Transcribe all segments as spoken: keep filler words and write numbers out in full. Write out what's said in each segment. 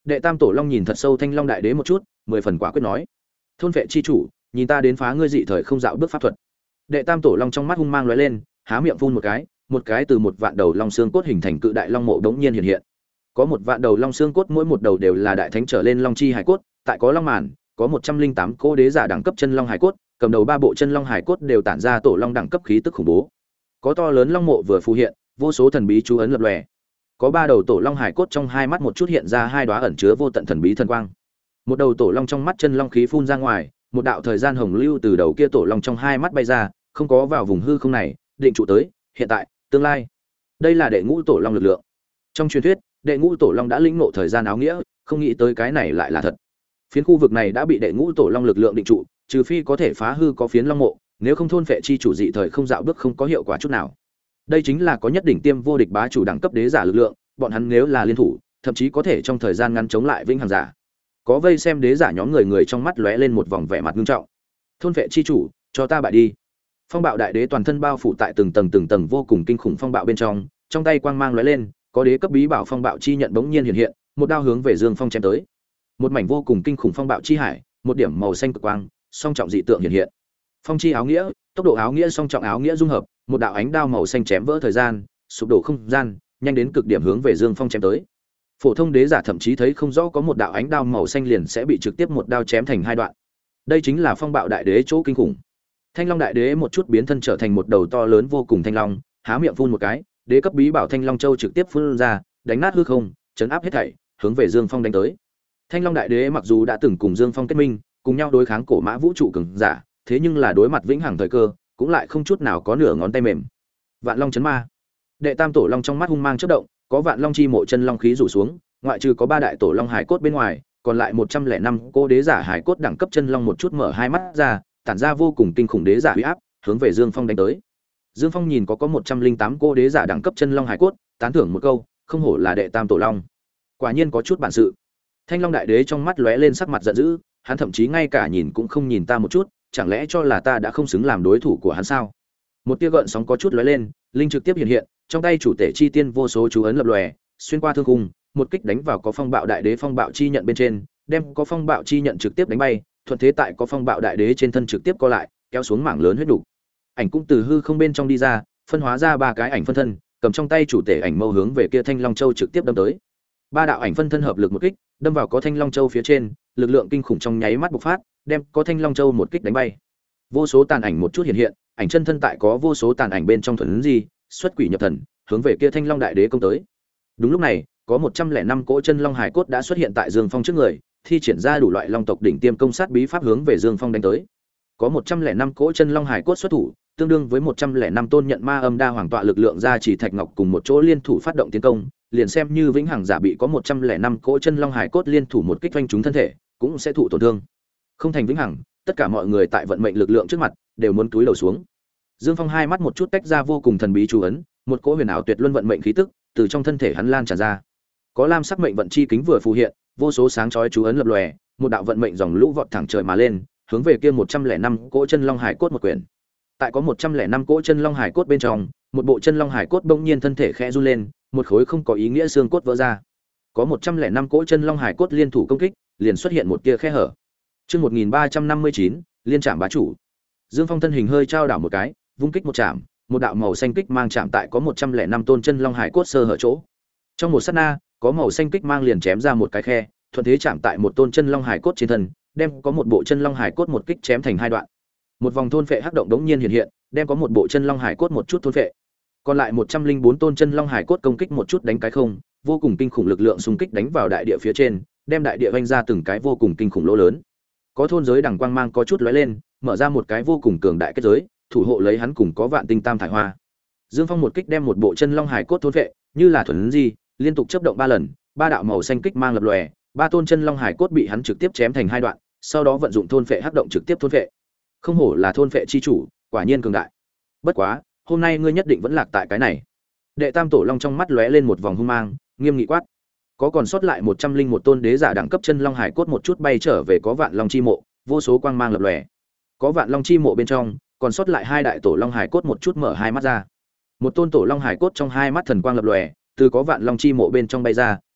Đệ tam tổ long nhìn thật sâu Thanh Long đại đế một chút, mười phần quả quyết nói: thôn vệ chi chủ, nhìn ta đến phá ngươi dị thời không dạo bước pháp thuật. Đệ tam tổ long trong mắt hung mang lóe lên, há miệng phun một cái, một cái từ một vạn đầu long xương cốt hình thành cự đại long mộ đống nhiên hiện hiện. Có một vạn đầu long xương cốt, mỗi một đầu đều là đại thánh trở lên long chi hải cốt, tại có long màn, có một trăm linh tám cỗ đế giả đẳng cấp chân long hải cốt, cầm đầu ba bộ chân long hải cốt đều tản ra tổ long đẳng cấp khí tức khủng bố. Có to lớn long mộ vừa phù hiện, vô số thần bí chú ấn lập lòe. Có ba đầu tổ long hải cốt trong hai mắt một chút hiện ra hai đóa ẩn chứa vô tận thần bí thần quang. Một đầu tổ long trong mắt chân long khí phun ra ngoài, một đạo thời gian hồng lưu từ đầu kia tổ long trong hai mắt bay ra, không có vào vùng hư không này, định trụ tới hiện tại, tương lai. Đây là đệ ngũ tổ long lực lượng. Trong truyền thuyết, đệ ngũ tổ long đã lĩnh ngộ thời gian áo nghĩa, không nghĩ tới cái này lại là thật. Phiến khu vực này đã bị đệ ngũ tổ long lực lượng định trụ, trừ phi có thể phá hư có phiến long mộ, nếu không thôn phệ chi chủ dị thời không dạo bước không có hiệu quả chút nào. Đây chính là có nhất đỉnh tiêm vô địch bá chủ đẳng cấp đế giả lực lượng, bọn hắn nếu là liên thủ, thậm chí có thể trong thời gian ngắn chống lại vĩnh hằng giả. Có vây xem đế giả nhóm người người trong mắt lóe lên một vòng vẻ mặt nghiêm trọng. Thôn phệ chi chủ, cho ta bại đi. Phong bạo đại đế toàn thân bao phủ tại từng tầng từng tầng vô cùng kinh khủng phong bạo bên trong, trong tay quang mang lóe lên, có đế cấp bí bảo phong bạo chi nhận bỗng nhiên hiện hiện, một đao hướng về Dương Phong chém tới. Một mảnh vô cùng kinh khủng phong bạo chi hải, một điểm màu xanh cực quang, song trọng dị tượng hiện hiện. Phong chi áo nghĩa, tốc độ áo nghĩa song trọng áo nghĩa dung hợp, một đạo ánh đao màu xanh chém vỡ thời gian, sụp đổ không gian, nhanh đến cực điểm hướng về Dương Phong chém tới. Phổ thông đế giả thậm chí thấy không rõ có một đạo ánh đao màu xanh liền sẽ bị trực tiếp một đao chém thành hai đoạn. Đây chính là phong bạo đại đế chỗ kinh khủng. Thanh Long đại đế một chút biến thân trở thành một đầu to lớn vô cùng thanh long, há miệng phun một cái, đế cấp bí bảo Thanh Long Châu trực tiếp phun ra, đánh nát hư không, chấn áp hết thảy, hướng về Dương Phong đánh tới. Thanh Long đại đế mặc dù đã từng cùng Dương Phong kết minh, cùng nhau đối kháng cổ mã vũ trụ cường giả, thế nhưng là đối mặt vĩnh hằng thời cơ, cũng lại không chút nào có nửa ngón tay mềm. Vạn Long chấn ma. Đệ tam tổ long trong mắt hung mang chớp động, có Vạn Long chi mộ chân long khí rủ xuống, ngoại trừ có ba đại tổ long hải cốt bên ngoài, còn lại một trăm lẻ năm cô đế giả hải cốt đẳng cấp chân long một chút mở hai mắt ra, tản ra vô cùng kinh khủng đế giả uy áp, hướng về Dương Phong đánh tới. Dương Phong nhìn có có một trăm linh tám cô đế giả đẳng cấp chân long hải cốt, tán thưởng một câu, không hổ là đệ tam tổ long, quả nhiên có chút bản sự. Thanh Long đại đế trong mắt lóe lên sắc mặt giận dữ, hắn thậm chí ngay cả nhìn cũng không nhìn ta một chút, chẳng lẽ cho là ta đã không xứng làm đối thủ của hắn sao? Một tia gợn sóng có chút lóe lên, linh trực tiếp hiện hiện, trong tay chủ tể chi tiên vô số chú ấn lập lòe, xuyên qua thương khung, một kích đánh vào có phong bạo đại đế phong bạo chi nhận bên trên, đem có phong bạo chi nhận trực tiếp đánh bay, thuận thế tại có phong bạo đại đế trên thân trực tiếp co lại, kéo xuống mảng lớn huyết đủ. Ảnh cũng từ hư không bên trong đi ra, phân hóa ra ba cái ảnh phân thân, cầm trong tay chủ tể ảnh mâu hướng về kia Thanh Long Châu trực tiếp đâm tới. Ba đạo ảnh phân thân hợp lực một kích, đâm vào có Thanh Long Châu phía trên, lực lượng kinh khủng trong nháy mắt bộc phát, đem có Thanh Long Châu một kích đánh bay. Vô số tàn ảnh một chút hiện hiện, ảnh chân thân tại có vô số tàn ảnh bên trong thuần gì, xuất quỷ nhập thần, hướng về kia Thanh Long đại đế công tới. Đúng lúc này, có một trăm lẻ năm cỗ chân long hải cốt đã xuất hiện tại Dương Phong trước người, thi triển ra đủ loại long tộc đỉnh tiêm công sát bí pháp hướng về Dương Phong đánh tới. Có một trăm lẻ năm cỗ chân long hải cốt xuất thủ, tương đương với một trăm lẻ năm tôn nhận ma âm đa hoàng tọa lực lượng ra chỉ thạch ngọc cùng một chỗ liên thủ phát động tiến công, liền xem như vĩnh hằng giả bị có một trăm lẻ năm cỗ chân long hải cốt liên thủ một kích vanh chúng thân thể, cũng sẽ thụ tổn thương. Không thành vĩnh hằng, tất cả mọi người tại vận mệnh lực lượng trước mặt đều muốn túi đầu xuống. Dương Phong hai mắt một chút tách ra vô cùng thần bí chú ấn, một cỗ huyền ảo tuyệt luân vận mệnh khí tức từ trong thân thể hắn lan tràn ra. Có lam sắc mệnh vận chi kính vừa phù hiện, vô số sáng chói chú ấn lập lòe, một đạo vận mệnh dòng lũ vọt thẳng trời mà lên, hướng về kia một trăm lẻ năm cỗ chân long hải cốt một quyển. Tại có một trăm lẻ năm cỗ chân long hải cốt bên trong, một bộ chân long hải cốt bỗng nhiên thân thể khẽ run lên, một khối không có ý nghĩa xương cốt vỡ ra. Có một trăm lẻ năm cỗ chân long hải cốt liên thủ công kích, liền xuất hiện một tia khe hở. Chương một nghìn ba trăm năm mươi chín, liên trảm bá chủ. Dương Phong thân hình hơi trao đảo một cái, vung kích một chạm, một đạo màu xanh kích mang chạm tại có một trăm lẻ năm tôn chân long hải cốt sơ hở chỗ. Trong một sát na, có màu xanh kích mang liền chém ra một cái khe, thuận thế chạm tại một tôn chân long hải cốt trên thân, đem có một bộ chân long hải cốt một kích chém thành hai đoạn. Một vòng thôn phệ hắc động đống nhiên hiện hiện, đem có một bộ chân long hải cốt một chút thôn phệ. Còn lại một trăm linh bốn tôn chân long hải cốt công kích một chút đánh cái không, vô cùng kinh khủng lực lượng xung kích đánh vào đại địa phía trên, đem đại địa vênh ra từng cái vô cùng kinh khủng lỗ lớn. Có thôn giới đằng quang mang có chút lóe lên, mở ra một cái vô cùng cường đại kết giới, thủ hộ lấy hắn cùng có vạn tinh tam thải hoa. Dương Phong một kích đem một bộ chân long hải cốt thôn phệ, như là thuần di, liên tục chớp động ba lần, ba đạo màu xanh kích mang lập lòe, ba tôn chân long hải cốt bị hắn trực tiếp chém thành hai đoạn, sau đó vận dụng thôn phệ hắc động trực tiếp thôn phệ. Không hổ là thôn phệ chi chủ, quả nhiên cường đại. Bất quá, hôm nay ngươi nhất định vẫn lạc tại cái này. Đệ tam tổ long trong mắt lóe lên một vòng hung mang, nghiêm nghị quát. Có còn sót lại một trăm linh một tôn đế giả đẳng cấp chân long hải cốt một chút bay trở về có vạn long chi mộ, vô số quang mang lập lòe. Có vạn long chi mộ bên trong, còn sót lại hai đại tổ long hải cốt một chút mở hai mắt ra. Một tôn tổ long hải cốt trong hai mắt thần quang lập lòe, từ có vạn long chi mộ bên trong bay ra,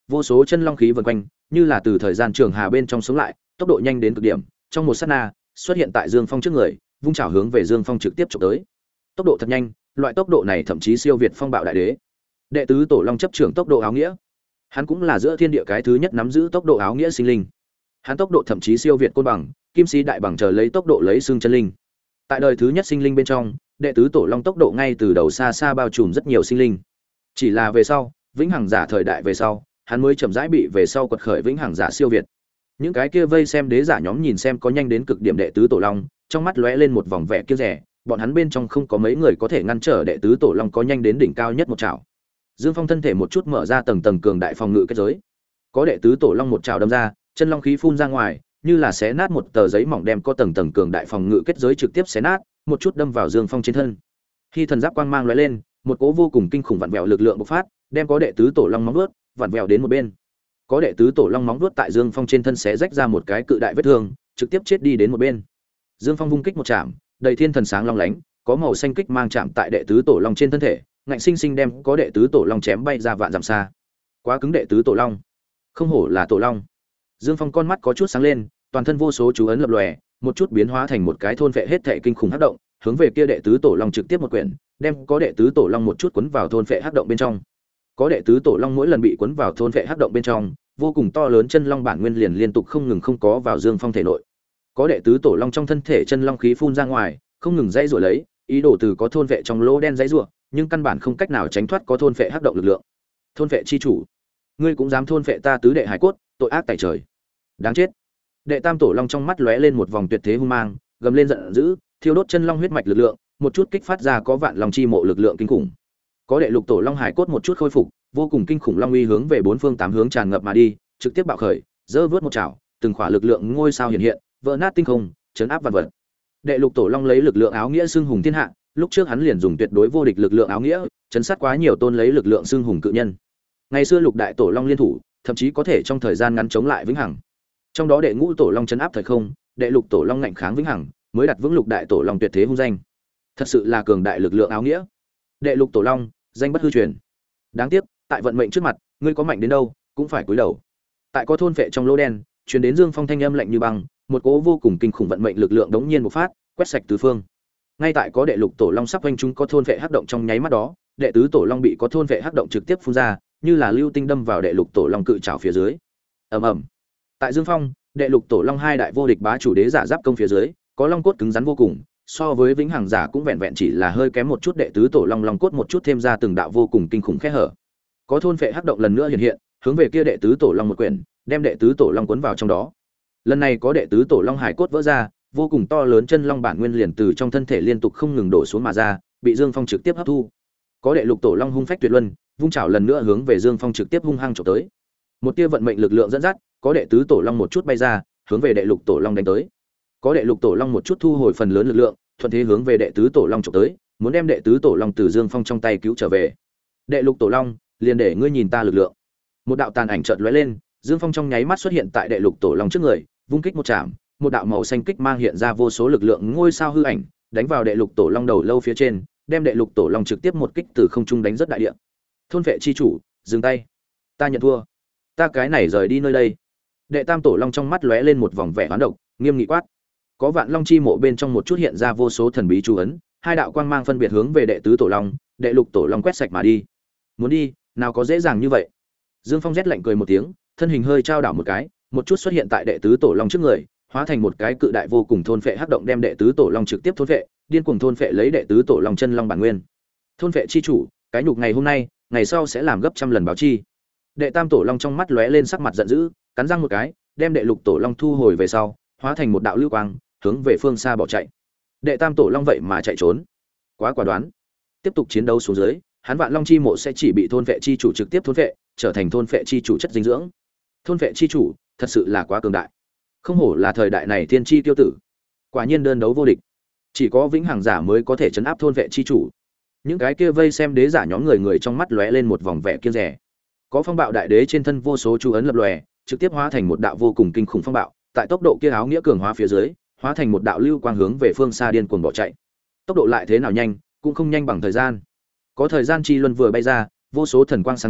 vô số chân long khí vần quanh, như là từ thời gian trường hà bên trong sống lại, tốc độ nhanh đến cực điểm, trong một sát na, xuất hiện tại Dương Phong trước người, vung chảo hướng về Dương Phong trực tiếp chụp tới. Tốc độ thật nhanh, loại tốc độ này thậm chí siêu việt Phong Bạo Đại Đế. Đệ tứ Tổ Long chấp trưởng tốc độ áo nghĩa, hắn cũng là giữa thiên địa cái thứ nhất nắm giữ tốc độ áo nghĩa sinh linh. Hắn tốc độ thậm chí siêu việt Côn Bằng, Kim Sĩ Đại Bằng chờ lấy tốc độ lấy xương chân linh. Tại đời thứ nhất sinh linh bên trong, đệ tứ Tổ Long tốc độ ngay từ đầu xa xa bao trùm rất nhiều sinh linh. Chỉ là về sau, vĩnh hằng giả thời đại về sau, hắn mới chậm rãi bị về sau quật khởi vĩnh hằng giả siêu việt. Những cái kia vây xem đế giả nhóm nhìn xem có nhanh đến cực điểm đệ tứ Tổ Long, trong mắt lóe lên một vòng vẻ kiêu rẻ, bọn hắn bên trong không có mấy người có thể ngăn trở đệ tứ Tổ Long có nhanh đến đỉnh cao nhất một chảo. Dương Phong thân thể một chút mở ra tầng tầng cường đại phòng ngự kết giới. Có đệ tứ Tổ Long một chảo đâm ra, chân long khí phun ra ngoài, như là xé nát một tờ giấy mỏng đem có tầng tầng cường đại phòng ngự kết giới trực tiếp xé nát, một chút đâm vào Dương Phong trên thân. Khi thần giáp quang mang lóe lên, một cỗ vô cùng kinh khủng vặn vẹo lực lượng bộc phát, đem có đệ tứ Tổ Long móng vuốt vặn vẹo đến một bên. Có đệ tứ Tổ Long móng vuốt tại Dương Phong trên thân xé rách ra một cái cự đại vết thương, trực tiếp chết đi đến một bên. Dương Phong vung kích một chạm, đầy thiên thần sáng long lánh, có màu xanh kích mang chạm tại đệ tứ Tổ Long trên thân thể, ngạnh sinh sinh đem có đệ tứ Tổ Long chém bay ra vạn dặm xa. Quá cứng đệ tứ Tổ Long, không hổ là Tổ Long. Dương Phong con mắt có chút sáng lên, toàn thân vô số chú ấn lập lòe, một chút biến hóa thành một cái thôn phệ hết thảy kinh khủng hắc động, hướng về kia đệ tứ Tổ Long trực tiếp một quyển, đem có đệ tứ Tổ Long một chút cuốn vào thôn phệ hắc động bên trong. Có đệ tứ Tổ Long mỗi lần bị cuốn vào thôn phệ hắc động bên trong, vô cùng to lớn chân long bản nguyên liền liên tục không ngừng không có vào Dương Phong thể nội. Có đệ tứ Tổ Long trong thân thể chân long khí phun ra ngoài, không ngừng dãy rủa lấy, ý đồ từ có thôn phệ trong lỗ đen dãy rủa, nhưng căn bản không cách nào tránh thoát có thôn phệ hắc động lực lượng. Thôn phệ chi chủ, ngươi cũng dám thôn phệ ta tứ đệ hải cốt, tội ác tại trời. Đáng chết. Đệ tam Tổ Long trong mắt lóe lên một vòng tuyệt thế hung mang, gầm lên giận dữ, thiêu đốt chân long huyết mạch lực lượng, một chút kích phát ra có vạn long chi mộ lực lượng kinh khủng. Có đệ lục Tổ Long hải cốt một chút khôi phục, vô cùng kinh khủng long uy hướng về bốn phương tám hướng tràn ngập mà đi, trực tiếp bạo khởi, giơ vớt một chảo, từng khỏa lực lượng ngôi sao hiện hiện, vỡ nát tinh không, chấn áp vạn vật. Đệ lục Tổ Long lấy lực lượng áo nghĩa xưng hùng thiên hạ, lúc trước hắn liền dùng tuyệt đối vô địch lực lượng áo nghĩa, chấn sát quá nhiều tôn lấy lực lượng xưng hùng cự nhân. Ngày xưa lục đại Tổ Long liên thủ, thậm chí có thể trong thời gian ngắn chống lại vĩnh hằng. Trong đó đệ ngũ Tổ Long chấn áp thời không, đệ lục Tổ Long ngạnh kháng vĩnh hằng, mới đặt vững lục đại Tổ Long tuyệt thế hung danh. Thật sự là cường đại lực lượng áo nghĩa. Đệ lục Tổ Long, danh bất hư truyền. Đáng tiếc, tại vận mệnh trước mặt, ngươi có mạnh đến đâu, cũng phải cúi đầu. Tại có thôn phệ trong lỗ đen, truyền đến Dương Phong thanh âm lạnh như băng, một cỗ vô cùng kinh khủng vận mệnh lực lượng đống nhiên bộc phát, quét sạch tứ phương. Ngay tại có đệ lục Tổ Long sắp quanh chúng có thôn phệ hắc động trong nháy mắt đó, đệ tứ Tổ Long bị có thôn phệ hắc động trực tiếp phun ra, như là lưu tinh đâm vào đệ lục Tổ Long cự trảo phía dưới. Ầm ầm. Tại Dương Phong, đệ lục Tổ Long hai đại vô địch bá chủ đế giả giáp công phía dưới, có long cốt cứng rắn vô cùng, so với vĩnh hằng giả cũng vẹn vẹn chỉ là hơi kém một chút, đệ tứ Tổ Long long cốt một chút thêm ra từng đạo vô cùng kinh khủng khe hở. Có thôn phệ hắc động lần nữa hiện hiện, hướng về kia đệ tứ Tổ Long một quyển, đem đệ tứ Tổ Long cuốn vào trong đó. Lần này có đệ tứ Tổ Long hải cốt vỡ ra, vô cùng to lớn chân long bản nguyên liền từ trong thân thể liên tục không ngừng đổ xuống mà ra, bị Dương Phong trực tiếp hấp thu. Có đệ lục Tổ Long hung phách tuyệt luân, vung chảo lần nữa hướng về Dương Phong trực tiếp hung hăng chụp tới. Một tia vận mệnh lực lượng dẫn dắt, có đệ tứ Tổ Long một chút bay ra, hướng về đệ lục Tổ Long đánh tới. Có đệ lục Tổ Long một chút thu hồi phần lớn lực lượng, thuận thế hướng về đệ tứ Tổ Long chụp tới, muốn đem đệ tứ Tổ Long từ Dương Phong trong tay cứu trở về. Đệ lục Tổ Long, liền để ngươi nhìn ta lực lượng. Một đạo tàn ảnh chợt lóe lên, Dương Phong trong nháy mắt xuất hiện tại đệ lục Tổ Long trước người, vung kích một chạm, một đạo màu xanh kích mang hiện ra vô số lực lượng ngôi sao hư ảnh, đánh vào đệ lục Tổ Long đầu lâu phía trên, đem đệ lục Tổ Long trực tiếp một kích từ không trung đánh rất đại địa. Thôn vệ chi chủ, dừng tay. Ta nhận thua. Ta cái này rời đi nơi đây. Đệ tam Tổ Long trong mắt lóe lên một vòng vẻ hoán độc, nghiêm nghị quát. Có vạn long chi mộ bên trong một chút hiện ra vô số thần bí chú ấn, hai đạo quang mang phân biệt hướng về đệ tứ Tổ Long, đệ lục Tổ Long quét sạch mà đi. Muốn đi, nào có dễ dàng như vậy. Dương Phong rét lạnh cười một tiếng, thân hình hơi trao đảo một cái, một chút xuất hiện tại đệ tứ Tổ Long trước người, hóa thành một cái cự đại vô cùng thôn phệ hắc động đem đệ tứ Tổ Long trực tiếp thôn phệ, điên cuồng thôn phệ lấy đệ tứ Tổ Long chân long bản nguyên. Thôn phệ chi chủ, cái nhục ngày hôm nay, ngày sau sẽ làm gấp trăm lần báo chi. Đệ tam Tổ Long trong mắt lóe lên sắc mặt giận dữ, cắn răng một cái, đem đệ lục Tổ Long thu hồi về sau, hóa thành một đạo lưu quang, hướng về phương xa bỏ chạy. Đệ tam Tổ Long vậy mà chạy trốn, quá quả đoán. Tiếp tục chiến đấu xuống dưới, hắn vạn long chi mộ sẽ chỉ bị thôn phệ chi chủ trực tiếp thôn phệ, trở thành thôn phệ chi chủ chất dinh dưỡng. Thôn phệ chi chủ, thật sự là quá cường đại. Không hổ là thời đại này thiên chi tiêu tử, quả nhiên đơn đấu vô địch. Chỉ có vĩnh hằng giả mới có thể chấn áp thôn vệ chi chủ. Những cái kia vây xem đế giả nhóm người người trong mắt lóe lên một vòng vẻ kiêng dè. Có phong bạo đại đế trên thân vô số chú ấn lập lòe, trực tiếp hóa thành một đạo vô cùng kinh khủng phong bạo, tại tốc độ kia áo nghĩa cường hóa phía dưới, hóa thành một đạo lưu quang hướng về phương xa điên cuồng bỏ chạy. Tốc độ lại thế nào nhanh, cũng không nhanh bằng thời gian. Có thời gian chi luân vừa bay ra, vô số thần quang sáng chói,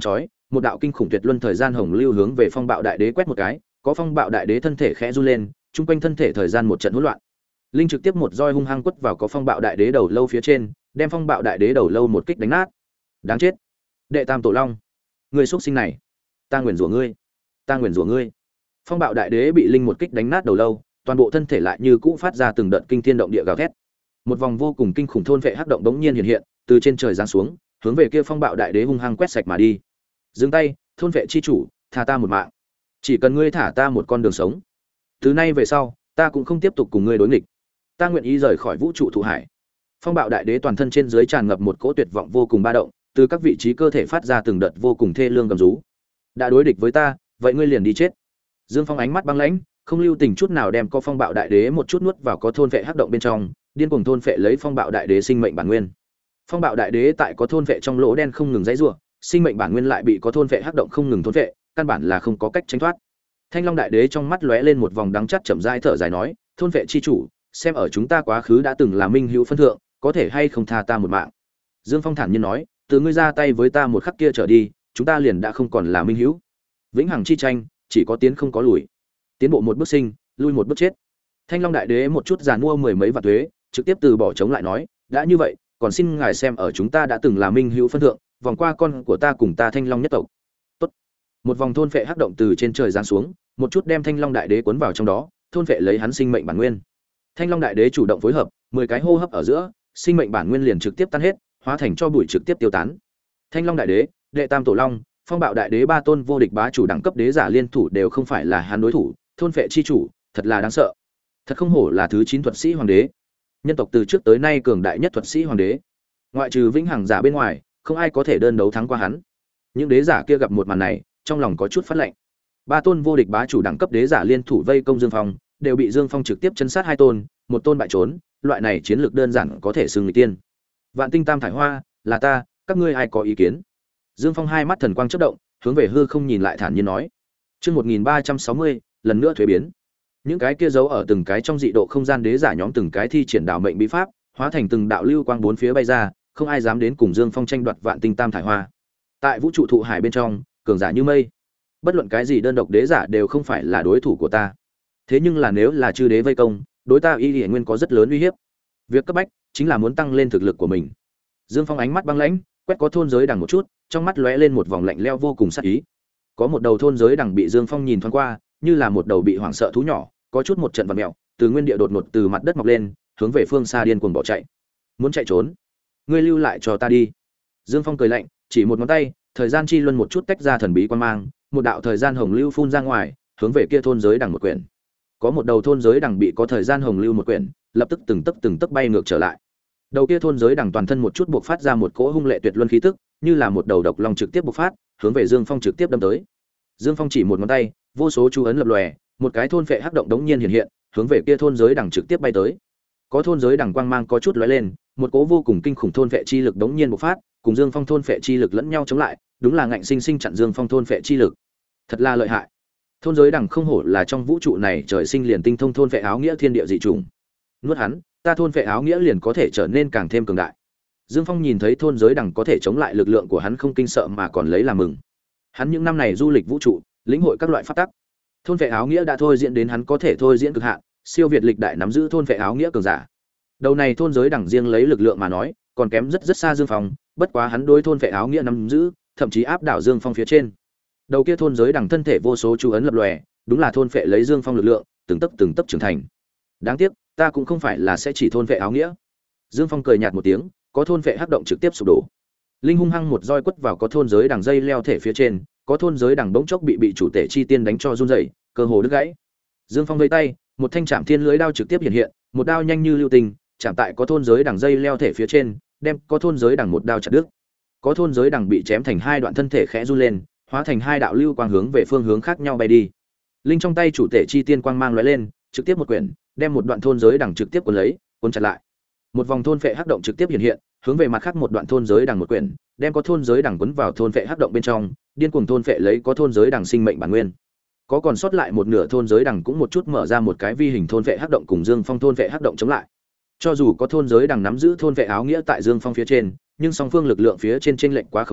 một đạo kinh khủng tuyệt luân thời gian hồng lưu hướng về phong bạo đại đế quét một cái, có phong bạo đại đế thân thể khẽ run lên, chung quanh thân thể thời gian một trận hỗn loạn. Linh trực tiếp một roi hung hăng quất vào có phong bạo đại đế đầu lâu phía trên, đem phong bạo đại đế đầu lâu một kích đánh nát. Đáng chết, đệ tam tổ long, người xuất sinh này, ta nguyền rủa ngươi, ta nguyền rủa ngươi. Phong bạo đại đế bị linh một kích đánh nát đầu lâu, toàn bộ thân thể lại như cũ phát ra từng đợt kinh thiên động địa gào thét. Một vòng vô cùng kinh khủng thôn vệ hắc động bỗng nhiên hiện hiện, từ trên trời giáng xuống, hướng về kia phong bạo đại đế hung hăng quét sạch mà đi. Dừng tay, thôn vệ chi chủ, tha ta một mạng. Chỉ cần ngươi thả ta một con đường sống, từ nay về sau, ta cũng không tiếp tục cùng ngươi đối nghịch. Ta nguyện ý rời khỏi vũ trụ thụ hải. Phong bạo đại đế toàn thân trên dưới tràn ngập một cỗ tuyệt vọng vô cùng ba động, từ các vị trí cơ thể phát ra từng đợt vô cùng thê lương gầm rú. Đã đối địch với ta, vậy ngươi liền đi chết. Dương Phong ánh mắt băng lãnh, không lưu tình chút nào đem có phong bạo đại đế một chút nuốt vào có thôn vệ hắc động bên trong, điên cuồng thôn phệ lấy phong bạo đại đế sinh mệnh bản nguyên. Phong bạo đại đế tại có thôn phệ trong lỗ đen không ngừng giãy giụa, sinh mệnh bản nguyên lại bị có thôn phệ hắc động không ngừng thôn phệ, căn bản là không có cách tránh thoát. Thanh Long đại đế trong mắt lóe lên một vòng đắng chát, chậm rãi thở dài nói, thôn phệ chi chủ, xem ở chúng ta quá khứ đã từng là minh hữu phân thượng, có thể hay không tha ta một mạng. Dương Phong thản nhiên nói, từ ngươi ra tay với ta một khắc kia trở đi, chúng ta liền đã không còn là minh hữu. Vĩnh hằng chi tranh, chỉ có tiến không có lùi. Tiến bộ một bước sinh, lui một bước chết. Thanh Long đại đế một chút giàn mua mười mấy vạn thuế, trực tiếp từ bỏ chống lại nói, đã như vậy, còn xin ngài xem ở chúng ta đã từng là minh hữu phân thượng, vòng qua con của ta cùng ta Thanh Long nhất tộc. Tốt. Một vòng thôn phệ hắc động từ trên trời giáng xuống, một chút đem Thanh Long đại đế cuốn vào trong đó, thôn phệ lấy hắn sinh mệnh bản nguyên. Thanh Long đại đế chủ động phối hợp, mười cái hô hấp ở giữa, sinh mệnh bản nguyên liền trực tiếp tan hết, hóa thành cho bụi trực tiếp tiêu tán. Thanh Long đại đế, đệ tam tổ long, phong bạo đại đế ba tôn vô địch bá chủ đẳng cấp đế giả liên thủ đều không phải là hắn đối thủ, thôn phệ chi chủ, thật là đáng sợ. Thật không hổ là thứ chín thuật sĩ hoàng đế. Nhân tộc từ trước tới nay cường đại nhất thuật sĩ hoàng đế. Ngoại trừ vĩnh hằng giả bên ngoài, không ai có thể đơn đấu thắng qua hắn. Những đế giả kia gặp một màn này, trong lòng có chút phát lạnh. Ba tôn vô địch bá chủ đẳng cấp đế giả liên thủ vây công Dương Phong, đều bị Dương Phong trực tiếp chân sát hai tôn, một tôn bại trốn, loại này chiến lược đơn giản có thể xưng người tiên. Vạn tinh tam thải hoa, là ta, các ngươi ai có ý kiến? Dương Phong hai mắt thần quang chớp động, hướng về hư không nhìn lại thản nhiên nói. Chương một nghìn ba trăm sáu mươi, lần nữa thuế biến. Những cái kia giấu ở từng cái trong dị độ không gian đế giả nhóm từng cái thi triển đạo mệnh bí pháp, hóa thành từng đạo lưu quang bốn phía bay ra, không ai dám đến cùng Dương Phong tranh đoạt vạn tinh tam thải hoa. Tại vũ trụ thụ hải bên trong, cường giả như mây, bất luận cái gì đơn độc đế giả đều không phải là đối thủ của ta. Thế nhưng là nếu là chư đế vây công, đối ta Y Liễu Nguyên có rất lớn uy hiếp. Việc cấp bách chính là muốn tăng lên thực lực của mình. Dương Phong ánh mắt băng lãnh, quét có thôn giới đằng một chút, trong mắt lóe lên một vòng lạnh lẽo vô cùng sát ý. Có một đầu thôn giới đằng bị Dương Phong nhìn thoáng qua, như là một đầu bị hoảng sợ thú nhỏ, có chút một trận vặn mèo, từ nguyên địa đột ngột từ mặt đất mọc lên, hướng về phương xa điên cuồng bỏ chạy. Muốn chạy trốn, ngươi lưu lại cho ta đi. Dương Phong cười lạnh, chỉ một ngón tay, thời gian chi luân một chút tách ra thần bí quan mang, một đạo thời gian hồng lưu phun ra ngoài, hướng về kia thôn giới đằng một quyển. Có một đầu thôn giới đằng bị có thời gian hồng lưu một quyển, lập tức từng tấc từng tấc bay ngược trở lại. Đầu kia thôn giới đằng toàn thân một chút bộc phát ra một cỗ hung lệ tuyệt luân khí tức, như là một đầu độc long trực tiếp bộc phát, hướng về Dương Phong trực tiếp đâm tới. Dương Phong chỉ một ngón tay, vô số chú ấn lập lòe, một cái thôn phệ hắc động đống nhiên hiện hiện, hướng về kia thôn giới đằng trực tiếp bay tới. Có thôn giới đằng quang mang có chút lóe lên, một cỗ vô cùng kinh khủng thôn phệ chi lực đống nhiên bộc phát, cùng Dương Phong thôn phệ chi lực lẫn nhau chống lại, đúng là ngạnh sinh sinh chặn Dương Phong thôn phệ chi lực. Thật là lợi hại. Thôn giới đằng không hổ là trong vũ trụ này trời sinh liền tinh thông thôn phệ áo nghĩa thiên địa dị trùng. Nuốt hắn, ta thôn phệ áo nghĩa liền có thể trở nên càng thêm cường đại. Dương Phong nhìn thấy thôn giới đằng có thể chống lại lực lượng của hắn không kinh sợ mà còn lấy làm mừng. Hắn những năm này du lịch vũ trụ, lĩnh hội các loại pháp tắc. Thôn phệ áo nghĩa đã thôi diễn đến hắn có thể thôi diễn cực hạn, siêu việt lịch đại nắm giữ thôn phệ áo nghĩa cường giả. Đầu này thôn giới đằng riêng lấy lực lượng mà nói, còn kém rất rất xa Dương Phong, bất quá hắn đối thôn phệ áo nghĩa nắm giữ, thậm chí áp đảo Dương Phong phía trên. Đầu kia thôn giới đằng thân thể vô số chú ấn lập lòe, đúng là thôn phệ lấy Dương Phong lực lượng, từng tấc từng tấc trưởng thành. Đáng tiếc, ta cũng không phải là sẽ chỉ thôn phệ áo nghĩa. Dương Phong cười nhạt một tiếng, có thôn phệ hắc động trực tiếp sụp đổ. Linh hung hăng một roi quất vào có thôn giới đằng dây leo thể phía trên, có thôn giới đằng bỗng chốc bị bị chủ tể chi tiên đánh cho run rẩy, cơ hồ đứt gãy. Dương Phong vây tay, một thanh trảm thiên lưới đao trực tiếp hiện hiện, một đao nhanh như lưu tình, chạm tại có thôn giới đằng dây leo thể phía trên, đem có thôn giới đằng một đao chặt đứt. Có thôn giới đằng bị chém thành hai đoạn, thân thể khẽ run lên, hóa thành hai đạo lưu quang hướng về phương hướng khác nhau bay đi. Linh trong tay chủ tể chi tiên quang mang lóe lên, trực tiếp một quyển, đem một đoạn thôn giới đằng trực tiếp cuốn lấy, cuốn chặt lại. Một vòng thôn phệ hắc động trực tiếp hiện hiện, hướng về mặt khác một đoạn thôn giới đằng một quyển, đem có thôn giới đằng cuốn vào thôn phệ hắc động bên trong, điên cuồng thôn phệ lấy có thôn giới đằng sinh mệnh bản nguyên. Có còn sót lại một nửa thôn giới đằng cũng một chút mở ra một cái vi hình thôn phệ hắc động cùng Dương Phong thôn phệ hắc động chống lại. Cho dù có thôn giới đằng nắm giữ thôn phệ áo nghĩa tại Dương Phong phía trên, nhưng song phương lực lượng phía trên chênh lệch quá khổng lồ,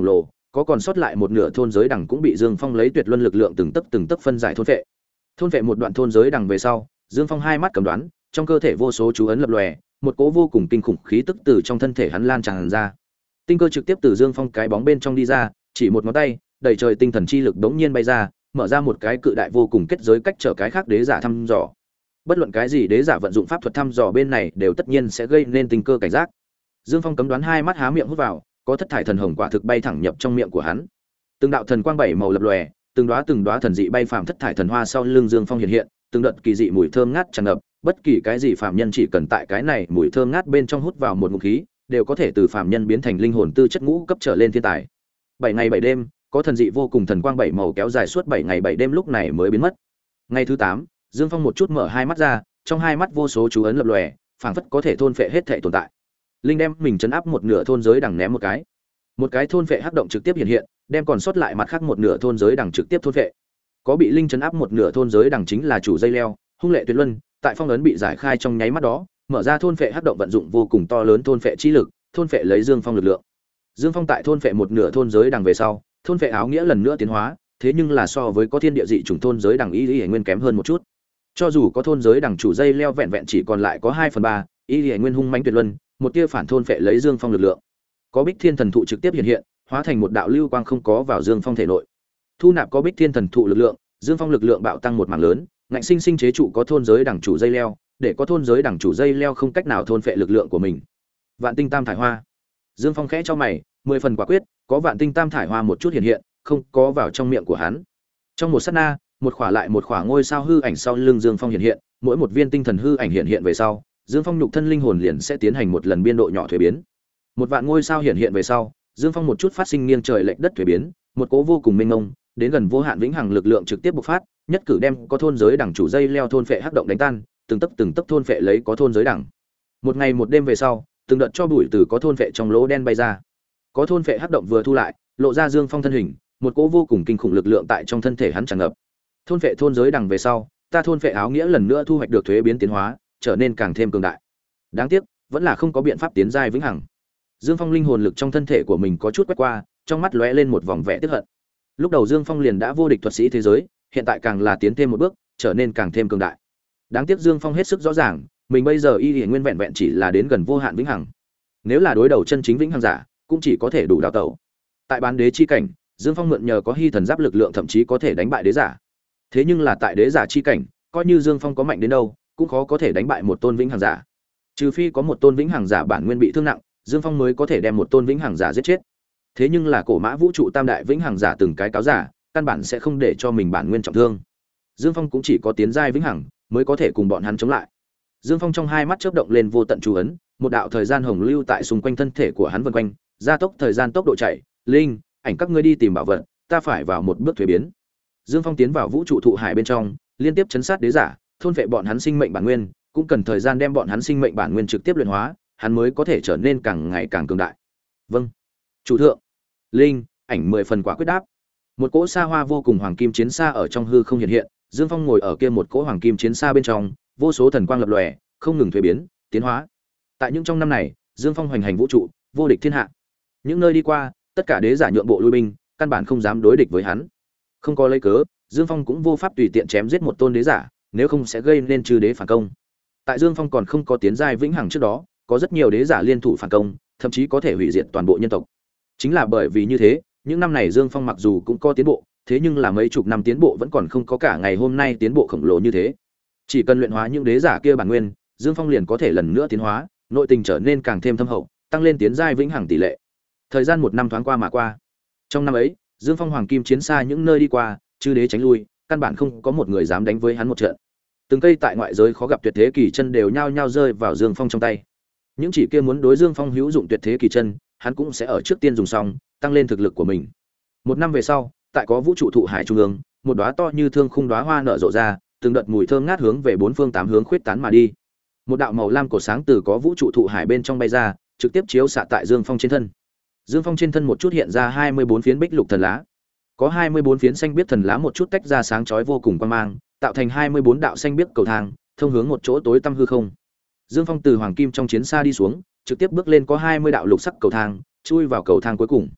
có còn sót lại một nửa thôn giới đằng cũng bị Dương Phong lấy tuyệt luân lực lượng từng tấc từng tấc phân giải thôn phệ. Thôn phệ một đoạn thôn giới đằng về sau, Dương Phong hai mắt cầm đoán, trong cơ thể vô số chú ấn lập lòe, một cỗ vô cùng kinh khủng khí tức từ trong thân thể hắn lan tràn ra. Tinh cơ trực tiếp từ Dương Phong cái bóng bên trong đi ra, chỉ một ngón tay, đầy trời tinh thần chi lực đống nhiên bay ra, mở ra một cái cự đại vô cùng kết giới cách trở cái khác đế giả thăm dò. Bất luận cái gì đế giả vận dụng pháp thuật thăm dò bên này đều tất nhiên sẽ gây nên tinh cơ cảnh giác. Dương Phong cấm đoán hai mắt há miệng hút vào, có thất thải thần hồng quả thực bay thẳng nhập trong miệng của hắn. Từng đạo thần quang bảy màu lập lòe, từng đóa từng đóa thần dị bay phàm thất thải thần hoa sau lưng Dương Phong hiện hiện, từng đợt kỳ dị mùi thơm ngát tràn ngập, bất kỳ cái gì phàm nhân chỉ cần tại cái này mùi thơm ngát bên trong hút vào một ngụm khí, đều có thể từ phàm nhân biến thành linh hồn tư chất ngũ cấp trở lên thiên tài. Bảy ngày bảy đêm, có thần dị vô cùng thần quang bảy màu kéo dài suốt bảy ngày bảy đêm lúc này mới biến mất. Ngày thứ tám, Dương Phong một chút mở hai mắt ra, trong hai mắt vô số chú ấn lập lòe, phảng phất có thể thôn phệ hết thảy tồn tại. Linh đem mình chấn áp một nửa thôn giới đằng ném một cái. Một cái thôn phệ hắc động trực tiếp hiện hiện, đem còn sót lại mặt khác một nửa thôn giới đằng trực tiếp thôn phệ. Có bị linh chấn áp một nửa thôn giới đằng chính là chủ dây leo, hung lệ tuyệt luân, tại phong ấn bị giải khai trong nháy mắt đó, mở ra thôn phệ hắc động vận dụng vô cùng to lớn thôn phệ chi lực, thôn phệ lấy Dương Phong lực lượng. Dương Phong tại thôn phệ một nửa thôn giới đằng về sau, thôn phệ áo nghĩa lần nữa tiến hóa, thế nhưng là so với có thiên địa dị chủng thôn giới đằng y y nguyên kém hơn một chút. Cho dù có thôn giới đằng chủ dây leo vẹn vẹn chỉ còn lại có hai phần ba, y y nguyên hung mãnh tuyệt luân, một tia phản thôn phệ lấy Dương Phong lực lượng. Có Bích Thiên thần thụ trực tiếp hiện hiện, hóa thành một đạo lưu quang không có vào Dương Phong thể nội. Thu nạp có Bích Thiên thần thụ lực lượng, Dương Phong lực lượng bạo tăng một mảng lớn, ngạnh sinh sinh chế trụ có thôn giới đằng chủ dây leo, để có thôn giới đằng chủ dây leo không cách nào thôn phệ lực lượng của mình. Vạn tinh tam thải hoa. Dương Phong khẽ cho mày, mười phần quả quyết, có vạn tinh tam thải hoa một chút hiện hiện, không có vào trong miệng của hắn. Trong một sát na, một khỏa lại một khỏa ngôi sao hư ảnh sau lưng Dương Phong hiện hiện, mỗi một viên tinh thần hư ảnh hiện hiện về sau, Dương Phong nhục thân linh hồn liền sẽ tiến hành một lần biên độ nhỏ thuế biến. Một vạn ngôi sao hiện hiện về sau, Dương Phong một chút phát sinh nghiêng trời lệch đất thuế biến, một cỗ vô cùng mênh mông, đến gần vô hạn vĩnh hằng lực lượng trực tiếp bộc phát, nhất cử đem có thôn giới đẳng chủ dây leo thôn phệ hắc động đánh tan, từng tấc từng tấc thôn phệ lấy có thôn giới đẳng. Một ngày một đêm về sau, từng đợt cho bụi từ có thôn phệ trong lỗ đen bay ra. Có thôn phệ hắc động vừa thu lại, lộ ra Dương Phong thân hình, một cỗ vô cùng kinh khủng lực lượng tại trong thân thể hắn tràn ngập. Thôn phệ thôn giới đẳng về sau, ta thôn phệ áo nghĩa lần nữa thu hoạch được thuế biến tiến hóa, trở nên càng thêm cường đại. Đáng tiếc, vẫn là không có biện pháp tiến giai vĩnh hằng. Dương Phong linh hồn lực trong thân thể của mình có chút quét qua, trong mắt lóe lên một vòng vẻ tức hận. Lúc đầu Dương Phong liền đã vô địch thuật sĩ thế giới, hiện tại càng là tiến thêm một bước, trở nên càng thêm cường đại. Đáng tiếc Dương Phong hết sức rõ ràng, mình bây giờ y y nguyên vẹn vẹn chỉ là đến gần vô hạn vĩnh hằng. Nếu là đối đầu chân chính vĩnh hằng giả, cũng chỉ có thể đủ đào tẩu. Tại bán đế chi cảnh, Dương Phong mượn nhờ có hy thần giáp lực lượng thậm chí có thể đánh bại đế giả. Thế nhưng là tại đế giả chi cảnh, coi như Dương Phong có mạnh đến đâu, cũng khó có thể đánh bại một tôn vĩnh hằng giả. Trừ phi có một tôn vĩnh hằng giả bản nguyên bị thương nặng, Dương Phong mới có thể đem một tôn vĩnh hằng giả giết chết. Thế nhưng là cổ mã vũ trụ tam đại vĩnh hằng giả từng cái cáo giả, căn bản sẽ không để cho mình bản nguyên trọng thương. Dương Phong cũng chỉ có tiến giai vĩnh hằng mới có thể cùng bọn hắn chống lại. Dương Phong trong hai mắt chớp động lên vô tận chú ấn, một đạo thời gian hồng lưu tại xung quanh thân thể của hắn vần quanh, gia tốc thời gian tốc độ chạy, linh, ảnh các ngươi đi tìm bảo vật, ta phải vào một bước thuế biến. Dương Phong tiến vào vũ trụ thụ hải bên trong, liên tiếp chấn sát đế giả, thôn phệ bọn hắn sinh mệnh bản nguyên, cũng cần thời gian đem bọn hắn sinh mệnh bản nguyên trực tiếp luyện hóa, hắn mới có thể trở nên càng ngày càng cường đại. Vâng. Chủ thượng. Linh, ảnh mười phần quả quyết đáp. Một cỗ xa hoa vô cùng hoàng kim chiến xa ở trong hư không hiện hiện, Dương Phong ngồi ở kia một cỗ hoàng kim chiến xa bên trong, vô số thần quang lập lòe, không ngừng thuế biến, tiến hóa. Tại những trong năm này, Dương Phong hoành hành vũ trụ, vô địch thiên hạ. Những nơi đi qua, tất cả đế giả nhượng bộ lui binh, căn bản không dám đối địch với hắn. Không có lấy cớ, Dương Phong cũng vô pháp tùy tiện chém giết một tôn đế giả, nếu không sẽ gây nên trừ đế phản công. Tại Dương Phong còn không có tiến giai vĩnh hằng trước đó, có rất nhiều đế giả liên thủ phản công, thậm chí có thể hủy diệt toàn bộ nhân tộc. Chính là bởi vì như thế, những năm này Dương Phong mặc dù cũng có tiến bộ, thế nhưng là mấy chục năm tiến bộ vẫn còn không có cả ngày hôm nay tiến bộ khổng lồ như thế. Chỉ cần luyện hóa những đế giả kia bản nguyên, Dương Phong liền có thể lần nữa tiến hóa, nội tình trở nên càng thêm thâm hậu, tăng lên tiến giai vĩnh hằng tỷ lệ. Thời gian một năm thoáng qua mà qua. Trong năm ấy, Dương Phong hoàng kim chiến xa những nơi đi qua, chư đế tránh lui, căn bản không có một người dám đánh với hắn một trận. Từng cây tại ngoại giới khó gặp tuyệt thế kỳ chân đều nhao nhao rơi vào Dương Phong trong tay. Những chỉ kia muốn đối Dương Phong hữu dụng tuyệt thế kỳ chân, hắn cũng sẽ ở trước tiên dùng xong, tăng lên thực lực của mình. Một năm về sau, tại có vũ trụ thụ hải trung ương, một đóa to như thương khung đóa hoa nở rộ ra, từng đợt mùi thơm ngát hướng về bốn phương tám hướng khuyết tán mà đi. Một đạo màu lam cổ sáng từ có vũ trụ thụ hải bên trong bay ra, trực tiếp chiếu xạ tại Dương Phong trên thân. Dương Phong trên thân một chút hiện ra hai mươi bốn phiến bích lục thần lá. Có hai mươi bốn phiến xanh biếc thần lá một chút tách ra sáng chói vô cùng quang mang, tạo thành hai mươi bốn đạo xanh biếc cầu thang, thông hướng một chỗ tối tăm hư không. Dương Phong từ hoàng kim trong chiến xa đi xuống, trực tiếp bước lên có hai mươi đạo lục sắc cầu thang, chui vào cầu thang cuối cùng.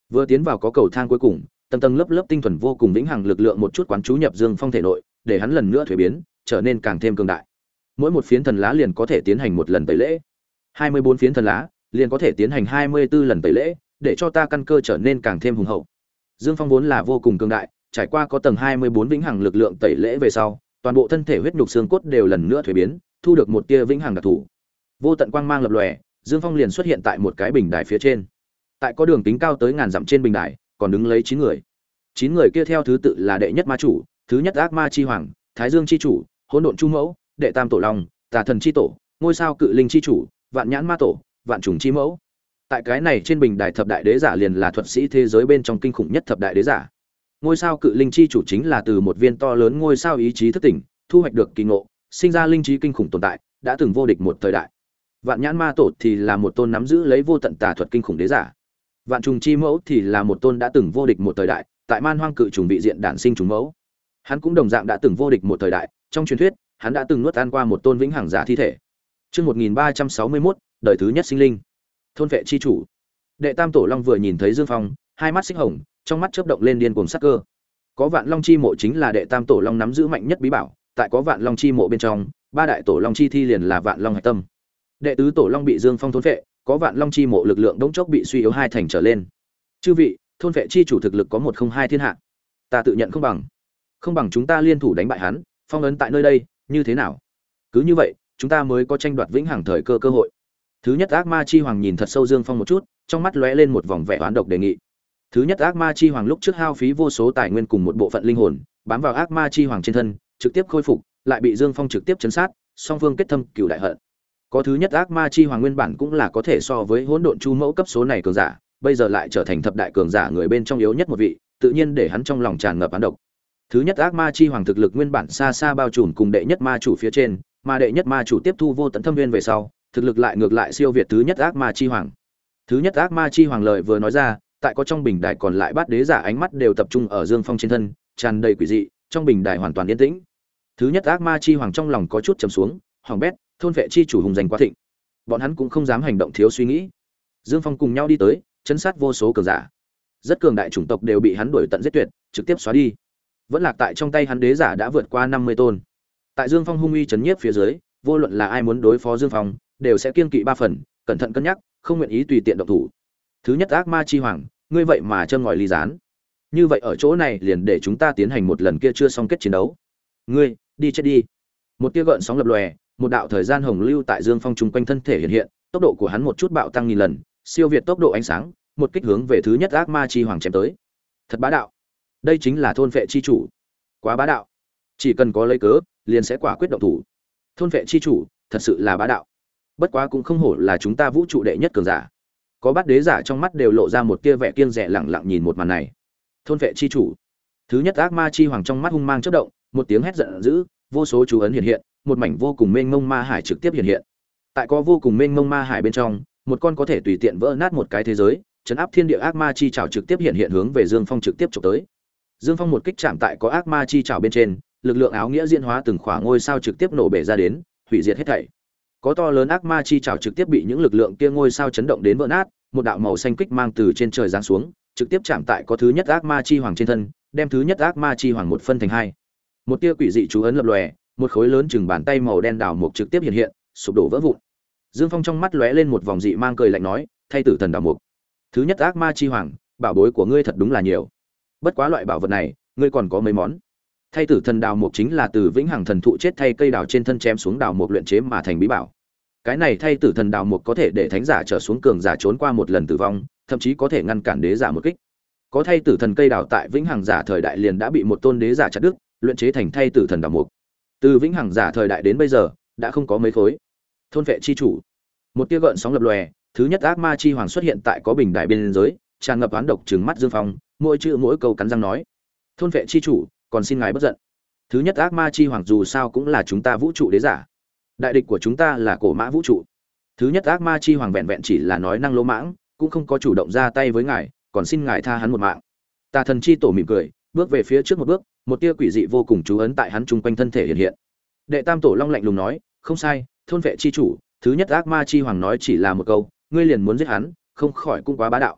Vừa tiến vào có cầu thang cuối cùng, tầng tầng lớp lớp tinh thuần vô cùng vĩnh hằng lực lượng một chút quán chú nhập Dương Phong thể nội, để hắn lần nữa thuế biến, trở nên càng thêm cường đại. Mỗi một phiến thần lá liền có thể tiến hành một lần tẩy lễ. hai mươi bốn phiến thần lá liền có thể tiến hành hai mươi bốn lần tẩy lễ, để cho ta căn cơ trở nên càng thêm hùng hậu. Dương Phong vốn là vô cùng cường đại, trải qua có tầng hai mươi bốn vĩnh hằng lực lượng tẩy lễ về sau, toàn bộ thân thể huyết nhục xương cốt đều lần nữa thuế biến, thu được một tia vĩnh hằng đặc thù. Vô tận quang mang lập lòe, Dương Phong liền xuất hiện tại một cái bình đài phía trên. Tại có đường kính cao tới ngàn dặm trên bình đài, còn đứng lấy chín người. Chín người kia theo thứ tự là đệ nhất ma chủ, thứ nhất ác ma chi hoàng, Thái Dương chi chủ, Hỗn độn chu mẫu, đệ tam tổ long, Tà thần chi tổ, ngôi sao cự linh chi chủ, vạn nhãn ma tổ, vạn trùng chi mẫu. Tại cái này trên bình đài thập đại đế giả liền là thuật sĩ thế giới bên trong kinh khủng nhất thập đại đế giả. Ngôi sao cự linh chi chủ chính là từ một viên to lớn ngôi sao ý chí thức tỉnh, thu hoạch được kỳ ngộ, sinh ra linh trí kinh khủng tồn tại, đã từng vô địch một thời đại. Vạn nhãn ma tổ thì là một tôn nắm giữ lấy vô tận tà thuật kinh khủng đế giả. Vạn trùng chi mẫu thì là một tôn đã từng vô địch một thời đại, tại man hoang cự trùng bị diện đản sinh trùng mẫu. Hắn cũng đồng dạng đã từng vô địch một thời đại, trong truyền thuyết, hắn đã từng nuốt ăn qua một tôn vĩnh hằng giả thi thể. Chương một nghìn ba trăm sáu mươi mốt, đời thứ nhất sinh linh. Thôn vệ chi chủ. Đệ tam tổ long vừa nhìn thấy Dương Phong, hai mắt xích hồng, trong mắt chớp động lên điên cuồng sắc cơ. Có Vạn Long chi mộ chính là đệ tam tổ long nắm giữ mạnh nhất bí bảo, tại có Vạn Long chi mộ bên trong, ba đại tổ long chi thi liền là Vạn Long hạch tâm. Đệ tứ tổ long bị Dương Phong thôn vệ, có Vạn Long chi mộ lực lượng đống chốc bị suy yếu hai thành trở lên. Chư vị, thôn vệ chi chủ thực lực có một không hai thiên hạ. Ta tự nhận không bằng. Không bằng chúng ta liên thủ đánh bại hắn, phong ấn tại nơi đây, như thế nào? Cứ như vậy, chúng ta mới có tranh đoạt vĩnh hằng thời cơ cơ hội. Thứ nhất ác ma chi hoàng nhìn thật sâu Dương Phong một chút, trong mắt lóe lên một vòng vẻ oán độc đề nghị. Thứ nhất ác ma chi hoàng lúc trước hao phí vô số tài nguyên cùng một bộ phận linh hồn, bám vào ác ma chi hoàng trên thân, trực tiếp khôi phục, lại bị Dương Phong trực tiếp chấn sát, song phương kết thâm cừu đại hận. Có thứ nhất ác ma chi hoàng nguyên bản cũng là có thể so với hỗn độn chu mẫu cấp số này cường giả, bây giờ lại trở thành thập đại cường giả người bên trong yếu nhất một vị, tự nhiên để hắn trong lòng tràn ngập oán độc. Thứ nhất ác ma chi hoàng thực lực nguyên bản xa xa bao trùm cùng đệ nhất ma chủ phía trên, mà đệ nhất ma chủ tiếp thu vô tận thâm nguyên về sau, thực lực lại ngược lại siêu việt thứ nhất ác ma chi hoàng. Thứ nhất ác ma chi hoàng lời vừa nói ra, tại có trong bình đài còn lại bát đế giả ánh mắt đều tập trung ở Dương Phong trên thân, tràn đầy quỷ dị, trong bình đài hoàn toàn yên tĩnh. Thứ nhất ác ma chi hoàng trong lòng có chút trầm xuống, hoàng bét, thôn vệ chi chủ hùng danh quá thịnh. Bọn hắn cũng không dám hành động thiếu suy nghĩ. Dương Phong cùng nhau đi tới, chấn sát vô số cường giả. Rất cường đại chủng tộc đều bị hắn đuổi tận giết tuyệt, trực tiếp xóa đi. Vẫn lạc tại trong tay hắn đế giả đã vượt qua năm mươi tôn. Tại Dương Phong hung uy chấn nhiếp phía dưới, vô luận là ai muốn đối phó Dương Phong, đều sẽ kiêng kỵ ba phần, cẩn thận cân nhắc, không nguyện ý tùy tiện động thủ. Thứ nhất ác ma chi hoàng, ngươi vậy mà châm ngòi ly gián. Như vậy ở chỗ này liền để chúng ta tiến hành một lần kia chưa xong kết chiến đấu. Ngươi, đi chết đi. Một tia gợn sóng lập lòe, một đạo thời gian hồng lưu tại Dương Phong trung quanh thân thể hiện hiện, tốc độ của hắn một chút bạo tăng nghìn lần, siêu việt tốc độ ánh sáng, một kích hướng về thứ nhất ác ma chi hoàng chém tới. Thật bá đạo. Đây chính là thôn vệ chi chủ. Quá bá đạo. Chỉ cần có lấy cớ, liền sẽ quả quyết động thủ. Thôn vệ chi chủ, thật sự là bá đạo. Bất quá cũng không hổ là chúng ta vũ trụ đệ nhất cường giả. Có bát đế giả trong mắt đều lộ ra một tia vẻ kiêng dè lẳng lặng nhìn một màn này. Thôn vệ chi chủ. Thứ nhất ác ma chi hoàng trong mắt hung mang chớp động, một tiếng hét giận dữ, vô số chú ấn hiện hiện, một mảnh vô cùng mênh mông ma hải trực tiếp hiện hiện. Tại có vô cùng mênh mông ma hải bên trong, một con có thể tùy tiện vỡ nát một cái thế giới, chấn áp thiên địa ác ma chi trảo trực tiếp hiện hiện hướng về Dương Phong trực tiếp chụp tới. Dương Phong một kích chạm tại có ác ma chi trảo bên trên, lực lượng áo nghĩa diễn hóa từng khỏa ngôi sao trực tiếp nổ bể ra đến, hủy diệt hết thảy. Có to lớn ác ma chi trảo trực tiếp bị những lực lượng kia ngôi sao chấn động đến vỡ nát, một đạo màu xanh kích mang từ trên trời giáng xuống, trực tiếp chạm tại có thứ nhất ác ma chi hoàng trên thân, đem thứ nhất ác ma chi hoàng một phân thành hai. Một tia quỷ dị chú ấn lập lòe, một khối lớn chừng bàn tay màu đen đào mục trực tiếp hiện hiện, sụp đổ vỡ vụn. Dương Phong trong mắt lóe lên một vòng dị mang cười lạnh nói, thay tử thần đào mục. Thứ nhất ác ma chi hoàng, bảo bối của ngươi thật đúng là nhiều. Bất quá loại bảo vật này, ngươi còn có mấy món. Thay tử thần đào mục chính là từ vĩnh hằng thần thụ chết thay cây đào trên thân chém xuống đào mục luyện chế mà thành bí bảo. Cái này thay tử thần đào mục có thể để thánh giả trở xuống cường giả trốn qua một lần tử vong, thậm chí có thể ngăn cản đế giả một kích. Có thay tử thần cây đào tại vĩnh hằng giả thời đại liền đã bị một tôn đế giả chặt đứt, luyện chế thành thay tử thần đào mục. Từ vĩnh hằng giả thời đại đến bây giờ, đã không có mấy khối. Thôn vệ chi chủ. Một tia gợn sóng lập lòe, thứ nhất ác ma chi hoàng xuất hiện tại có bình đại biên giới, tràn ngập oán độc trừng mắt Dương Phong, mỗi chữ mỗi câu cắn răng nói: "Thôn vệ chi chủ, còn xin ngài bất giận. Thứ nhất ác ma chi hoàng dù sao cũng là chúng ta vũ trụ đế giả. Đại địch của chúng ta là cổ mã vũ trụ. Thứ nhất ác ma chi hoàng vẹn vẹn chỉ là nói năng lỗ mãng, cũng không có chủ động ra tay với ngài, còn xin ngài tha hắn một mạng." Tà thần chi tổ mỉm cười, bước về phía trước một bước, một tia quỷ dị vô cùng chú ấn tại hắn trung quanh thân thể hiện hiện. Đệ tam tổ long lạnh lùng nói: "Không sai, thôn vệ chi chủ, thứ nhất ác ma chi hoàng nói chỉ là một câu, ngươi liền muốn giết hắn, không khỏi cũng quá bá đạo."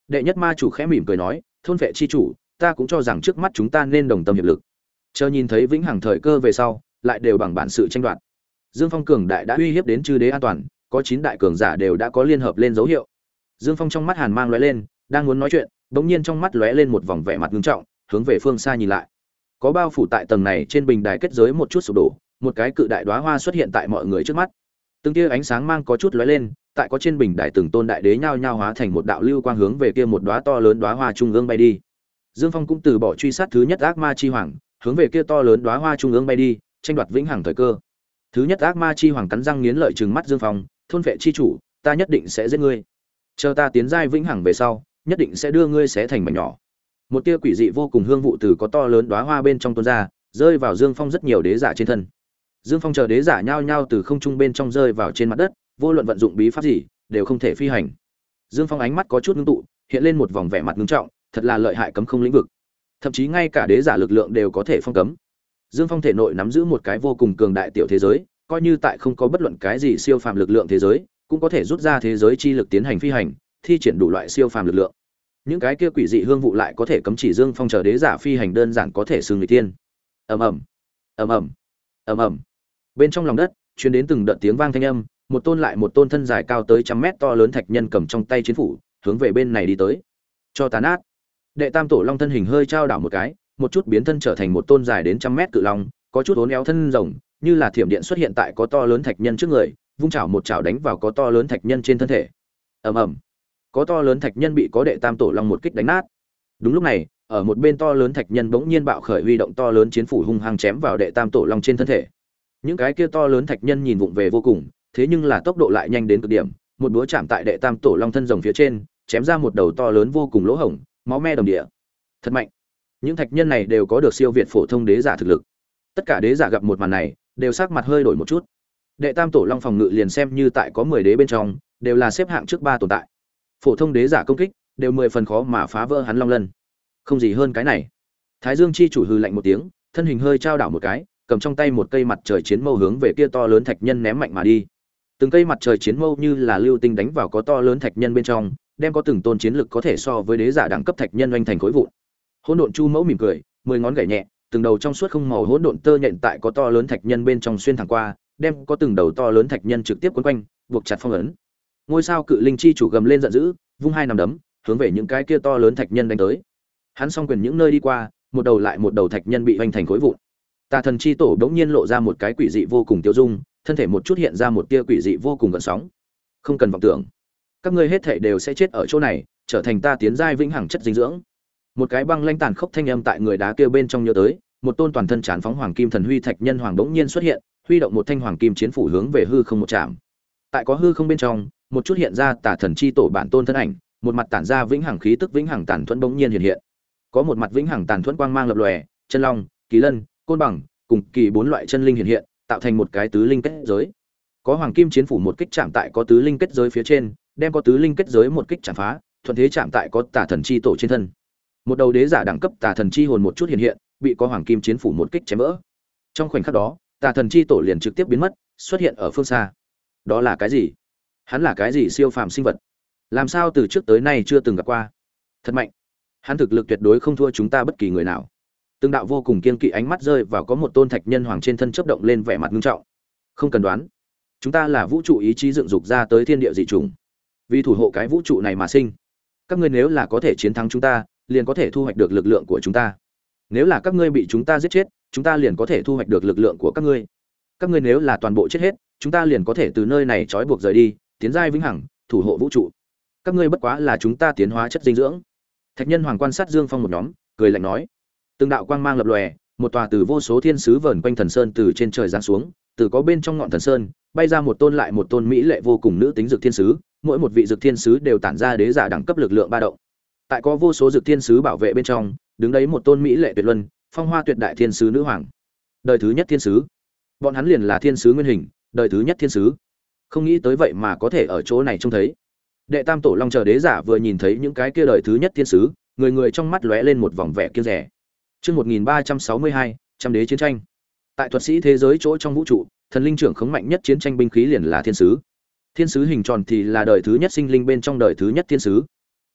Đệ nhất ma chủ khẽ mỉm cười nói, thôn vệ chi chủ, ta cũng cho rằng trước mắt chúng ta nên đồng tâm hiệp lực. Chờ nhìn thấy vĩnh hằng thời cơ về sau, lại đều bằng bản sự tranh đoạt. Dương Phong cường đại đã uy hiếp đến chư đế an toàn, có chín đại cường giả đều đã có liên hợp lên dấu hiệu. Dương Phong trong mắt hàn mang lóe lên, đang muốn nói chuyện, bỗng nhiên trong mắt lóe lên một vòng vẻ mặt nghiêm trọng, hướng về phương xa nhìn lại. Có bao phủ tại tầng này trên bình đài kết giới một chút sụp đổ, một cái cự đại đóa hoa xuất hiện tại mọi người trước mắt. Từng tia ánh sáng mang có chút lóe lên, tại có trên bình đài từng tôn đại đế nhao nhao hóa thành một đạo lưu quang hướng về kia một đóa to lớn đóa hoa trung ương bay đi. Dương Phong cũng từ bỏ truy sát thứ nhất ác ma chi hoàng, hướng về kia to lớn đóa hoa trung ương bay đi, tranh đoạt vĩnh hằng thời cơ. Thứ nhất ác ma chi hoàng cắn răng nghiến lợi trừng mắt Dương Phong, thôn vệ chi chủ, ta nhất định sẽ giết ngươi. Chờ ta tiến giai vĩnh hằng về sau, nhất định sẽ đưa ngươi xé thành mảnh nhỏ. Một tia quỷ dị vô cùng hương vụ từ có to lớn đóa hoa bên trong tuôn ra, rơi vào Dương Phong rất nhiều đế giả trên thân. Dương Phong chờ đế giả nhao nhao từ không trung bên trong rơi vào trên mặt đất, vô luận vận dụng bí pháp gì, đều không thể phi hành. Dương Phong ánh mắt có chút ngưng tụ, hiện lên một vòng vẻ mặt ngưng trọng, thật là lợi hại cấm không lĩnh vực. Thậm chí ngay cả đế giả lực lượng đều có thể phong cấm. Dương Phong thể nội nắm giữ một cái vô cùng cường đại tiểu thế giới, coi như tại không có bất luận cái gì siêu phàm lực lượng thế giới, cũng có thể rút ra thế giới chi lực tiến hành phi hành, thi triển đủ loại siêu phàm lực lượng. Những cái kia quỷ dị hương vụ lại có thể cấm chỉ Dương Phong chờ đế giả phi hành đơn giản có thể xưng người tiên. Ầm ầm, ầm ầm, ầm ầm. Bên trong lòng đất truyền đến từng đợt tiếng vang thanh âm, một tôn lại một tôn thân dài cao tới trăm mét to lớn thạch nhân cầm trong tay chiến phủ, hướng về bên này đi tới. Cho tàn ác. Đệ Tam Tổ Long thân hình hơi trao đảo một cái, một chút biến thân trở thành một tôn dài đến trăm mét cự long, có chút uốn éo thân rồng, như là thiểm điện xuất hiện tại có to lớn thạch nhân trước người, vung chảo một chảo đánh vào có to lớn thạch nhân trên thân thể. Ầm ầm. Có to lớn thạch nhân bị có Đệ Tam Tổ Long một kích đánh nát. Đúng lúc này, ở một bên to lớn thạch nhân bỗng nhiên bạo khởi huy động to lớn chiến phủ hung hăng chém vào Đệ Tam Tổ Long trên thân thể. Những cái kia to lớn thạch nhân nhìn vụng về vô cùng, thế nhưng là tốc độ lại nhanh đến cực điểm, một búa chạm tại Đệ Tam Tổ Long thân rồng phía trên, chém ra một đầu to lớn vô cùng lỗ hổng, máu me đồng địa. Thật mạnh. Những thạch nhân này đều có được siêu việt phổ thông đế giả thực lực. Tất cả đế giả gặp một màn này, đều sắc mặt hơi đổi một chút. Đệ Tam Tổ Long phòng ngự liền xem như tại có mười đế bên trong, đều là xếp hạng trước ba tồn tại. Phổ thông đế giả công kích, đều mười phần khó mà phá vỡ hắn long lân. Không gì hơn cái này. Thái Dương chi chủ hừ lạnh một tiếng, thân hình hơi trao đảo một cái, cầm trong tay một cây mặt trời chiến mâu hướng về kia to lớn thạch nhân ném mạnh mà đi. Từng cây mặt trời chiến mâu như là lưu tinh đánh vào có to lớn thạch nhân bên trong, đem có từng tôn chiến lực có thể so với đế giả đẳng cấp thạch nhân oanh thành khối vụn. Hỗn độn chu mẫu mỉm cười, mười ngón gảy nhẹ, từng đầu trong suốt không màu hỗn độn tơ nhện tại có to lớn thạch nhân bên trong xuyên thẳng qua, đem có từng đầu to lớn thạch nhân trực tiếp quấn quanh, buộc chặt phong ấn. Ngôi sao cự linh chi chủ gầm lên giận dữ, vung hai nắm đấm, hướng về những cái kia to lớn thạch nhân đánh tới. Hắn song quyền những nơi đi qua, một đầu lại một đầu thạch nhân bị hoành thành khối vụn. Tà thần chi tổ bỗng nhiên lộ ra một cái quỷ dị vô cùng tiêu dung, thân thể một chút hiện ra một tia quỷ dị vô cùng gợn sóng. Không cần vọng tưởng, các ngươi hết thảy đều sẽ chết ở chỗ này, trở thành ta tiến giai vĩnh hằng chất dinh dưỡng. Một cái băng lãnh tàn khốc thanh âm tại người đá kia bên trong nhớ tới, một tôn toàn thân tràn phóng hoàng kim thần huy thạch nhân hoàng bỗng nhiên xuất hiện, huy động một thanh hoàng kim chiến phủ hướng về hư không một chạm. Tại có hư không bên trong, một chút hiện ra tà thần chi tổ bản tôn thân ảnh, một mặt tản ra vĩnh hằng khí tức vĩnh hằng tàn thuẫn bỗng nhiên hiện hiện. Có một mặt vĩnh hằng tàn thuẫn quang mang lập lòe, chân long, kỳ lân, côn bằng, cùng kỳ bốn loại chân linh hiện hiện, tạo thành một cái tứ linh kết giới. Có hoàng kim chiến phủ một kích chạm tại có tứ linh kết giới phía trên, đem có tứ linh kết giới một kích chạm phá, thuận thế chạm tại có tà thần chi tổ trên thân. Một đầu đế giả đẳng cấp tà thần chi hồn một chút hiện hiện, bị có hoàng kim chiến phủ một kích chém vỡ. Trong khoảnh khắc đó, tà thần chi tổ liền trực tiếp biến mất, xuất hiện ở phương xa. Đó là cái gì? Hắn là cái gì siêu phàm sinh vật? Làm sao từ trước tới nay chưa từng gặp qua? Thật mạnh. Hắn thực lực tuyệt đối không thua chúng ta bất kỳ người nào. Từng đạo vô cùng kiên kỵ ánh mắt rơi vào có một tôn thạch nhân hoàng trên thân chớp động lên vẻ mặt nghiêm trọng. Không cần đoán, chúng ta là vũ trụ ý chí dựng dục ra tới thiên địa dị chủng, vì thủ hộ cái vũ trụ này mà sinh. Các ngươi nếu là có thể chiến thắng chúng ta, liền có thể thu hoạch được lực lượng của chúng ta. Nếu là các ngươi bị chúng ta giết chết, chúng ta liền có thể thu hoạch được lực lượng của các ngươi. Các ngươi nếu là toàn bộ chết hết, chúng ta liền có thể từ nơi này trói buộc rời đi, tiến giai vĩnh hằng, thủ hộ vũ trụ. Các ngươi bất quá là chúng ta tiến hóa chất dinh dưỡng. Thạch nhân hoàng quan sát Dương Phong một nhóm, cười lạnh nói. Từng đạo quang mang lập lòe, một tòa từ vô số thiên sứ vờn quanh thần sơn từ trên trời giáng xuống, từ có bên trong ngọn thần sơn, bay ra một tôn lại một tôn mỹ lệ vô cùng nữ tính dược thiên sứ, mỗi một vị dược thiên sứ đều tản ra đế giả đẳng cấp lực lượng ba động. Tại có vô số dược thiên sứ bảo vệ bên trong, đứng đấy một tôn mỹ lệ tuyệt luân, phong hoa tuyệt đại thiên sứ nữ hoàng. Đời thứ nhất thiên sứ. Bọn hắn liền là thiên sứ nguyên hình, đời thứ nhất thiên sứ. Không nghĩ tới vậy mà có thể ở chỗ này trông thấy. Đệ Tam Tổ Long chờ đế giả vừa nhìn thấy những cái kia đời thứ nhất thiên sứ, người người trong mắt lóe lên một vòng vẻ kiêu rẻ. Chương một nghìn ba trăm sáu mươi hai, trăm đế chiến tranh. Tại thuật sĩ thế giới chỗ trong vũ trụ, thần linh trưởng khống mạnh nhất chiến tranh binh khí liền là thiên sứ. Thiên sứ hình tròn thì là đời thứ nhất sinh linh bên trong đời thứ nhất thiên sứ.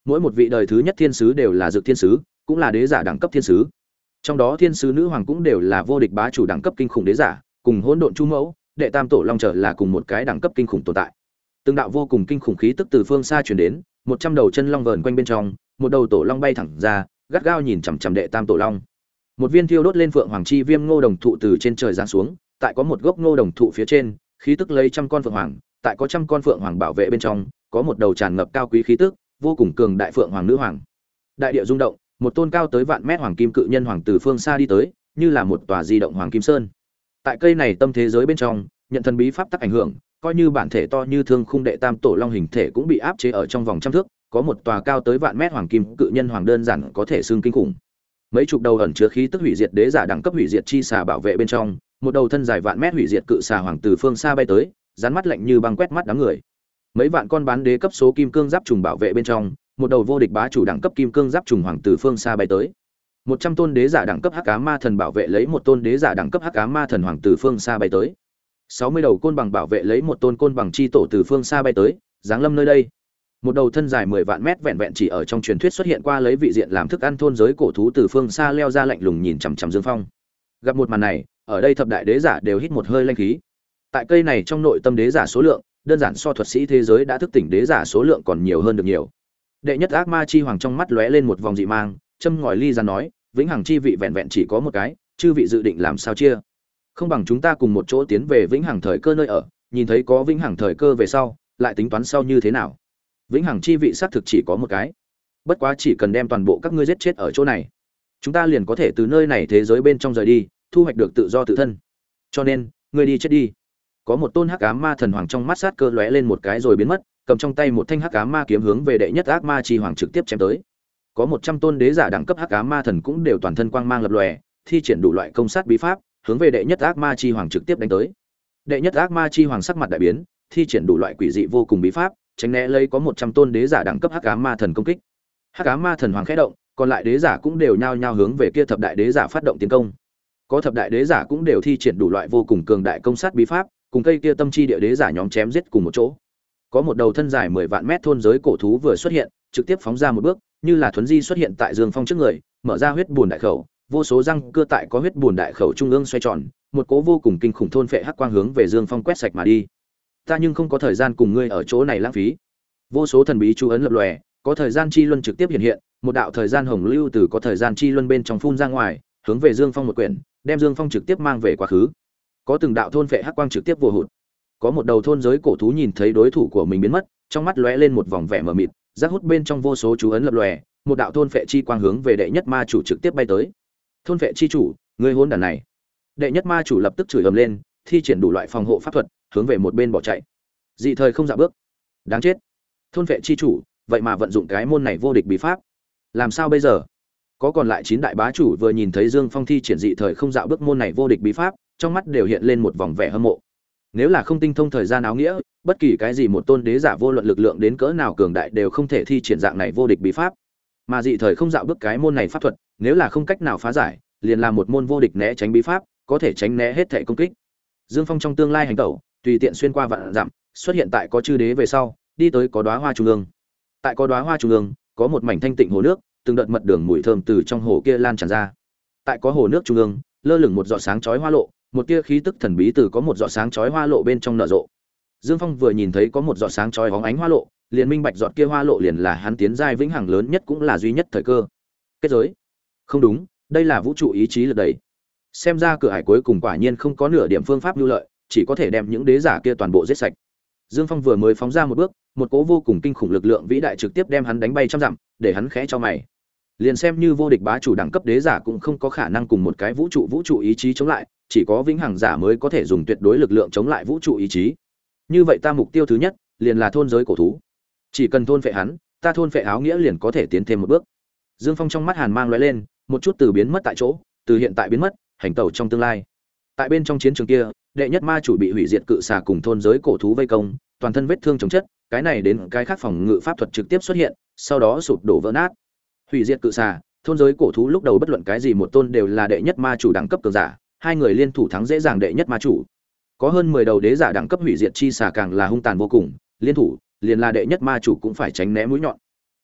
Mỗi một vị đời thứ nhất thiên sứ đều là dược thiên sứ, cũng là đế giả đẳng cấp thiên sứ. Trong đó thiên sứ nữ hoàng cũng đều là vô địch bá chủ đẳng cấp kinh khủng đế giả, cùng hỗn độn chu mẫu, đệ tam tổ long trở là cùng một cái đẳng cấp kinh khủng tồn tại. Từng đạo vô cùng kinh khủng khí tức từ phương xa truyền đến, một trăm đầu chân long vờn quanh bên trong, một đầu tổ long bay thẳng ra, gắt gao nhìn chằm chằm đệ tam tổ long. Một viên thiêu đốt lên phượng hoàng chi viêm ngô đồng thụ từ trên trời giáng xuống, tại có một gốc ngô đồng thụ phía trên, khí tức lấy trăm con phượng hoàng, tại có trăm con phượng hoàng bảo vệ bên trong, có một đầu tràn ngập cao quý khí tức, vô cùng cường đại phượng hoàng nữ hoàng. Đại địa rung động, một tôn cao tới vạn mét hoàng kim cự nhân hoàng từ phương xa đi tới, như là một tòa di động hoàng kim sơn. Tại cây này tâm thế giới bên trong, nhận thần bí pháp tắc ảnh hưởng, coi như bản thể to như thương khung đệ tam tổ long hình thể cũng bị áp chế ở trong vòng trăm thước, có một tòa cao tới vạn mét hoàng kim cự nhân hoàng đơn giản có thể xưng kinh khủng. Mấy chục đầu ẩn chứa khí tức hủy diệt đế giả đẳng cấp hủy diệt chi xà bảo vệ bên trong, một đầu thân dài vạn mét hủy diệt cự xà hoàng từ phương xa bay tới, dán mắt lạnh như băng quét mắt đám người. Mấy vạn con bán đế cấp số kim cương giáp trùng bảo vệ bên trong, một đầu vô địch bá chủ đẳng cấp kim cương giáp trùng hoàng từ phương xa bay tới. Một trăm tôn đế giả đẳng cấp hắc ám ma thần bảo vệ lấy một tôn đế giả đẳng cấp hắc ám ma thần hoàng từ phương xa bay tới. Sáu mươi đầu côn bằng bảo vệ lấy một tôn côn bằng chi tổ từ phương xa bay tới, giáng lâm nơi đây. Một đầu thân dài mười vạn mét vẹn vẹn chỉ ở trong truyền thuyết xuất hiện qua lấy vị diện làm thức ăn thôn giới cổ thú từ phương xa leo ra lạnh lùng nhìn chằm chằm Dương Phong. Gặp một màn này, ở đây thập đại đế giả đều hít một hơi lanh khí. Tại cây này trong nội tâm đế giả số lượng, đơn giản so thuật sĩ thế giới đã thức tỉnh đế giả số lượng còn nhiều hơn được nhiều. Đệ nhất ác ma chi hoàng trong mắt lóe lên một vòng dị mang, châm ngòi ly ra nói, vĩnh hằng chi vị vẹn vẹn chỉ có một cái, chư vị dự định làm sao chia? Không bằng chúng ta cùng một chỗ tiến về vĩnh hằng thời cơ nơi ở, nhìn thấy có vĩnh hằng thời cơ về sau, lại tính toán sau như thế nào. Vĩnh hằng chi vị xác thực chỉ có một cái, bất quá chỉ cần đem toàn bộ các ngươi giết chết ở chỗ này, chúng ta liền có thể từ nơi này thế giới bên trong rời đi, thu hoạch được tự do tự thân. Cho nên, ngươi đi chết đi. Có một tôn hắc ám ma thần hoàng trong mắt sát cơ lóe lên một cái rồi biến mất, cầm trong tay một thanh hắc ám ma kiếm hướng về đệ nhất ác ma chi hoàng trực tiếp chém tới. Có một trăm tôn đế giả đẳng cấp hắc ám ma thần cũng đều toàn thân quang mang lập lòe, thi triển đủ loại công sát bí pháp, hướng về đệ nhất ác ma chi hoàng trực tiếp đánh tới. Đệ nhất ác ma chi hoàng sắc mặt đại biến, thi triển đủ loại quỷ dị vô cùng bí pháp, tránh né lấy có một trăm tôn đế giả đẳng cấp hắc ám ma thần công kích. Hắc ám ma thần hoàng khẽ động, còn lại đế giả cũng đều nhao nhao hướng về kia thập đại đế giả phát động tiến công. Có thập đại đế giả cũng đều thi triển đủ loại vô cùng cường đại công sát bí pháp, cùng cây kia tâm chi địa đế giả nhóm chém giết cùng một chỗ. Có một đầu thân dài mười vạn mét thôn giới cổ thú vừa xuất hiện, trực tiếp phóng ra một bước, như là thuấn di xuất hiện tại Dương Phong trước người, mở ra huyết buồn đại khẩu, vô số răng cưa tại có huyết buồn đại khẩu trung ương xoay tròn, một cỗ vô cùng kinh khủng thôn phệ hắc quang hướng về Dương Phong quét sạch mà đi. Ta nhưng không có thời gian cùng ngươi ở chỗ này lãng phí. Vô số thần bí chú ấn lập lòe, có thời gian chi luân trực tiếp hiện hiện, một đạo thời gian hồng lưu từ có thời gian chi luân bên trong phun ra ngoài, hướng về Dương Phong một quyển, đem Dương Phong trực tiếp mang về quá khứ. Có từng đạo thôn phệ hắc quang trực tiếp vô hụt. Có một đầu thôn giới cổ thú nhìn thấy đối thủ của mình biến mất, trong mắt lóe lên một vòng vẻ mờ mịt, giác hút bên trong vô số chú ấn lập lòe, một đạo thôn phệ chi quang hướng về đệ nhất ma chủ trực tiếp bay tới. Thôn phệ chi chủ, ngươi hỗn đản này! Đệ nhất ma chủ lập tức chửi ầm lên, thi triển đủ loại phòng hộ pháp thuật, hướng về một bên bỏ chạy. Dị thời không dạo bước, đáng chết! Thôn phệ chi chủ, vậy mà vận dụng cái môn này vô địch bí pháp, làm sao bây giờ? Có còn lại chín đại bá chủ vừa nhìn thấy Dương Phong thi triển dị thời không dạo bước môn này vô địch bí pháp, trong mắt đều hiện lên một vòng vẻ hâm mộ. Nếu là không tinh thông thời gian áo nghĩa, bất kỳ cái gì một tôn đế giả vô luận lực lượng đến cỡ nào cường đại đều không thể thi triển dạng này vô địch bí pháp. Mà dị thời không dạo bước cái môn này pháp thuật, nếu là không cách nào phá giải, liền là một môn vô địch né tránh bí pháp, có thể tránh né hết thể công kích. Dương Phong trong tương lai hành tẩu, tùy tiện xuyên qua vạn dặm, xuất hiện tại có chư đế về sau, đi tới có đóa hoa trung ương. Tại có đóa hoa trung ương, có một mảnh thanh tịnh hồ nước, từng đợt mật đường mùi thơm từ trong hồ kia lan tràn ra. Tại có hồ nước trung ương, lơ lửng một giọt sáng chói hoa lộ, một tia khí tức thần bí từ có một giọt sáng chói hoa lộ bên trong nở rộ. Dương Phong vừa nhìn thấy có một giọt sáng chói bóng ánh hoa lộ, liền minh bạch giọt kia hoa lộ liền là hắn tiến giai vĩnh hằng lớn nhất cũng là duy nhất thời cơ. Kết giới? Không đúng, đây là vũ trụ ý chí lực đẩy. Xem ra cửa hải cuối cùng quả nhiên không có nửa điểm phương pháp lưu lợi, chỉ có thể đem những đế giả kia toàn bộ giết sạch. Dương Phong vừa mới phóng ra một bước, một cỗ vô cùng kinh khủng lực lượng vĩ đại trực tiếp đem hắn đánh bay trăm dặm, để hắn khẽ cho mày. Liền xem như vô địch bá chủ đẳng cấp đế giả cũng không có khả năng cùng một cái vũ trụ vũ trụ ý chí chống lại, chỉ có vĩnh hằng giả mới có thể dùng tuyệt đối lực lượng chống lại vũ trụ ý chí. Như vậy ta mục tiêu thứ nhất liền là thôn giới cổ thú. Chỉ cần thôn phệ hắn, ta thôn phệ áo nghĩa liền có thể tiến thêm một bước. Dương Phong trong mắt hàn mang lóe lên, một chút từ biến mất tại chỗ, từ hiện tại biến mất, hành tẩu trong tương lai. Tại bên trong chiến trường kia, đệ nhất ma chủ bị hủy diệt cự xà cùng thôn giới cổ thú vây công, toàn thân vết thương chồng chất, cái này đến cái khác phòng ngự pháp thuật trực tiếp xuất hiện, sau đó sụp đổ vỡ nát. Hủy diệt cự xà, thôn giới cổ thú lúc đầu bất luận cái gì một tôn đều là đệ nhất ma chủ đẳng cấp cường giả, hai người liên thủ thắng dễ dàng đệ nhất ma chủ. Có hơn mười đầu đế giả đẳng cấp hủy diệt chi xà càng là hung tàn vô cùng, liên thủ, liền là đệ nhất ma chủ cũng phải tránh né mũi nhọn.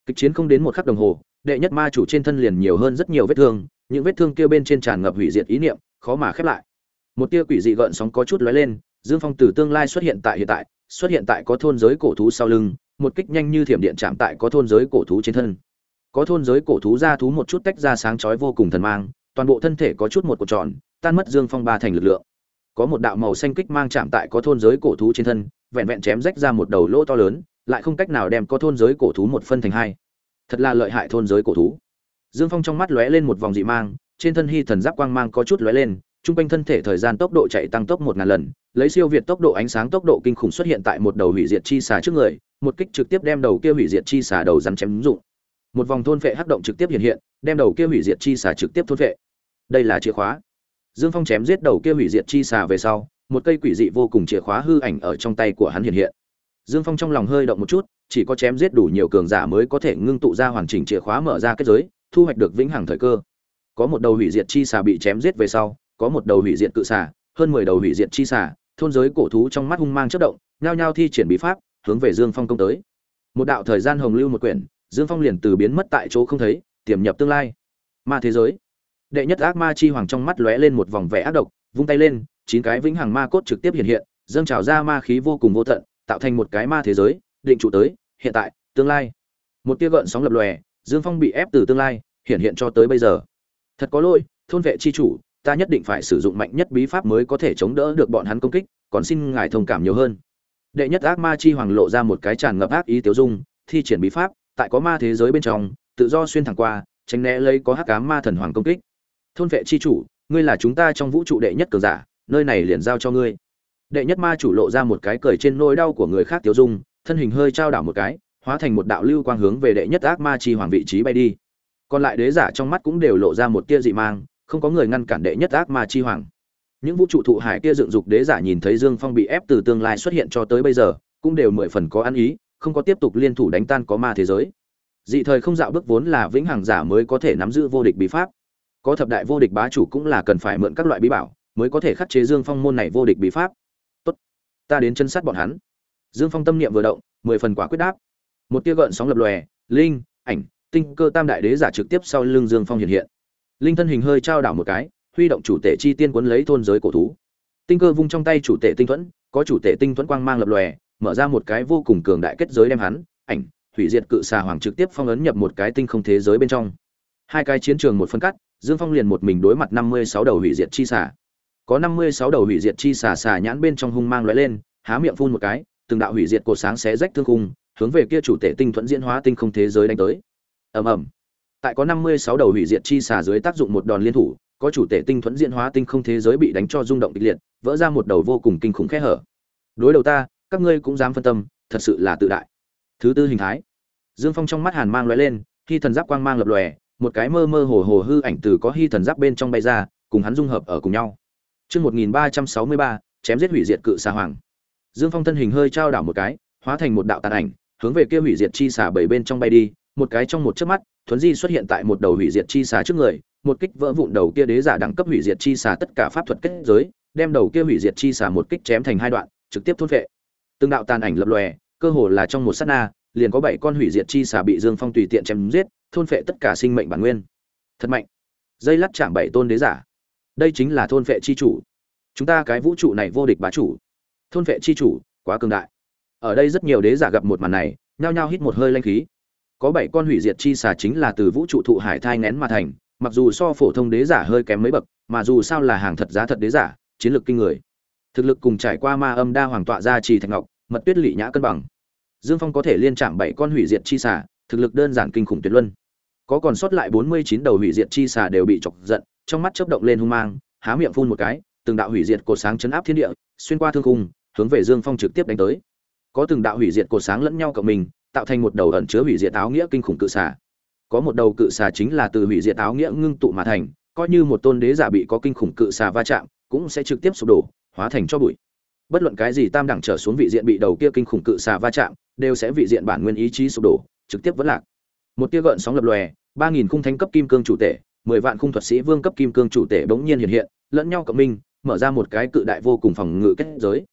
Kịch chiến không đến một khắc đồng hồ, đệ nhất ma chủ trên thân liền nhiều hơn rất nhiều vết thương, những vết thương kia bên trên tràn ngập hủy diệt ý niệm, khó mà khép lại. Một tia quỷ dị gợn sóng có chút lóe lên, Dương Phong từ tương lai xuất hiện tại hiện tại, xuất hiện tại có thôn giới cổ thú sau lưng, một kích nhanh như thiểm điện chạm tại có thôn giới cổ thú trên thân. Có thôn giới cổ thú ra thú một chút tách ra sáng chói vô cùng thần mang, toàn bộ thân thể có chút một cột tròn, tan mất Dương Phong ba thành lực lượng. Có một đạo màu xanh kích mang chạm tại có thôn giới cổ thú trên thân, vẹn vẹn chém rách ra một đầu lỗ to lớn, lại không cách nào đem có thôn giới cổ thú một phân thành hai. Thật là lợi hại thôn giới cổ thú. Dương Phong trong mắt lóe lên một vòng dị mang, trên thân hy thần giáp quang mang có chút lóe lên, trung quanh thân thể thời gian tốc độ chạy tăng tốc một ngàn lần, lấy siêu việt tốc độ ánh sáng tốc độ kinh khủng xuất hiện tại một đầu hủy diệt chi xà trước người, một kích trực tiếp đem đầu kia hủy diệt chi xà đầu rắn chém dụng. Một vòng thôn phệ hắc động trực tiếp hiện hiện, đem đầu kia hủy diệt chi xà trực tiếp thôn phệ. Đây là chìa khóa. Dương Phong chém giết đầu kia hủy diệt chi xà về sau, một cây quỷ dị vô cùng chìa khóa hư ảnh ở trong tay của hắn hiện hiện. Dương Phong trong lòng hơi động một chút, chỉ có chém giết đủ nhiều cường giả mới có thể ngưng tụ ra hoàn chỉnh chìa khóa mở ra kết giới, thu hoạch được vĩnh hằng thời cơ. Có một đầu hủy diệt chi xà bị chém giết về sau, có một đầu hủy diệt cự xà, hơn mười đầu hủy diệt chi xà, thôn giới cổ thú trong mắt hung mang chớp động, nhao nhao thi triển bí pháp, hướng về Dương Phong công tới. Một đạo thời gian hồng lưu một quyển, Dương Phong liền từ biến mất tại chỗ không thấy, tiềm nhập tương lai. Ma thế giới. Đệ nhất ác ma chi hoàng trong mắt lóe lên một vòng vẻ ác độc, vung tay lên, chín cái vĩnh hằng ma cốt trực tiếp hiện hiện, dâng trào ra ma khí vô cùng vô tận, tạo thành một cái ma thế giới, định trụ tới, hiện tại, tương lai. Một tia gợn sóng lập lòe, Dương Phong bị ép từ tương lai, hiện hiện cho tới bây giờ. Thật có lỗi, thôn vệ chi chủ, ta nhất định phải sử dụng mạnh nhất bí pháp mới có thể chống đỡ được bọn hắn công kích, còn xin ngài thông cảm nhiều hơn. Đệ nhất ác ma chi hoàng lộ ra một cái tràn ngập ác ý tiêu dung, thi triển bí pháp, tại có ma thế giới bên trong, tự do xuyên thẳng qua, tránh né lấy có hắc ám ma thần hoàng công kích. Thôn vệ chi chủ, ngươi là chúng ta trong vũ trụ đệ nhất cường giả, nơi này liền giao cho ngươi. Đệ nhất ma chủ lộ ra một cái cười trên nỗi đau của người khác tiêu dung, thân hình hơi trao đảo một cái, hóa thành một đạo lưu quang hướng về đệ nhất ác ma chi hoàng vị trí bay đi. Còn lại đế giả trong mắt cũng đều lộ ra một tia dị mang, không có người ngăn cản đệ nhất ác ma chi hoàng. Những vũ trụ thụ hải kia dựng dục đế giả nhìn thấy Dương Phong bị ép từ tương lai xuất hiện cho tới bây giờ, cũng đều mười phần có ăn ý, không có tiếp tục liên thủ đánh tan có ma thế giới. Dị thời không dạo bước vốn là vĩnh hằng giả mới có thể nắm giữ vô địch bí pháp, có thập đại vô địch bá chủ cũng là cần phải mượn các loại bí bảo mới có thể khắc chế Dương Phong môn này vô địch bí pháp. Tốt, ta đến chân sát bọn hắn. Dương Phong tâm niệm vừa động, mười phần quả quyết đáp. Một tia gợn sóng lập lòe, linh, ảnh, tinh cơ tam đại đế giả trực tiếp sau lưng Dương Phong hiện hiện. Linh thân hình hơi trao đảo một cái, huy động chủ tể chi tiên cuốn lấy thôn giới cổ thú. Tinh cơ vung trong tay chủ tể tinh thuẫn, có chủ tể tinh thuẫn quang mang lập lòe, mở ra một cái vô cùng cường đại kết giới đem hắn, ảnh, hủy diệt cự xà hoàng trực tiếp phong ấn nhập một cái tinh không thế giới bên trong. Hai cái chiến trường một phân cắt, Dương Phong liền một mình đối mặt năm mươi sáu đầu hủy diệt chi xà. Có năm mươi sáu đầu hủy diệt chi xà xà nhãn bên trong hung mang lóe lên, há miệng phun một cái, từng đạo hủy diệt cột sáng xé rách thương khung, hướng về kia chủ tể tinh thuẫn diễn hóa tinh không thế giới đánh tới. Ầm ầm. Tại có năm mươi sáu đầu hủy diệt chi xà dưới tác dụng một đòn liên thủ, có chủ tể tinh thuẫn diễn hóa tinh không thế giới bị đánh cho rung động kịch liệt, vỡ ra một đầu vô cùng kinh khủng khe hở. Đối đầu ta, các ngươi cũng dám phân tâm, thật sự là tự đại. Thứ tư hình thái. Dương Phong trong mắt hàn mang lóe lên, khi thần giáp quang mang lập lòe, một cái mơ mơ hồ hồ hư ảnh từ có hy thần giáp bên trong bay ra, cùng hắn dung hợp ở cùng nhau. Chương một nghìn ba trăm sáu mươi ba, chém giết hủy diệt cự xà hoàng. Dương Phong thân hình hơi trao đảo một cái, hóa thành một đạo tàn ảnh, hướng về kia hủy diệt chi xà bảy bên trong bay đi, một cái trong một chớp mắt, thuấn di xuất hiện tại một đầu hủy diệt chi xà trước người, một kích vỡ vụn đầu kia đế giả đẳng cấp hủy diệt chi xà tất cả pháp thuật kết giới, đem đầu kia hủy diệt chi xà một kích chém thành hai đoạn, trực tiếp thôn phệ. Từng đạo tàn ảnh lập lòe, cơ hồ là trong một sát na, liền có bảy con hủy diệt chi xà bị Dương Phong tùy tiện chém giết, thôn phệ tất cả sinh mệnh bản nguyên. Thật mạnh. Dây lắt chạm bảy tôn đế giả. Đây chính là thôn phệ chi chủ. Chúng ta cái vũ trụ này vô địch bá chủ. Thôn phệ chi chủ, quá cường đại. Ở đây rất nhiều đế giả gặp một màn này, nhao nhao hít một hơi linh khí. Có bảy con hủy diệt chi xà chính là từ vũ trụ thụ hải thai nghén mà thành, mặc dù so phổ thông đế giả hơi kém mấy bậc, mà dù sao là hàng thật giá thật đế giả, chiến lược kinh người. Thực lực cùng trải qua ma âm đa hoàng tọa ra trì thạch ngọc, mật tuyết lị nhã cân bằng. Dương Phong có thể liên chạm bảy con hủy diệt chi xà, thực lực đơn giản kinh khủng tuyệt luân. Có còn sót lại bốn mươi chín đầu hủy diệt chi xà đều bị chọc giận, trong mắt chớp động lên hung mang, há miệng phun một cái, từng đạo hủy diệt cột sáng chấn áp thiên địa, xuyên qua thương khung, hướng về Dương Phong trực tiếp đánh tới. Có từng đạo hủy diệt cột sáng lẫn nhau cộng mình, tạo thành một đầu ẩn chứa hủy diệt áo nghĩa kinh khủng cự xà. Có một đầu cự xà chính là từ hủy diệt áo nghĩa ngưng tụ mà thành, coi như một tôn đế giả bị có kinh khủng cự xà va chạm, cũng sẽ trực tiếp sụp đổ, hóa thành cho bụi. Bất luận cái gì tam đẳng trở xuống vị diện bị đầu kia kinh khủng cự xà va chạm, đều sẽ vị diện bản nguyên ý chí sụp đổ, trực tiếp vỡ lạc. Một tia gợn sóng lập lòe, ba nghìn khung thánh cấp kim cương chủ tể, mười vạn khung thuật sĩ vương cấp kim cương chủ tể bỗng nhiên hiện hiện, lẫn nhau cộng minh, mở ra một cái cự đại vô cùng phòng ngự kết giới.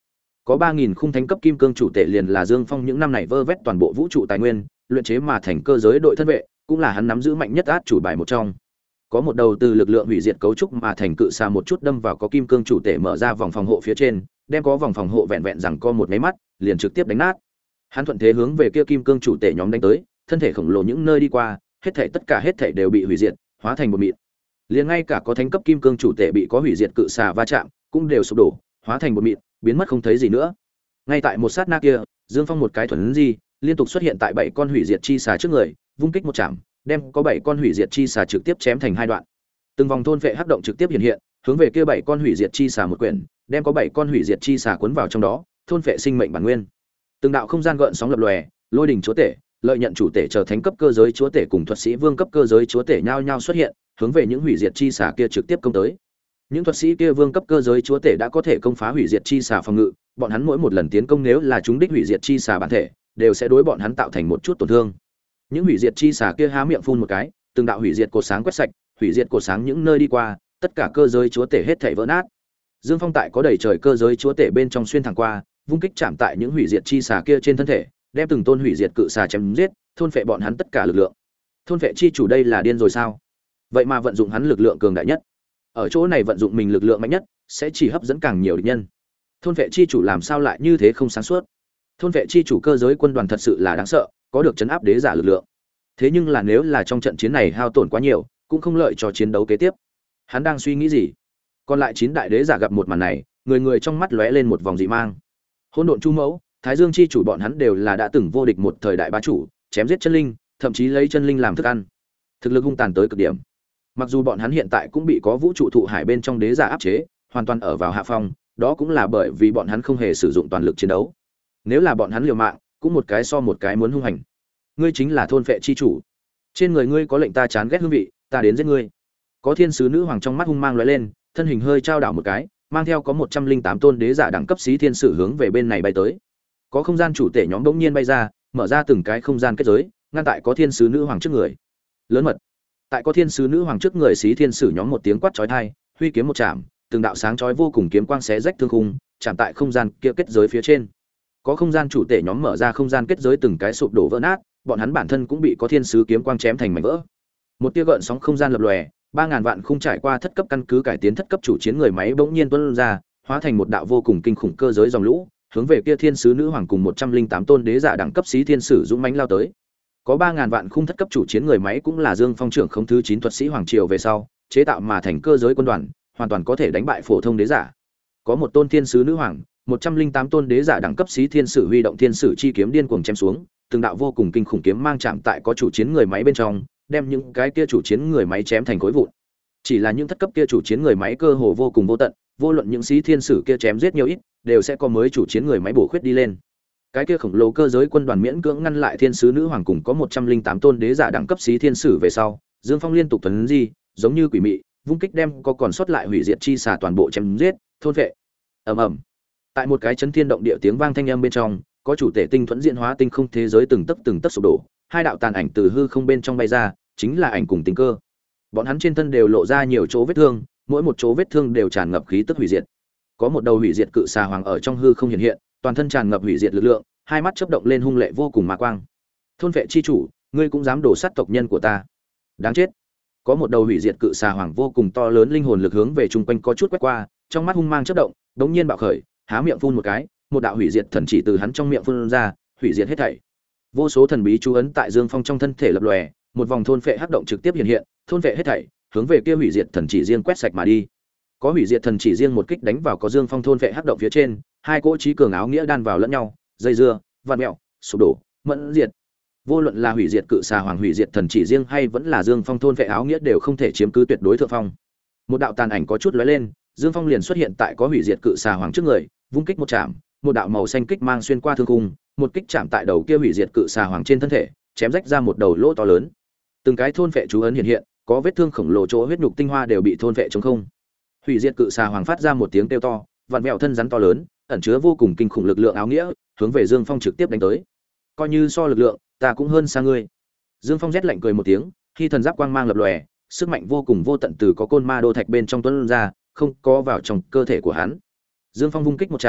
Có ba nghìn khung thánh cấp kim cương chủ tể liền là Dương Phong những năm này vơ vét toàn bộ vũ trụ tài nguyên, luyện chế mà thành cơ giới đội thân vệ, cũng là hắn nắm giữ mạnh nhất át chủ bài một trong. Có một đầu từ lực lượng hủy diệt cấu trúc mà thành cự xà một chút đâm vào có kim cương chủ tể mở ra vòng phòng hộ phía trên, đem có vòng phòng hộ vẹn vẹn rằng co một cái mắt, liền trực tiếp đánh nát. Hắn thuận thế hướng về kia kim cương chủ tể nhóm đánh tới, thân thể khổng lồ những nơi đi qua, hết thảy tất cả hết thảy đều bị hủy diệt, hóa thành một mịn. Liền ngay cả có thánh cấp kim cương chủ tể bị có hủy diệt cự xà va chạm, cũng đều sụp đổ, hóa thành một mịn, biến mất không thấy gì nữa. Ngay tại một sát na kia, Dương Phong một cái thuần di, liên tục xuất hiện tại bảy con hủy diệt chi xà trước người, vung kích một chạm, đem có bảy con hủy diệt chi xà trực tiếp chém thành hai đoạn. Từng vòng thôn vệ hắc động trực tiếp hiện hiện, hướng về kia bảy con hủy diệt chi xà một quyển, đem có bảy con hủy diệt chi xà cuốn vào trong đó, thôn vệ sinh mệnh bản nguyên. Từng đạo không gian gợn sóng lập lòe, lôi đỉnh chúa tể, lợi nhận chủ tể chờ thánh cấp cơ giới chúa tể cùng thuật sĩ vương cấp cơ giới chúa tể nhao nhao xuất hiện, hướng về những hủy diệt chi xà kia trực tiếp công tới. Những thuật sĩ kia vương cấp cơ giới chúa tể đã có thể công phá hủy diệt chi xà phòng ngự, bọn hắn mỗi một lần tiến công nếu là chúng đích hủy diệt chi xà bản thể, đều sẽ đối bọn hắn tạo thành một chút tổn thương. Những hủy diệt chi xà kia há miệng phun một cái, từng đạo hủy diệt cột sáng quét sạch, hủy diệt cột sáng những nơi đi qua, tất cả cơ giới chúa tể hết thảy vỡ nát. Dương Phong tại có đầy trời cơ giới chúa tể bên trong xuyên thẳng qua, vung kích chạm tại những hủy diệt chi xà kia trên thân thể, đem từng tôn hủy diệt cự xà chém giết, thôn phệ bọn hắn tất cả lực lượng. Thôn phệ chi chủ đây là điên rồi sao? Vậy mà vận dụng hắn lực lượng cường đại nhất. Ở chỗ này vận dụng mình lực lượng mạnh nhất, sẽ chỉ hấp dẫn càng nhiều địch nhân. Thôn phệ chi chủ làm sao lại như thế không sáng suốt? Thôn phệ chi chủ cơ giới quân đoàn thật sự là đáng sợ, có được chấn áp đế giả lực lượng. Thế nhưng là nếu là trong trận chiến này hao tổn quá nhiều, cũng không lợi cho chiến đấu kế tiếp. Hắn đang suy nghĩ gì? Còn lại chín đại đế giả gặp một màn này, người người trong mắt lóe lên một vòng dị mang. Hỗn độn chu mẫu, Thái Dương chi chủ bọn hắn đều là đã từng vô địch một thời đại bá chủ, chém giết chân linh, thậm chí lấy chân linh làm thức ăn. Thực lực hung tàn tới cực điểm. Mặc dù bọn hắn hiện tại cũng bị có vũ trụ thụ hải bên trong đế giả áp chế, hoàn toàn ở vào hạ phong, đó cũng là bởi vì bọn hắn không hề sử dụng toàn lực chiến đấu. Nếu là bọn hắn liều mạng, cũng một cái so một cái muốn hung hành. Ngươi chính là thôn phệ chi chủ. Trên người ngươi có lệnh ta chán ghét hương vị, ta đến giết ngươi. Có thiên sứ nữ hoàng trong mắt hung mang lóe lên, thân hình hơi trao đảo một cái, mang theo có một trăm linh tám tôn đế giả đẳng cấp xí thiên sử hướng về bên này bay tới. Có không gian chủ tể nhóm bỗng nhiên bay ra, mở ra từng cái không gian kết giới, ngăn tại có thiên sứ nữ hoàng trước người. Lớn mật. Tại có thiên sứ nữ hoàng trước người xí thiên sử nhóm một tiếng quát chói tai, huy kiếm một chạm, từng đạo sáng chói vô cùng kiếm quang xé rách thương khung, chạm tại không gian kia kết giới phía trên. Có không gian chủ tể nhóm mở ra không gian kết giới từng cái sụp đổ vỡ nát, bọn hắn bản thân cũng bị có thiên sứ kiếm quang chém thành mảnh vỡ. Một tia gợn sóng không gian lập lòe, ba ngàn vạn khung trải qua thất cấp căn cứ cải tiến thất cấp chủ chiến người máy bỗng nhiên tuôn ra, hóa thành một đạo vô cùng kinh khủng cơ giới dòng lũ, hướng về kia thiên sứ nữ hoàng cùng một trăm linh tám tôn đế giả đẳng cấp xí thiên sử dũng mãnh lao tới. Có ba ngàn vạn khung thất cấp chủ chiến người máy cũng là Dương Phong trưởng không thứ chín thuật sĩ hoàng triều về sau, chế tạo mà thành cơ giới quân đoàn, hoàn toàn có thể đánh bại phổ thông đế giả. Có một tôn thiên sứ nữ hoàng, một trăm linh tám tôn đế giả đẳng cấp xí thiên sử huy động thiên sử chi kiếm điên cuồng chém xuống, từng đạo vô cùng kinh khủng kiếm mang chạm tại có chủ chiến người máy bên trong, đem những cái kia chủ chiến người máy chém thành khối vụn. Chỉ là những thất cấp kia chủ chiến người máy cơ hồ vô cùng vô tận, vô luận những xí thiên sử kia chém giết nhiều ít, đều sẽ có mới chủ chiến người máy bổ khuyết đi lên. Cái kia khổng lồ cơ giới quân đoàn miễn cưỡng ngăn lại thiên sứ nữ hoàng cùng có một trăm linh tám tôn đế giả đẳng cấp xí thiên sử về sau, Dương Phong liên tục tuấn di, giống như quỷ mị, vung kích đem có còn sót lại hủy diệt chi xà toàn bộ chém giết, thôn vệ. Ầm ầm. Tại một cái chấn thiên động địa tiếng vang thanh âm bên trong, có chủ tể tinh thuẫn diễn hóa tinh không thế giới từng tấc từng tấc sụp đổ, hai đạo tàn ảnh từ hư không bên trong bay ra, chính là ảnh cùng tinh cơ. Bọn hắn trên thân đều lộ ra nhiều chỗ vết thương, mỗi một chỗ vết thương đều tràn ngập khí tức hủy diệt. Có một đầu hủy diệt cự xà hoàng ở trong hư không hiện hiện, toàn thân tràn ngập hủy diệt lực lượng, hai mắt chớp động lên hung lệ vô cùng ma quang. Thôn vệ chi chủ, ngươi cũng dám đổ sát tộc nhân của ta? Đáng chết. Có một đầu hủy diệt cự xà hoàng vô cùng to lớn linh hồn lực hướng về chung quanh có chút quét qua, trong mắt hung mang chớp động, đống nhiên bạo khởi, há miệng phun một cái, một đạo hủy diệt thần chỉ từ hắn trong miệng phun ra, hủy diệt hết thảy. Vô số thần bí chú ấn tại Dương Phong trong thân thể lập lòe, một vòng thôn phệ hắc động trực tiếp hiện hiện, thôn phệ hết thảy, hướng về kia hủy diệt thần chỉ riêng quét sạch mà đi. Có hủy diệt thần chỉ riêng một kích đánh vào có Dương Phong thôn phệ hắc động phía trên, hai cỗ chí cường áo nghĩa đan vào lẫn nhau, dây dưa, vặn mèo, sụp đổ, mẫn diệt. Vô luận là hủy diệt cự xà hoàng hủy diệt thần chỉ riêng hay vẫn là Dương Phong thôn phệ áo nghĩa đều không thể chiếm cứ tuyệt đối thượng phong. Một đạo tàn ảnh có chút lóe lên, Dương Phong liền xuất hiện tại có hủy diệt cự xà hoàng trước người, vung kích một chạm, một đạo màu xanh kích mang xuyên qua thương khung, một kích chạm tại đầu kia hủy diệt cự xà hoàng trên thân thể, chém rách ra một đầu lỗ to lớn. Từng cái thôn phệ chú ấn hiện hiện, có vết thương khổng lồ chỗ huyết nhục tinh hoa đều bị thôn phệ trống không. Hủy diệt cự xà hoàng phát ra một tiếng kêu to, vặn vẹo thân rắn to lớn, ẩn chứa vô cùng kinh khủng lực lượng áo nghĩa, hướng về Dương Phong trực tiếp đánh tới. Coi như so lực lượng, ta cũng hơn xa ngươi. Dương Phong rét lạnh cười một tiếng, khi thần giáp quang mang lập lòe, sức mạnh vô cùng vô tận từ có côn ma đô thạch bên trong tuôn ra, không có vào trong cơ thể của hắn. Dương Phong vung kích một chạm,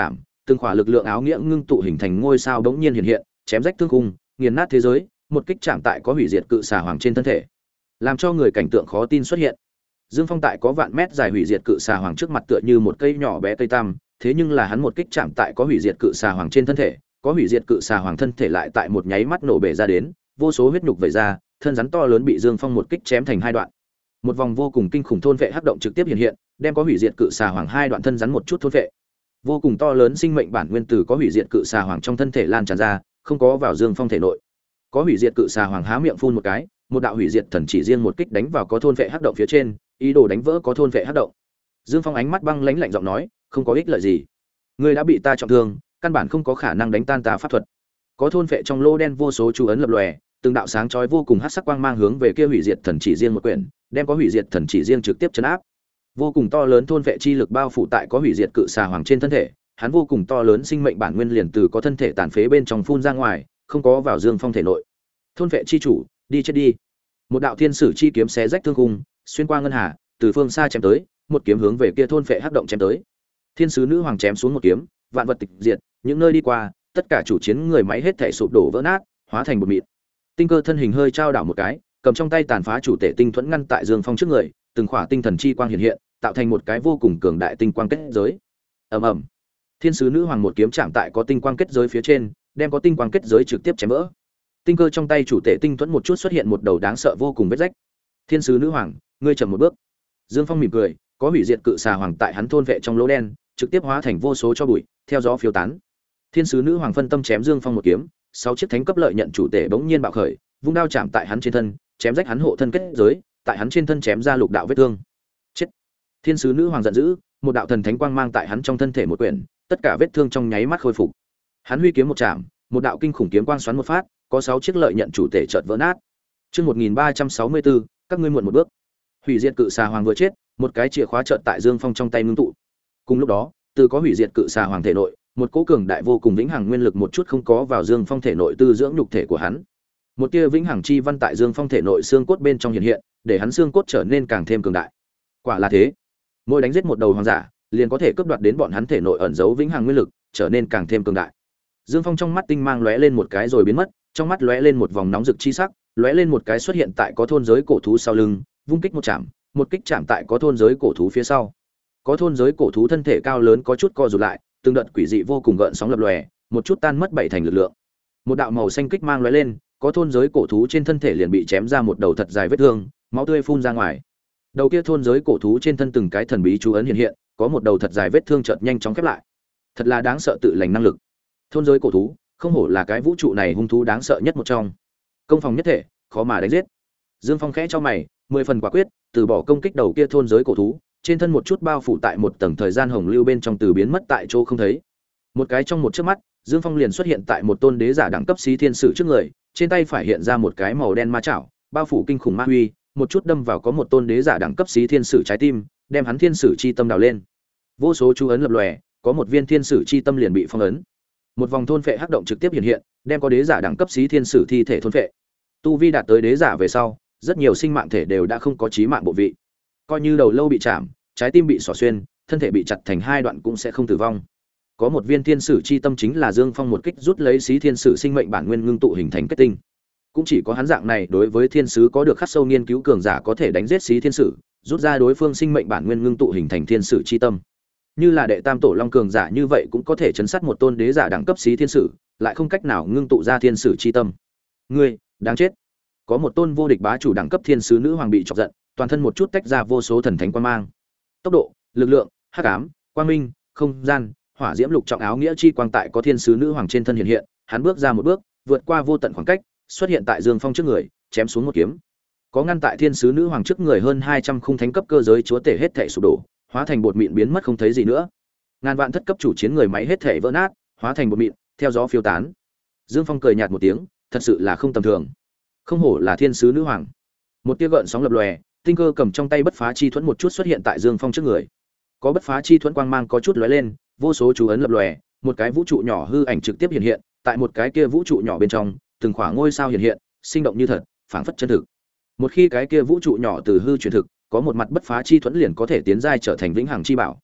từng khỏa lực lượng áo nghĩa ngưng tụ hình thành ngôi sao bỗng nhiên hiện hiện, chém rách thương khung, nghiền nát thế giới, một kích chạm tại có hủy diệt cự xà hoàng trên thân thể, làm cho người cảnh tượng khó tin xuất hiện. Dương Phong tại có vạn mét dài hủy diệt cự xà hoàng trước mặt tựa như một cây nhỏ bé cây tăm, thế nhưng là hắn một kích chạm tại có hủy diệt cự xà hoàng trên thân thể, có hủy diệt cự xà hoàng thân thể lại tại một nháy mắt nổ bể ra đến, vô số huyết nhục vẩy ra, thân rắn to lớn bị Dương Phong một kích chém thành hai đoạn. Một vòng vô cùng kinh khủng thôn vệ hắc động trực tiếp hiện hiện, đem có hủy diệt cự xà hoàng hai đoạn thân rắn một chút thôn vệ. Vô cùng to lớn sinh mệnh bản nguyên tử có hủy diệt cự xà hoàng trong thân thể lan tràn ra, không có vào Dương Phong thể nội. Có hủy diệt cự xà hoàng há miệng phun một cái, một đạo hủy diệt thần chỉ riêng một kích đánh vào có thôn vệ hắc động phía trên, ý đồ đánh vỡ có thôn vệ hắc động. Dương Phong ánh mắt băng lãnh lạnh giọng nói, không có ích lợi gì. Ngươi đã bị ta trọng thương, căn bản không có khả năng đánh tan ta pháp thuật. Có thôn vệ trong lô đen vô số chú ấn lập lòe, từng đạo sáng chói vô cùng hắc sắc quang mang hướng về kia hủy diệt thần chỉ riêng một quyển, đem có hủy diệt thần chỉ riêng trực tiếp chấn áp. Vô cùng to lớn thôn vệ chi lực bao phủ tại có hủy diệt cự xà hoàng trên thân thể, hắn vô cùng to lớn sinh mệnh bản nguyên liền từ có thân thể tàn phế bên trong phun ra ngoài, không có vào Dương Phong thể nội. Thôn vệ chi chủ, đi chết đi. Một đạo thiên sử chi kiếm xé rách thương khung, xuyên qua ngân hà, từ phương xa chém tới, một kiếm hướng về kia thôn vệ hắc động chém tới. Thiên sứ nữ hoàng chém xuống một kiếm, vạn vật tịch diệt, những nơi đi qua, tất cả chủ chiến người máy hết thảy sụp đổ vỡ nát, hóa thành bột mịn. Tinh Cơ thân hình hơi trao đảo một cái, cầm trong tay tàn phá chủ tể tinh thuẫn ngăn tại Dương Phong trước người, từng khỏa tinh thần chi quang hiện hiện, tạo thành một cái vô cùng cường đại tinh quang kết giới. Ầm ầm. Thiên sứ nữ hoàng một kiếm chạm tại có tinh quang kết giới phía trên, đem có tinh quang kết giới trực tiếp chém vỡ. Tinh Cơ trong tay chủ tể tinh thuẫn một chút xuất hiện một đầu đáng sợ vô cùng vết rách. Thiên sứ nữ hoàng, ngươi chậm một bước. Dương Phong mỉm cười, có hủy diệt cự xà hoàng tại hắn thôn vệ trong lỗ đen, trực tiếp hóa thành vô số cho bụi, theo gió phiêu tán. Thiên sứ nữ hoàng phân tâm chém Dương Phong một kiếm, sáu chiếc thánh cấp lợi nhận chủ tể bỗng nhiên bạo khởi, vung đao chạm tại hắn trên thân, chém rách hắn hộ thân kết giới, tại hắn trên thân chém ra lục đạo vết thương. Chết! Thiên sứ nữ hoàng giận dữ, một đạo thần thánh quang mang tại hắn trong thân thể một quyển, tất cả vết thương trong nháy mắt khôi phục. Hắn huy kiếm một chạm, một đạo kinh khủng kiếm quang xoắn một phát, có sáu chiếc lợi nhận chủ tể chợt vỡ nát. Chương một nghìn ba trăm sáu mươi bốn, các ngươi muộn một bước. Hủy diệt cự xà hoàng vừa chết, một cái chìa khóa chợt tại Dương Phong trong tay ngưng tụ. Cùng lúc đó, từ có hủy diệt cự xà hoàng thể nội, một cỗ cường đại vô cùng vĩnh hằng nguyên lực một chút không có vào Dương Phong thể nội tư dưỡng nhục thể của hắn. Một tia vĩnh hằng chi văn tại Dương Phong thể nội xương cốt bên trong hiện hiện, để hắn xương cốt trở nên càng thêm cường đại. Quả là thế, mỗi đánh giết một đầu hoàng giả, liền có thể cướp đoạt đến bọn hắn thể nội ẩn giấu vĩnh hằng nguyên lực, trở nên càng thêm cường đại. Dương Phong trong mắt tinh mang lóe lên một cái rồi biến mất, trong mắt lóe lên một vòng nóng rực chi sắc, lóe lên một cái xuất hiện tại có thôn giới cổ thú sau lưng, vung kích một chạm, một kích chạm tại có thôn giới cổ thú phía sau. Có thôn giới cổ thú thân thể cao lớn có chút co rụt lại, từng đợt quỷ dị vô cùng gợn sóng lập lòe, một chút tan mất bảy thành lực lượng. Một đạo màu xanh kích mang lóe lên, có thôn giới cổ thú trên thân thể liền bị chém ra một đầu thật dài vết thương, máu tươi phun ra ngoài. Đầu kia thôn giới cổ thú trên thân từng cái thần bí chú ấn hiện hiện, có một đầu thật dài vết thương chợt nhanh chóng khép lại. Thật là đáng sợ tự lành năng lực. Thôn giới cổ thú, không hổ là cái vũ trụ này hung thú đáng sợ nhất một trong. Công phòng nhất thể, khó mà đánh giết. Dương Phong khẽ cho mày, mười phần quả quyết, từ bỏ công kích đầu kia thôn giới cổ thú, trên thân một chút bao phủ tại một tầng thời gian hồng lưu bên trong từ biến mất tại chỗ không thấy. Một cái trong một chớp mắt, Dương Phong liền xuất hiện tại một tôn đế giả đẳng cấp xí thiên sử trước người, trên tay phải hiện ra một cái màu đen ma chảo, bao phủ kinh khủng ma huy, một chút đâm vào có một tôn đế giả đẳng cấp xí thiên sử trái tim, đem hắn thiên sử chi tâm đào lên. Vô số chú ấn lập lòe, có một viên thiên sử chi tâm liền bị phong ấn. Một vòng thôn phệ hắc động trực tiếp hiện hiện, đem có đế giả đẳng cấp xí thiên sử thi thể thôn phệ. Tu vi đạt tới đế giả về sau, rất nhiều sinh mạng thể đều đã không có chí mạng bộ vị. Coi như đầu lâu bị chạm, trái tim bị xỏ xuyên, thân thể bị chặt thành hai đoạn cũng sẽ không tử vong. Có một viên thiên sử chi tâm chính là Dương Phong một kích rút lấy xí thiên sử sinh mệnh bản nguyên ngưng tụ hình thành kết tinh. Cũng chỉ có hắn dạng này đối với thiên sứ có được khắc sâu nghiên cứu cường giả có thể đánh giết xí thiên sử, rút ra đối phương sinh mệnh bản nguyên ngưng tụ hình thành thiên sử chi tâm. Như là đệ tam tổ long cường giả như vậy cũng có thể chấn sát một tôn đế giả đẳng cấp xí thiên sử, lại không cách nào ngưng tụ ra thiên sử chi tâm. Ngươi, đáng chết. Có một tôn vô địch bá chủ đẳng cấp thiên sứ nữ hoàng bị chọc giận, toàn thân một chút tách ra vô số thần thánh quang mang. Tốc độ, lực lượng, hắc ám, quang minh, không gian, hỏa diễm lục trọng áo nghĩa chi quang tại có thiên sứ nữ hoàng trên thân hiện hiện, hắn bước ra một bước, vượt qua vô tận khoảng cách, xuất hiện tại Dương Phong trước người, chém xuống một kiếm. Có ngăn tại thiên sứ nữ hoàng trước người hơn hai trăm khung thánh cấp cơ giới chúa tể hết thảy sụp đổ, hóa thành bột mịn biến mất không thấy gì nữa. Ngàn vạn thất cấp chủ chiến người máy hết thảy vỡ nát, hóa thành bột mịn, theo gió phiêu tán. Dương Phong cười nhạt một tiếng, thật sự là không tầm thường. Không hổ là thiên sứ nữ hoàng. Một tia gợn sóng lập lòe, Tinh Cơ cầm trong tay bất phá chi thuẫn một chút xuất hiện tại Dương Phong trước người. Có bất phá chi thuẫn quang mang có chút lóe lên, vô số chú ấn lập lòe, một cái vũ trụ nhỏ hư ảnh trực tiếp hiện hiện, tại một cái kia vũ trụ nhỏ bên trong, từng khỏa ngôi sao hiện hiện, sinh động như thật, phảng phất chân thực. Một khi cái kia vũ trụ nhỏ từ hư chuyển thực, có một mặt bất phá chi thuẫn liền có thể tiến giai trở thành vĩnh hằng chi bảo.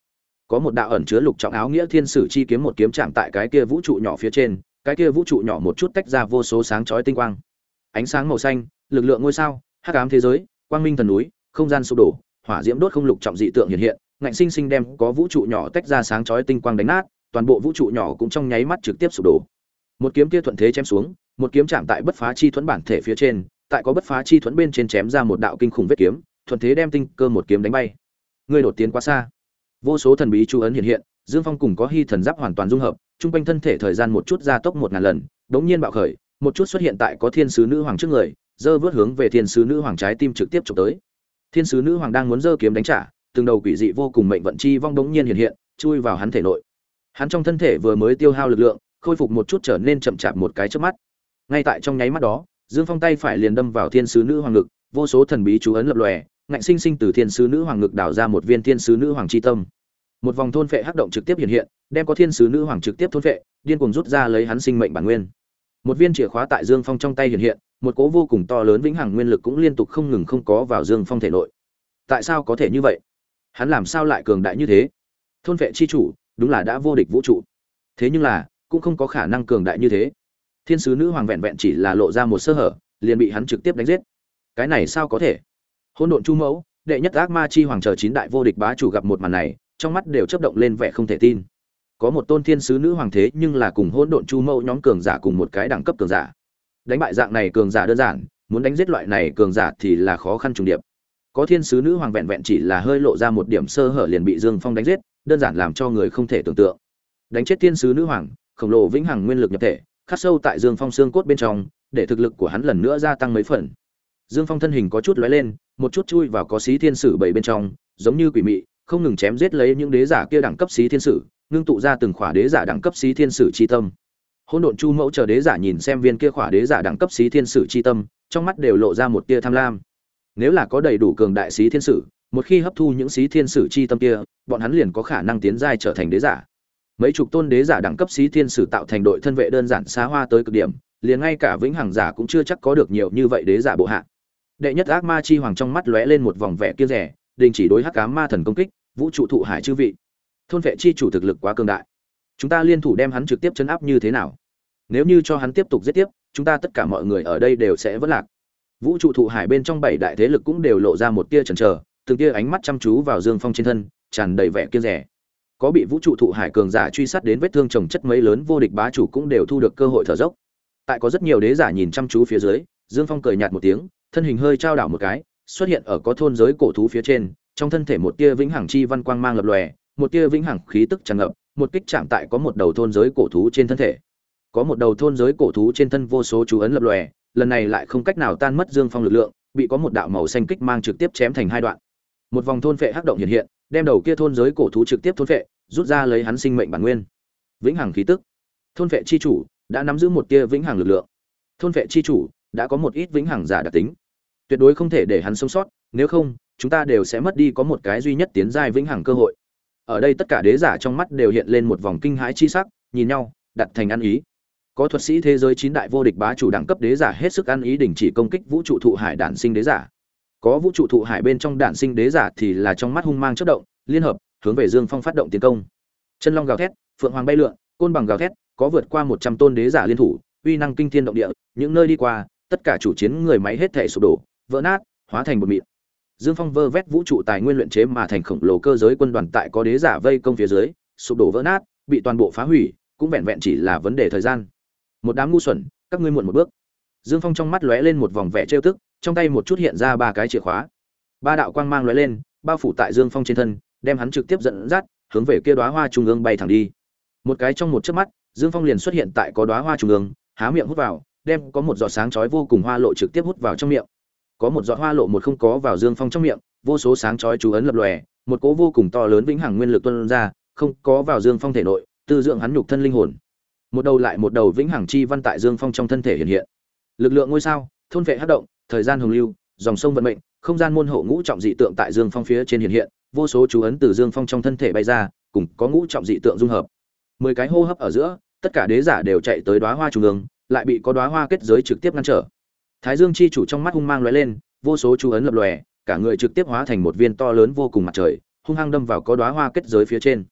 có một đạo ẩn chứa lục trọng áo nghĩa thiên sử chi kiếm một kiếm chạm tại cái kia vũ trụ nhỏ phía trên, cái kia vũ trụ nhỏ một chút tách ra vô số sáng chói tinh quang. Ánh sáng màu xanh, lực lượng ngôi sao, hắc ám thế giới, quang minh thần núi, không gian sụp đổ, hỏa diễm đốt không lục trọng dị tượng hiện hiện, ngạnh sinh sinh đem có vũ trụ nhỏ tách ra sáng chói tinh quang đánh nát, toàn bộ vũ trụ nhỏ cũng trong nháy mắt trực tiếp sụp đổ. Một kiếm kia thuận thế chém xuống, một kiếm chạm tại bất phá chi thuẫn bản thể phía trên, tại có bất phá chi thuẫn bên trên chém ra một đạo kinh khủng vết kiếm, thuận thế đem tinh cơ một kiếm đánh bay. Ngươi đột tiến quá xa. Vô số thần bí chú ấn hiện hiện, Dương Phong cùng có hy thần giáp hoàn toàn dung hợp, trung quanh thân thể thời gian một chút gia tốc một ngàn lần, đống nhiên bạo khởi, một chút xuất hiện tại có thiên sứ nữ hoàng trước người, giơ vớt hướng về thiên sứ nữ hoàng trái tim trực tiếp chụp tới. Thiên sứ nữ hoàng đang muốn giơ kiếm đánh trả, từng đầu quỷ dị vô cùng mệnh vận chi vong đống nhiên hiện hiện, chui vào hắn thể nội. Hắn trong thân thể vừa mới tiêu hao lực lượng, khôi phục một chút trở nên chậm chạp một cái chớp mắt. Ngay tại trong nháy mắt đó, Dương Phong tay phải liền đâm vào thiên sứ nữ hoàng ngực, vô số thần bí chú ấn lập lòe, ngạnh sinh sinh từ thiên sứ nữ hoàng ngực đào ra một viên thiên sứ nữ hoàng chi tâm. Một vòng thôn phệ hắc động trực tiếp hiện hiện, đem có thiên sứ nữ hoàng trực tiếp thôn phệ, điên cuồng rút ra lấy hắn sinh mệnh bản nguyên. Một viên chìa khóa tại Dương Phong trong tay hiện hiện, một cỗ vô cùng to lớn vĩnh hằng nguyên lực cũng liên tục không ngừng không có vào Dương Phong thể nội. Tại sao có thể như vậy? Hắn làm sao lại cường đại như thế? Thôn phệ chi chủ, đúng là đã vô địch vũ trụ. Thế nhưng là, cũng không có khả năng cường đại như thế. Thiên sứ nữ hoàng vẹn vẹn chỉ là lộ ra một sơ hở, liền bị hắn trực tiếp đánh giết. Cái này sao có thể? Hỗn độn chu mẫu, đệ nhất ác ma chi hoàng chờ chín đại vô địch bá chủ gặp một màn này, trong mắt đều chớp động lên vẻ không thể tin. Có một tôn thiên sứ nữ hoàng thế nhưng là cùng hỗn độn chu mẫu nhóm cường giả cùng một cái đẳng cấp cường giả. Đánh bại dạng này cường giả đơn giản, muốn đánh giết loại này cường giả thì là khó khăn trùng điệp. Có thiên sứ nữ hoàng vẹn vẹn chỉ là hơi lộ ra một điểm sơ hở liền bị Dương Phong đánh giết, đơn giản làm cho người không thể tưởng tượng. Đánh chết thiên sứ nữ hoàng, khổng lồ vĩnh hằng nguyên lực nhập thể, khắc sâu tại Dương Phong xương cốt bên trong, để thực lực của hắn lần nữa gia tăng mấy phần. Dương Phong thân hình có chút lóe lên, một chút chui vào có xí thiên sử bảy bên trong, giống như quỷ mị, không ngừng chém giết lấy những đế giả kia đẳng cấp xí thiên sử, ngưng tụ ra từng khỏa đế giả đẳng cấp xí thiên sử chi tâm. Hỗn độn chu mẫu chờ đế giả nhìn xem viên kia khỏa đế giả đẳng cấp xí thiên sử chi tâm, trong mắt đều lộ ra một tia tham lam. Nếu là có đầy đủ cường đại xí thiên sử, một khi hấp thu những xí thiên sử chi tâm kia, bọn hắn liền có khả năng tiến giai trở thành đế giả. Mấy chục tôn đế giả đẳng cấp xí thiên sử tạo thành đội thân vệ đơn giản xa hoa tới cực điểm, liền ngay cả vĩnh hằng giả cũng chưa chắc có được nhiều như vậy đế giả bộ hạ. Đệ nhất ác ma chi hoàng trong mắt lóe lên một vòng vẻ kiêng rẻ, đình chỉ đối hắc ám ma thần công kích, vũ trụ thụ hải chư vị. Thôn vệ chi chủ thực lực quá cường đại, chúng ta liên thủ đem hắn trực tiếp chấn áp như thế nào? Nếu như cho hắn tiếp tục giết tiếp, chúng ta tất cả mọi người ở đây đều sẽ vỡ lạc. Vũ trụ thụ hải bên trong bảy đại thế lực cũng đều lộ ra một tia chần chờ, từng tia ánh mắt chăm chú vào Dương Phong trên thân, tràn đầy vẻ kiêng rẻ. Có bị vũ trụ thụ hải cường giả truy sát đến vết thương chồng chất mấy lớn vô địch bá chủ cũng đều thu được cơ hội thở dốc. Tại có rất nhiều đế giả nhìn chăm chú phía dưới, Dương Phong cười nhạt một tiếng, thân hình hơi trao đảo một cái, xuất hiện ở có thôn giới cổ thú phía trên, trong thân thể một tia vĩnh hằng chi văn quang mang lập lòe, một tia vĩnh hằng khí tức tràn ngập, một kích chạm tại có một đầu thôn giới cổ thú trên thân thể. Có một đầu thôn giới cổ thú trên thân vô số chú ấn lập lòe, lần này lại không cách nào tan mất Dương Phong lực lượng, bị có một đạo màu xanh kích mang trực tiếp chém thành hai đoạn. Một vòng thôn phệ hắc động hiện hiện, đem đầu kia thôn giới cổ thú trực tiếp thôn phệ, rút ra lấy hắn sinh mệnh bản nguyên. Vĩnh hằng khí tức. Thôn phệ chi chủ đã nắm giữ một tia vĩnh hằng lực lượng. Thôn phệ chi chủ đã có một ít vĩnh hằng giả đặc tính. Tuyệt đối không thể để hắn sống sót, nếu không, chúng ta đều sẽ mất đi có một cái duy nhất tiến giai vĩnh hằng cơ hội. Ở đây tất cả đế giả trong mắt đều hiện lên một vòng kinh hãi chi sắc, nhìn nhau, đặt thành ăn ý. Có thuật sĩ thế giới chín đại vô địch bá chủ đẳng cấp đế giả hết sức ăn ý đình chỉ công kích vũ trụ thụ hải đản sinh đế giả. Có vũ trụ thụ hải bên trong đản sinh đế giả thì là trong mắt hung mang chớp động, liên hợp hướng về Dương Phong phát động tiến công. Chân long gào thét, phượng hoàng bay lượn, côn bằng gào thét, có vượt qua một trăm tôn đế giả liên thủ, uy năng kinh thiên động địa, những nơi đi qua, tất cả chủ chiến người máy hết thảy sụp đổ, vỡ nát, hóa thành bột mịn. Dương Phong vơ vét vũ trụ tài nguyên luyện chế mà thành khổng lồ cơ giới quân đoàn tại có đế giả vây công phía dưới, sụp đổ vỡ nát, bị toàn bộ phá hủy, cũng vẹn vẹn chỉ là vấn đề thời gian. Một đám ngu xuẩn, các ngươi muộn một bước. Dương Phong trong mắt lóe lên một vòng vẻ trêu tức, trong tay một chút hiện ra ba cái chìa khóa. Ba đạo quang mang lóe lên, bao phủ tại Dương Phong trên thân, đem hắn trực tiếp dẫn dắt, hướng về kia đóa hoa trung ương bay thẳng đi. Một cái trong một chớp mắt, Dương Phong liền xuất hiện tại có đóa hoa trung ương, há miệng hút vào, đem có một giọt sáng chói vô cùng hoa lộ trực tiếp hút vào trong miệng. Có một giọt hoa lộ một không có vào Dương Phong trong miệng, vô số sáng chói chú ấn lập lòe, một cỗ vô cùng to lớn vĩnh hằng nguyên lực tuôn ra, không có vào Dương Phong thể nội, tư dưỡng hắn nhục thân linh hồn. Một đầu lại một đầu vĩnh hằng chi văn tại Dương Phong trong thân thể hiện hiện. Lực lượng ngôi sao, thôn vệ hắc động, thời gian hồng lưu, dòng sông vận mệnh, không gian môn hộ ngũ trọng dị tượng tại Dương Phong phía trên hiện hiện, vô số chú ấn từ Dương Phong trong thân thể bay ra, cùng có ngũ trọng dị tượng dung hợp. Mười cái hô hấp ở giữa, tất cả đế giả đều chạy tới đóa hoa trung ương, lại bị có đóa hoa kết giới trực tiếp ngăn trở. Thái Dương chi chủ trong mắt hung mang lóe lên, vô số chú ấn lập lòe, cả người trực tiếp hóa thành một viên to lớn vô cùng mặt trời, hung hăng đâm vào có đóa hoa kết giới phía trên.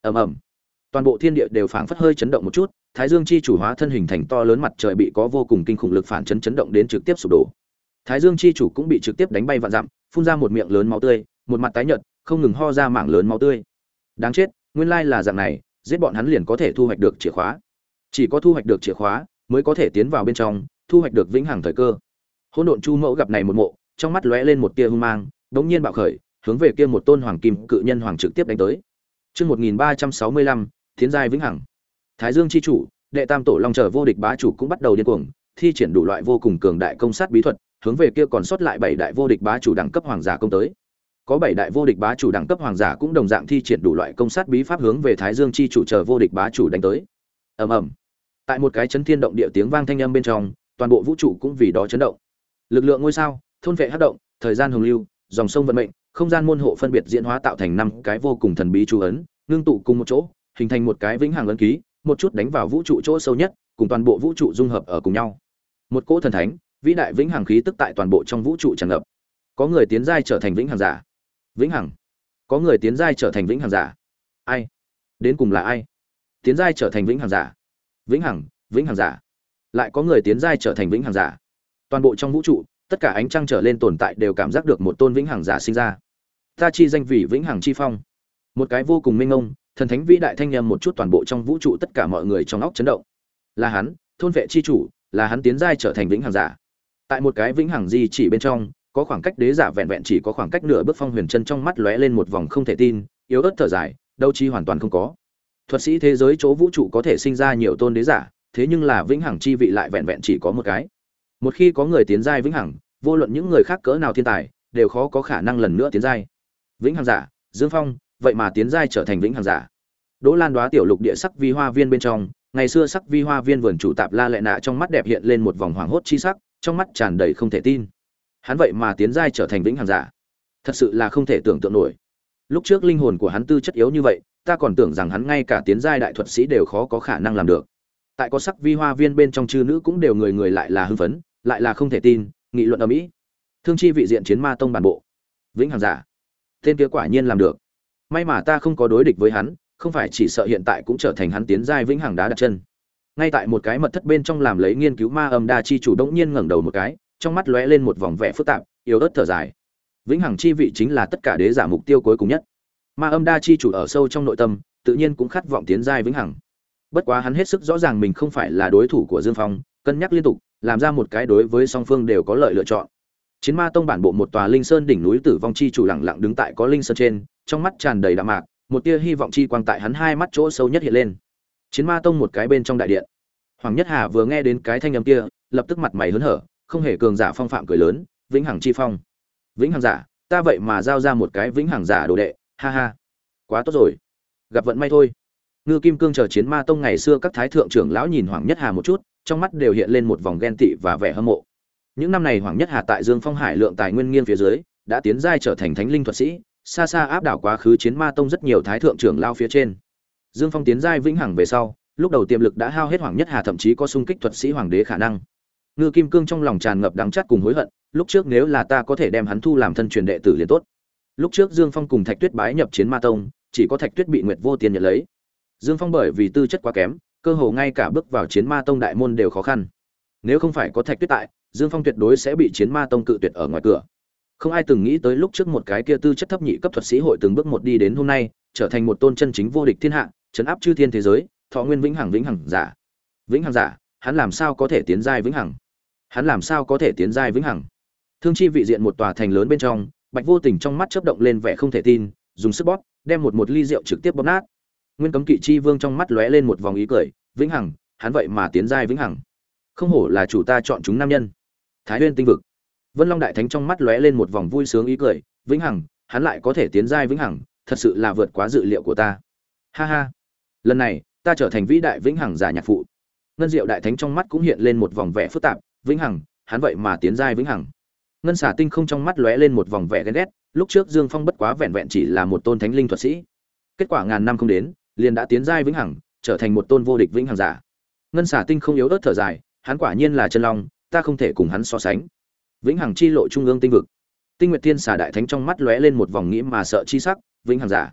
ầm ầm, toàn bộ thiên địa đều phảng phất hơi chấn động một chút, Thái Dương chi chủ hóa thân hình thành to lớn mặt trời bị có vô cùng kinh khủng lực phản chấn chấn động đến trực tiếp sụp đổ. Thái Dương chi chủ cũng bị trực tiếp đánh bay vạn dặm, phun ra một miệng lớn máu tươi, một mặt tái nhợt, không ngừng ho ra mảng lớn máu tươi. Đáng chết, nguyên lai là dạng này, giết bọn hắn liền có thể thu hoạch được chìa khóa. Chỉ có thu hoạch được chìa khóa mới có thể tiến vào bên trong, thu hoạch được vĩnh hằng thời cơ. Hỗn độn Chu Mẫu gặp này một mộ, trong mắt lóe lên một tia hung mang, đống nhiên bạo khởi, hướng về kia một tôn hoàng kim cự nhân hoàng trực tiếp đánh tới. Chương một nghìn ba trăm sáu mươi lăm, Tiến giai vĩnh hằng. Thái Dương chi chủ, đệ tam tổ long trở vô địch bá chủ cũng bắt đầu điên cuồng, thi triển đủ loại vô cùng cường đại công sát bí thuật, hướng về kia còn sót lại bảy đại vô địch bá chủ đẳng cấp hoàng giả công tới. Có bảy đại vô địch bá chủ đẳng cấp hoàng giả cũng đồng dạng thi triển đủ loại công sát bí pháp hướng về Thái Dương chi chủ chờ vô địch bá chủ đánh tới. Ầm ầm. Tại một cái chấn thiên động địa tiếng vang thanh âm bên trong, toàn bộ vũ trụ cũng vì đó chấn động. Lực lượng ngôi sao, thôn vệ hắc động, thời gian hồng lưu, dòng sông vận mệnh, không gian môn hộ phân biệt diễn hóa tạo thành năm cái vô cùng thần bí chú ấn, ngưng tụ cùng một chỗ, hình thành một cái vĩnh hằng ấn ký, một chút đánh vào vũ trụ chỗ sâu nhất, cùng toàn bộ vũ trụ dung hợp ở cùng nhau. Một cỗ thần thánh, vĩ đại vĩnh hằng khí tức tại toàn bộ trong vũ trụ tràn ngập. Có người tiến giai trở thành vĩnh hằng giả. Vĩnh hằng. Có người tiến giai trở thành vĩnh hằng giả. Ai? Đến cùng là ai? Tiến giai trở thành vĩnh hằng giả. Vĩnh hằng, vĩnh hằng giả. Lại có người tiến giai trở thành vĩnh hằng giả. Toàn bộ trong vũ trụ, tất cả ánh trăng trở lên tồn tại đều cảm giác được một tôn vĩnh hằng giả sinh ra. Ta chi danh vì vĩnh hằng chi phong. Một cái vô cùng minh ngông, thần thánh vĩ đại thanh âm một chút toàn bộ trong vũ trụ tất cả mọi người trong óc chấn động. Là hắn, thôn vệ chi chủ, là hắn tiến giai trở thành vĩnh hằng giả. Tại một cái vĩnh hằng di chỉ bên trong, có khoảng cách đế giả vẹn vẹn chỉ có khoảng cách nửa bước Phong Huyền Chân trong mắt lóe lên một vòng không thể tin, yếu ớt thở dài, đâu chi hoàn toàn không có. Thuật sĩ thế giới chỗ vũ trụ có thể sinh ra nhiều tôn đế giả, thế nhưng là vĩnh hằng chi vị lại vẹn vẹn chỉ có một cái. Một khi có người tiến giai vĩnh hằng, vô luận những người khác cỡ nào thiên tài, đều khó có khả năng lần nữa tiến giai. Vĩnh hằng giả, Dương Phong, vậy mà tiến giai trở thành vĩnh hằng giả. Đỗ Lan Đóa tiểu lục địa sắc vi hoa viên bên trong, ngày xưa sắc vi hoa viên vườn chủ Tạp La Lệ Nạ trong mắt đẹp hiện lên một vòng hoàng hốt chi sắc, trong mắt tràn đầy không thể tin. Hắn vậy mà tiến giai trở thành vĩnh hằng giả, thật sự là không thể tưởng tượng nổi. Lúc trước linh hồn của hắn tư chất yếu như vậy, ta còn tưởng rằng hắn ngay cả tiến giai đại thuật sĩ đều khó có khả năng làm được. Tại có sắc vi hoa viên bên trong chư nữ cũng đều người người lại là hưng phấn, lại là không thể tin, nghị luận ầm ĩ. Thương chi vị diện chiến ma tông bản bộ, vĩnh hằng giả, tên kia quả nhiên làm được. May mà ta không có đối địch với hắn, không phải chỉ sợ hiện tại cũng trở thành hắn tiến giai vĩnh hằng đá đặt chân. Ngay tại một cái mật thất bên trong làm lấy nghiên cứu ma âm đa chi chủ đống nhiên ngẩng đầu một cái, trong mắt lóe lên một vòng vẻ phức tạp, yếu ớt thở dài. Vĩnh hằng chi vị chính là tất cả đế giả mục tiêu cuối cùng nhất. Ma âm đa chi chủ ở sâu trong nội tâm, tự nhiên cũng khát vọng tiến giai vĩnh hằng. Bất quá hắn hết sức rõ ràng mình không phải là đối thủ của Dương Phong, cân nhắc liên tục, làm ra một cái đối với song phương đều có lợi lựa chọn. Chiến Ma tông bản bộ một tòa linh sơn đỉnh núi tử vong chi chủ lặng lặng đứng tại có linh sơn trên, trong mắt tràn đầy đạm mạc, một tia hy vọng chi quang tại hắn hai mắt chỗ sâu nhất hiện lên. Chiến Ma tông một cái bên trong đại điện. Hoàng Nhất Hà vừa nghe đến cái thanh âm kia, lập tức mặt mày hớn hở, không hề cường giả phong phạm cười lớn, vĩnh hằng chi phong. Vĩnh hằng giả, ta vậy mà giao ra một cái vĩnh hằng giả đồ đệ, ha ha. Quá tốt rồi. Gặp vận may thôi. Ngư Kim Cương chờ Chiến Ma tông ngày xưa các thái thượng trưởng lão nhìn Hoàng Nhất Hà một chút, trong mắt đều hiện lên một vòng ghen tị và vẻ hâm mộ. Những năm này Hoàng Nhất Hà tại Dương Phong Hải lượng tài nguyên nghiêng phía dưới, đã tiến giai trở thành thánh linh thuật sĩ, xa xa áp đảo quá khứ Chiến Ma tông rất nhiều thái thượng trưởng lão phía trên. Dương Phong tiến giai vĩnh hằng về sau, lúc đầu tiềm lực đã hao hết, Hoàng Nhất Hà thậm chí có xung kích thuật sĩ hoàng đế khả năng. Ngư Kim Cương trong lòng tràn ngập đắng chát cùng hối hận, lúc trước nếu là ta có thể đem hắn thu làm thân truyền đệ tử liền tốt. Lúc trước Dương Phong cùng Thạch Tuyết bái nhập Chiến Ma tông, chỉ có Thạch Tuyết bị Nguyệt Vô Tiên nhận lấy. Dương Phong bởi vì tư chất quá kém, cơ hồ ngay cả bước vào Chiến Ma tông đại môn đều khó khăn. Nếu không phải có Thạch Tuyết tại, Dương Phong tuyệt đối sẽ bị Chiến Ma tông cự tuyệt ở ngoài cửa. Không ai từng nghĩ tới lúc trước một cái kia tư chất thấp nhị cấp thuật sĩ hội từng bước một đi đến hôm nay, trở thành một tôn chân chính vô địch thiên hạ, trấn áp chư thiên thế giới, thọ nguyên vĩnh hằng vĩnh hằng giả. Vĩnh hằng giả, hắn làm sao có thể tiến giai vĩnh hằng? Hắn làm sao có thể tiến giai vĩnh hằng? Thương chi vị diện một tòa thành lớn bên trong, Bạch Vô Tình trong mắt chớp động lên vẻ không thể tin, dùng sức bóp, đem một một ly rượu trực tiếp bóp nát. Nguyên Cấm Kỵ chi vương trong mắt lóe lên một vòng ý cười, vĩnh hằng, hắn vậy mà tiến giai vĩnh hằng. Không hổ là chủ ta chọn chúng nam nhân. Thái Nguyên tinh vực. Vân Long đại thánh trong mắt lóe lên một vòng vui sướng ý cười, vĩnh hằng, hắn lại có thể tiến giai vĩnh hằng, thật sự là vượt quá dự liệu của ta. Ha ha. Lần này, ta trở thành vĩ đại vĩnh hằng giả nhạc phụ. Ngân Diệu đại thánh trong mắt cũng hiện lên một vòng vẻ phức tạp, vĩnh hằng, hắn vậy mà tiến giai vĩnh hằng. Ngân Xà Tinh không trong mắt lóe lên một vòng vẻ ghen ghét, lúc trước Dương Phong bất quá vẹn vẹn chỉ là một tôn thánh linh thuật sĩ, kết quả ngàn năm không đến, liền đã tiến giai vĩnh hằng, trở thành một tôn vô địch vĩnh hằng giả. Ngân Xà Tinh không yếu ớt thở dài, hắn quả nhiên là chân long, ta không thể cùng hắn so sánh. Vĩnh hằng chi lộ trung ương tinh vực. Tinh Nguyệt Thiên Xà đại thánh trong mắt lóe lên một vòng nghĩ mà sợ chi sắc, vĩnh hằng giả.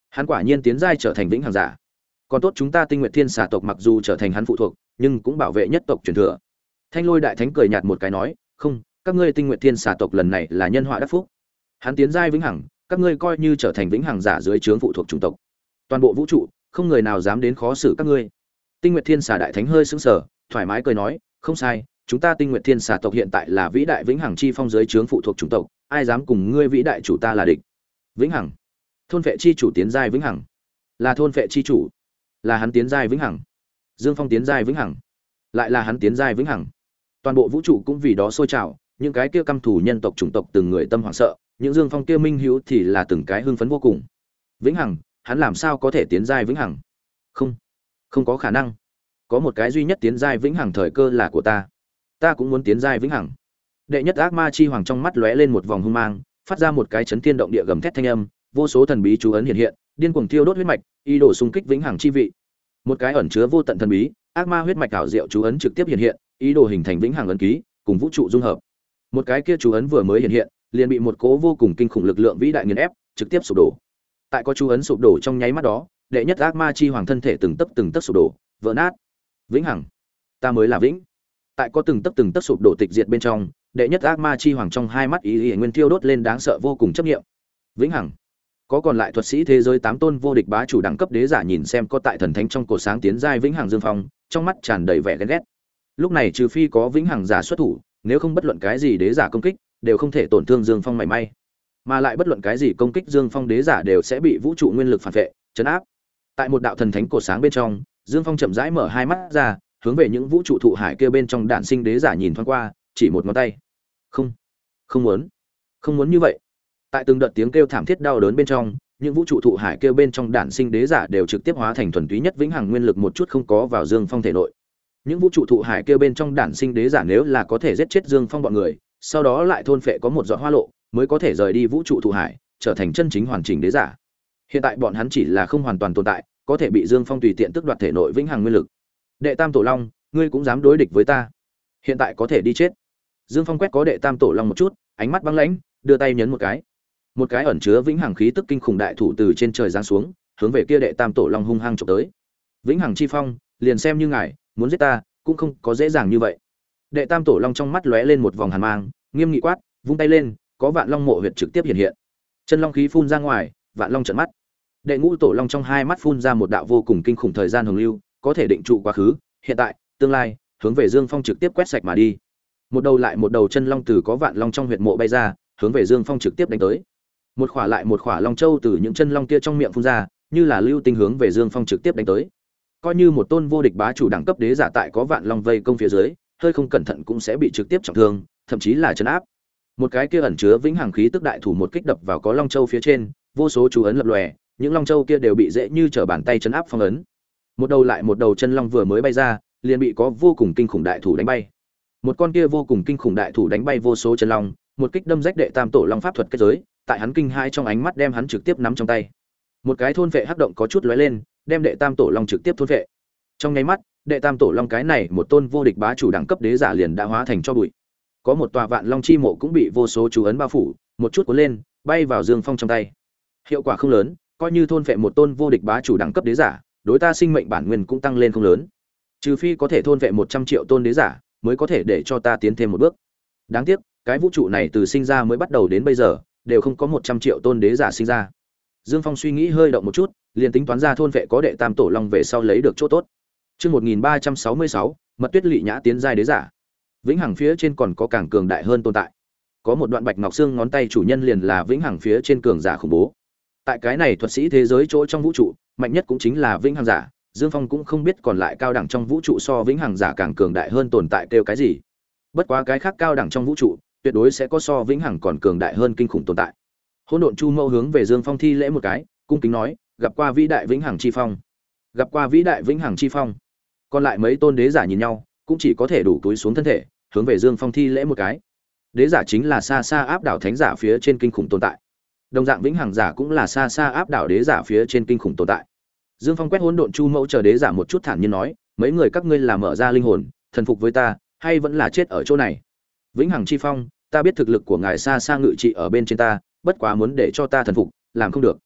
Hắn quả nhiên tiến giai trở thành vĩnh hằng giả. Còn tốt chúng ta Tinh Nguyệt Thiên Xà tộc mặc dù trở thành hắn phụ thuộc, nhưng cũng bảo vệ nhất tộc truyền thừa. Thanh Lôi đại thánh cười nhạt một cái nói, "Không, các ngươi Tinh Nguyệt Thiên Xà tộc lần này là nhân họa đắc phúc. Hắn tiến giai vĩnh hằng, các ngươi coi như trở thành vĩnh hằng giả dưới trướng phụ thuộc chủng tộc. Toàn bộ vũ trụ, không người nào dám đến khó xử các ngươi." Tinh Nguyệt Thiên Xà đại thánh hơi sững sờ, thoải mái cười nói, "Không sai, chúng ta Tinh Nguyệt Thiên Xà tộc hiện tại là vĩ đại vĩnh hằng chi phong dưới trướng phụ thuộc chủng tộc, ai dám cùng ngươi vĩ đại chủ ta là địch?" Vĩnh hằng, thôn vệ chi chủ tiến giai vĩnh hằng, là thôn vệ chi chủ, là hắn tiến giai vĩnh hằng. Dương Phong tiến giai vĩnh hằng, lại là hắn tiến giai vĩnh hằng. Toàn bộ vũ trụ cũng vì đó sôi trào, những cái kia căm thù nhân tộc chủng tộc từng người tâm hoảng sợ, những Dương Phong kia minh hữu thì là từng cái hưng phấn vô cùng. Vĩnh hằng, hắn làm sao có thể tiến giai vĩnh hằng? Không, không có khả năng. Có một cái duy nhất tiến giai vĩnh hằng thời cơ là của ta. Ta cũng muốn tiến giai vĩnh hằng. Đệ nhất ác ma chi hoàng trong mắt lóe lên một vòng hung mang, phát ra một cái chấn thiên động địa gầm thét thanh âm, vô số thần bí chú ấn hiện hiện, điên cuồng thiêu đốt huyết mạch, ý đồ xung kích vĩnh hằng chi vị. Một cái ẩn chứa vô tận thần bí, ác ma huyết mạch ảo diệu chú ấn trực tiếp hiện hiện, ý đồ hình thành vĩnh hằng ấn ký, cùng vũ trụ dung hợp. Một cái kia chú ấn vừa mới hiện hiện, liền bị một cỗ vô cùng kinh khủng lực lượng vĩ đại nghiền ép, trực tiếp sụp đổ. Tại có chú ấn sụp đổ trong nháy mắt đó, đệ nhất ác ma chi hoàng thân thể từng tấc từng tấc sụp đổ, vỡ nát. Vĩnh hằng, ta mới là vĩnh. Tại có từng tấc từng tấc sụp đổ tịch diệt bên trong, đệ nhất ác ma chi hoàng trong hai mắt ý ý nguyên tiêu đốt lên đáng sợ vô cùng chấp niệm. Vĩnh hằng. Có còn lại thuật sĩ thế giới tám tôn vô địch bá chủ đẳng cấp đế giả nhìn xem có tại thần thánh trong cổ sáng tiến giai vĩnh hằng Dương Phong, trong mắt tràn đầy vẻ ghen ghét. Lúc này trừ phi có vĩnh hằng giả xuất thủ, nếu không bất luận cái gì đế giả công kích đều không thể tổn thương Dương Phong mảy may, mà lại bất luận cái gì công kích Dương Phong đế giả đều sẽ bị vũ trụ nguyên lực phản vệ, chấn áp. Tại một đạo thần thánh cổ sáng bên trong, Dương Phong chậm rãi mở hai mắt ra, hướng về những vũ trụ thụ hải kia bên trong đạn sinh đế giả nhìn thoáng qua, chỉ một ngón tay. Không, không muốn, không muốn như vậy. Tại từng đợt tiếng kêu thảm thiết đau đớn bên trong, những vũ trụ thụ hải kêu bên trong đản sinh đế giả đều trực tiếp hóa thành thuần túy nhất vĩnh hằng nguyên lực một chút không có vào Dương Phong thể nội. Những vũ trụ thụ hải kêu bên trong đản sinh đế giả nếu là có thể giết chết Dương Phong bọn người, sau đó lại thôn phệ có một giọt hoa lộ, mới có thể rời đi vũ trụ thụ hải, trở thành chân chính hoàn chỉnh đế giả. Hiện tại bọn hắn chỉ là không hoàn toàn tồn tại, có thể bị Dương Phong tùy tiện tước đoạt thể nội vĩnh hằng nguyên lực. Đệ Tam Tổ Long, ngươi cũng dám đối địch với ta? Hiện tại có thể đi chết. Dương Phong quét có Đệ Tam Tổ Long một chút, ánh mắt băng lãnh, đưa tay nhấn một cái. Một cái ẩn chứa vĩnh hằng khí tức kinh khủng đại thủ từ trên trời giáng xuống, hướng về kia Đệ Tam Tổ Long hung hăng chụp tới. Vĩnh hằng chi phong, liền xem như ngài muốn giết ta, cũng không có dễ dàng như vậy. Đệ Tam Tổ Long trong mắt lóe lên một vòng hàn mang, nghiêm nghị quát, vung tay lên, có Vạn Long mộ huyệt trực tiếp hiện hiện. Chân long khí phun ra ngoài, Vạn Long trợn mắt. Đệ Ngũ Tổ Long trong hai mắt phun ra một đạo vô cùng kinh khủng thời gian hồng lưu, có thể định trụ quá khứ, hiện tại, tương lai, hướng về Dương Phong trực tiếp quét sạch mà đi. Một đầu lại một đầu chân long từ có Vạn Long trong huyệt mộ bay ra, hướng về Dương Phong trực tiếp đánh tới. Một khỏa lại một khỏa long châu từ những chân long kia trong miệng phun ra, như là lưu tinh hướng về Dương Phong trực tiếp đánh tới. Coi như một tôn vô địch bá chủ đẳng cấp đế giả tại có Vạn Long vây công phía dưới, hơi không cẩn thận cũng sẽ bị trực tiếp trọng thương, thậm chí là trấn áp. Một cái kia ẩn chứa vĩnh hằng khí tức đại thủ một kích đập vào có long châu phía trên, vô số chú ấn lập lòe, những long châu kia đều bị dễ như trở bàn tay trấn áp phong ấn. Một đầu lại một đầu chân long vừa mới bay ra, liền bị có vô cùng kinh khủng đại thủ đánh bay. Một con kia vô cùng kinh khủng đại thủ đánh bay vô số chân long, một kích đâm rách Đệ Tam Tổ Long pháp thuật kết giới, tại hắn kinh hai trong ánh mắt đem hắn trực tiếp nắm trong tay. Một cái thôn vệ hắc động có chút lóe lên, đem Đệ Tam Tổ Long trực tiếp thôn vệ. Trong nháy mắt, Đệ Tam Tổ Long cái này một tôn vô địch bá chủ đẳng cấp đế giả liền đã hóa thành cho bụi. Có một tòa Vạn Long chi mộ cũng bị vô số chú ấn bao phủ, một chút cuốn lên, bay vào Dương Phong trong tay. Hiệu quả không lớn, coi như thôn vệ một tôn vô địch bá chủ đẳng cấp đế giả, đối ta sinh mệnh bản nguyên cũng tăng lên không lớn. Trừ phi có thể thôn vệ một trăm triệu tôn đế giả, mới có thể để cho ta tiến thêm một bước. Đáng tiếc, cái vũ trụ này từ sinh ra mới bắt đầu đến bây giờ, đều không có một trăm triệu tôn đế giả sinh ra. Dương Phong suy nghĩ hơi động một chút, liền tính toán ra thôn vệ có Đệ Tam Tổ Long về sau lấy được chỗ tốt. Chương một nghìn ba trăm sáu mươi sáu, Mật Tuyết Lệ Nhã tiến giai đế giả. Vĩnh hằng phía trên còn có càng cường đại hơn tồn tại. Có một đoạn bạch ngọc xương ngón tay chủ nhân liền là vĩnh hằng phía trên cường giả khủng bố. Tại cái này thuật sĩ thế giới chỗ trong vũ trụ, mạnh nhất cũng chính là vĩnh hằng giả. Dương Phong cũng không biết còn lại cao đẳng trong vũ trụ so vĩnh hằng giả càng cường đại hơn tồn tại kêu cái gì. Bất quá cái khác cao đẳng trong vũ trụ, tuyệt đối sẽ có so vĩnh hằng còn cường đại hơn kinh khủng tồn tại. Hỗn độn Chu Mâu hướng về Dương Phong thi lễ một cái, cung kính nói, gặp qua vĩ đại vĩnh hằng chi phong. Gặp qua vĩ đại vĩnh hằng chi phong. Còn lại mấy tôn đế giả nhìn nhau, cũng chỉ có thể đủ túi xuống thân thể, hướng về Dương Phong thi lễ một cái. Đế giả chính là xa xa áp đảo thánh giả phía trên kinh khủng tồn tại. Đồng dạng vĩnh hằng giả cũng là xa xa áp đảo đế giả phía trên kinh khủng tồn tại. Dương Phong quét hỗn độn Chu Mâu chờ đế giả một chút thản nhiên nói, mấy người các ngươi là mở ra linh hồn, thần phục với ta, hay vẫn là chết ở chỗ này? Vĩnh hằng chi phong, ta biết thực lực của ngài xa xa ngự trị ở bên trên ta, bất quá muốn để cho ta thần phục, làm không được.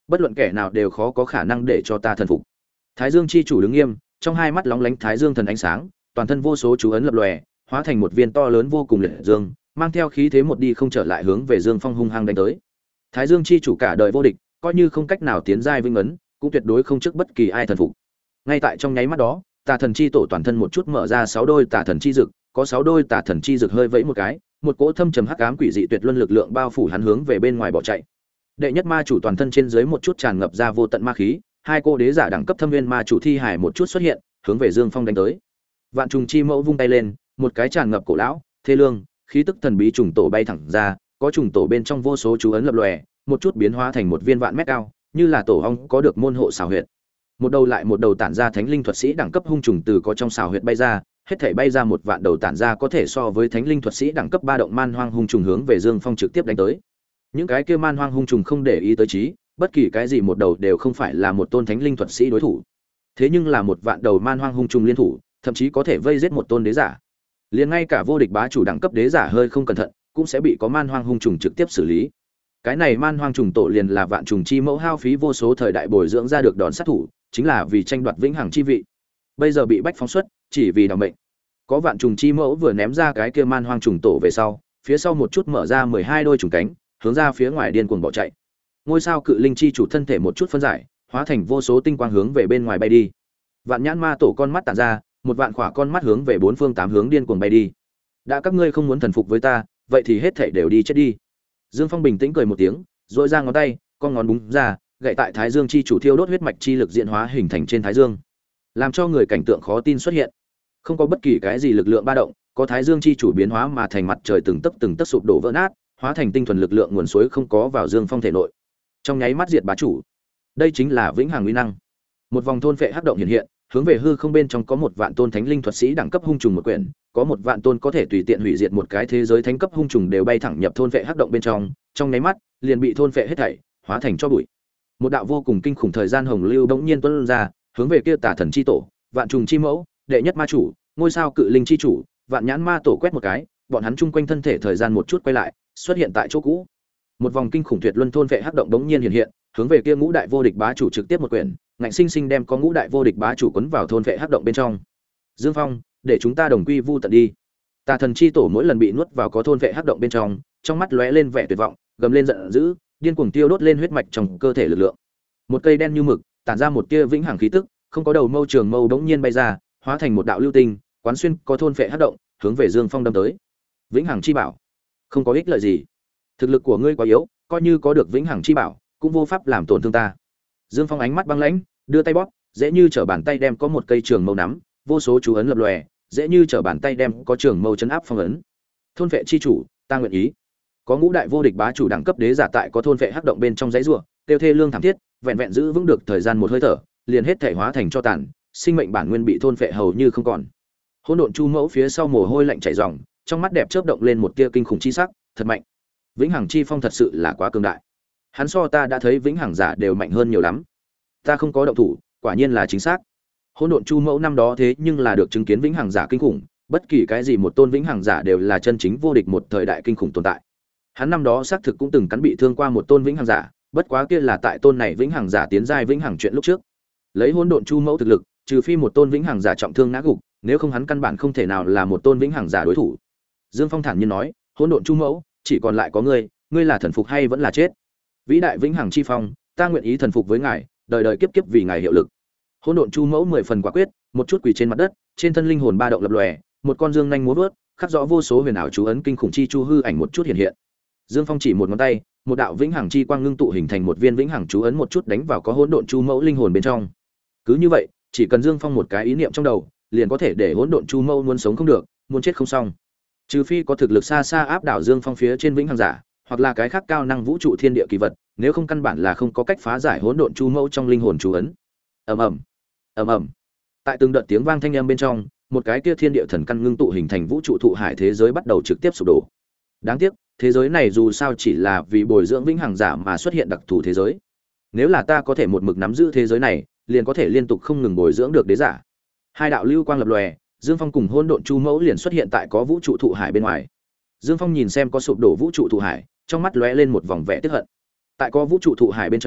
bất luận kẻ nào đều khó có khả năng để cho ta thần phục. Thái Dương chi chủ đứng nghiêm, trong hai mắt lóng lánh Thái Dương thần ánh sáng, toàn thân vô số chú ấn lập lòe, hóa thành một viên to lớn vô cùng liệt dương, mang theo khí thế một đi không trở lại hướng về Dương Phong hung hăng đánh tới. Thái Dương chi chủ cả đời vô địch, coi như không cách nào tiến giai vĩnh ấn, cũng tuyệt đối không trước bất kỳ ai thần phục. Ngay tại trong nháy mắt đó, Tà Thần chi tổ toàn thân một chút mở ra sáu đôi Tà Thần chi dực, có sáu đôi Tà Thần chi dực hơi vẫy một cái, một cỗ thâm trầm hắc ám quỷ dị tuyệt luân lực lượng bao phủ hắn hướng về bên ngoài bỏ chạy. Đệ nhất ma chủ toàn thân trên dưới một chút tràn ngập ra vô tận ma khí, hai cô đế giả đẳng cấp thâm viên ma chủ thi hải một chút xuất hiện, hướng về Dương Phong đánh tới. Vạn trùng chi mẫu vung tay lên, một cái tràn ngập cổ lão, thê lương, khí tức thần bí trùng tổ bay thẳng ra, có trùng tổ bên trong vô số chú ấn lập lòe, một chút biến hóa thành một viên vạn mét cao, như là tổ ong có được môn hộ xào huyệt. Một đầu lại một đầu tản ra thánh linh thuật sĩ đẳng cấp hung trùng từ có trong xào huyệt bay ra, hết thảy bay ra một vạn đầu tản ra có thể so với thánh linh thuật sĩ đẳng cấp ba động man hoang hung trùng hướng về Dương Phong trực tiếp đánh tới. Những cái kia man hoang hung trùng không để ý tới trí, bất kỳ cái gì một đầu đều không phải là một tôn thánh linh thuật sĩ đối thủ. Thế nhưng là một vạn đầu man hoang hung trùng liên thủ, thậm chí có thể vây giết một tôn đế giả. Liền ngay cả vô địch bá chủ đẳng cấp đế giả hơi không cẩn thận, cũng sẽ bị có man hoang hung trùng trực tiếp xử lý. Cái này man hoang trùng tổ liền là vạn trùng chi mẫu hao phí vô số thời đại bồi dưỡng ra được đòn sát thủ, chính là vì tranh đoạt vĩnh hằng chi vị. Bây giờ bị bách phóng xuất, chỉ vì đảm mệnh. Có vạn trùng chi mẫu vừa ném ra cái kia man hoang trùng tổ về sau, phía sau một chút mở ra mười hai đôi trùng cánh, hướng ra phía ngoài điên cuồng bỏ chạy. Ngôi sao cự linh chi chủ thân thể một chút phân giải, hóa thành vô số tinh quang hướng về bên ngoài bay đi. Vạn nhãn ma tổ con mắt tản ra, một vạn khỏa con mắt hướng về bốn phương tám hướng điên cuồng bay đi. Đã các ngươi không muốn thần phục với ta, vậy thì hết thảy đều đi chết đi. Dương Phong bình tĩnh cười một tiếng, duỗi ra ngón tay, con ngón búng ra, gậy tại Thái Dương chi chủ thiêu đốt huyết mạch chi lực diễn hóa hình thành trên Thái Dương, làm cho người cảnh tượng khó tin xuất hiện. Không có bất kỳ cái gì lực lượng ba động, có Thái Dương chi chủ biến hóa mà thành mặt trời từng tấc từng tấc sụp đổ vỡ nát, hóa thành tinh thuần lực lượng nguồn suối không có vào Dương Phong thể nội. Trong nháy mắt diệt bá chủ. Đây chính là vĩnh hằng uy năng. Một vòng thôn phệ hắc động hiện hiện, hướng về hư không bên trong có một vạn tôn thánh linh thuật sĩ đẳng cấp hung trùng một quyển, có một vạn tôn có thể tùy tiện hủy diệt một cái thế giới thánh cấp hung trùng đều bay thẳng nhập thôn phệ hắc động bên trong, trong nháy mắt liền bị thôn phệ hết thảy, hóa thành cho bụi. Một đạo vô cùng kinh khủng thời gian hồng lưu bỗng nhiên tuôn ra, hướng về kia Tà Thần chi tổ, vạn trùng chi mẫu, đệ nhất ma chủ, ngôi sao cự linh chi chủ, vạn nhãn ma tổ quét một cái, bọn hắn chung quanh thân thể thời gian một chút quay lại, xuất hiện tại chỗ cũ. Một vòng kinh khủng tuyệt luân thôn vệ hắc động đống nhiên hiện hiện, hướng về kia ngũ đại vô địch bá chủ trực tiếp một quyển, ngạnh sinh sinh đem có ngũ đại vô địch bá chủ cuốn vào thôn vệ hắc động bên trong. Dương Phong, để chúng ta đồng quy vu tận đi. Tà Thần chi tổ mỗi lần bị nuốt vào có thôn vệ hắc động bên trong, trong mắt lóe lên vẻ tuyệt vọng, gầm lên giận dữ, điên cuồng tiêu đốt lên huyết mạch trong cơ thể lực lượng. Một cây đen như mực, tản ra một tia vĩnh hằng khí tức, không có đầu mâu trường mâu đống nhiên bay ra, hóa thành một đạo lưu tinh, quán xuyên có thôn vệ hắc động, hướng về Dương Phong đâm tới. Vĩnh hằng chi bảo, không có ích lợi gì. Thực lực của ngươi quá yếu, coi như có được vĩnh hằng chi bảo, cũng vô pháp làm tổn thương ta. Dương Phong ánh mắt băng lãnh, đưa tay bóp, dễ như trở bàn tay đem có một cây trường mâu nắm, vô số chú ấn lập lòe, dễ như trở bàn tay đem có trường mâu chấn áp phong ấn. Thôn vệ chi chủ, ta nguyện ý. Có ngũ đại vô địch bá chủ đẳng cấp đế giả tại có thôn vệ hắc động bên trong dãy rùa, tiêu thê lương thảm thiết, vẹn vẹn giữ vững được thời gian một hơi thở, liền hết thể hóa thành cho tàn, sinh mệnh bản nguyên bị thôn vệ hầu như không còn. Hỗn độn chu mẫu phía sau mồ hôi lạnh chảy ròng, trong mắt đẹp chớp động lên một tia kinh khủng chi sắc, thật mạnh. Vĩnh hằng chi phong thật sự là quá cường đại. Hắn so ta đã thấy vĩnh hằng giả đều mạnh hơn nhiều lắm. Ta không có động thủ, quả nhiên là chính xác. Hỗn độn chu mẫu năm đó thế nhưng là được chứng kiến vĩnh hằng giả kinh khủng, bất kỳ cái gì một tôn vĩnh hằng giả đều là chân chính vô địch một thời đại kinh khủng tồn tại. Hắn năm đó xác thực cũng từng cắn bị thương qua một tôn vĩnh hằng giả, bất quá kia là tại tôn này vĩnh hằng giả tiến giai vĩnh hằng chuyện lúc trước. Lấy hỗn độn chu mẫu thực lực, trừ phi một tôn vĩnh hằng giả trọng thương ngã gục, nếu không hắn căn bản không thể nào là một tôn vĩnh hằng giả đối thủ. Dương Phong thản nhiên nói, hỗn độn chu mẫu, chỉ còn lại có ngươi, ngươi là thần phục hay vẫn là chết? Vĩ đại vĩnh hằng chi phong, ta nguyện ý thần phục với ngài, đời đời kiếp kiếp vì ngài hiệu lực. Hỗn độn chu mẫu mười phần quả quyết, một chút quỳ trên mặt đất, trên thân linh hồn ba động lập lòe, một con dương nhanh múa vớt, khắc rõ vô số huyền ảo chú ấn kinh khủng chi chu hư ảnh một chút hiện hiện. Dương Phong chỉ một ngón tay, một đạo vĩnh hằng chi quang ngưng tụ hình thành một viên vĩnh hằng chú ấn một chút đánh vào có hỗn độn chu mẫu linh hồn bên trong. Cứ như vậy, chỉ cần Dương Phong một cái ý niệm trong đầu, liền có thể để hỗn độn chu mẫu muốn sống không được, muốn chết không xong. Trừ phi có thực lực xa xa áp đảo Dương Phong phía trên vĩnh hằng giả, hoặc là cái khác cao năng vũ trụ thiên địa kỳ vật, nếu không căn bản là không có cách phá giải hỗn độn chu mẫu trong linh hồn chú ấn. Ầm ầm, ầm ầm. Tại từng đợt tiếng vang thanh âm bên trong, một cái kia thiên địa thần căn ngưng tụ hình thành vũ trụ thụ hải thế giới bắt đầu trực tiếp sụp đổ. Đáng tiếc, thế giới này dù sao chỉ là vì bồi dưỡng vĩnh hằng giả mà xuất hiện đặc thù thế giới. Nếu là ta có thể một mực nắm giữ thế giới này, liền có thể liên tục không ngừng bồi dưỡng được đế giả. Hai đạo lưu quang lập lòe, Dương Phong cùng hỗn độn chu mẫu liền xuất hiện tại có vũ trụ thụ hải bên ngoài. Dương Phong nhìn xem có sụp đổ vũ trụ thụ hải, trong mắt lóe lên một vòng vẻ tức hận. Tại có vũ trụ thụ hải bên trong,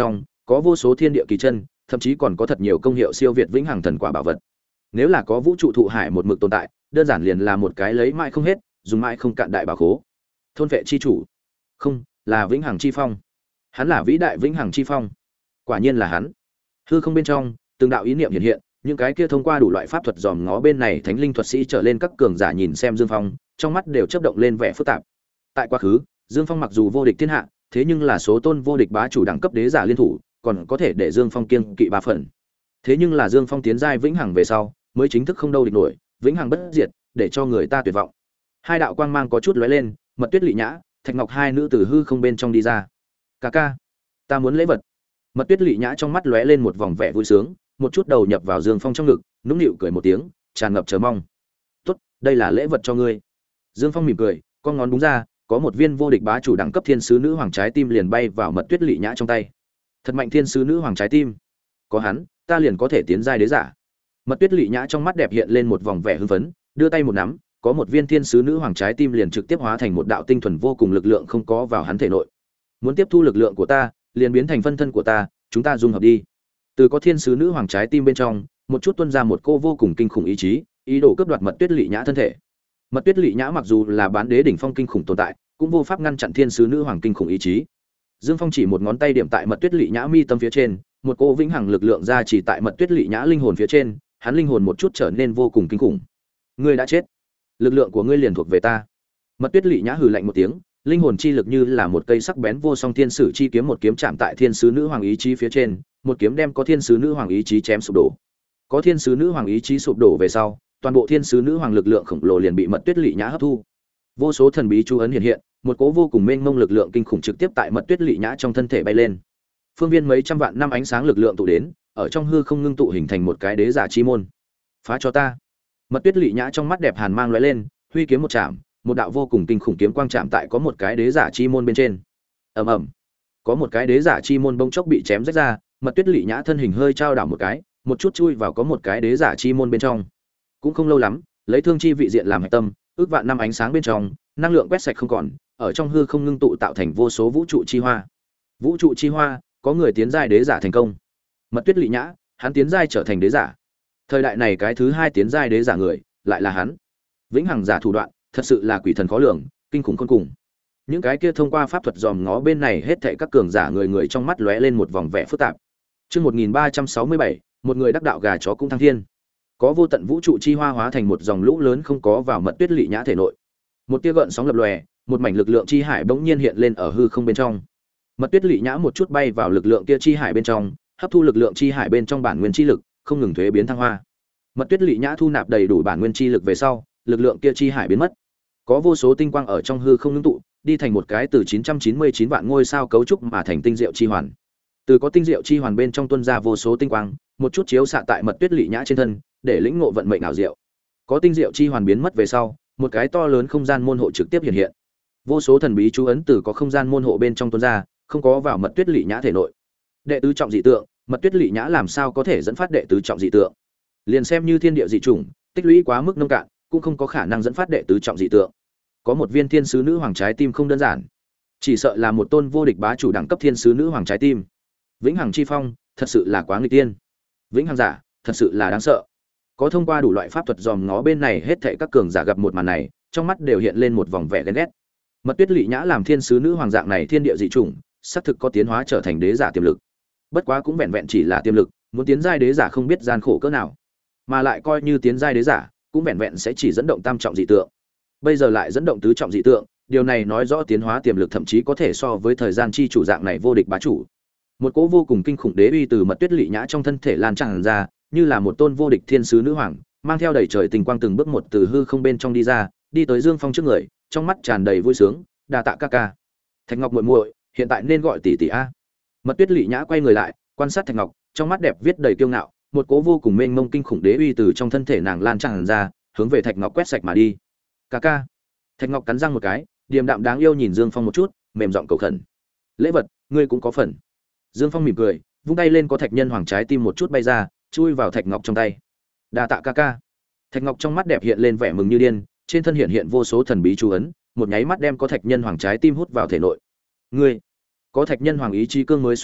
có vô số thiên địa kỳ chân, thậm chí còn có thật nhiều công hiệu siêu việt vĩnh hằng thần quả bảo vật. Nếu là có vũ trụ thụ hải một mực tồn tại, đơn giản liền là một cái lấy mãi không hết, dùng mãi không cạn đại bảo khố. Thôn vệ chi chủ, không, là vĩnh hằng chi phong. Hắn là vĩ đại vĩnh hằng chi phong. Quả nhiên là hắn. Hư không bên trong, từng đạo ý niệm hiện hiện, những cái kia thông qua đủ loại pháp thuật dòm ngó bên này thánh linh thuật sĩ trở lên các cường giả nhìn xem Dương Phong, trong mắt đều chớp động lên vẻ phức tạp. Tại quá khứ, Dương Phong mặc dù vô địch thiên hạ, thế nhưng là số tôn vô địch bá chủ đẳng cấp đế giả liên thủ, còn có thể để Dương Phong kiêng kỵ ba phần. Thế nhưng là Dương Phong tiến giai vĩnh hằng về sau, mới chính thức không đâu địch nổi, vĩnh hằng bất diệt, để cho người ta tuyệt vọng. Hai đạo quang mang có chút lóe lên, Mật Tuyết Lệ Nhã, Thạch Ngọc hai nữ từ hư không bên trong đi ra. "Ca ca, ta muốn lễ vật." Mật Tuyết Lệ Nhã trong mắt lóe lên một vòng vẻ vui sướng, một chút đầu nhập vào Dương Phong trong ngực, nũng nịu cười một tiếng, tràn ngập chờ mong. "Tốt, đây là lễ vật cho ngươi." Dương Phong mỉm cười, con ngón búng ra, có một viên vô địch bá chủ đẳng cấp thiên sứ nữ hoàng trái tim liền bay vào Mật Tuyết Lệ Nhã trong tay. Thật mạnh thiên sứ nữ hoàng trái tim, có hắn, ta liền có thể tiến giai đế giả. Mật Tuyết Lệ Nhã trong mắt đẹp hiện lên một vòng vẻ hưng phấn, đưa tay một nắm, có một viên thiên sứ nữ hoàng trái tim liền trực tiếp hóa thành một đạo tinh thuần vô cùng lực lượng không có vào hắn thể nội. Muốn tiếp thu lực lượng của ta, liền biến thành phân thân của ta, chúng ta dung hợp đi. Từ có thiên sứ nữ hoàng trái tim bên trong, một chút tuôn ra một cô vô cùng kinh khủng ý chí, ý đồ cướp đoạt Mật Tuyết Lệ Nhã thân thể. Mật Tuyết Lệ Nhã mặc dù là bán đế đỉnh phong kinh khủng tồn tại, cũng vô pháp ngăn chặn thiên sứ nữ hoàng kinh khủng ý chí. Dương Phong chỉ một ngón tay điểm tại Mật Tuyết Lệ Nhã mi tâm phía trên, một cô vĩnh hằng lực lượng ra chỉ tại Mật Tuyết Lệ Nhã linh hồn phía trên, hắn linh hồn một chút trở nên vô cùng kinh khủng. Ngươi đã chết, lực lượng của ngươi liền thuộc về ta. Mật Tuyết Lệ Nhã hừ lạnh một tiếng, linh hồn chi lực như là một cây sắc bén vô song thiên sử chi kiếm một kiếm chạm tại thiên sứ nữ hoàng ý chí phía trên, một kiếm đem có thiên sứ nữ hoàng ý chí chém sụp đổ. Có thiên sứ nữ hoàng ý chí sụp đổ về sau, toàn bộ thiên sứ nữ hoàng lực lượng khổng lồ liền bị Mật Tuyết Lệ Nhã hấp thu. Vô số thần bí chú ấn hiện hiện, một cỗ vô cùng mênh mông lực lượng kinh khủng trực tiếp tại Mật Tuyết Lệ Nhã trong thân thể bay lên. Phương viên mấy trăm vạn năm ánh sáng lực lượng tụ đến, ở trong hư không ngưng tụ hình thành một cái đế giả chi môn. Phá cho ta! Mật Tuyết Lệ Nhã trong mắt đẹp hàn mang lóe lên, huy kiếm một chạm, một đạo vô cùng kinh khủng kiếm quang chạm tại có một cái đế giả chi môn bên trên. Ầm ầm! Có một cái đế giả chi môn bỗng chốc bị chém rách ra, Mật Tuyết Lệ Nhã thân hình hơi trao đảo một cái, một chút chui vào có một cái đế giả chi môn bên trong. Cũng không lâu lắm, lấy thương chi vị diện làm hạch tâm, ước vạn năm ánh sáng bên trong, năng lượng quét sạch không còn, ở trong hư không ngưng tụ tạo thành vô số vũ trụ chi hoa. Vũ trụ chi hoa, có người tiến giai đế giả thành công. Mật Tuyết Lệ Nhã, hắn tiến giai trở thành đế giả. Thời đại này cái thứ hai tiến giai đế giả người, lại là hắn. Vĩnh hằng giả thủ đoạn, thật sự là quỷ thần khó lường, kinh khủng khôn cùng. Những cái kia thông qua pháp thuật dòm ngó bên này hết thảy các cường giả người người trong mắt lóe lên một vòng vẻ phức tạp. Chương một nghìn ba trăm sáu mươi bảy, một người đắc đạo gà chó cũng thăng thiên. Có vô tận vũ trụ chi hoa hóa thành một dòng lũ lớn không có vào Mật Tuyết Lệ Nhã thể nội. Một tia gợn sóng lập lòe, một mảnh lực lượng chi hải bỗng nhiên hiện lên ở hư không bên trong. Mật Tuyết Lệ Nhã một chút bay vào lực lượng kia chi hải bên trong, hấp thu lực lượng chi hải bên trong bản nguyên chi lực, không ngừng thuế biến thăng hoa. Mật Tuyết Lệ Nhã thu nạp đầy đủ bản nguyên chi lực về sau, lực lượng kia chi hải biến mất. Có vô số tinh quang ở trong hư không ngưng tụ, đi thành một cái từ chín trăm chín mươi chín vạn ngôi sao cấu trúc mà thành tinh diệu chi hoàn. Từ có tinh diệu chi hoàn bên trong tuôn ra vô số tinh quang, một chút chiếu xạ tại Mật Tuyết Lệ Nhã trên thân, để lĩnh ngộ vận mệnh ảo diệu. Có tinh diệu chi hoàn biến mất về sau, một cái to lớn không gian môn hộ trực tiếp hiện hiện. Vô số thần bí chú ấn từ có không gian môn hộ bên trong tuôn ra, không có vào Mật Tuyết Lệ Nhã thể nội. Đệ tứ trọng dị tượng, Mật Tuyết Lệ Nhã làm sao có thể dẫn phát đệ tứ trọng dị tượng? Liền xem như thiên địa dị chủng, tích lũy quá mức nông cạn, cũng không có khả năng dẫn phát đệ tứ trọng dị tượng. Có một viên thiên sứ nữ hoàng trái tim không đơn giản, chỉ sợ là một tôn vô địch bá chủ đẳng cấp thiên sứ nữ hoàng trái tim. Vĩnh hằng chi phong, thật sự là quá nghịch tiên. Vĩnh hằng giả, thật sự là đáng sợ. Có thông qua đủ loại pháp thuật dòm ngó bên này hết thảy các cường giả gặp một màn này, trong mắt đều hiện lên một vòng vẻ ghen ghét. Mật Tuyết Lệ Nhã làm thiên sứ nữ hoàng dạng này thiên địa dị chủng, xác thực có tiến hóa trở thành đế giả tiềm lực. Bất quá cũng vẹn vẹn chỉ là tiềm lực, muốn tiến giai đế giả không biết gian khổ cỡ nào. Mà lại coi như tiến giai đế giả, cũng vẹn vẹn sẽ chỉ dẫn động tam trọng dị tượng. Bây giờ lại dẫn động tứ trọng dị tượng, điều này nói rõ tiến hóa tiềm lực thậm chí có thể so với thời gian chi chủ dạng này vô địch bá chủ. Một cỗ vô cùng kinh khủng đế uy từ Mật Tuyết Lệ Nhã trong thân thể lan tràn ra, như là một tôn vô địch thiên sứ nữ hoàng, mang theo đầy trời tình quang từng bước một từ hư không bên trong đi ra, đi tới Dương Phong trước người, trong mắt tràn đầy vui sướng, "Đa tạ ca ca." "Thạch Ngọc muội muội, hiện tại nên gọi tỷ tỷ a." Mật Tuyết Lệ Nhã quay người lại, quan sát Thạch Ngọc, trong mắt đẹp viết đầy kiêu ngạo, một cỗ vô cùng mênh mông kinh khủng đế uy từ trong thân thể nàng lan tràn ra, hướng về Thạch Ngọc quét sạch mà đi. "Ca ca." Thạch Ngọc cắn răng một cái, điềm đạm đáng yêu nhìn Dương Phong một chút, mềm giọng cầu khẩn. "Lễ vật, ngươi cũng có phần." Dương Phong mỉm cười, vung tay lên có thạch nhân hoàng trái tim một chút bay ra, chui vào Thạch Ngọc trong tay. "Đa tạ ca ca." Thạch Ngọc trong mắt đẹp hiện lên vẻ mừng như điên, trên thân hiện hiện vô số thần bí chú ấn, một nháy mắt đem có thạch nhân hoàng trái tim hút vào thể nội. "Ngươi?" Có thạch nhân hoàng ý chí cương mới xuất hiện,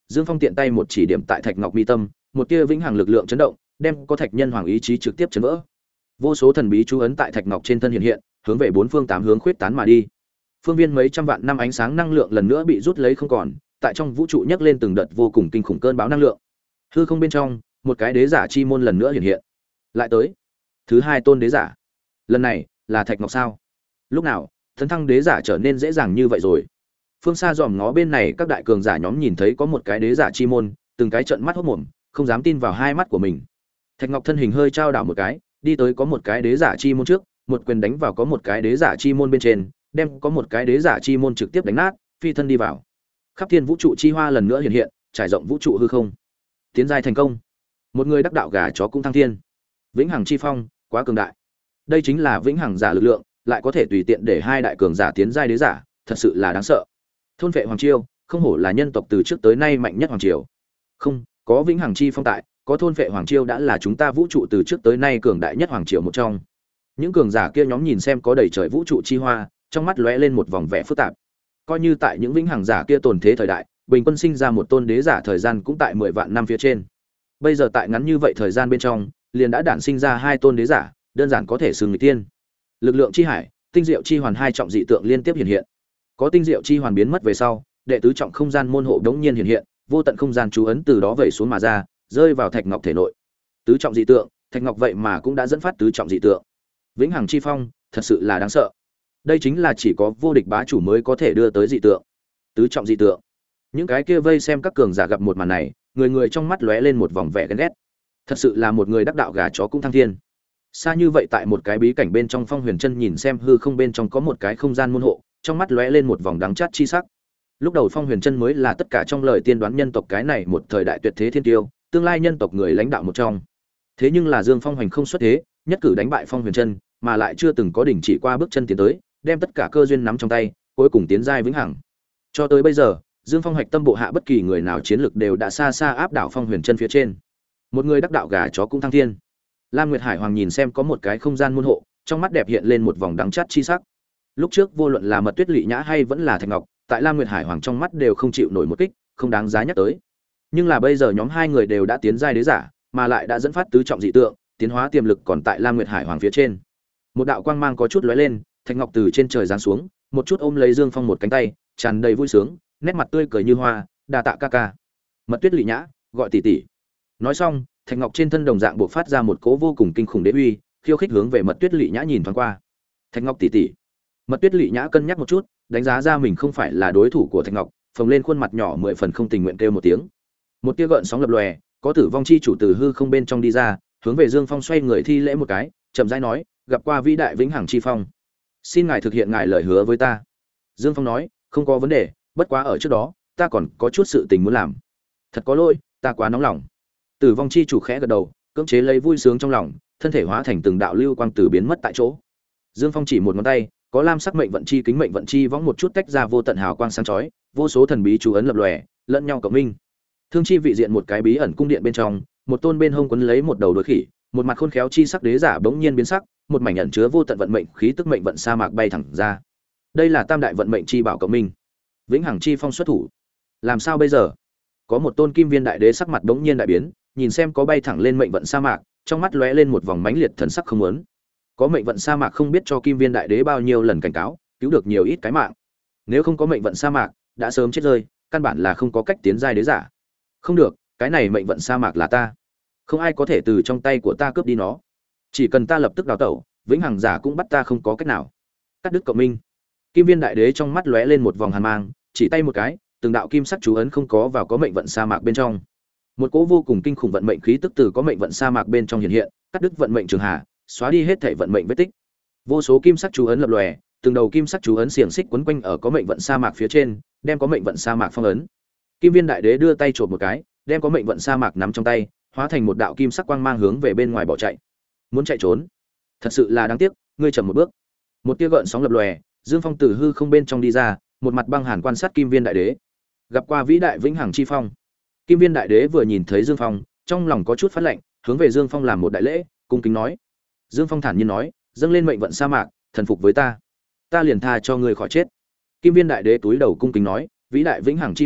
Dương Phong tiện tay một chỉ điểm tại thạch ngọc mi tâm, một tia vĩnh hằng lực lượng chấn động, đem có thạch nhân hoàng ý chí trực tiếp chấn vỡ. Vô số thần bí chú ấn tại thạch ngọc trên thân hiện hiện, hướng về bốn phương tám hướng khuyết tán mà đi. Phương viên mấy trăm vạn năm ánh sáng năng lượng lần nữa bị rút lấy không còn, tại trong vũ trụ nhấc lên từng đợt vô cùng kinh khủng cơn bão năng lượng. Hư không bên trong, một cái đế giả chi môn lần nữa hiện hiện. Lại tới thứ hai tôn đế giả. Lần này là thạch ngọc sao? Lúc nào tấn thăng đế giả trở nên dễ dàng như vậy rồi? Phương xa dòm ngó bên này, các đại cường giả nhóm nhìn thấy có một cái đế giả chi môn, từng cái trợn mắt hốt mồm, không dám tin vào hai mắt của mình. Thạch ngọc thân hình hơi trao đảo một cái, đi tới có một cái đế giả chi môn trước, một quyền đánh vào có một cái đế giả chi môn bên trên, đem có một cái đế giả chi môn trực tiếp đánh nát, phi thân đi vào. Khắp thiên vũ trụ chi hoa lần nữa hiện hiện, trải rộng vũ trụ hư không. Tiến giai thành công. Một người đắc đạo gà chó cũng thăng thiên. Vĩnh hằng chi phong, quá cường đại. Đây chính là vĩnh hằng giả lực lượng, lại có thể tùy tiện để hai đại cường giả tiến giai đế giả, thật sự là đáng sợ. Thôn vệ hoàng triều, không hổ là nhân tộc từ trước tới nay mạnh nhất hoàng triều. Không, có vĩnh hằng chi phong tại, có thôn vệ hoàng triều đã là chúng ta vũ trụ từ trước tới nay cường đại nhất hoàng triều một trong. Những cường giả kia nhóm nhìn xem có đầy trời vũ trụ chi hoa, trong mắt lóe lên một vòng vẻ phức tạp. Coi như tại những vĩnh hằng giả kia tồn thế thời đại, bình quân sinh ra một tôn đế giả thời gian cũng tại mười vạn năm phía trên. Bây giờ tại ngắn như vậy thời gian bên trong, liền đã đản sinh ra hai tôn đế giả, đơn giản có thể xưng người tiên. Lực lượng chi hải, tinh diệu chi hoàn hai trọng dị tượng liên tiếp hiện hiện. Có tinh diệu chi hoàn biến mất về sau, đệ tứ trọng không gian môn hộ đống nhiên hiện hiện, vô tận không gian chú ấn từ đó vẩy xuống mà ra, rơi vào thạch ngọc thể nội. Tứ trọng dị tượng, thạch ngọc vậy mà cũng đã dẫn phát tứ trọng dị tượng. Vĩnh hằng chi phong, thật sự là đáng sợ. Đây chính là chỉ có vô địch bá chủ mới có thể đưa tới dị tượng. Tứ trọng dị tượng. Những cái kia vây xem các cường giả gặp một màn này, người người trong mắt lóe lên một vòng vẻ ghen ghét. Thật sự là một người đắc đạo gà chó cũng thăng thiên. Xa như vậy tại một cái bí cảnh bên trong, Phong Huyền Chân nhìn xem hư không bên trong có một cái không gian môn hộ, trong mắt lóe lên một vòng đắng chát chi sắc. Lúc đầu Phong Huyền Chân mới là tất cả trong lời tiên đoán nhân tộc cái này một thời đại tuyệt thế thiên tiêu, tương lai nhân tộc người lãnh đạo một trong. Thế nhưng là Dương Phong Hoành không xuất thế, nhất cử đánh bại Phong Huyền Chân, mà lại chưa từng có đình chỉ qua bước chân tiến tới, đem tất cả cơ duyên nắm trong tay, cuối cùng tiến giai vĩnh hằng. Cho tới bây giờ, Dương Phong Hoạch tâm bộ hạ bất kỳ người nào chiến lực đều đã xa xa áp đảo Phong Huyền Chân phía trên. Một người đắc đạo gà chó cũng thăng thiên. Lam Nguyệt Hải Hoàng nhìn xem có một cái không gian môn hộ, trong mắt đẹp hiện lên một vòng đắng chát chi sắc. Lúc trước vô luận là Mật Tuyết Lệ Nhã hay vẫn là Thạch Ngọc, tại Lam Nguyệt Hải Hoàng trong mắt đều không chịu nổi một kích, không đáng giá nhắc tới. Nhưng là bây giờ nhóm hai người đều đã tiến giai đế giả, mà lại đã dẫn phát tứ trọng dị tượng, tiến hóa tiềm lực còn tại Lam Nguyệt Hải Hoàng phía trên. Một đạo quang mang có chút lóe lên, Thạch Ngọc từ trên trời giáng xuống, một chút ôm lấy Dương Phong một cánh tay, tràn đầy vui sướng, nét mặt tươi cười như hoa, đa tạ ca ca. Mật Tuyết Lệ Nhã, gọi tỷ tỷ. Nói xong, Thạch Ngọc trên thân đồng dạng bộc phát ra một cỗ vô cùng kinh khủng đế uy, khiêu khích hướng về Mật Tuyết Lệ Nhã nhìn thoáng qua. Thạch Ngọc tỷ tỷ. Mật Tuyết Lệ Nhã cân nhắc một chút, đánh giá ra mình không phải là đối thủ của Thạch Ngọc, phồng lên khuôn mặt nhỏ mười phần không tình nguyện kêu một tiếng. Một tia gợn sóng lập lòe, có Tử Vong chi chủ từ hư không bên trong đi ra, hướng về Dương Phong xoay người thi lễ một cái, chậm rãi nói, gặp qua vĩ đại vĩnh hằng chi phong, xin ngài thực hiện ngài lời hứa với ta. Dương Phong nói, không có vấn đề, bất quá ở trước đó, ta còn có chút sự tình muốn làm. Thật có lỗi, ta quá nóng lòng. Tử Vong chi chủ khẽ gật đầu, cưỡng chế lấy vui sướng trong lòng, thân thể hóa thành từng đạo lưu quang từ biến mất tại chỗ. Dương Phong chỉ một ngón tay, có lam sắc mệnh vận chi kính mệnh vận chi võng một chút tách ra vô tận hào quang sáng chói, vô số thần bí chú ấn lập lòe, lẫn nhau cộng minh. Thương chi vị diện một cái bí ẩn cung điện bên trong, một tôn bên hông quấn lấy một đầu đuôi khỉ, một mặt khôn khéo chi sắc đế giả bỗng nhiên biến sắc, một mảnh ẩn chứa vô tận vận mệnh khí tức mệnh vận sa mạc bay thẳng ra. Đây là tam đại vận mệnh chi bảo cộng minh. Vĩnh hằng chi phong xuất thủ. Làm sao bây giờ? Có một tôn kim viên đại đế sắc mặt bỗng nhiên đại biến, nhìn xem có bay thẳng lên mệnh vận sa mạc, trong mắt lóe lên một vòng mãnh liệt thần sắc không muốn. Có mệnh vận sa mạc không biết cho kim viên đại đế bao nhiêu lần cảnh cáo, cứu được nhiều ít cái mạng. Nếu không có mệnh vận sa mạc, đã sớm chết rơi, căn bản là không có cách tiến giai đế giả. Không được, cái này mệnh vận sa mạc là ta, không ai có thể từ trong tay của ta cướp đi nó. Chỉ cần ta lập tức đào tẩu, vĩnh hằng giả cũng bắt ta không có cách nào. Cắt đứt cộng minh. Kim viên đại đế trong mắt lóe lên một vòng hàn mang, chỉ tay một cái, từng đạo kim sắc chú ấn không có vào có mệnh vận sa mạc bên trong. Một cỗ vô cùng kinh khủng vận mệnh khí tức từ có mệnh vận sa mạc bên trong hiện hiện, cắt đứt vận mệnh trường hà, xóa đi hết thảy vận mệnh vết tích. Vô số kim sắc chú ấn lập lòe, từng đầu kim sắc chú ấn xiềng xích quấn quanh ở có mệnh vận sa mạc phía trên, đem có mệnh vận sa mạc phong ấn. Kim viên đại đế đưa tay chộp một cái, đem có mệnh vận sa mạc nắm trong tay, hóa thành một đạo kim sắc quang mang hướng về bên ngoài bỏ chạy. Muốn chạy trốn, thật sự là đáng tiếc, ngươi chậm một bước. Một tia gợn sóng lập lòe, Dương Phong từ hư không bên trong đi ra, một mặt băng hàn quan sát Kim viên đại đế. Gặp qua vĩ đại vĩnh hằng chi phong. Kim viên đại đế vừa nhìn thấy Dương Phong, trong lòng có chút phát lạnh, hướng về Dương Phong làm một đại lễ, cung kính nói. Dương Phong thản nhiên nói, dâng lên mệnh vận sa mạc, thần phục với ta, ta liền tha cho ngươi khỏi chết. Kim viên đại đế túi đầu cung kính nói, vĩ đại vĩnh hằng chi phong,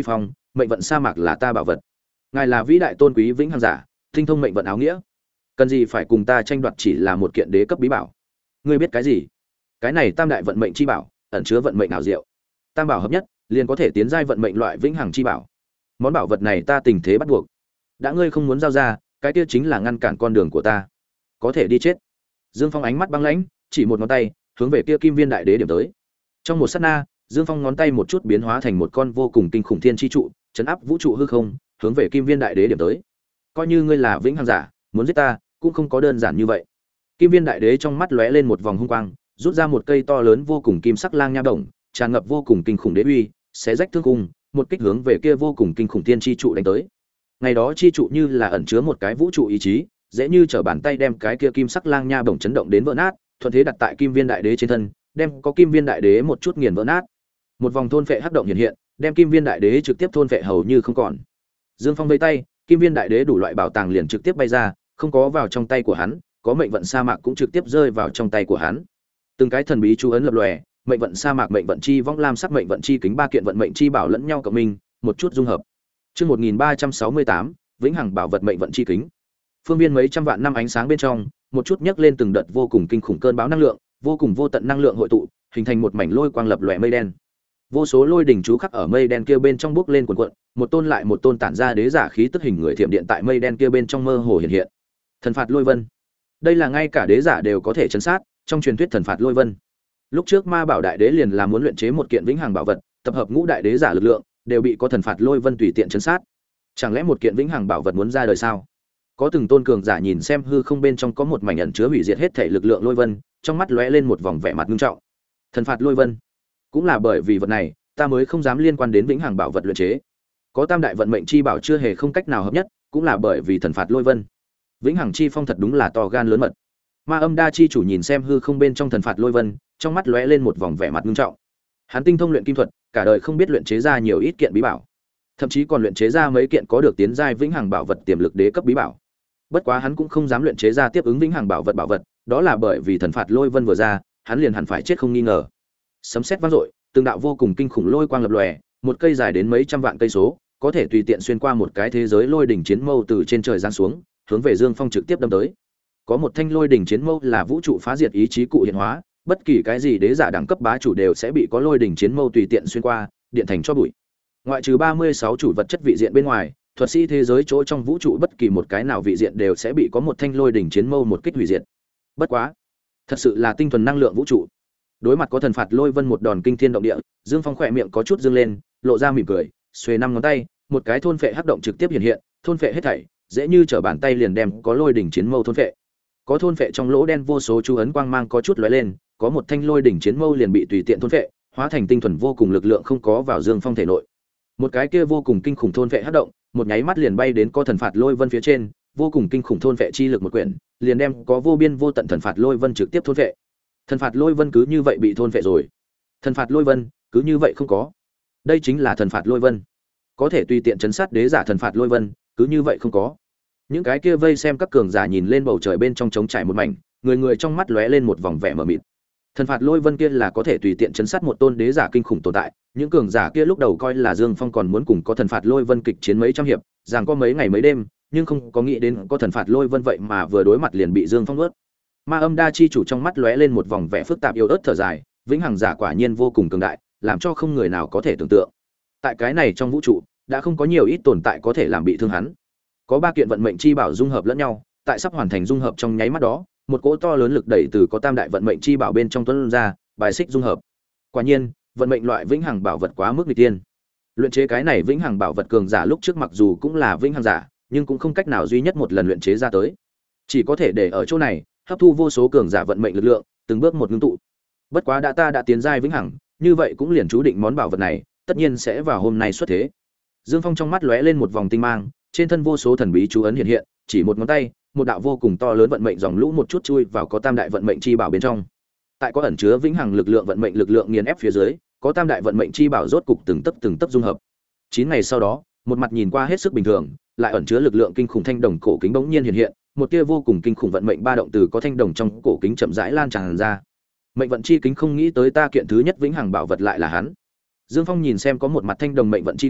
mệnh vận sa mạc là ta bảo vật. Ngài là vĩ đại tôn quý vĩnh hằng giả, tinh thông mệnh vận áo nghĩa, cần gì phải cùng ta tranh đoạt chỉ là một kiện đế cấp bí bảo? Ngươi biết cái gì? Cái này tam đại vận mệnh chi bảo, ẩn chứa vận mệnh ảo diệu. Tam bảo hợp nhất, liền có thể tiến giai vận mệnh loại vĩnh hằng chi bảo. Món bảo vật này ta tình thế bắt buộc. Đã ngươi không muốn giao ra, cái kia chính là ngăn cản con đường của ta. Có thể đi chết. Dương Phong ánh mắt băng lãnh, chỉ một ngón tay, hướng về kia Kim Viên Đại Đế điểm tới. Trong một sát na, Dương Phong ngón tay một chút biến hóa thành một con vô cùng kinh khủng thiên chi trụ, chấn áp vũ trụ hư không, hướng về Kim Viên Đại Đế điểm tới. Coi như ngươi là vĩnh hằng giả, muốn giết ta, cũng không có đơn giản như vậy. Kim Viên Đại Đế trong mắt lóe lên một vòng hung quang, rút ra một cây to lớn vô cùng kim sắc lang nha đồng, tràn ngập vô cùng kinh khủng đế uy, xé rách thương cung, một kích hướng về kia vô cùng kinh khủng thiên chi trụ đánh tới. Ngày đó chi trụ như là ẩn chứa một cái vũ trụ ý chí, dễ như trở bàn tay đem cái kia kim sắc lang nha bổng chấn động đến vỡ nát, thuận thế đặt tại Kim Viên Đại Đế trên thân, đem có Kim Viên Đại Đế một chút nghiền vỡ nát. Một vòng thôn phệ hắc động hiện hiện, đem Kim Viên Đại Đế trực tiếp thôn phệ hầu như không còn. Dương Phong vây tay, Kim Viên Đại Đế đủ loại bảo tàng liền trực tiếp bay ra, không có vào trong tay của hắn, có mệnh vận sa mạc cũng trực tiếp rơi vào trong tay của hắn. Từng cái thần bí chú ấn lập lòe, mệnh vận sa mạc, mệnh vận chi vong lam sắc, mệnh vận chi kính ba kiện vận mệnh chi bảo lẫn nhau cộng minh, một chút dung hợp. Chương một nghìn ba trăm sáu mươi tám, vĩnh hằng bảo vật mệnh vận chi kính. Phương viên mấy trăm vạn năm ánh sáng bên trong, một chút nhấc lên từng đợt vô cùng kinh khủng cơn bão năng lượng, vô cùng vô tận năng lượng hội tụ, hình thành một mảnh lôi quang lập lòe mây đen. Vô số lôi đỉnh chú khắc ở mây đen kia bên trong bốc lên cuồn cuộn, một tôn lại một tôn tản ra đế giả khí tức hình người thiểm điện tại mây đen kia bên trong mơ hồ hiện hiện. Thần phạt lôi vân. Đây là ngay cả đế giả đều có thể chấn sát, trong truyền thuyết thần phạt lôi vân. Lúc trước Ma Bảo Đại Đế liền là muốn luyện chế một kiện vĩnh hằng bảo vật, tập hợp ngũ đại đế giả lực lượng, đều bị có thần phạt lôi vân tùy tiện chấn sát. Chẳng lẽ một kiện vĩnh hằng bảo vật muốn ra đời sao? Có từng tôn cường giả nhìn xem hư không bên trong có một mảnh ẩn chứa hủy diệt hết thể lực lượng lôi vân, trong mắt lóe lên một vòng vẻ mặt nghiêm trọng. Thần phạt lôi vân, cũng là bởi vì vật này, ta mới không dám liên quan đến vĩnh hằng bảo vật luyện chế. Có tam đại vận mệnh chi bảo chưa hề không cách nào hợp nhất, cũng là bởi vì thần phạt lôi vân. Vĩnh hằng chi phong thật đúng là to gan lớn mật. Ma Âm Đa chi chủ nhìn xem hư không bên trong thần phạt lôi vân, trong mắt lóe lên một vòng vẻ mặt nghiêm trọng. Hắn tinh thông luyện kim thuật, cả đời không biết luyện chế ra nhiều ít kiện bí bảo, thậm chí còn luyện chế ra mấy kiện có được tiến giai vĩnh hằng bảo vật tiềm lực đế cấp bí bảo. Bất quá hắn cũng không dám luyện chế ra tiếp ứng vĩnh hằng bảo vật bảo vật, đó là bởi vì thần phạt lôi vân vừa ra, hắn liền hẳn phải chết không nghi ngờ. Sấm sét vang dội, từng đạo vô cùng kinh khủng lôi quang lập lòe, một cây dài đến mấy trăm vạn cây số, có thể tùy tiện xuyên qua một cái thế giới lôi đỉnh chiến mâu từ trên trời giáng xuống, hướng về Dương Phong trực tiếp đâm tới. Có một thanh lôi đỉnh chiến mâu là vũ trụ phá diệt ý chí cụ hiện hóa, bất kỳ cái gì đế giả đẳng cấp bá chủ đều sẽ bị có lôi đỉnh chiến mâu tùy tiện xuyên qua, điện thành cho bụi. Ngoại trừ ba mươi sáu chủ vật chất vị diện bên ngoài, thuật sĩ thế giới chỗ trong vũ trụ bất kỳ một cái nào vị diện đều sẽ bị có một thanh lôi đỉnh chiến mâu một kích hủy diệt. Bất quá, thật sự là tinh thuần năng lượng vũ trụ. Đối mặt có thần phạt lôi vân một đòn kinh thiên động địa, Dương Phong khỏe miệng có chút dương lên, lộ ra mỉm cười, xuề năm ngón tay, một cái thôn phệ hắc động trực tiếp hiện hiện, thôn phệ hết thảy, dễ như trở bàn tay liền đem có lôi đỉnh chiến mâu thôn phệ. Có thôn phệ trong lỗ đen vô số chú ấn quang mang có chút lóe lên, có một thanh lôi đỉnh chiến mâu liền bị tùy tiện thôn phệ, hóa thành tinh thuần vô cùng lực lượng không có vào Dương Phong thể nội. Một cái kia vô cùng kinh khủng thôn phệ hắc động, một nháy mắt liền bay đến có thần phạt lôi vân phía trên, vô cùng kinh khủng thôn phệ chi lực một quyển, liền đem có vô biên vô tận thần phạt lôi vân trực tiếp thôn phệ. Thần phạt lôi vân cứ như vậy bị thôn phệ rồi. Thần phạt lôi vân cứ như vậy không có. Đây chính là thần phạt lôi vân. Có thể tùy tiện chấn sát đế giả thần phạt lôi vân, cứ như vậy không có. Những cái kia vây xem các cường giả nhìn lên bầu trời bên trong trống trải một mảnh, người người trong mắt lóe lên một vòng vẻ mờ mịt. Thần phạt lôi vân kia là có thể tùy tiện chấn sát một tôn đế giả kinh khủng tồn tại, những cường giả kia lúc đầu coi là Dương Phong còn muốn cùng có thần phạt lôi vân kịch chiến mấy trăm hiệp, rằng có mấy ngày mấy đêm, nhưng không có nghĩ đến có thần phạt lôi vân vậy mà vừa đối mặt liền bị Dương Phong nuốt. Ma Âm Đa chi chủ trong mắt lóe lên một vòng vẻ phức tạp yếu ớt thở dài, vĩnh hằng giả quả nhiên vô cùng cường đại, làm cho không người nào có thể tưởng tượng. Tại cái này trong vũ trụ, đã không có nhiều ít tồn tại có thể làm bị thương hắn. Có ba kiện vận mệnh chi bảo dung hợp lẫn nhau, tại sắp hoàn thành dung hợp trong nháy mắt đó, một cỗ to lớn lực đẩy từ có tam đại vận mệnh chi bảo bên trong tuôn ra, bài xích dung hợp. Quả nhiên, vận mệnh loại vĩnh hằng bảo vật quá mức nghịch tiên. Luyện chế cái này vĩnh hằng bảo vật cường giả lúc trước mặc dù cũng là vĩnh hằng giả, nhưng cũng không cách nào duy nhất một lần luyện chế ra tới. Chỉ có thể để ở chỗ này, hấp thu vô số cường giả vận mệnh lực lượng, từng bước một ngưng tụ. Bất quá đã ta đã tiến giai vĩnh hằng, như vậy cũng liền chú định món bảo vật này, tất nhiên sẽ vào hôm nay xuất thế. Dương Phong trong mắt lóe lên một vòng tinh mang, trên thân vô số thần bí chú ấn hiện hiện, chỉ một ngón tay, một đạo vô cùng to lớn vận mệnh dòng lũ một chút chui vào có tam đại vận mệnh chi bảo bên trong. Tại có ẩn chứa vĩnh hằng lực lượng vận mệnh lực lượng nghiền ép phía dưới, có tam đại vận mệnh chi bảo rốt cục từng tấc từng tấc dung hợp. chín ngày sau đó, một mặt nhìn qua hết sức bình thường, lại ẩn chứa lực lượng kinh khủng thanh đồng cổ kính bỗng nhiên hiện hiện, một tia vô cùng kinh khủng vận mệnh ba động từ có thanh đồng trong cổ kính chậm rãi lan tràn ra. Mệnh vận chi kính không nghĩ tới ta kiện thứ nhất vĩnh hằng bảo vật lại là hắn. Dương Phong nhìn xem có một mặt thanh đồng mệnh vận chi kính,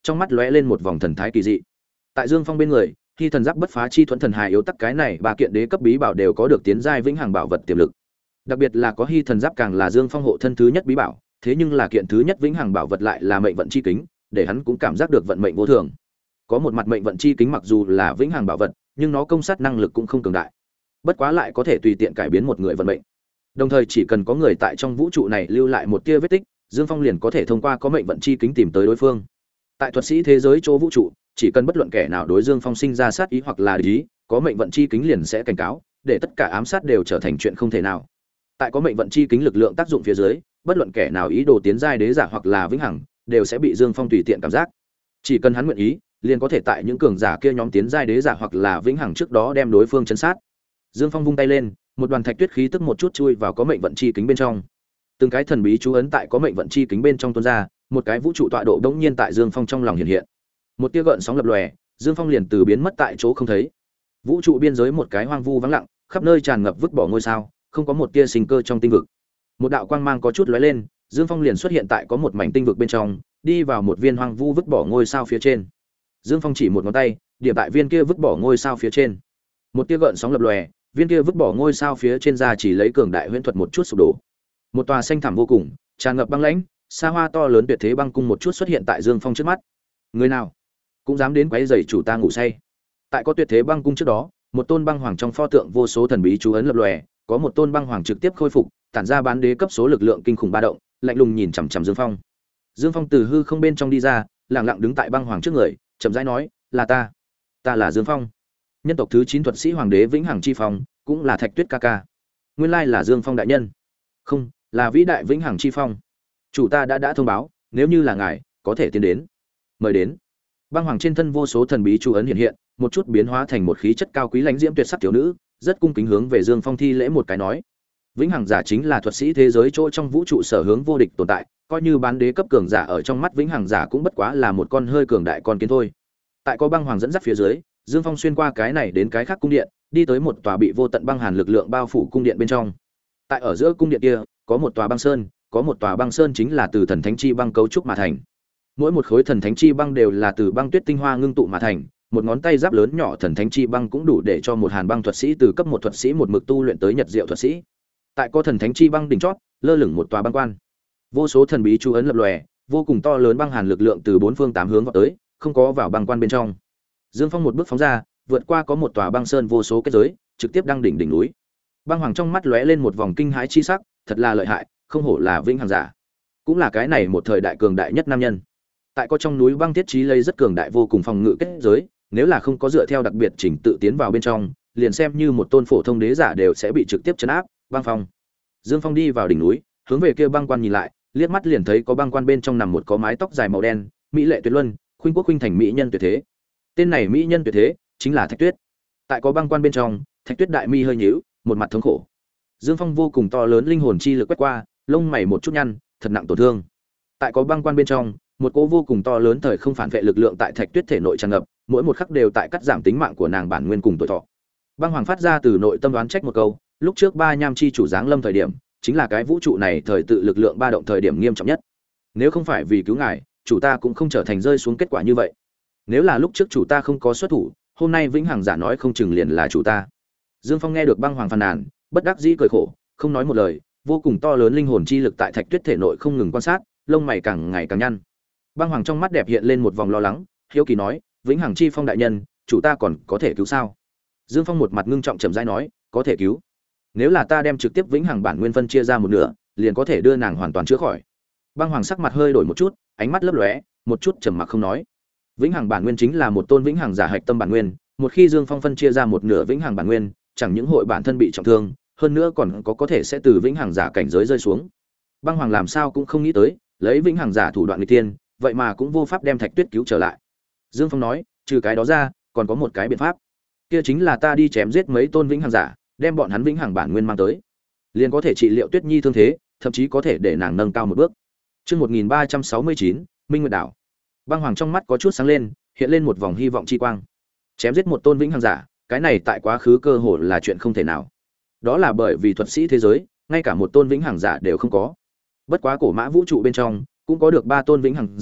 trong mắt lóe lên một vòng thần thái kỳ dị. Tại Dương Phong bên người, khi thần giáp bất phá chi thuẫn thần hài yếu tắc cái này ba kiện đế cấp bí bảo đều có được tiến giai vĩnh hằng bảo vật tiềm lực. Đặc biệt là có hy thần giáp càng là Dương Phong hộ thân thứ nhất bí bảo, thế nhưng là kiện thứ nhất vĩnh hằng bảo vật lại là mệnh vận chi kính, để hắn cũng cảm giác được vận mệnh vô thường. Có một mặt mệnh vận chi kính mặc dù là vĩnh hằng bảo vật, nhưng nó công sát năng lực cũng không cường đại. Bất quá lại có thể tùy tiện cải biến một người vận mệnh. Đồng thời chỉ cần có người tại trong vũ trụ này lưu lại một tia vết tích, Dương Phong liền có thể thông qua có mệnh vận chi kính tìm tới đối phương. Tại thuật sĩ thế giới chỗ vũ trụ, chỉ cần bất luận kẻ nào đối Dương Phong sinh ra sát ý hoặc là địch ý, có mệnh vận chi kính liền sẽ cảnh cáo, để tất cả ám sát đều trở thành chuyện không thể nào. Tại có mệnh vận chi kính lực lượng tác dụng phía dưới, bất luận kẻ nào ý đồ tiến giai đế giả hoặc là vĩnh hằng, đều sẽ bị Dương Phong tùy tiện cảm giác. Chỉ cần hắn nguyện ý, liền có thể tại những cường giả kia nhóm tiến giai đế giả hoặc là vĩnh hằng trước đó đem đối phương chấn sát. Dương Phong vung tay lên, một đoàn thạch tuyết khí tức một chút chui vào có mệnh vận chi kính bên trong. Từng cái thần bí chú ấn tại có mệnh vận chi kính bên trong tuôn ra, một cái vũ trụ tọa độ đống nhiên tại Dương Phong trong lòng hiện hiện. Một tia gợn sóng lập lòe, Dương Phong liền từ biến mất tại chỗ không thấy. Vũ trụ biên giới một cái hoang vu vắng lặng, khắp nơi tràn ngập vứt bỏ ngôi sao, không có một tia sinh cơ trong tinh vực. Một đạo quang mang có chút lóe lên, Dương Phong liền xuất hiện tại có một mảnh tinh vực bên trong, đi vào một viên hoang vu vứt bỏ ngôi sao phía trên. Dương Phong chỉ một ngón tay, điểm tại viên kia vứt bỏ ngôi sao phía trên. Một tia gợn sóng lập lòe, viên kia vứt bỏ ngôi sao phía trên ra chỉ lấy cường đại huyễn thuật một chút sụp đổ. Một tòa xanh thẳm vô cùng, tràn ngập băng lãnh, xa hoa to lớn tuyệt thế băng cung một chút xuất hiện tại Dương Phong trước mắt. Người nào cũng dám đến quấy rầy chủ ta ngủ say. Tại có tuyệt thế băng cung trước đó, một tôn băng hoàng trong pho tượng vô số thần bí chú ấn lập lòe, có một tôn băng hoàng trực tiếp khôi phục, tản ra bán đế cấp số lực lượng kinh khủng ba động, lạnh lùng nhìn chằm chằm Dương Phong. Dương Phong từ hư không bên trong đi ra, lặng lặng đứng tại băng hoàng trước người, chậm rãi nói, "Là ta, ta là Dương Phong, nhân tộc thứ chín thuật sĩ hoàng đế vĩnh hằng chi phong, cũng là Thạch Tuyết ca ca." Nguyên lai là Dương Phong đại nhân. "Không, là vĩ đại vĩnh hằng chi phong. Chủ ta đã đã thông báo, nếu như là ngài, có thể tiến đến." "Mời đến." Băng hoàng trên thân vô số thần bí chú ấn hiện hiện, một chút biến hóa thành một khí chất cao quý lãnh diễm tuyệt sắc thiếu nữ, rất cung kính hướng về Dương Phong thi lễ một cái nói: "Vĩnh hằng giả chính là thuật sĩ thế giới chỗ trong vũ trụ sở hướng vô địch tồn tại, coi như bán đế cấp cường giả ở trong mắt vĩnh hằng giả cũng bất quá là một con hơi cường đại con kiến thôi." Tại có băng hoàng dẫn dắt phía dưới, Dương Phong xuyên qua cái này đến cái khác cung điện, đi tới một tòa bị vô tận băng hàn lực lượng bao phủ cung điện bên trong. Tại ở giữa cung điện kia, có một tòa băng sơn, có một tòa băng sơn chính là từ thần thánh chi băng cấu trúc mà thành. Mỗi một khối thần thánh chi băng đều là từ băng tuyết tinh hoa ngưng tụ mà thành, một ngón tay giáp lớn nhỏ thần thánh chi băng cũng đủ để cho một hàn băng thuật sĩ từ cấp một thuật sĩ một mực tu luyện tới nhật diệu thuật sĩ. Tại có thần thánh chi băng đỉnh chót, lơ lửng một tòa băng quan. Vô số thần bí chú ấn lập lòe, vô cùng to lớn băng hàn lực lượng từ bốn phương tám hướng vào tới, không có vào băng quan bên trong. Dương Phong một bước phóng ra, vượt qua có một tòa băng sơn vô số kết giới, trực tiếp đăng đỉnh đỉnh núi. Băng hoàng trong mắt lóe lên một vòng kinh hãi chi sắc, thật là lợi hại, không hổ là vĩnh hằng giả, cũng là cái này một thời đại cường đại nhất nam nhân. Tại có trong núi băng thiết trí lây rất cường đại vô cùng phòng ngự kết giới, nếu là không có dựa theo đặc biệt chỉnh tự tiến vào bên trong, liền xem như một tôn phổ thông đế giả đều sẽ bị trực tiếp chấn áp. Băng phong. Dương Phong đi vào đỉnh núi, hướng về kia băng quan nhìn lại, liếc mắt liền thấy có băng quan bên trong nằm một có mái tóc dài màu đen, mỹ lệ tuyệt luân, khuynh quốc khuynh thành mỹ nhân tuyệt thế. Tên này mỹ nhân tuyệt thế chính là Thạch Tuyết. Tại có băng quan bên trong, Thạch Tuyết đại mi hơi nhíu, một mặt thống khổ. Dương Phong vô cùng to lớn linh hồn chi lực quét qua, lông mày một chút nhăn, thật nặng tổn thương. Tại có băng quan bên trong, một cỗ vô cùng to lớn thời không phản vệ lực lượng tại Thạch Tuyết thể nội tràn ngập, mỗi một khắc đều tại cắt giảm tính mạng của nàng bản nguyên cùng tuổi thọ. Băng hoàng phát ra từ nội tâm đoán trách một câu, lúc trước ba nham chi chủ giáng lâm thời điểm, chính là cái vũ trụ này thời tự lực lượng ba động thời điểm nghiêm trọng nhất. Nếu không phải vì cứu ngài, chủ ta cũng không trở thành rơi xuống kết quả như vậy. Nếu là lúc trước chủ ta không có xuất thủ, hôm nay vĩnh hằng giả nói không chừng liền là chủ ta. Dương Phong nghe được băng hoàng phàn nàn, bất đắc dĩ cười khổ, không nói một lời, vô cùng to lớn linh hồn chi lực tại Thạch Tuyết thể nội không ngừng quan sát, lông mày càng ngày càng nhăn. Băng hoàng trong mắt đẹp hiện lên một vòng lo lắng, hiếu kỳ nói: "Vĩnh hằng chi phong đại nhân, chủ ta còn có thể cứu sao?" Dương Phong một mặt ngưng trọng chậm rãi nói: "Có thể cứu. Nếu là ta đem trực tiếp vĩnh hằng bản nguyên phân chia ra một nửa, liền có thể đưa nàng hoàn toàn chữa khỏi." Băng hoàng sắc mặt hơi đổi một chút, ánh mắt lấp lóe, một chút trầm mặc không nói. Vĩnh hằng bản nguyên chính là một tôn vĩnh hằng giả hạch tâm bản nguyên, một khi Dương Phong phân chia ra một nửa vĩnh hằng bản nguyên, chẳng những hội bản thân bị trọng thương, hơn nữa còn có có thể sẽ từ vĩnh hằng giả cảnh giới rơi xuống. Băng hoàng làm sao cũng không nghĩ tới, lấy vĩnh hằng giả thủ đoạn nghịch tiên, vậy mà cũng vô pháp đem Thạch Tuyết cứu trở lại. Dương Phong nói: "Trừ cái đó ra, còn có một cái biện pháp. Kia chính là ta đi chém giết mấy tôn vĩnh hằng giả, đem bọn hắn vĩnh hằng bản nguyên mang tới, liền có thể trị liệu Tuyết Nhi thương thế, thậm chí có thể để nàng nâng cao một bước." Chương một nghìn ba trăm sáu mươi chín, Minh Nguyệt đảo. Băng hoàng trong mắt có chút sáng lên, hiện lên một vòng hy vọng chi quang. Chém giết một tôn vĩnh hằng giả, cái này tại quá khứ cơ hồ là chuyện không thể nào. Đó là bởi vì thuật sĩ thế giới, ngay cả một tôn vĩnh hằng giả đều không có. Bất quá cổ mã vũ trụ bên trong, cũng có được ba tôn vĩnh hằng giả,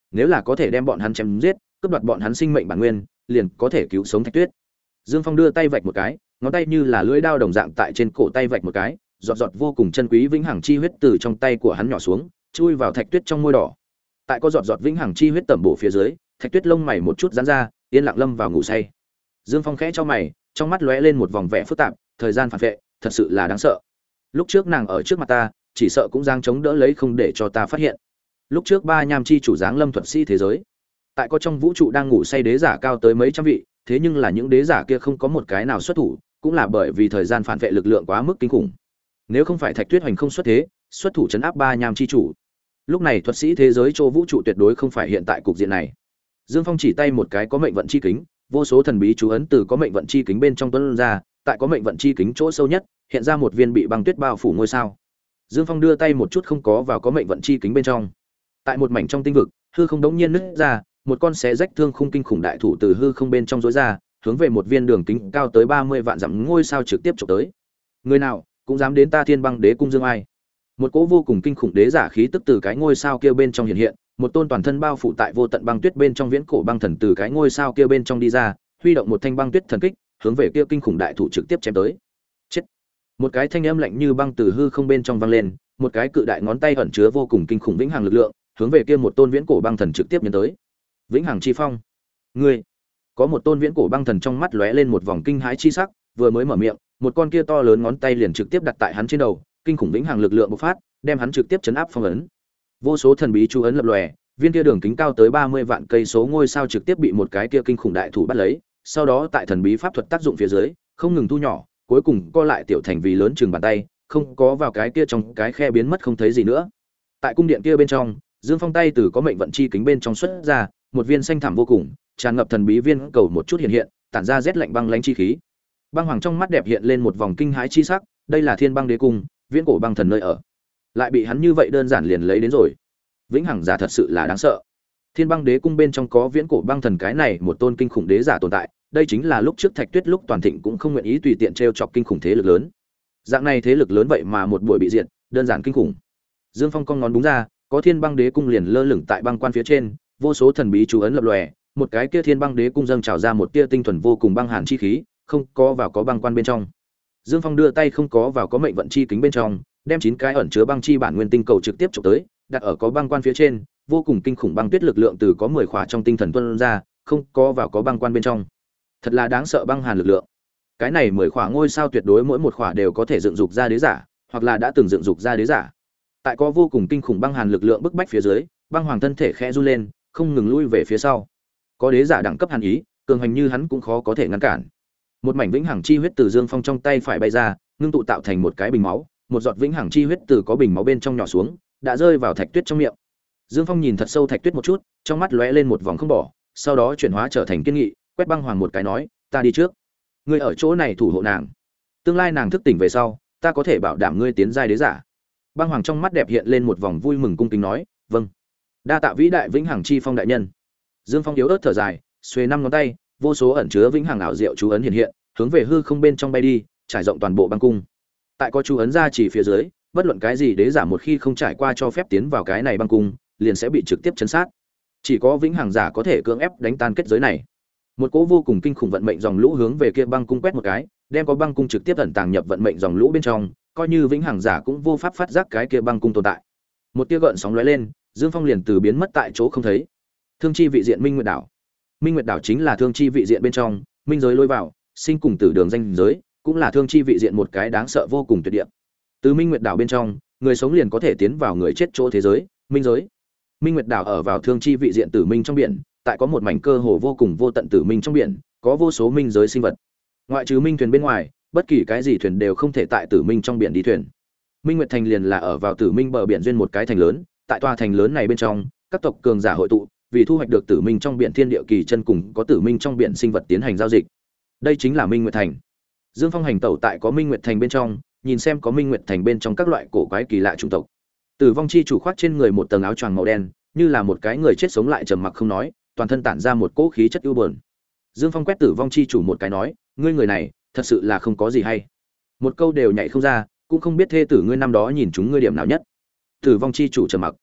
nếu là có thể đem bọn hắn chém giết, cướp đoạt bọn hắn sinh mệnh bản nguyên, liền có thể cứu sống Thạch Tuyết. Dương Phong đưa tay vạch một cái, ngón tay như là lưỡi dao đồng dạng tại trên cổ tay vạch một cái, giọt giọt vô cùng chân quý vĩnh hằng chi huyết từ trong tay của hắn nhỏ xuống, chui vào Thạch Tuyết trong môi đỏ. Tại có giọt giọt vĩnh hằng chi huyết tẩm bổ phía dưới, Thạch Tuyết lông mày một chút giãn ra, yên lặng lâm vào ngủ say. Dương Phong khẽ cho mày, trong mắt lóe lên một vòng vẻ phức tạp, thời gian phản vệ, thật sự là đáng sợ. Lúc trước nàng ở trước mặt ta, chỉ sợ cũng giang chống đỡ lấy không để cho ta phát hiện. Lúc trước ba nham chi chủ giáng lâm thuật sĩ thế giới, tại có trong vũ trụ đang ngủ say đế giả cao tới mấy trăm vị, thế nhưng là những đế giả kia không có một cái nào xuất thủ, cũng là bởi vì thời gian phản vệ lực lượng quá mức kinh khủng. Nếu không phải Thạch Tuyết Hoành không xuất thế, xuất thủ chấn áp ba nham chi chủ, lúc này thuật sĩ thế giới châu vũ trụ tuyệt đối không phải hiện tại cục diện này. Dương Phong chỉ tay một cái có mệnh vận chi kính, vô số thần bí chú ấn từ có mệnh vận chi kính bên trong tuôn ra, tại có mệnh vận chi kính chỗ sâu nhất, hiện ra một viên bị băng tuyết bao phủ ngôi sao. Dương Phong đưa tay một chút không có vào có mệnh vận chi kính bên trong. Tại một mảnh trong tinh vực, hư không đống nhiên nứt ra, một con xé rách thương khung kinh khủng đại thủ từ hư không bên trong rối ra, hướng về một viên đường kính cao tới ba mươi vạn dặm ngôi sao trực tiếp chụp tới. Người nào cũng dám đến ta Thiên Băng Đế cung dương ai? Một cỗ vô cùng kinh khủng đế giả khí tức từ cái ngôi sao kia bên trong hiện hiện, một tôn toàn thân bao phủ tại vô tận băng tuyết bên trong viễn cổ băng thần từ cái ngôi sao kia bên trong đi ra, huy động một thanh băng tuyết thần kích, hướng về kia kinh khủng đại thủ trực tiếp chém tới. Chết! Một cái thanh âm lạnh như băng từ hư không bên trong vang lên, một cái cự đại ngón tay ẩn chứa vô cùng kinh khủng vĩnh hằng lực lượng, hướng về kia một tôn viễn cổ băng thần trực tiếp nhấn tới. Vĩnh hằng chi phong! Ngươi! Có một tôn viễn cổ băng thần trong mắt lóe lên một vòng kinh hãi chi sắc, vừa mới mở miệng, một con kia to lớn ngón tay liền trực tiếp đặt tại hắn trên đầu, kinh khủng vĩnh hằng lực lượng bộc phát, đem hắn trực tiếp chấn áp phong ấn. Vô số thần bí chú ấn lập lòe, viên kia đường kính cao tới ba mươi vạn cây số ngôi sao trực tiếp bị một cái kia kinh khủng đại thủ bắt lấy, sau đó tại thần bí pháp thuật tác dụng phía dưới, không ngừng thu nhỏ, cuối cùng co lại tiểu thành vì lớn chừng bàn tay, không có vào cái kia trong cái khe biến mất không thấy gì nữa. Tại cung điện kia bên trong, Dương Phong tay từ có mệnh vận chi kính bên trong xuất ra, một viên xanh thẳm vô cùng, tràn ngập thần bí viên cầu một chút hiện hiện, tản ra rét lạnh băng lãnh chi khí. Băng Hoàng trong mắt đẹp hiện lên một vòng kinh hãi chi sắc, đây là Thiên Băng Đế cung, viễn cổ băng thần nơi ở. Lại bị hắn như vậy đơn giản liền lấy đến rồi. Vĩnh hằng giả thật sự là đáng sợ. Thiên Băng Đế cung bên trong có viễn cổ băng thần cái này một tôn kinh khủng đế giả tồn tại, đây chính là lúc trước Thạch Tuyết lúc toàn thịnh cũng không nguyện ý tùy tiện trêu chọc kinh khủng thế lực lớn. Dạng này thế lực lớn vậy mà một buổi bị diệt, đơn giản kinh khủng. Dương Phong cong ngón đúng ra, có Thiên Băng Đế cung liền lơ lửng tại băng quan phía trên, vô số thần bí chú ấn lập lòe, một cái kia Thiên Băng Đế cung dâng trào ra một tia tinh thuần vô cùng băng hàn chi khí, không có vào có băng quan bên trong. Dương Phong đưa tay không có vào có mệnh vận chi kính bên trong, đem chín cái ẩn chứa băng chi bản nguyên tinh cầu trực tiếp chụp tới, đặt ở có băng quan phía trên, vô cùng kinh khủng băng tuyết lực lượng từ có mười khóa trong tinh thần tuôn ra, không có vào có băng quan bên trong. Thật là đáng sợ băng hàn lực lượng. Cái này mười khóa ngôi sao tuyệt đối mỗi một khóa đều có thể dựng dục ra đế giả, hoặc là đã từng dựng dục ra đế giả. Tại có vô cùng kinh khủng băng hàn lực lượng bức bách phía dưới, băng hoàng thân thể khẽ run lên, không ngừng lui về phía sau. Có đế giả đẳng cấp hàn ý, cường hành như hắn cũng khó có thể ngăn cản. Một mảnh vĩnh hằng chi huyết từ Dương Phong trong tay phải bay ra, ngưng tụ tạo thành một cái bình máu, một giọt vĩnh hằng chi huyết từ có bình máu bên trong nhỏ xuống, đã rơi vào Thạch Tuyết trong miệng. Dương Phong nhìn thật sâu Thạch Tuyết một chút, trong mắt lóe lên một vòng không bỏ, sau đó chuyển hóa trở thành kiên nghị, quét băng hoàng một cái nói, ta đi trước, ngươi ở chỗ này thủ hộ nàng, tương lai nàng thức tỉnh về sau, ta có thể bảo đảm ngươi tiến giai đế giả. Băng hoàng trong mắt đẹp hiện lên một vòng vui mừng cung kính nói, vâng, đa tạ vĩ đại vĩnh hằng chi phong đại nhân. Dương Phong yếu ớt thở dài, xuề năm ngón tay, vô số ẩn chứa vĩnh hằng ảo diệu chú ấn hiện hiện, hướng về hư không bên trong bay đi, trải rộng toàn bộ băng cung. Tại có chú ấn ra chỉ phía dưới, bất luận cái gì đế giả một khi không trải qua cho phép tiến vào cái này băng cung, liền sẽ bị trực tiếp chấn sát. Chỉ có vĩnh hằng giả có thể cưỡng ép đánh tan kết giới này. Một cỗ vô cùng kinh khủng vận mệnh dòng lũ hướng về kia băng cung quét một cái, đem có băng cung trực tiếp ẩn tàng nhập vận mệnh dòng lũ bên trong, coi như vĩnh hằng giả cũng vô pháp phát giác cái kia băng cung tồn tại. Một tia gợn sóng lóe lên, Dương Phong liền từ biến mất tại chỗ không thấy. Thương chi vị diện Minh Nguyệt đảo. Minh Nguyệt đảo chính là thương chi vị diện bên trong, minh giới lôi vào, sinh cùng tử đường danh giới, cũng là thương chi vị diện một cái đáng sợ vô cùng tuyệt địa. Từ Minh Nguyệt đảo bên trong, người sống liền có thể tiến vào người chết chỗ thế giới, minh giới. Minh Nguyệt đảo ở vào thương chi vị diện tử minh trong biển, tại có một mảnh cơ hồ vô cùng vô tận tử minh trong biển, có vô số minh giới sinh vật. Ngoại trừ minh thuyền bên ngoài, bất kỳ cái gì thuyền đều không thể tại tử minh trong biển đi thuyền. Minh Nguyệt thành liền là ở vào tử minh bờ biển duyên một cái thành lớn, tại tòa thành lớn này bên trong, các tộc cường giả hội tụ, vì thu hoạch được tử minh trong biển thiên địa kỳ chân cùng có tử minh trong biển sinh vật tiến hành giao dịch. Đây chính là Minh Nguyệt thành. Dương Phong hành tẩu tại có Minh Nguyệt thành bên trong, nhìn xem có Minh Nguyệt thành bên trong các loại cổ quái kỳ lạ chủng tộc. Tử vong chi chủ khoác trên người một tầng áo choàng màu đen, như là một cái người chết sống lại trầm mặc không nói, toàn thân tản ra một cỗ khí chất ưu buồn. Dương Phong quét Tử vong chi chủ một cái nói, ngươi người này, thật sự là không có gì hay. Một câu đều nhảy không ra, cũng không biết thê tử ngươi năm đó nhìn chúng ngươi điểm nào nhất. Tử vong chi chủ trầm mặc.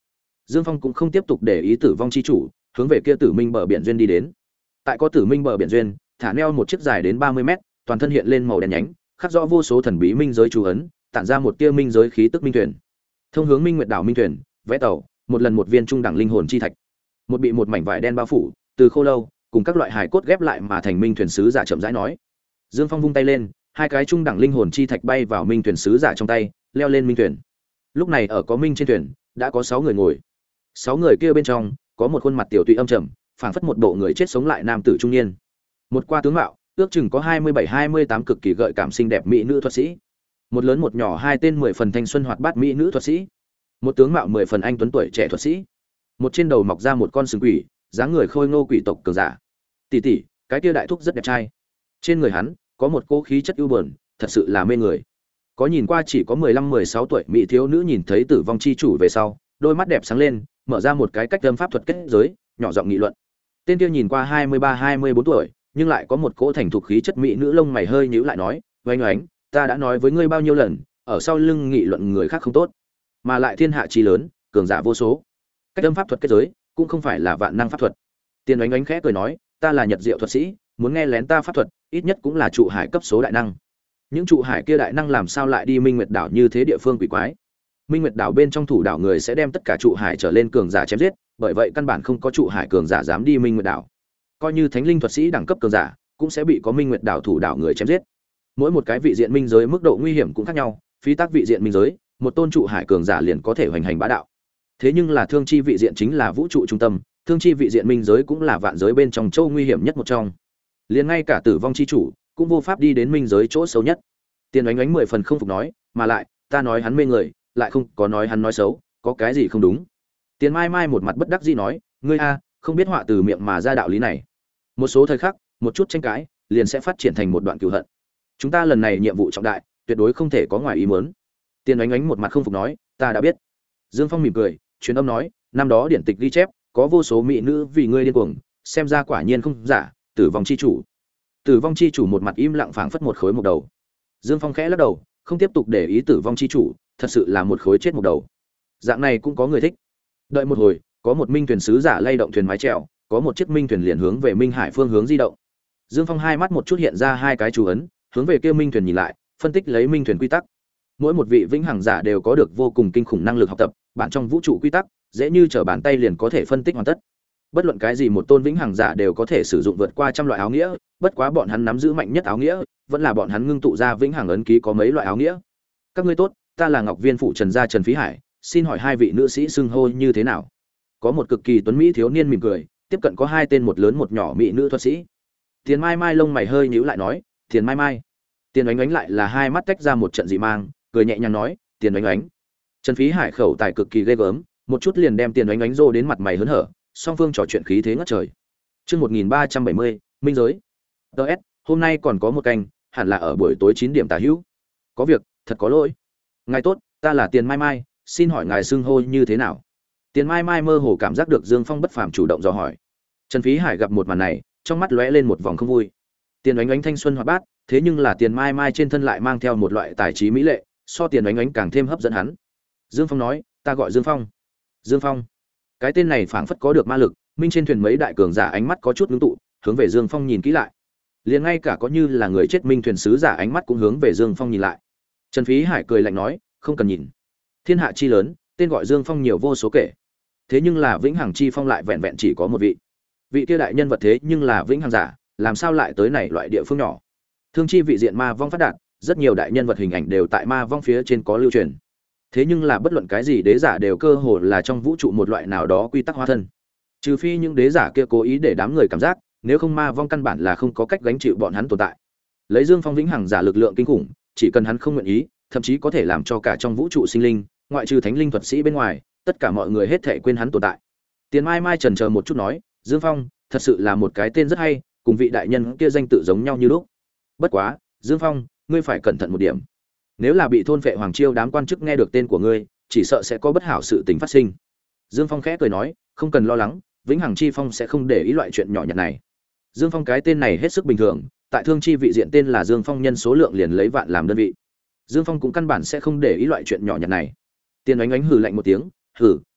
Dương Phong cũng không tiếp tục để ý Tử Vong chi chủ, hướng về kia Tử Minh bờ biển duyên đi đến. Tại có Tử Minh bờ biển duyên, thả neo một chiếc dài đến ba mươi mét, toàn thân hiện lên màu đen nhánh, khắc rõ vô số thần bí minh giới chú ấn, tản ra một tia minh giới khí tức minh thuyền. Thông hướng Minh Nguyệt đảo minh thuyền, vẽ tàu, một lần một viên trung đẳng linh hồn chi thạch. Một bị một mảnh vải đen bao phủ, từ khô lâu, cùng các loại hài cốt ghép lại mà thành minh thuyền sứ giả chậm rãi nói. Dương Phong vung tay lên, hai cái trung đẳng linh hồn chi thạch bay vào minh thuyền sứ giả trong tay, leo lên minh thuyền. Lúc này ở có minh trên thuyền, đã có sáu người ngồi. Sáu người kia bên trong, có một khuôn mặt tiểu tụy âm trầm, phảng phất một bộ người chết sống lại nam tử trung niên. Một qua tướng mạo, ước chừng có hai mươi bảy hai mươi tám cực kỳ gợi cảm xinh đẹp mỹ nữ thuật sĩ. Một lớn một nhỏ hai tên mười phần thanh xuân hoạt bát mỹ nữ thuật sĩ. Một tướng mạo mười phần anh tuấn tuổi trẻ thuật sĩ. Một trên đầu mọc ra một con sừng quỷ, dáng người khôi ngô quỷ tộc cường giả. Tỷ tỷ, cái kia đại thúc rất đẹp trai. Trên người hắn có một cỗ khí chất ưu buồn, thật sự là mê người. Có nhìn qua chỉ có mười lăm mười sáu tuổi mỹ thiếu nữ nhìn thấy Tử Vong chi chủ về sau, đôi mắt đẹp sáng lên, mở ra một cái cách âm pháp thuật kết giới, nhỏ giọng nghị luận. Tên kia nhìn qua hai mươi ba hai mươi bốn tuổi, nhưng lại có một cỗ thành thục khí chất mỹ nữ, lông mày hơi nhíu lại nói, "Oánh oánh, ta đã nói với ngươi bao nhiêu lần, ở sau lưng nghị luận người khác không tốt, mà lại thiên hạ chi lớn, cường giả vô số. Cách âm pháp thuật kết giới, cũng không phải là vạn năng pháp thuật." Tiên Oánh oánh khẽ cười nói, "Ta là Nhật Diệu thuật sĩ, muốn nghe lén ta pháp thuật, ít nhất cũng là trụ hải cấp số đại năng. Những trụ hải kia đại năng làm sao lại đi Minh Nguyệt đảo như thế địa phương quỷ quái? Minh Nguyệt đảo bên trong thủ đảo người sẽ đem tất cả trụ hải trở lên cường giả chém giết, bởi vậy căn bản không có trụ hải cường giả dám đi Minh Nguyệt đảo. Coi như thánh linh thuật sĩ đẳng cấp cường giả, cũng sẽ bị có Minh Nguyệt đảo thủ đảo người chém giết. Mỗi một cái vị diện minh giới mức độ nguy hiểm cũng khác nhau, phí tác vị diện minh giới, một tôn trụ hải cường giả liền có thể hoành hành bá đạo. Thế nhưng là thương chi vị diện chính là vũ trụ trung tâm, thương chi vị diện minh giới cũng là vạn giới bên trong châu nguy hiểm nhất một trong. Liền ngay cả Tử Vong chi chủ cũng vô pháp đi đến minh giới chỗ xấu nhất." Tiên Oánh oánh mười phần không phục nói, "Mà lại, ta nói hắn mê người, lại không có nói hắn nói xấu, có cái gì không đúng?" Tiền Mai Mai một mặt bất đắc dĩ nói, "Ngươi a, không biết họa từ miệng mà ra đạo lý này. Một số thời khắc, một chút tranh cãi, liền sẽ phát triển thành một đoạn cừu hận. Chúng ta lần này nhiệm vụ trọng đại, tuyệt đối không thể có ngoài ý muốn." Tiền Oánh oánh một mặt không phục nói, "Ta đã biết." Dương Phong mỉm cười, truyền âm nói, "Năm đó điển tịch ghi chép, có vô số mỹ nữ vì ngươi điên cuồng, xem ra quả nhiên không giả, Tử Vong chi chủ." Tử Vong chi chủ một mặt im lặng phảng phất một khối mộc đầu. Dương Phong khẽ lắc đầu, không tiếp tục để ý Tử Vong chi chủ, thật sự là một khối chết mộc đầu. Dạng này cũng có người thích. Đợi một hồi, có một minh thuyền sứ giả lay động thuyền mái chèo, có một chiếc minh thuyền liền hướng về Minh Hải phương hướng di động. Dương Phong hai mắt một chút hiện ra hai cái chú ấn, hướng về kia minh thuyền nhìn lại, phân tích lấy minh thuyền quy tắc. Mỗi một vị vĩnh hằng giả đều có được vô cùng kinh khủng năng lực học tập, bản trong vũ trụ quy tắc, dễ như trở bàn tay liền có thể phân tích hoàn tất. Bất luận cái gì một tôn vĩnh hằng giả đều có thể sử dụng vượt qua trăm loại áo nghĩa, bất quá bọn hắn nắm giữ mạnh nhất áo nghĩa, vẫn là bọn hắn ngưng tụ ra vĩnh hằng ấn ký có mấy loại áo nghĩa. "Các ngươi tốt, ta là Ngọc Viên phụ Trần gia Trần Phí Hải, xin hỏi hai vị nữ sĩ xưng hô như thế nào?" Có một cực kỳ tuấn mỹ thiếu niên mỉm cười, tiếp cận có hai tên một lớn một nhỏ mỹ nữ thuật sĩ. Tiền Mai Mai lông mày hơi nhíu lại nói, "Tiền Mai Mai." Tiền Oánh oánh lại là hai mắt tách ra một trận dị mang, cười nhẹ nhàng nói, "Tiền Oánh oánh." Trần Phí Hải khẩu tài cực kỳ ghê gớm, một chút liền đem Tiền Oánh oánh rô đến mặt mày hớn hở, song phương trò chuyện khí thế ngất trời. Chương một nghìn ba trăm bảy mươi, minh giới. đê ét, hôm nay còn có một canh, hẳn là ở buổi tối chín điểm tả hữu. Có việc, thật có lỗi. Ngài tốt, ta là Tiền Mai Mai, xin hỏi ngài xưng hô như thế nào? Tiền Mai Mai mơ hồ cảm giác được Dương Phong bất phàm chủ động dò hỏi. Trần Phí Hải gặp một màn này, trong mắt lóe lên một vòng không vui. Tiền Oánh oánh thanh xuân hoạt bát, thế nhưng là Tiền Mai Mai trên thân lại mang theo một loại tài trí mỹ lệ, so Tiền Oánh oánh càng thêm hấp dẫn hắn. Dương Phong nói, "Ta gọi Dương Phong." Dương Phong. Cái tên này phảng phất có được ma lực, minh trên thuyền mấy đại cường giả ánh mắt có chút ngưng tụ, hướng về Dương Phong nhìn kỹ lại. Liền ngay cả có như là người chết minh thuyền sứ giả ánh mắt cũng hướng về Dương Phong nhìn lại. Trần Phí Hải cười lạnh nói, "Không cần nhìn. Thiên hạ chi lớn, tên gọi Dương Phong nhiều vô số kể. Thế nhưng là vĩnh hằng chi phong lại vẹn vẹn chỉ có một vị. Vị kia đại nhân vật thế nhưng là vĩnh hằng giả, làm sao lại tới này loại địa phương nhỏ? Thương chi vị diện ma vong phát đạt, rất nhiều đại nhân vật hình ảnh đều tại ma vong phía trên có lưu truyền. Thế nhưng là bất luận cái gì đế giả đều cơ hồ là trong vũ trụ một loại nào đó quy tắc hóa thân. Trừ phi những đế giả kia cố ý để đám người cảm giác, nếu không ma vong căn bản là không có cách gánh chịu bọn hắn tồn tại. Lấy Dương Phong vĩnh hằng giả lực lượng kinh khủng, chỉ cần hắn không nguyện ý, thậm chí có thể làm cho cả trong vũ trụ sinh linh, ngoại trừ thánh linh thuật sĩ bên ngoài, tất cả mọi người hết thảy quên hắn tồn tại." Tiền Mai Mai chần chờ một chút nói, "Dương Phong, thật sự là một cái tên rất hay, cùng vị đại nhân kia danh tự giống nhau như lúc. Bất quá, Dương Phong, ngươi phải cẩn thận một điểm. Nếu là bị thôn vệ hoàng chiêu đám quan chức nghe được tên của ngươi, chỉ sợ sẽ có bất hảo sự tình phát sinh." Dương Phong khẽ cười nói, "Không cần lo lắng, vĩnh hằng chi phong sẽ không để ý loại chuyện nhỏ nhặt này." Dương Phong cái tên này hết sức bình thường, tại thương chi vị diện tên là Dương Phong nhân số lượng liền lấy vạn làm đơn vị. Dương Phong cũng căn bản sẽ không để ý loại chuyện nhỏ nhặt này. Tiền Oánh oánh hừ lạnh một tiếng, "Hừ,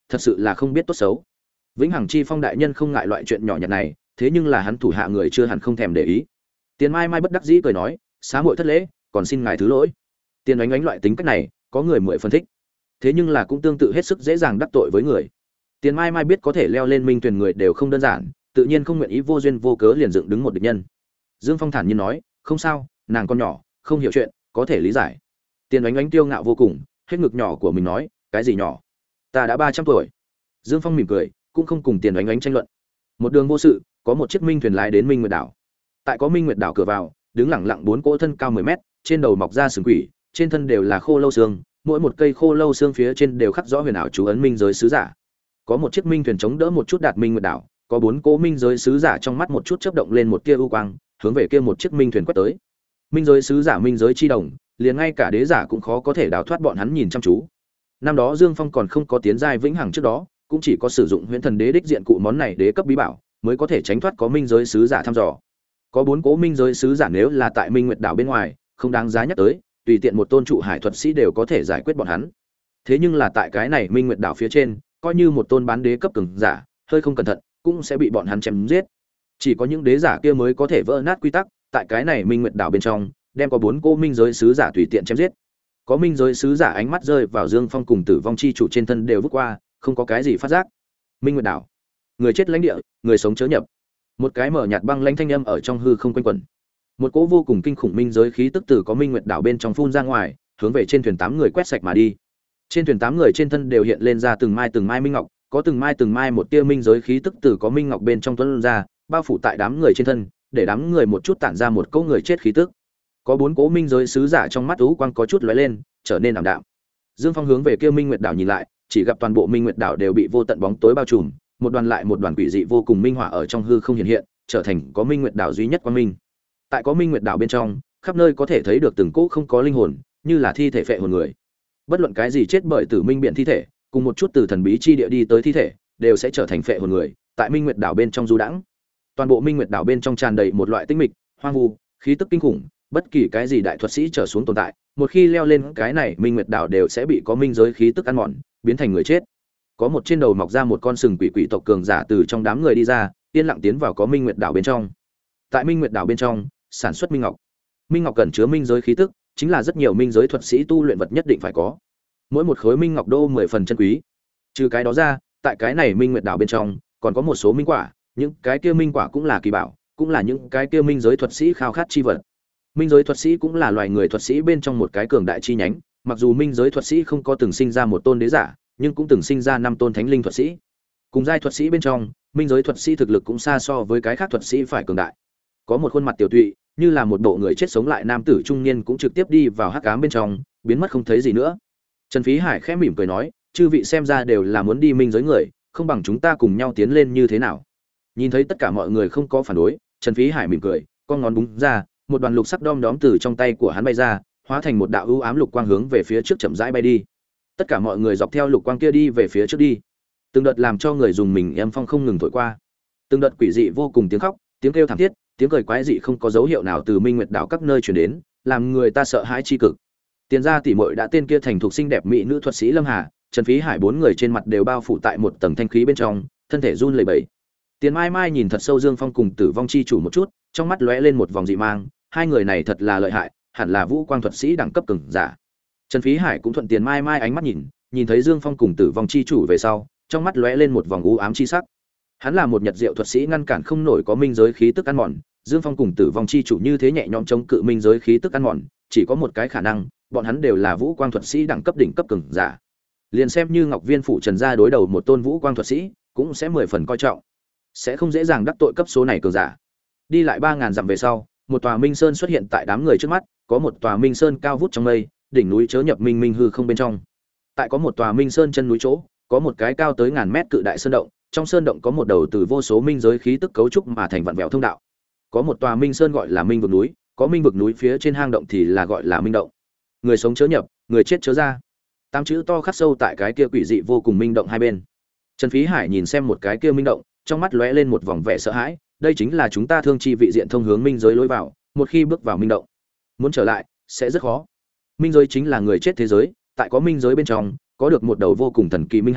thật sự là không biết tốt xấu. Vĩnh Hằng Chi Phong đại nhân không ngại loại chuyện nhỏ nhặt này, thế nhưng là hắn thủ hạ người chưa hẳn không thèm để ý. Tiền Mai Mai bất đắc dĩ cười nói, xá muội thất lễ, còn xin ngài thứ lỗi. Tiền Oánh Oánh loại tính cách này, có người mười phân thích, thế nhưng là cũng tương tự hết sức dễ dàng đắc tội với người. Tiền Mai Mai biết có thể leo lên minh tuyển người đều không đơn giản, tự nhiên không nguyện ý vô duyên vô cớ liền dựng đứng một địch nhân. Dương Phong thản nhiên nói, không sao, nàng con nhỏ, không hiểu chuyện, có thể lý giải. Tiền Oánh Oánh tiêu ngạo vô cùng, hết ngực nhỏ của mình nói, cái gì nhỏ? Ta đã ba trăm tuổi. Dương Phong mỉm cười, cũng không cùng Tiền Oánh Oánh tranh luận. Một đường vô sự, có một chiếc minh thuyền lái đến Minh Nguyệt đảo. Tại có Minh Nguyệt đảo cửa vào, đứng lẳng lặng bốn cỗ thân cao mười mét, trên đầu mọc ra sừng quỷ, trên thân đều là khô lâu xương, mỗi một cây khô lâu xương phía trên đều khắc rõ huyền ảo chú ấn minh giới sứ giả. Có một chiếc minh thuyền chống đỡ một chút đạt Minh Nguyệt đảo, có bốn cỗ minh giới sứ giả trong mắt một chút chớp động lên một tia u quang, hướng về kia một chiếc minh thuyền quét tới. Minh giới sứ giả minh giới chi đồng, liền ngay cả đế giả cũng khó có thể đào thoát bọn hắn nhìn chăm chú. Năm đó Dương Phong còn không có tiến giai vĩnh hằng trước đó, cũng chỉ có sử dụng huyễn thần đế đích diện cụ món này đế cấp bí bảo, mới có thể tránh thoát có minh giới sứ giả thăm dò. Có bốn cố minh giới sứ giả nếu là tại Minh Nguyệt đảo bên ngoài, không đáng giá nhắc tới, tùy tiện một tôn trụ hải thuật sĩ đều có thể giải quyết bọn hắn. Thế nhưng là tại cái này Minh Nguyệt đảo phía trên, coi như một tôn bán đế cấp cường giả, hơi không cẩn thận, cũng sẽ bị bọn hắn chém giết. Chỉ có những đế giả kia mới có thể vỡ nát quy tắc, tại cái này Minh Nguyệt đảo bên trong, đem có bốn cô minh giới sứ giả tùy tiện chém giết. Có minh giới sứ giả ánh mắt rơi vào Dương Phong cùng Tử Vong chi chủ trên thân đều vút qua, không có cái gì phát giác. Minh Nguyệt đảo, người chết lãnh địa, người sống chớ nhập. Một cái mở nhạt băng lãnh thanh âm ở trong hư không quanh quẩn. Một cỗ vô cùng kinh khủng minh giới khí tức từ có Minh Nguyệt đảo bên trong phun ra ngoài, hướng về trên thuyền tám người quét sạch mà đi. Trên thuyền tám người trên thân đều hiện lên ra từng mai từng mai minh ngọc, có từng mai từng mai một tia minh giới khí tức từ có minh ngọc bên trong tuôn ra, bao phủ tại đám người trên thân, để đám người một chút tản ra một cỗ người chết khí tức. Có bốn cỗ minh giới sứ giả trong mắt u quang có chút lóe lên, trở nên ảm đạm. Dương Phong hướng về kia Minh Nguyệt đảo nhìn lại, chỉ gặp toàn bộ Minh Nguyệt đảo đều bị vô tận bóng tối bao trùm, một đoàn lại một đoàn quỷ dị vô cùng minh hỏa ở trong hư không hiện hiện, trở thành có Minh Nguyệt đảo duy nhất quang minh. Tại có Minh Nguyệt đảo bên trong, khắp nơi có thể thấy được từng cỗ không có linh hồn, như là thi thể phệ hồn người. Bất luận cái gì chết bởi Tử Minh biện thi thể, cùng một chút từ thần bí chi địa đi tới thi thể, đều sẽ trở thành phệ hồn người, tại Minh Nguyệt đảo bên trong du đãng. Toàn bộ Minh Nguyệt đảo bên trong tràn đầy một loại tĩnh mịch, hoang vu, khí tức kinh khủng, bất kỳ cái gì đại thuật sĩ trở xuống tồn tại, một khi leo lên cái này Minh Nguyệt đảo đều sẽ bị có minh giới khí tức ăn mòn, biến thành người chết. Có một trên đầu mọc ra một con sừng quỷ quỷ tộc cường giả từ trong đám người đi ra, yên lặng tiến vào có Minh Nguyệt đảo bên trong. Tại Minh Nguyệt đảo bên trong, sản xuất minh ngọc. Minh ngọc cần chứa minh giới khí tức, chính là rất nhiều minh giới thuật sĩ tu luyện vật nhất định phải có. Mỗi một khối minh ngọc đô mười phần chân quý. Trừ cái đó ra, tại cái này Minh Nguyệt đảo bên trong, còn có một số minh quả, những cái kia minh quả cũng là kỳ bảo, cũng là những cái kia minh giới thuật sĩ khao khát chi vật. Minh giới thuật sĩ cũng là loài người thuật sĩ bên trong một cái cường đại chi nhánh, mặc dù minh giới thuật sĩ không có từng sinh ra một tôn đế giả, nhưng cũng từng sinh ra năm tôn thánh linh thuật sĩ. Cùng giai thuật sĩ bên trong, minh giới thuật sĩ thực lực cũng xa so với cái khác thuật sĩ phải cường đại. Có một khuôn mặt tiểu tụy, như là một bộ người chết sống lại nam tử trung niên cũng trực tiếp đi vào hắc ám bên trong, biến mất không thấy gì nữa. Trần Phí Hải khẽ mỉm cười nói, chư vị xem ra đều là muốn đi minh giới người, không bằng chúng ta cùng nhau tiến lên như thế nào? Nhìn thấy tất cả mọi người không có phản đối, Trần Phí Hải mỉm cười, con ngón búng ra, một đoàn lục sắc đom đóm từ trong tay của hắn bay ra, hóa thành một đạo ưu ám lục quang hướng về phía trước chậm rãi bay đi. Tất cả mọi người dọc theo lục quang kia đi về phía trước đi. Từng đợt làm cho người dùng mình âm phong không ngừng thổi qua. Từng đợt quỷ dị vô cùng tiếng khóc, tiếng kêu thảm thiết, tiếng cười quái dị không có dấu hiệu nào từ Minh Nguyệt đảo các nơi truyền đến, làm người ta sợ hãi chi cực. Tiền gia tỷ muội đã tên kia thành thuộc xinh đẹp mỹ nữ thuật sĩ Lâm Hà, Trần Phí Hải bốn người trên mặt đều bao phủ tại một tầng thanh khí bên trong, thân thể run lẩy bẩy. Tiền Mai Mai nhìn thật sâu Dương Phong cùng Tử Vong chi chủ một chút, trong mắt lóe lên một vòng dị mang, hai người này thật là lợi hại, hẳn là vũ quang thuật sĩ đẳng cấp cường giả. Trần Phí Hải cũng thuận Tiền Mai Mai ánh mắt nhìn, nhìn thấy Dương Phong cùng Tử Vong chi chủ về sau, trong mắt lóe lên một vòng u ám chi sắc. Hắn là một nhật diệu thuật sĩ ngăn cản không nổi có minh giới khí tức ăn mòn, Dương Phong cùng Tử Vong chi chủ như thế nhẹ nhõm chống cự minh giới khí tức ăn mòn, chỉ có một cái khả năng, bọn hắn đều là vũ quang thuật sĩ đẳng cấp đỉnh cấp cường giả. Liền xem như Ngọc Viên phụ Trần gia đối đầu một tôn vũ quang thuật sĩ, cũng sẽ mười phần coi trọng, sẽ không dễ dàng đắc tội cấp số này cường giả. Đi lại ba ngàn dặm về sau, một tòa minh sơn xuất hiện tại đám người trước mắt, có một tòa minh sơn cao vút trong mây, đỉnh núi chớ nhập minh minh hư không bên trong. Tại có một tòa minh sơn chân núi chỗ, có một cái cao tới ngàn mét cự đại sơn động, trong sơn động có một đầu từ vô số minh giới khí tức cấu trúc mà thành vạn vẹo thông đạo. Có một tòa minh sơn gọi là minh vực núi, có minh vực núi phía trên hang động thì là gọi là minh động. Người sống chớ nhập, người chết chớ ra. Tám chữ to khắc sâu tại cái kia quỷ dị vô cùng minh động hai bên. Trần Phí Hải nhìn xem một cái kia minh động, trong mắt lóe lên một vòng vẻ sợ hãi, đây chính là chúng ta thương chi vị diện thông hướng minh giới lối vào, một khi bước vào minh động, muốn trở lại sẽ rất khó. Minh giới chính là người chết thế giới, tại có minh giới bên trong, có được một đầu vô cùng thần kỳ minh hà,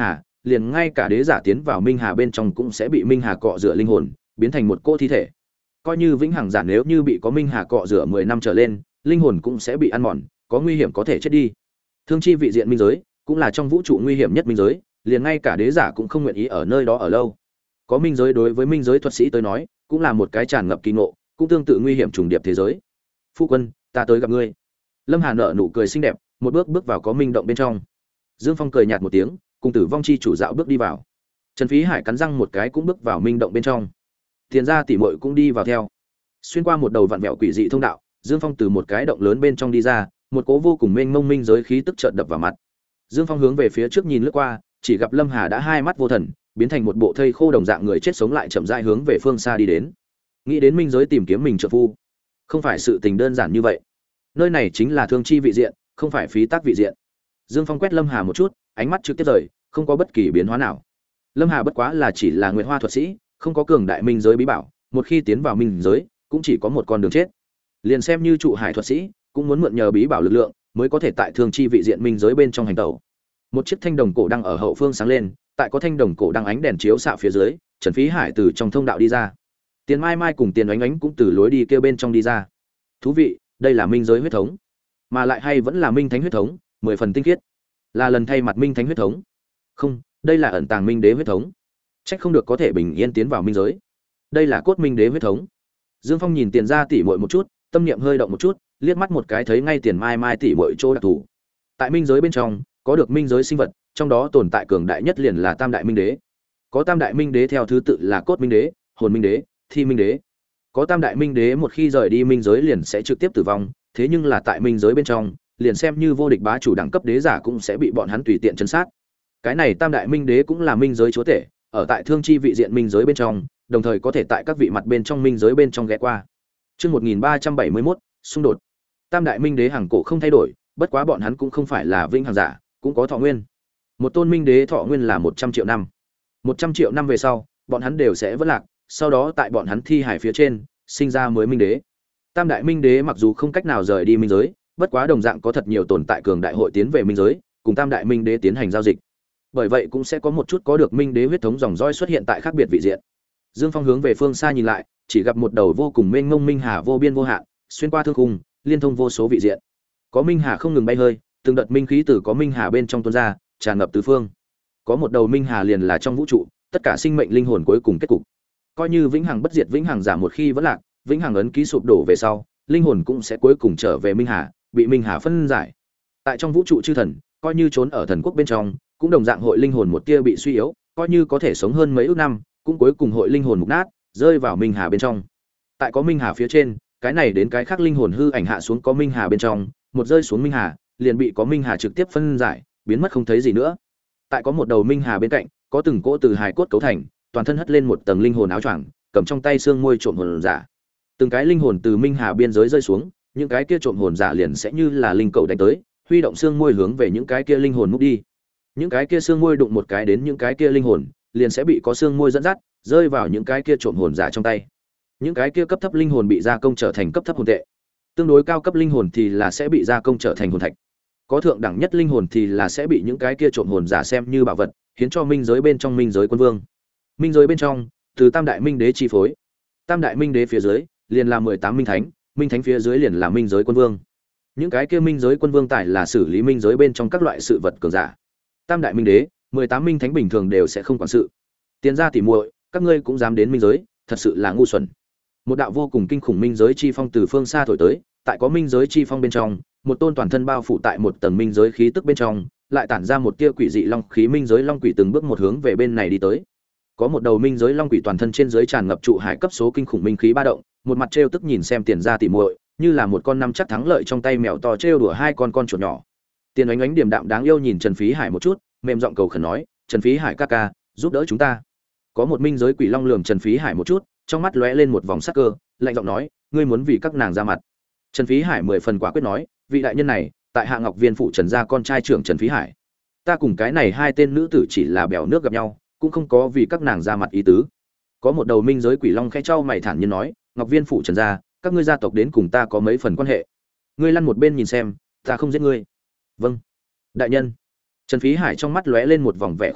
liền ngay cả đế giả tiến vào minh hà bên trong cũng sẽ bị minh hà cọ rửa linh hồn, biến thành một cô thi thể. Coi như vĩnh hằng giả nếu như bị có minh hà cọ rửa mười năm trở lên, linh hồn cũng sẽ bị ăn mòn, có nguy hiểm có thể chết đi. Thương chi vị diện minh giới, cũng là trong vũ trụ nguy hiểm nhất minh giới, liền ngay cả đế giả cũng không nguyện ý ở nơi đó ở lâu. Có minh giới đối với minh giới thuật sĩ tới nói, cũng là một cái tràn ngập kỳ ngộ, cũng tương tự nguy hiểm trùng điệp thế giới. Phu quân, ta tới gặp ngươi. Lâm Hà nở nụ cười xinh đẹp, một bước bước vào có minh động bên trong. Dương Phong cười nhạt một tiếng, cùng Tử Vong chi chủ dạo bước đi vào. Trần Phí Hải cắn răng một cái cũng bước vào minh động bên trong. Tiền gia tỷ muội cũng đi vào theo. Xuyên qua một đầu vặn vẹo quỷ dị thông đạo, Dương Phong từ một cái động lớn bên trong đi ra, một cỗ vô cùng mênh mông minh giới khí tức chợt đập vào mặt. Dương Phong hướng về phía trước nhìn lướt qua, chỉ gặp Lâm Hà đã hai mắt vô thần, biến thành một bộ thây khô đồng dạng người chết sống lại chậm rãi hướng về phương xa đi đến. Nghĩ đến minh giới tìm kiếm mình trợ phu, không phải sự tình đơn giản như vậy. Nơi này chính là thương chi vị diện, không phải phí tác vị diện. Dương Phong quét Lâm Hà một chút, ánh mắt trực tiếp rời, không có bất kỳ biến hóa nào. Lâm Hà bất quá là chỉ là nguyệt hoa thuật sĩ, không có cường đại minh giới bí bảo, một khi tiến vào minh giới, cũng chỉ có một con đường chết. Liền xem như trụ hải thuật sĩ, cũng muốn mượn nhờ bí bảo lực lượng, mới có thể tại thương chi vị diện minh giới bên trong hành tẩu. Một chiếc thanh đồng cổ đang ở hậu phương sáng lên, tại có thanh đồng cổ đang ánh đèn chiếu xạ phía dưới, Trần Phí Hải từ trong thông đạo đi ra. Tiền Mai Mai cùng Tiền Oánh Oánh cũng từ lối đi kia bên trong đi ra. Thú vị, đây là minh giới huyết thống, mà lại hay vẫn là minh thánh huyết thống, mười phần tinh khiết. Là lần thay mặt minh thánh huyết thống. Không, đây là ẩn tàng minh đế huyết thống. Trách không được có thể bình yên tiến vào minh giới. Đây là cốt minh đế huyết thống. Dương Phong nhìn Tiền gia tỷ muội một chút, tâm niệm hơi động một chút, liếc mắt một cái thấy ngay Tiền Mai Mai tỷ muội chỗ đặc thù. Tại minh giới bên trong, có được minh giới sinh vật, trong đó tồn tại cường đại nhất liền là Tam đại minh đế. Có Tam đại minh đế theo thứ tự là cốt minh đế, hồn minh đế, thi minh đế. Có Tam đại minh đế một khi rời đi minh giới liền sẽ trực tiếp tử vong, thế nhưng là tại minh giới bên trong, liền xem như vô địch bá chủ đẳng cấp đế giả cũng sẽ bị bọn hắn tùy tiện trấn sát. Cái này Tam đại minh đế cũng là minh giới chúa tể, ở tại thương chi vị diện minh giới bên trong, đồng thời có thể tại các vị mặt bên trong minh giới bên trong ghé qua. Chương một nghìn ba trăm bảy mươi mốt, xung đột. Tam đại minh đế hàng cổ không thay đổi, bất quá bọn hắn cũng không phải là vĩnh hằng giả, cũng có thọ nguyên. Một tôn minh đế thọ nguyên là một trăm triệu năm. một trăm triệu năm về sau, bọn hắn đều sẽ vỡ lạc, sau đó tại bọn hắn thi hải phía trên, sinh ra mới minh đế. Tam đại minh đế mặc dù không cách nào rời đi minh giới, bất quá đồng dạng có thật nhiều tồn tại cường đại hội tiến về minh giới, cùng Tam đại minh đế tiến hành giao dịch. Bởi vậy cũng sẽ có một chút có được minh đế huyết thống dòng dõi xuất hiện tại khác biệt vị diện. Dương Phong hướng về phương xa nhìn lại, chỉ gặp một đầu vô cùng mênh mông minh hà vô biên vô hạn, xuyên qua thương khung, liên thông vô số vị diện. Có minh hà không ngừng bay hơi, từng đợt minh khí từ có minh hà bên trong tuôn ra, tràn ngập tứ phương. Có một đầu minh hà liền là trong vũ trụ, tất cả sinh mệnh linh hồn cuối cùng kết cục. Coi như vĩnh hằng bất diệt vĩnh hằng giả một khi vẫn lạc, vĩnh hằng ấn ký sụp đổ về sau, linh hồn cũng sẽ cuối cùng trở về minh hà, bị minh hà phân giải. Tại trong vũ trụ chư thần, coi như trốn ở thần quốc bên trong, cũng đồng dạng hội linh hồn một tia bị suy yếu, coi như có thể sống hơn mấy ước năm, cũng cuối cùng hội linh hồn mục nát, rơi vào minh hà bên trong. Tại có minh hà phía trên, cái này đến cái khác linh hồn hư ảnh hạ xuống có minh hà bên trong, một rơi xuống minh hà, liền bị có minh hà trực tiếp phân giải, biến mất không thấy gì nữa. Tại có một đầu minh hà bên cạnh, có từng cỗ từ hài cốt cấu thành, toàn thân hất lên một tầng linh hồn áo choàng, cầm trong tay xương môi trộm hồn giả. Từng cái linh hồn từ minh hà biên giới rơi xuống, những cái kia trộm hồn giả liền sẽ như là linh cầu đánh tới, huy động xương môi hướng về những cái kia linh hồn múc đi. Những cái kia xương môi đụng một cái đến những cái kia linh hồn, liền sẽ bị có xương môi dẫn dắt, rơi vào những cái kia trộm hồn giả trong tay. Những cái kia cấp thấp linh hồn bị gia công trở thành cấp thấp hồn tệ. Tương đối cao cấp linh hồn thì là sẽ bị gia công trở thành hồn thạch. Có thượng đẳng nhất linh hồn thì là sẽ bị những cái kia trộm hồn giả xem như bảo vật, hiến cho minh giới bên trong minh giới quân vương. Minh giới bên trong, từ Tam đại minh đế chi phối. Tam đại minh đế phía dưới, liền là mười tám minh thánh, minh thánh phía dưới liền là minh giới quân vương. Những cái kia minh giới quân vương tài là xử lý minh giới bên trong các loại sự vật cường giả. Tam đại minh đế, mười tám minh thánh bình thường đều sẽ không quản sự. Tiền gia tỉ muội, các ngươi cũng dám đến minh giới, thật sự là ngu xuẩn. Một đạo vô cùng kinh khủng minh giới chi phong từ phương xa thổi tới, tại có minh giới chi phong bên trong, một tôn toàn thân bao phủ tại một tầng minh giới khí tức bên trong, lại tản ra một tia quỷ dị long khí minh giới long quỷ từng bước một hướng về bên này đi tới. Có một đầu minh giới long quỷ toàn thân trên dưới tràn ngập trụ hải cấp số kinh khủng minh khí ba động, một mặt trêu tức nhìn xem Tiền gia tỉ muội, như là một con năm chắc thắng lợi trong tay mèo to trêu đùa hai con con chuột nhỏ. Tiền Oánh Oánh điềm đạm đáng yêu nhìn Trần Phí Hải một chút, mềm giọng cầu khẩn nói, "Trần Phí Hải ca ca, giúp đỡ chúng ta." Có một minh giới quỷ long lườm Trần Phí Hải một chút, trong mắt lóe lên một vòng sắc cơ, lạnh giọng nói, "Ngươi muốn vì các nàng ra mặt?" Trần Phí Hải mười phần quả quyết nói, "Vị đại nhân này, tại Hạ Ngọc Viên phủ Trần gia con trai trưởng Trần Phí Hải. Ta cùng cái này hai tên nữ tử chỉ là bèo nước gặp nhau, cũng không có vì các nàng ra mặt ý tứ." Có một đầu minh giới quỷ long khẽ trao mày thản nhiên nói, "Ngọc Viên phủ Trần gia, các ngươi gia tộc đến cùng ta có mấy phần quan hệ? Ngươi lăn một bên nhìn xem, ta không giết ngươi." "Vâng, đại nhân." Trần Phí Hải trong mắt lóe lên một vòng vẻ khuất nhục,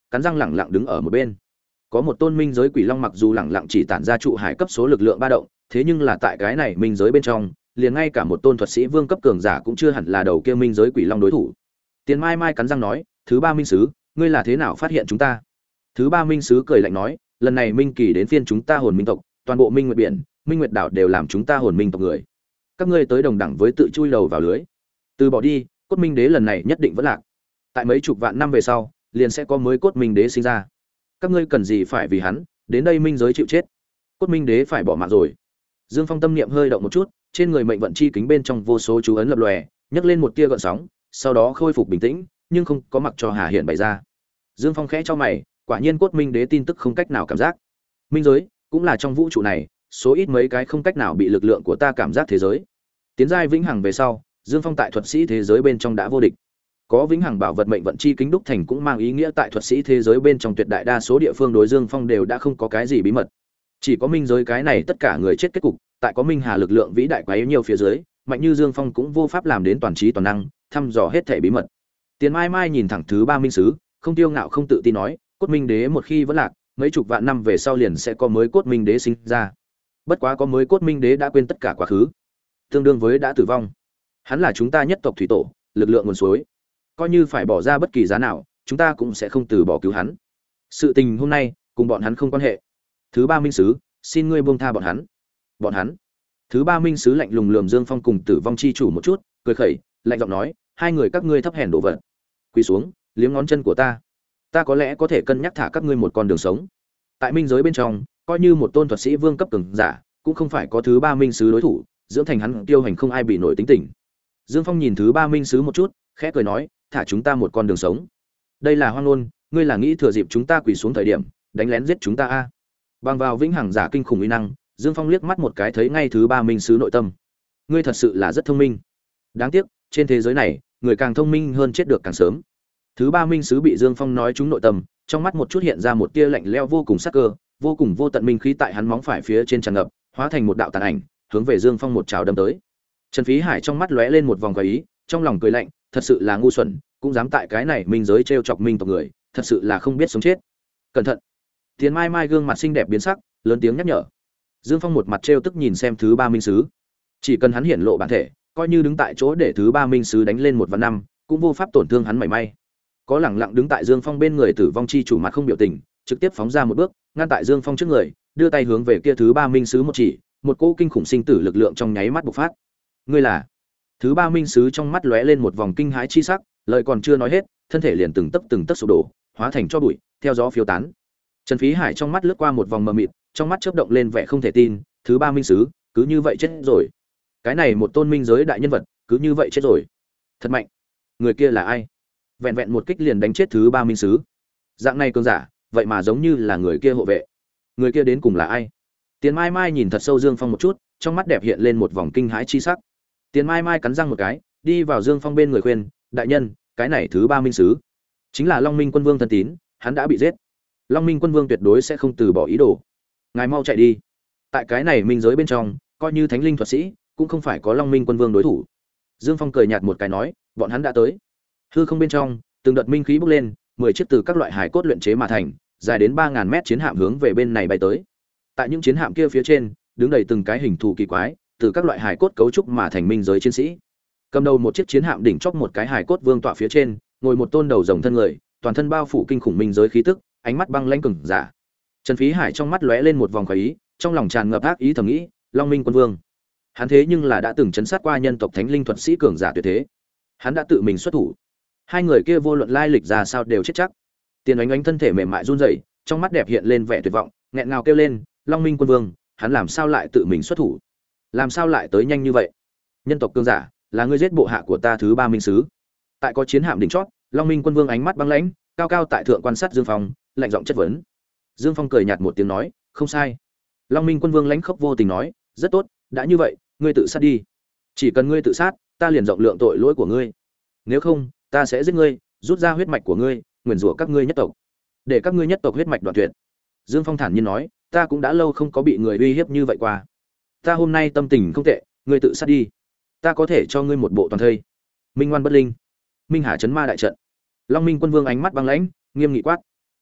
cắn răng lẳng lặng đứng ở một bên. Có một tôn minh giới quỷ long mặc dù lẳng lặng chỉ tản ra trụ hải cấp số lực lượng ba động, thế nhưng là tại cái này minh giới bên trong, liền ngay cả một tôn thuật sĩ vương cấp cường giả cũng chưa hẳn là đầu kia minh giới quỷ long đối thủ. Tiền Mai Mai cắn răng nói, "Thứ ba minh sứ, ngươi là thế nào phát hiện chúng ta?" Thứ ba minh sứ cười lạnh nói, "Lần này minh kỳ đến phiên chúng ta hồn minh tộc, toàn bộ minh nguyệt biển, minh nguyệt đảo đều làm chúng ta hồn minh tộc người. Các ngươi tới đồng đẳng với tự chui đầu vào lưới. Từ bỏ đi, cốt minh đế lần này nhất định vẫn lạc. Tại mấy chục vạn năm về sau, liền sẽ có mới cốt minh đế sinh ra. Các ngươi cần gì phải vì hắn đến đây minh giới chịu chết? Cốt minh đế phải bỏ mạng rồi." Dương Phong tâm niệm hơi động một chút, trên người mệnh vận chi kính bên trong vô số chú ấn lập lòe, nhấc lên một tia gợn sóng, sau đó khôi phục bình tĩnh, nhưng không có mặc cho Hà Hiển bày ra. Dương Phong khẽ cho mày, quả nhiên cốt minh đế tin tức không cách nào cảm giác. Minh giới cũng là trong vũ trụ này, số ít mấy cái không cách nào bị lực lượng của ta cảm giác thế giới. Tiến giai vĩnh hằng về sau, Dương Phong tại thuật sĩ thế giới bên trong đã vô địch. Có vĩnh hằng bảo vật mệnh vận chi kính đúc thành cũng mang ý nghĩa tại thuật sĩ thế giới bên trong tuyệt đại đa số địa phương đối Dương Phong đều đã không có cái gì bí mật. Chỉ có minh giới cái này tất cả người chết kết cục, tại có minh hà lực lượng vĩ đại quá yếu nhiều phía dưới, mạnh như Dương Phong cũng vô pháp làm đến toàn trí toàn năng, thăm dò hết thể bí mật. Tiền Mai Mai nhìn thẳng thứ ba minh sứ, không tiêu ngạo không tự tin nói, cốt minh đế một khi vẫn lạc, mấy chục vạn năm về sau liền sẽ có mới cốt minh đế sinh ra. Bất quá có mới cốt minh đế đã quên tất cả quá khứ, tương đương với đã tử vong. Hắn là chúng ta nhất tộc thủy tổ, lực lượng nguồn suối. Coi như phải bỏ ra bất kỳ giá nào, chúng ta cũng sẽ không từ bỏ cứu hắn. Sự tình hôm nay cùng bọn hắn không quan hệ. Thứ ba minh sứ, xin ngươi buông tha bọn hắn. Bọn hắn? Thứ ba minh sứ lạnh lùng lườm Dương Phong cùng Tử Vong chi chủ một chút, cười khẩy, lạnh giọng nói, hai người các ngươi thấp hèn đồ vật, quỳ xuống, liếm ngón chân của ta. Ta có lẽ có thể cân nhắc thả các ngươi một con đường sống. Tại minh giới bên trong, coi như một tôn thuật sĩ vương cấp cường giả, cũng không phải có thứ ba minh sứ đối thủ, dưỡng thành hắn tiêu hành không ai bị nổi tính tình. Dương Phong nhìn thứ ba minh sứ một chút, khẽ cười nói, thả chúng ta một con đường sống. Đây là hoang ngôn, ngươi là nghĩ thừa dịp chúng ta quỳ xuống thời điểm, đánh lén giết chúng ta a? À? Bằng vào vĩnh hằng giả kinh khủng uy năng, Dương Phong liếc mắt một cái thấy ngay thứ ba minh sứ nội tâm. Ngươi thật sự là rất thông minh. Đáng tiếc, trên thế giới này, người càng thông minh hơn chết được càng sớm. Thứ ba minh sứ bị Dương Phong nói trúng nội tâm, trong mắt một chút hiện ra một tia lạnh lẽo vô cùng sắc cơ, vô cùng vô tận minh khí tại hắn móng phải phía trên tràn ngập, hóa thành một đạo tàn ảnh, hướng về Dương Phong một trảo đâm tới. Trần Phí Hải trong mắt lóe lên một vòng quái ý, trong lòng cười lạnh, thật sự là ngu xuẩn, cũng dám tại cái này minh giới trêu chọc minh tộc người, thật sự là không biết sống chết. Cẩn thận. Tiền Mai Mai gương mặt xinh đẹp biến sắc, lớn tiếng nhắc nhở. Dương Phong một mặt trêu tức nhìn xem thứ ba minh sứ. Chỉ cần hắn hiển lộ bản thể, coi như đứng tại chỗ để thứ ba minh sứ đánh lên một vạn năm, cũng vô pháp tổn thương hắn mảy may. Có lẳng lặng đứng tại Dương Phong bên người Tử Vong chi chủ mặt không biểu tình, trực tiếp phóng ra một bước, ngăn tại Dương Phong trước người, đưa tay hướng về kia thứ ba minh sứ một chỉ, một cỗ kinh khủng sinh tử lực lượng trong nháy mắt bộc phát. Ngươi là? Thứ ba minh sứ trong mắt lóe lên một vòng kinh hãi chi sắc, lời còn chưa nói hết, thân thể liền từng tấc từng tấc sụp đổ, hóa thành tro bụi, theo gió phiêu tán. Trần Phí Hải trong mắt lướt qua một vòng mờ mịt, trong mắt chớp động lên vẻ không thể tin, thứ ba minh sứ, cứ như vậy chết rồi. Cái này một tôn minh giới đại nhân vật, cứ như vậy chết rồi. Thật mạnh. Người kia là ai? Vẹn vẹn một kích liền đánh chết thứ ba minh sứ. Dạng này cường giả, vậy mà giống như là người kia hộ vệ. Người kia đến cùng là ai? Tiền Mai Mai nhìn thật sâu Dương Phong một chút, trong mắt đẹp hiện lên một vòng kinh hãi chi sắc. Tiền Mai Mai cắn răng một cái, đi vào Dương Phong bên người khuyên, đại nhân, cái này thứ ba minh sứ chính là Long Minh Quân Vương thân tín, hắn đã bị giết. Long Minh Quân Vương tuyệt đối sẽ không từ bỏ ý đồ. Ngài mau chạy đi. Tại cái này minh giới bên trong, coi như thánh linh thuật sĩ, cũng không phải có Long Minh Quân Vương đối thủ. Dương Phong cười nhạt một cái nói, bọn hắn đã tới. Hư không bên trong, từng đợt minh khí bốc lên, mười chiếc từ các loại hải cốt luyện chế mà thành, dài đến ba ngàn mét chiến hạm hướng về bên này bay tới. Tại những chiến hạm kia phía trên, đứng đầy từng cái hình thù kỳ quái, từ các loại hải cốt cấu trúc mà thành minh giới chiến sĩ. Cầm đầu một chiếc chiến hạm đỉnh chóp một cái hải cốt vương tọa phía trên, ngồi một tôn đầu rồng thân người, toàn thân bao phủ kinh khủng minh giới khí tức, ánh mắt băng lãnh cường giả. Trần Phí Hải trong mắt lóe lên một vòng khoái ý, trong lòng tràn ngập ác ý thầm nghĩ, Long Minh Quân Vương. Hắn thế nhưng là đã từng chấn sát qua nhân tộc thánh linh thuật sĩ cường giả tuyệt thế. Hắn đã tự mình xuất thủ. Hai người kia vô luận lai lịch ra sao đều chết chắc. Tiền Oánh Oánh thân thể mềm mại run rẩy, trong mắt đẹp hiện lên vẻ tuyệt vọng, nghẹn ngào kêu lên, Long Minh Quân Vương, hắn làm sao lại tự mình xuất thủ? Làm sao lại tới nhanh như vậy? Nhân tộc cường giả, là ngươi giết bộ hạ của ta thứ ba minh sứ. Tại có chiến hạm đỉnh chót, Long Minh Quân Vương ánh mắt băng lãnh, cao cao tại thượng quan sát Dương Phong, lạnh giọng chất vấn. Dương Phong cười nhạt một tiếng nói, không sai. Long Minh Quân Vương lãnh khốc vô tình nói, rất tốt, đã như vậy, ngươi tự sát đi. Chỉ cần ngươi tự sát, ta liền rộng lượng tội lỗi của ngươi. Nếu không, ta sẽ giết ngươi, rút ra huyết mạch của ngươi, nguyền rủa các ngươi nhất tộc, để các ngươi nhất tộc huyết mạch đoạn tuyệt. Dương Phong thản nhiên nói, ta cũng đã lâu không có bị người uy hiếp như vậy qua. Ta hôm nay tâm tình không tệ, ngươi tự sát đi. Ta có thể cho ngươi một bộ toàn thây. Minh ngoan bất linh. Minh Hà chấn ma đại trận. Long Minh Quân Vương ánh mắt băng lãnh, nghiêm nghị quát.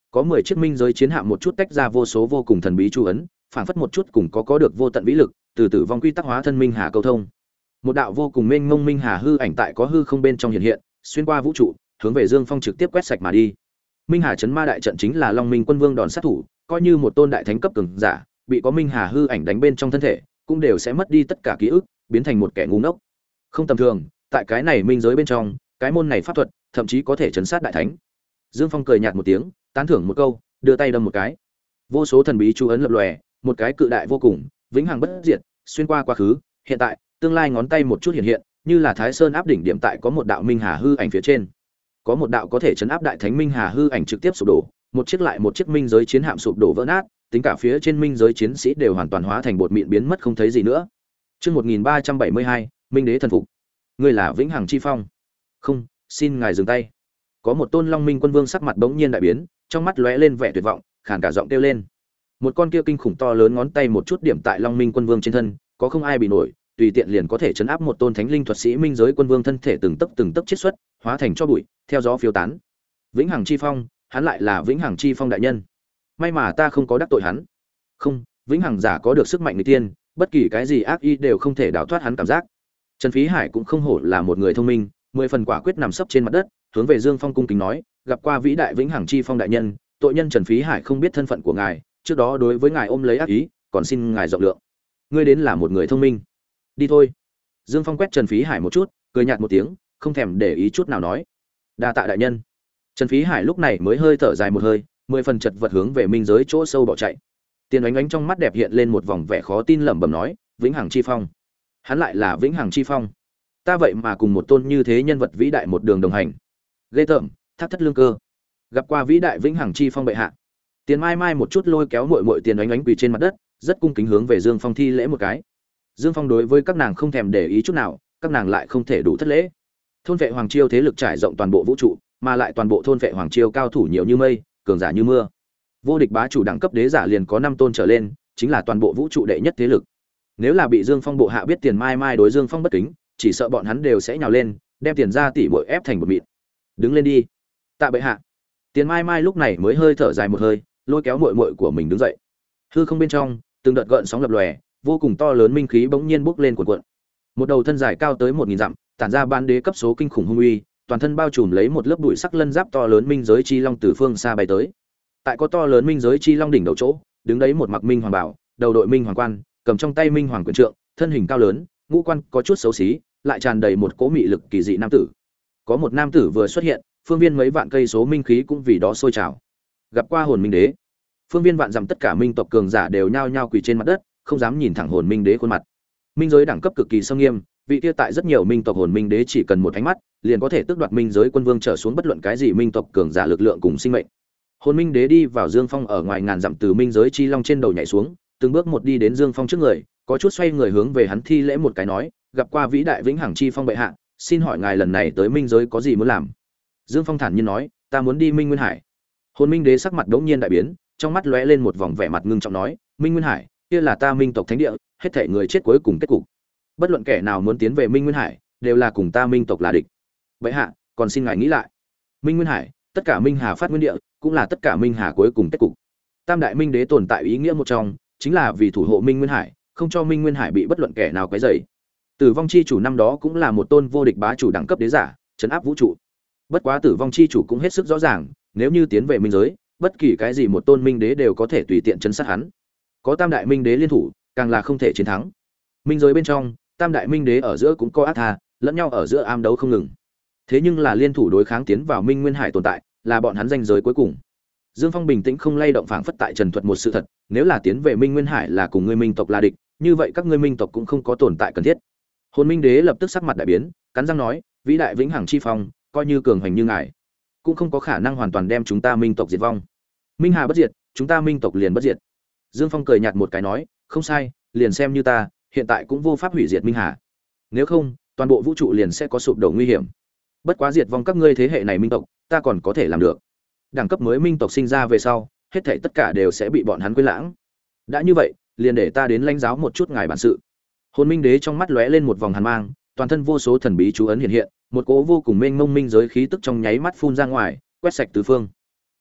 Có mười chiếc minh giới chiến hạm một chút tách ra vô số vô cùng thần bí chú ấn, phảng phất một chút cùng có có được vô tận vĩ lực, từ tử vong quy tắc hóa thân minh hà câu thông. Một đạo vô cùng mênh mông minh hà hư ảnh tại có hư không bên trong hiện hiện, xuyên qua vũ trụ, hướng về Dương Phong trực tiếp quét sạch mà đi. Minh Hà chấn ma đại trận chính là Long Minh Quân Vương đòn sát thủ, coi như một tôn đại thánh cấp cường giả, bị có minh hà hư ảnh đánh bên trong thân thể, cũng đều sẽ mất đi tất cả ký ức, biến thành một kẻ ngu ngốc. Không tầm thường, tại cái này minh giới bên trong, cái môn này pháp thuật, thậm chí có thể chấn sát đại thánh. Dương Phong cười nhạt một tiếng, tán thưởng một câu, đưa tay đâm một cái. Vô số thần bí chú ấn lập lòe, một cái cự đại vô cùng, vĩnh hằng bất diệt, xuyên qua quá khứ, hiện tại, tương lai ngón tay một chút hiện hiện, như là Thái Sơn áp đỉnh điểm tại có một đạo minh hà hư ảnh phía trên. Có một đạo có thể chấn áp đại thánh minh hà hư ảnh trực tiếp sụp đổ, một chiếc lại một chiếc minh giới chiến hạm sụp đổ vỡ nát, tính cả phía trên minh giới chiến sĩ đều hoàn toàn hóa thành bột mịn biến mất không thấy gì nữa. Chương một nghìn ba trăm bảy mươi hai, Minh Đế thần phục. Ngươi là Vĩnh Hằng Chi Phong? Không, xin ngài dừng tay. Có một tôn Long Minh Quân Vương sắc mặt bỗng nhiên đại biến, trong mắt lóe lên vẻ tuyệt vọng, khàn cả giọng kêu lên. Một con kia kinh khủng to lớn ngón tay một chút điểm tại Long Minh Quân Vương trên thân, có không ai bị nổi, tùy tiện liền có thể chấn áp một tôn thánh linh thuật sĩ minh giới quân vương thân thể từng tấc từng tấc chiết xuất, hóa thành cho bụi, theo gió phiêu tán. Vĩnh Hằng Chi Phong, hắn lại là Vĩnh Hằng Chi Phong đại nhân. May mà ta không có đắc tội hắn. Không, Vĩnh Hằng giả có được sức mạnh người tiên, bất kỳ cái gì ác ý đều không thể đào thoát hắn cảm giác. Trần Phí Hải cũng không hổ là một người thông minh, mười phần quả quyết nằm sấp trên mặt đất, hướng về Dương Phong cung kính nói, gặp qua vĩ đại Vĩnh Hằng Chi Phong đại nhân, tội nhân Trần Phí Hải không biết thân phận của ngài, trước đó đối với ngài ôm lấy ác ý, còn xin ngài rộng lượng. Ngươi đến là một người thông minh. Đi thôi. Dương Phong quét Trần Phí Hải một chút, cười nhạt một tiếng, không thèm để ý chút nào nói, đa tạ đại nhân. Trần Phí Hải lúc này mới hơi thở dài một hơi, mười phần chật vật hướng về minh giới chỗ sâu bỏ chạy. Tiền Oánh Oánh trong mắt đẹp hiện lên một vòng vẻ khó tin, lẩm bẩm nói, Vĩnh Hằng Chi Phong, hắn lại là Vĩnh Hằng Chi Phong. Ta vậy mà cùng một tôn như thế nhân vật vĩ đại một đường đồng hành, ghê tởm, thác thất lương cơ. Gặp qua vĩ đại Vĩnh Hằng Chi Phong bệ hạ. Tiền Mai Mai một chút lôi kéo muội muội Tiền Oánh Oánh quỳ trên mặt đất, rất cung kính hướng về Dương Phong thi lễ một cái. Dương Phong đối với các nàng không thèm để ý chút nào, các nàng lại không thể đủ thất lễ. Thôn vệ Hoàng Chiêu thế lực trải rộng toàn bộ vũ trụ, mà lại toàn bộ thôn vệ Hoàng Chiêu cao thủ nhiều như mây, cường giả như mưa. Vô địch bá chủ đẳng cấp đế giả liền có năm tôn trở lên, chính là toàn bộ vũ trụ đệ nhất thế lực. Nếu là bị Dương Phong bộ hạ biết Tiền Mai Mai đối Dương Phong bất kính, chỉ sợ bọn hắn đều sẽ nhào lên, đem Tiền gia tỷ muội ép thành một mịn. Đứng lên đi. Tạ bệ hạ. Tiền Mai Mai lúc này mới hơi thở dài một hơi, lôi kéo muội muội của mình đứng dậy. Hư không bên trong, từng đợt gợn sóng lập lòe, vô cùng to lớn minh khí bỗng nhiên bốc lên cuộn cuộn. Một đầu thân dài cao tới một nghìn dặm, tản ra ban đế cấp số kinh khủng hung uy, toàn thân bao trùm lấy một lớp bụi sắc lân giáp to lớn minh giới chi long từ phương xa bay tới. Tại có to lớn minh giới chi long đỉnh đầu chỗ, đứng đấy một mặc minh hoàng bảo, đầu đội minh hoàng quan, cầm trong tay minh hoàng quyền trượng, thân hình cao lớn, ngũ quan có chút xấu xí, lại tràn đầy một cỗ mị lực kỳ dị nam tử. Có một nam tử vừa xuất hiện, phương viên mấy vạn cây số minh khí cũng vì đó sôi trào. Gặp qua hồn minh đế. Phương viên vạn dặm tất cả minh tộc cường giả đều nhao nhao quỳ trên mặt đất, không dám nhìn thẳng hồn minh đế khuôn mặt. Minh giới đẳng cấp cực kỳ sông nghiêm, vị kia tại rất nhiều minh tộc hồn minh đế chỉ cần một ánh mắt, liền có thể tước đoạt minh giới quân vương trở xuống bất luận cái gì minh tộc cường giả lực lượng cùng sinh mệnh. Hồn minh đế đi vào Dương Phong ở ngoài ngàn dặm từ minh giới chi long trên đầu nhảy xuống, từng bước một đi đến Dương Phong trước người, có chút xoay người hướng về hắn thi lễ một cái nói, gặp qua vĩ đại Vĩnh Hằng Chi Phong bệ hạ, xin hỏi ngài lần này tới minh giới có gì muốn làm? Dương Phong thản nhiên nói, ta muốn đi Minh Nguyên Hải. Hồn minh đế sắc mặt đống nhiên đại biến, trong mắt lóe lên một vòng vẻ mặt ngưng trọng nói, Minh Nguyên Hải, kia là ta minh tộc thánh địa, hết thảy người chết cuối cùng kết cục. Bất luận kẻ nào muốn tiến về Minh Nguyên Hải, đều là cùng ta minh tộc là địch. Vậy hạ, còn xin ngài nghĩ lại. Minh Nguyên Hải, tất cả minh hà phát nguyên địa, cũng là tất cả minh hà cuối cùng kết cục. Tam đại minh đế tồn tại ý nghĩa một trong, chính là vì thủ hộ Minh Nguyên Hải, không cho Minh Nguyên Hải bị bất luận kẻ nào quấy rầy. Tử vong chi chủ năm đó cũng là một tôn vô địch bá chủ đẳng cấp đế giả, trấn áp vũ trụ. Bất quá Tử vong chi chủ cũng hết sức rõ ràng, nếu như tiến về minh giới, bất kỳ cái gì một tôn minh đế đều có thể tùy tiện chấn sát hắn. Có tam đại minh đế liên thủ, càng là không thể chiến thắng. Minh giới bên trong, tam đại minh đế ở giữa cũng có ác tha, lẫn nhau ở giữa am đấu không ngừng. Thế nhưng là liên thủ đối kháng tiến vào Minh Nguyên Hải tồn tại, là bọn hắn danh giới cuối cùng. Dương Phong bình tĩnh không lay động phảng phất tại trần thuật một sự thật, nếu là tiến về Minh Nguyên Hải là cùng ngươi minh tộc là địch, như vậy các ngươi minh tộc cũng không có tồn tại cần thiết. Hồn Minh Đế lập tức sắc mặt đại biến, cắn răng nói, vĩ đại Vĩnh Hằng Chi Phong, coi như cường hành như ngài, cũng không có khả năng hoàn toàn đem chúng ta minh tộc diệt vong. Minh Hà bất diệt, chúng ta minh tộc liền bất diệt. Dương Phong cười nhạt một cái nói, không sai, liền xem như ta, hiện tại cũng vô pháp hủy diệt Minh Hà. Nếu không, toàn bộ vũ trụ liền sẽ có sụp đổ nguy hiểm. Bất quá diệt vong các ngươi thế hệ này minh tộc, ta còn có thể làm được. Đẳng cấp mới minh tộc sinh ra về sau, hết thảy tất cả đều sẽ bị bọn hắn quên lãng. Đã như vậy, liền để ta đến lãnh giáo một chút ngài bản sự. Hồn Minh Đế trong mắt lóe lên một vòng hàn mang, toàn thân vô số thần bí chú ấn hiện hiện, một cỗ vô cùng mênh mông minh giới khí tức trong nháy mắt phun ra ngoài, quét sạch tứ phương.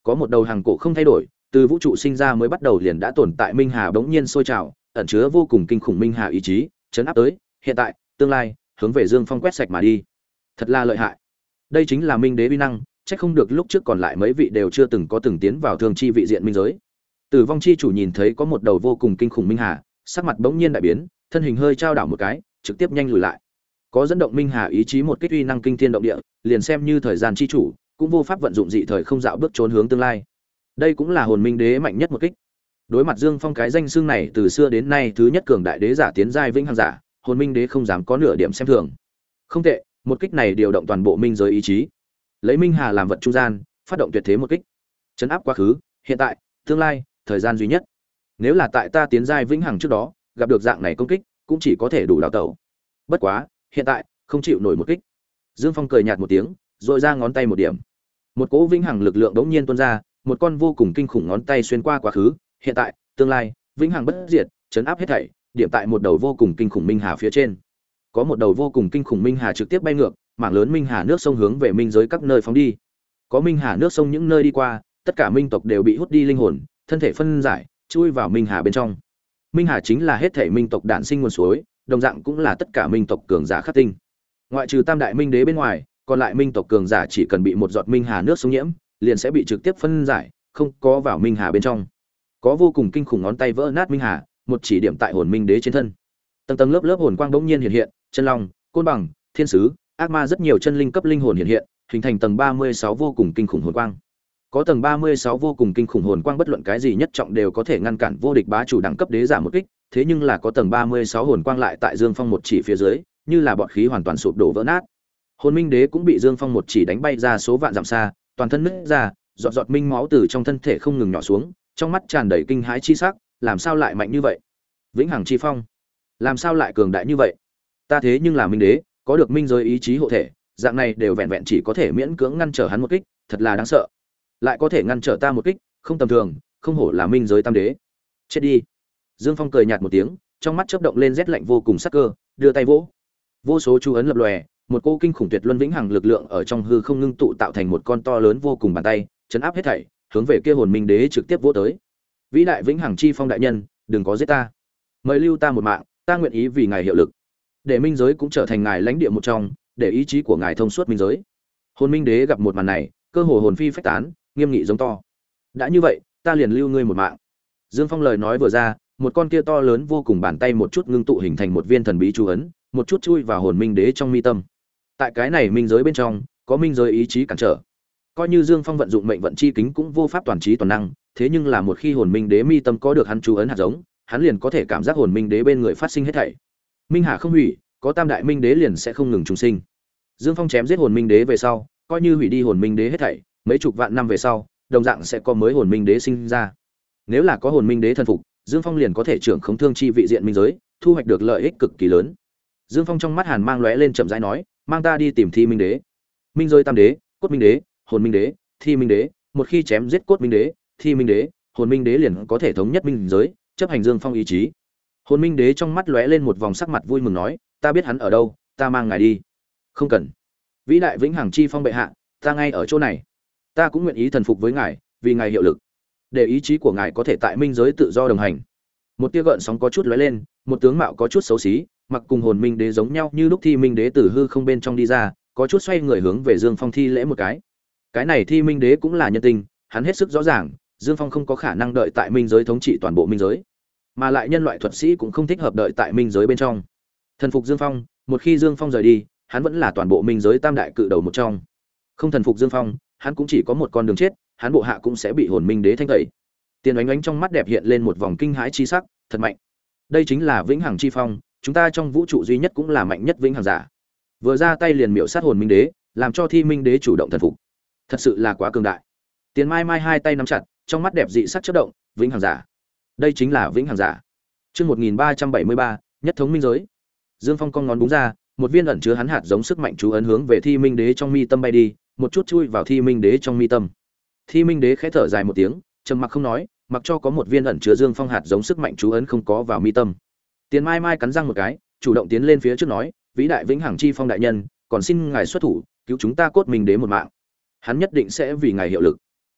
Có một đầu hàng cổ không thay đổi, từ vũ trụ sinh ra mới bắt đầu liền đã tồn tại minh hà bỗng nhiên sôi trào, ẩn chứa vô cùng kinh khủng minh hà ý chí, chấn áp tới, hiện tại, tương lai, hướng về Dương Phong quét sạch mà đi. Thật là lợi hại. Đây chính là minh đế uy năng, chắc không được lúc trước còn lại mấy vị đều chưa từng có từng tiến vào thương chi vị diện minh giới. Tử vong chi chủ nhìn thấy có một đầu vô cùng kinh khủng minh hà, sắc mặt bỗng nhiên đại biến, thân hình hơi trao đảo một cái, trực tiếp nhanh lùi lại. Có dẫn động minh hà ý chí một kích uy năng kinh thiên động địa, liền xem như thời gian chi chủ, cũng vô pháp vận dụng dị thời không dạo bước trốn hướng tương lai. Đây cũng là hồn minh đế mạnh nhất một kích. Đối mặt Dương Phong cái danh xưng này từ xưa đến nay thứ nhất cường đại đế giả tiến giai vĩnh hằng giả, hồn minh đế không dám có nửa điểm xem thường. Không tệ, một kích này điều động toàn bộ minh giới ý chí, lấy minh hà làm vật trung gian, phát động tuyệt thế một kích, chấn áp quá khứ, hiện tại, tương lai, thời gian duy nhất. Nếu là tại ta tiến giai vĩnh hằng trước đó, gặp được dạng này công kích, cũng chỉ có thể đủ đào tẩu. Bất quá, hiện tại, không chịu nổi một kích. Dương Phong cười nhạt một tiếng, rồi ra ngón tay một điểm. Một cỗ vĩnh hằng lực lượng đống nhiên tuôn ra, một con vô cùng kinh khủng ngón tay xuyên qua quá khứ, hiện tại, tương lai, vĩnh hằng bất diệt, chấn áp hết thảy, điểm tại một đầu vô cùng kinh khủng minh hà phía trên. Có một đầu vô cùng kinh khủng minh hà trực tiếp bay ngược, mảng lớn minh hà nước sông hướng về minh giới các nơi phóng đi. Có minh hà nước sông những nơi đi qua, tất cả minh tộc đều bị hút đi linh hồn, thân thể phân giải, chui vào minh hà bên trong. Minh hà chính là hết thảy minh tộc đản sinh nguồn suối, đồng dạng cũng là tất cả minh tộc cường giả khắc tinh. Ngoại trừ Tam đại minh đế bên ngoài, còn lại minh tộc cường giả chỉ cần bị một giọt minh hà nước sông nhiễm, liền sẽ bị trực tiếp phân giải, không có vào minh hà bên trong. Có vô cùng kinh khủng ngón tay vỡ nát minh hà, một chỉ điểm tại hồn minh đế trên thân. Tầng tầng lớp lớp hồn quang bỗng nhiên hiện hiện, chân long, côn bằng, thiên sứ, ác ma rất nhiều chân linh cấp linh hồn hiện hiện, hình thành tầng ba mươi sáu vô cùng kinh khủng hồn quang. Có tầng ba mươi sáu vô cùng kinh khủng hồn quang bất luận cái gì nhất trọng đều có thể ngăn cản vô địch bá chủ đẳng cấp đế giả một kích, thế nhưng là có tầng ba mươi sáu hồn quang lại tại Dương Phong một chỉ phía dưới, như là bọt khí hoàn toàn sụp đổ vỡ nát. Hồn Minh Đế cũng bị Dương Phong một chỉ đánh bay ra số vạn dặm xa, toàn thân nứt ra, giọt giọt minh máu từ trong thân thể không ngừng nhỏ xuống, trong mắt tràn đầy kinh hãi chi sắc, làm sao lại mạnh như vậy? Vĩnh Hằng Chi Phong, làm sao lại cường đại như vậy? Ta thế nhưng là Minh Đế, có được minh giới ý chí hộ thể, dạng này đều vẹn vẹn chỉ có thể miễn cưỡng ngăn trở hắn một kích, thật là đáng sợ. Lại có thể ngăn trở ta một kích, không tầm thường, không hổ là minh giới tam đế. Chết đi. Dương Phong cười nhạt một tiếng, trong mắt chớp động lên rét lạnh vô cùng sắc cơ, đưa tay vỗ. Vô số chú ấn lập lòe, một cô kinh khủng tuyệt luân vĩnh hằng lực lượng ở trong hư không ngưng tụ tạo thành một con to lớn vô cùng bàn tay, chấn áp hết thảy, hướng về kia hồn minh đế trực tiếp vỗ tới. Vĩ đại vĩnh hằng chi phong đại nhân, đừng có giết ta. Mời lưu ta một mạng, ta nguyện ý vì ngài hiệu lực. Để minh giới cũng trở thành ngài lãnh địa một trong, để ý chí của ngài thông suốt minh giới. Hồn minh đế gặp một màn này, cơ hồ hồn phi phách tán, nghiêm nghị giống to. Đã như vậy, ta liền lưu ngươi một mạng. Dương Phong lời nói vừa ra, một con kia to lớn vô cùng bàn tay một chút ngưng tụ hình thành một viên thần bí chú ấn, một chút chui vào hồn minh đế trong mi tâm. Tại cái này minh giới bên trong, có minh giới ý chí cản trở. Coi như Dương Phong vận dụng mệnh vận chi kính cũng vô pháp toàn trí toàn năng, thế nhưng là một khi hồn minh đế mi tâm có được hắn chú ấn hạt giống, hắn liền có thể cảm giác hồn minh đế bên người phát sinh hết thảy. Minh hà không hủy, có tam đại minh đế liền sẽ không ngừng trùng sinh. Dương Phong chém giết hồn minh đế về sau, coi như hủy đi hồn minh đế hết thảy, mấy chục vạn năm về sau, đồng dạng sẽ có mới hồn minh đế sinh ra. Nếu là có hồn minh đế thần phục, Dương Phong liền có thể trưởng khống thương chi vị diện minh giới, thu hoạch được lợi ích cực kỳ lớn. Dương Phong trong mắt hàn mang lóe lên chậm rãi nói, mang ta đi tìm Thi Minh Đế. Minh giới tam đế, Cốt Minh Đế, Hồn Minh Đế, Thi Minh Đế, một khi chém giết Cốt Minh Đế, Thi Minh Đế, Hồn Minh Đế liền có thể thống nhất minh giới, chấp hành Dương Phong ý chí. Hồn Minh Đế trong mắt lóe lên một vòng sắc mặt vui mừng nói, ta biết hắn ở đâu, ta mang ngài đi. Không cần. Vĩ đại vĩnh hằng chi phong bệ hạ, ta ngay ở chỗ này. Ta cũng nguyện ý thần phục với ngài, vì ngài hiệu lực, để ý chí của ngài có thể tại minh giới tự do đồng hành. Một tia gợn sóng có chút lóe lên, một tướng mạo có chút xấu xí, mặc cùng hồn minh đế giống nhau như lúc Thi Minh Đế từ hư không bên trong đi ra, có chút xoay người hướng về Dương Phong thi lễ một cái. Cái này Thi Minh Đế cũng là nhân tình, hắn hết sức rõ ràng, Dương Phong không có khả năng đợi tại minh giới thống trị toàn bộ minh giới, mà lại nhân loại thuật sĩ cũng không thích hợp đợi tại minh giới bên trong. Thần phục Dương Phong, một khi Dương Phong rời đi, hắn vẫn là toàn bộ minh giới tam đại cự đầu một trong. Không thần phục Dương Phong, hắn cũng chỉ có một con đường chết, hắn bộ hạ cũng sẽ bị hồn minh đế thanh tẩy. Tiền Oánh Oánh trong mắt đẹp hiện lên một vòng kinh hãi chi sắc, thật mạnh. Đây chính là vĩnh hằng chi phong, chúng ta trong vũ trụ duy nhất cũng là mạnh nhất vĩnh hằng giả. Vừa ra tay liền miểu sát hồn minh đế, làm cho Thi Minh Đế chủ động thần phục. Thật sự là quá cường đại. Tiền Mai Mai hai tay nắm chặt, trong mắt đẹp dị sắc chớp động, vĩnh hằng giả. Đây chính là vĩnh hằng giả. Chương một nghìn ba trăm bảy mươi ba, nhất thống minh giới. Dương Phong cong ngón búng ra, một viên ẩn chứa hắn hạt giống sức mạnh chú ấn hướng về Thi Minh Đế trong mi tâm bay đi, một chút chui vào Thi Minh Đế trong mi tâm. Thi Minh Đế khẽ thở dài một tiếng, trầm mặc không nói, mặc cho có một viên ẩn chứa Dương Phong hạt giống sức mạnh chú ấn không có vào mi tâm. Tiền Mai Mai cắn răng một cái, chủ động tiến lên phía trước nói, vĩ đại vĩnh hằng chi phong đại nhân, còn xin ngài xuất thủ, cứu chúng ta Cốt Minh Đế một mạng. Hắn nhất định sẽ vì ngài hiệu lực.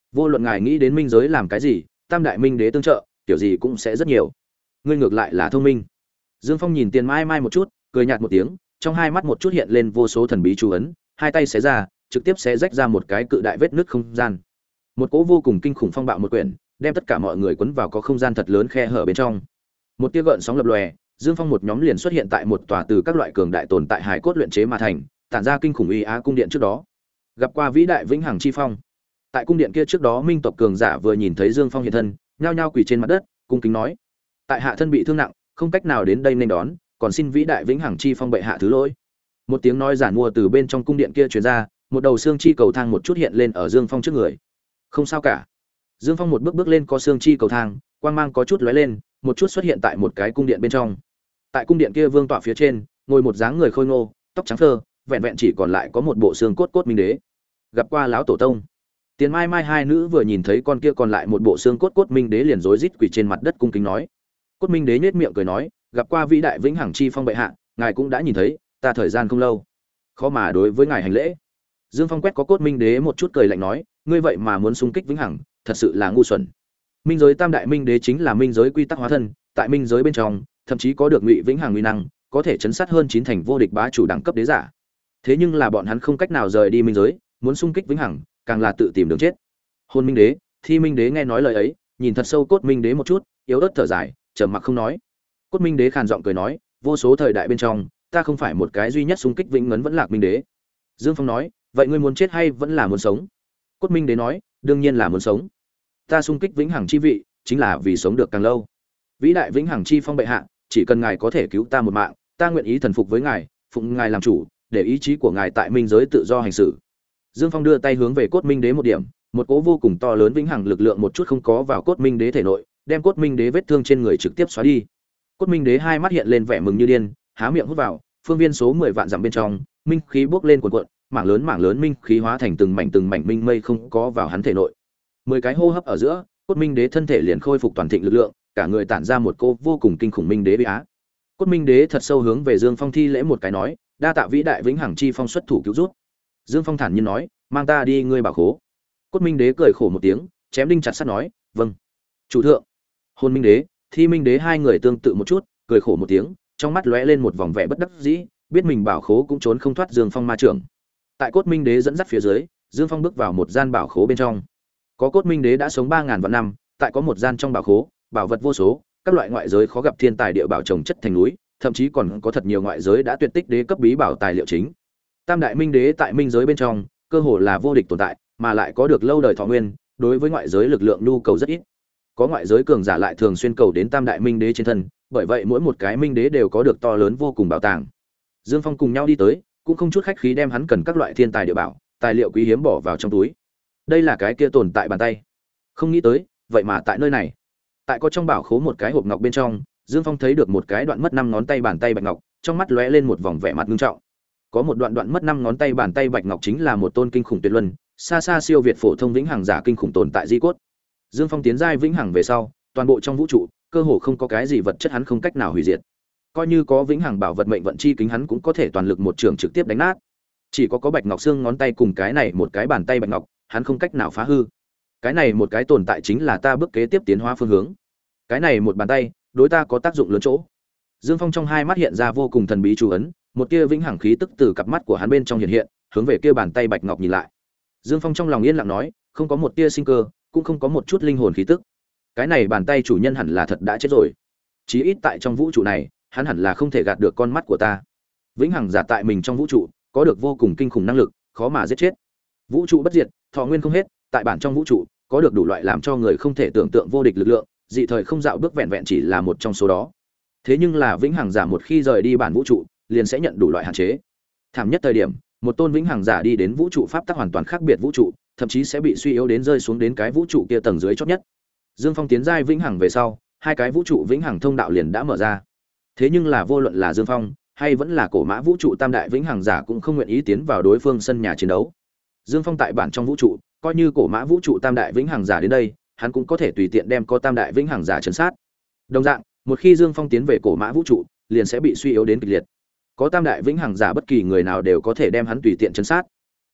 Vô luận ngài nghĩ đến minh giới làm cái gì, tam đại minh đế tương trợ, kiểu gì cũng sẽ rất nhiều. Ngươi ngược lại là thông minh. Dương Phong nhìn Tiền Mai Mai một chút, cười nhạt một tiếng, trong hai mắt một chút hiện lên vô số thần bí chú ấn, hai tay xé ra, trực tiếp xé rách ra một cái cự đại vết nứt không gian. Một cỗ vô cùng kinh khủng phong bạo một quyển, đem tất cả mọi người cuốn vào có không gian thật lớn khe hở bên trong. Một tia gợn sóng lập lòe, Dương Phong một nhóm liền xuất hiện tại một tòa từ các loại cường đại tồn tại hải cốt luyện chế mà thành, tản ra kinh khủng uy á cung điện trước đó. Gặp qua vĩ đại vĩnh hằng chi phong. Tại cung điện kia trước đó, minh tộc cường giả vừa nhìn thấy Dương Phong hiện thân, nhao nhao quỳ trên mặt đất, cung kính nói: "Tại hạ thân bị thương nặng, không cách nào đến đây nên đón, còn xin vĩ đại vĩnh hằng chi phong bệ hạ thứ lỗi." Một tiếng nói giản mua từ bên trong cung điện kia truyền ra, một đầu xương chi cầu thang một chút hiện lên ở Dương Phong trước người. "Không sao cả." Dương Phong một bước bước lên có xương chi cầu thang, quang mang có chút lóe lên, một chút xuất hiện tại một cái cung điện bên trong. Tại cung điện kia vương tọa phía trên, ngồi một dáng người khôi ngô, tóc trắng phơ, vẹn vẹn chỉ còn lại có một bộ xương cốt cốt minh đế. Gặp qua lão tổ tông. Tiền Mai Mai hai nữ vừa nhìn thấy con kia còn lại một bộ xương cốt cốt minh đế liền rối rít quỳ trên mặt đất cung kính nói. Cốt minh đế nhếch miệng cười nói, gặp qua vĩ đại vĩnh hằng chi phong bệ hạ, ngài cũng đã nhìn thấy, ta thời gian không lâu, khó mà đối với ngài hành lễ. Dương Phong quét có cốt minh đế một chút cười lạnh nói, ngươi vậy mà muốn xung kích vĩnh hằng, thật sự là ngu xuẩn. Minh giới tam đại minh đế chính là minh giới quy tắc hóa thân, tại minh giới bên trong, thậm chí có được ngụy vĩnh hằng uy năng, có thể chấn sát hơn chín thành vô địch bá chủ đẳng cấp đế giả. Thế nhưng là bọn hắn không cách nào rời đi minh giới, muốn xung kích vĩnh hằng, càng là tự tìm đường chết. Hôn minh đế, Thi minh đế nghe nói lời ấy, nhìn thật sâu cốt minh đế một chút, yếu ớt thở dài, trầm mặc không nói. Cốt minh đế khàn giọng cười nói, vô số thời đại bên trong, ta không phải một cái duy nhất xung kích vĩnh ngấn vẫn lạc minh đế. Dương Phong nói, vậy ngươi muốn chết hay vẫn là muốn sống? Cốt minh đế nói, đương nhiên là muốn sống. Ta xung kích vĩnh hằng chi vị, chính là vì sống được càng lâu. Vĩ đại vĩnh hằng chi phong bệ hạ, chỉ cần ngài có thể cứu ta một mạng, ta nguyện ý thần phục với ngài, phụng ngài làm chủ, để ý chí của ngài tại minh giới tự do hành xử. Dương Phong đưa tay hướng về cốt minh đế một điểm, một cỗ vô cùng to lớn vĩnh hằng lực lượng một chút không có vào cốt minh đế thể nội, đem cốt minh đế vết thương trên người trực tiếp xóa đi. Cốt minh đế hai mắt hiện lên vẻ mừng như điên, há miệng hút vào, phương viên số mười vạn dặm bên trong, minh khí bốc lên cuồn cuộn, mảng lớn mảng lớn minh khí hóa thành từng mảnh từng mảnh minh mây không có vào hắn thể nội. Mười cái hô hấp ở giữa, cốt minh đế thân thể liền khôi phục toàn thịnh lực lượng, cả người tản ra một cô vô cùng kinh khủng minh đế uy á. Cốt minh đế thật sâu hướng về Dương Phong thi lễ một cái nói, đa tạ vĩ đại vĩnh hằng chi phong xuất thủ cứu giúp. Dương Phong thản nhiên nói, mang ta đi ngươi bảo khố. Cốt minh đế cười khổ một tiếng, chém đinh chặt sắt nói, vâng chủ thượng. Hôn minh đế, Thi minh đế hai người tương tự một chút, cười khổ một tiếng, trong mắt lóe lên một vòng vẻ bất đắc dĩ, biết mình bảo khố cũng trốn không thoát Dương Phong ma trưởng. Tại cốt minh đế dẫn dắt phía dưới, Dương Phong bước vào một gian bảo khố bên trong. Có cốt minh đế đã sống ba ngàn vạn năm, tại có một gian trong bảo khố, bảo vật vô số, các loại ngoại giới khó gặp thiên tài địa bảo trồng chất thành núi, thậm chí còn có thật nhiều ngoại giới đã tuyệt tích đế cấp bí bảo tài liệu chính. Tam đại minh đế tại minh giới bên trong, cơ hồ là vô địch tồn tại, mà lại có được lâu đời thọ nguyên, đối với ngoại giới lực lượng nhu cầu rất ít. Có ngoại giới cường giả lại thường xuyên cầu đến tam đại minh đế trên thân, bởi vậy mỗi một cái minh đế đều có được to lớn vô cùng bảo tàng. Dương Phong cùng nhau đi tới, cũng không chút khách khí đem hắn cần các loại thiên tài địa bảo, tài liệu quý hiếm bỏ vào trong túi. Đây là cái kia tồn tại bàn tay. Không nghĩ tới, vậy mà tại nơi này. Tại có trong bảo khố một cái hộp ngọc bên trong, Dương Phong thấy được một cái đoạn mất năm ngón tay bàn tay bạch ngọc, trong mắt lóe lên một vòng vẻ mặt nghiêm trọng. Có một đoạn đoạn mất năm ngón tay bàn tay bạch ngọc chính là một tôn kinh khủng tuyệt luân, xa xa siêu việt phổ thông vĩnh hằng giả kinh khủng tồn tại di cốt. Dương Phong tiến giai vĩnh hằng về sau, toàn bộ trong vũ trụ, cơ hồ không có cái gì vật chất hắn không cách nào hủy diệt. Coi như có vĩnh hằng bảo vật mệnh vận chi kính hắn cũng có thể toàn lực một trường trực tiếp đánh nát. Chỉ có có bạch ngọc xương ngón tay cùng cái này một cái bàn tay bạch ngọc, hắn không cách nào phá hư. Cái này một cái tồn tại chính là ta bước kế tiếp tiến hóa phương hướng. Cái này một bàn tay, đối ta có tác dụng lớn chỗ. Dương Phong trong hai mắt hiện ra vô cùng thần bí chú ấn, một tia vĩnh hằng khí tức từ cặp mắt của hắn bên trong hiện hiện, hướng về kia bàn tay bạch ngọc nhìn lại. Dương Phong trong lòng yên lặng nói, không có một tia sinh cơ, cũng không có một chút linh hồn khí tức. Cái này bàn tay chủ nhân hẳn là thật đã chết rồi. Chí ít tại trong vũ trụ này, hắn hẳn là không thể gạt được con mắt của ta. Vĩnh hằng giả tại mình trong vũ trụ, có được vô cùng kinh khủng năng lực, khó mà giết chết. Vũ trụ bất diệt, thọ nguyên không hết, tại bản trong vũ trụ, có được đủ loại làm cho người không thể tưởng tượng vô địch lực lượng, dị thời không dạo bước vẹn vẹn chỉ là một trong số đó. Thế nhưng là vĩnh hằng giả một khi rời đi bản vũ trụ, liền sẽ nhận đủ loại hạn chế. Thảm nhất thời điểm, một tôn vĩnh hằng giả đi đến vũ trụ pháp tắc hoàn toàn khác biệt vũ trụ, thậm chí sẽ bị suy yếu đến rơi xuống đến cái vũ trụ kia tầng dưới chót nhất. Dương Phong tiến giai vĩnh hằng về sau, hai cái vũ trụ vĩnh hằng thông đạo liền đã mở ra. Thế nhưng là vô luận là Dương Phong hay vẫn là cổ mã vũ trụ tam đại vĩnh hằng giả cũng không nguyện ý tiến vào đối phương sân nhà chiến đấu. Dương Phong tại bản trong vũ trụ, coi như cổ mã vũ trụ tam đại vĩnh hằng giả đến đây, hắn cũng có thể tùy tiện đem có tam đại vĩnh hằng giả trấn sát. Đồng dạng, một khi Dương Phong tiến về cổ mã vũ trụ, liền sẽ bị suy yếu đến kịch liệt. Có tam đại vĩnh hằng giả bất kỳ người nào đều có thể đem hắn tùy tiện trấn sát.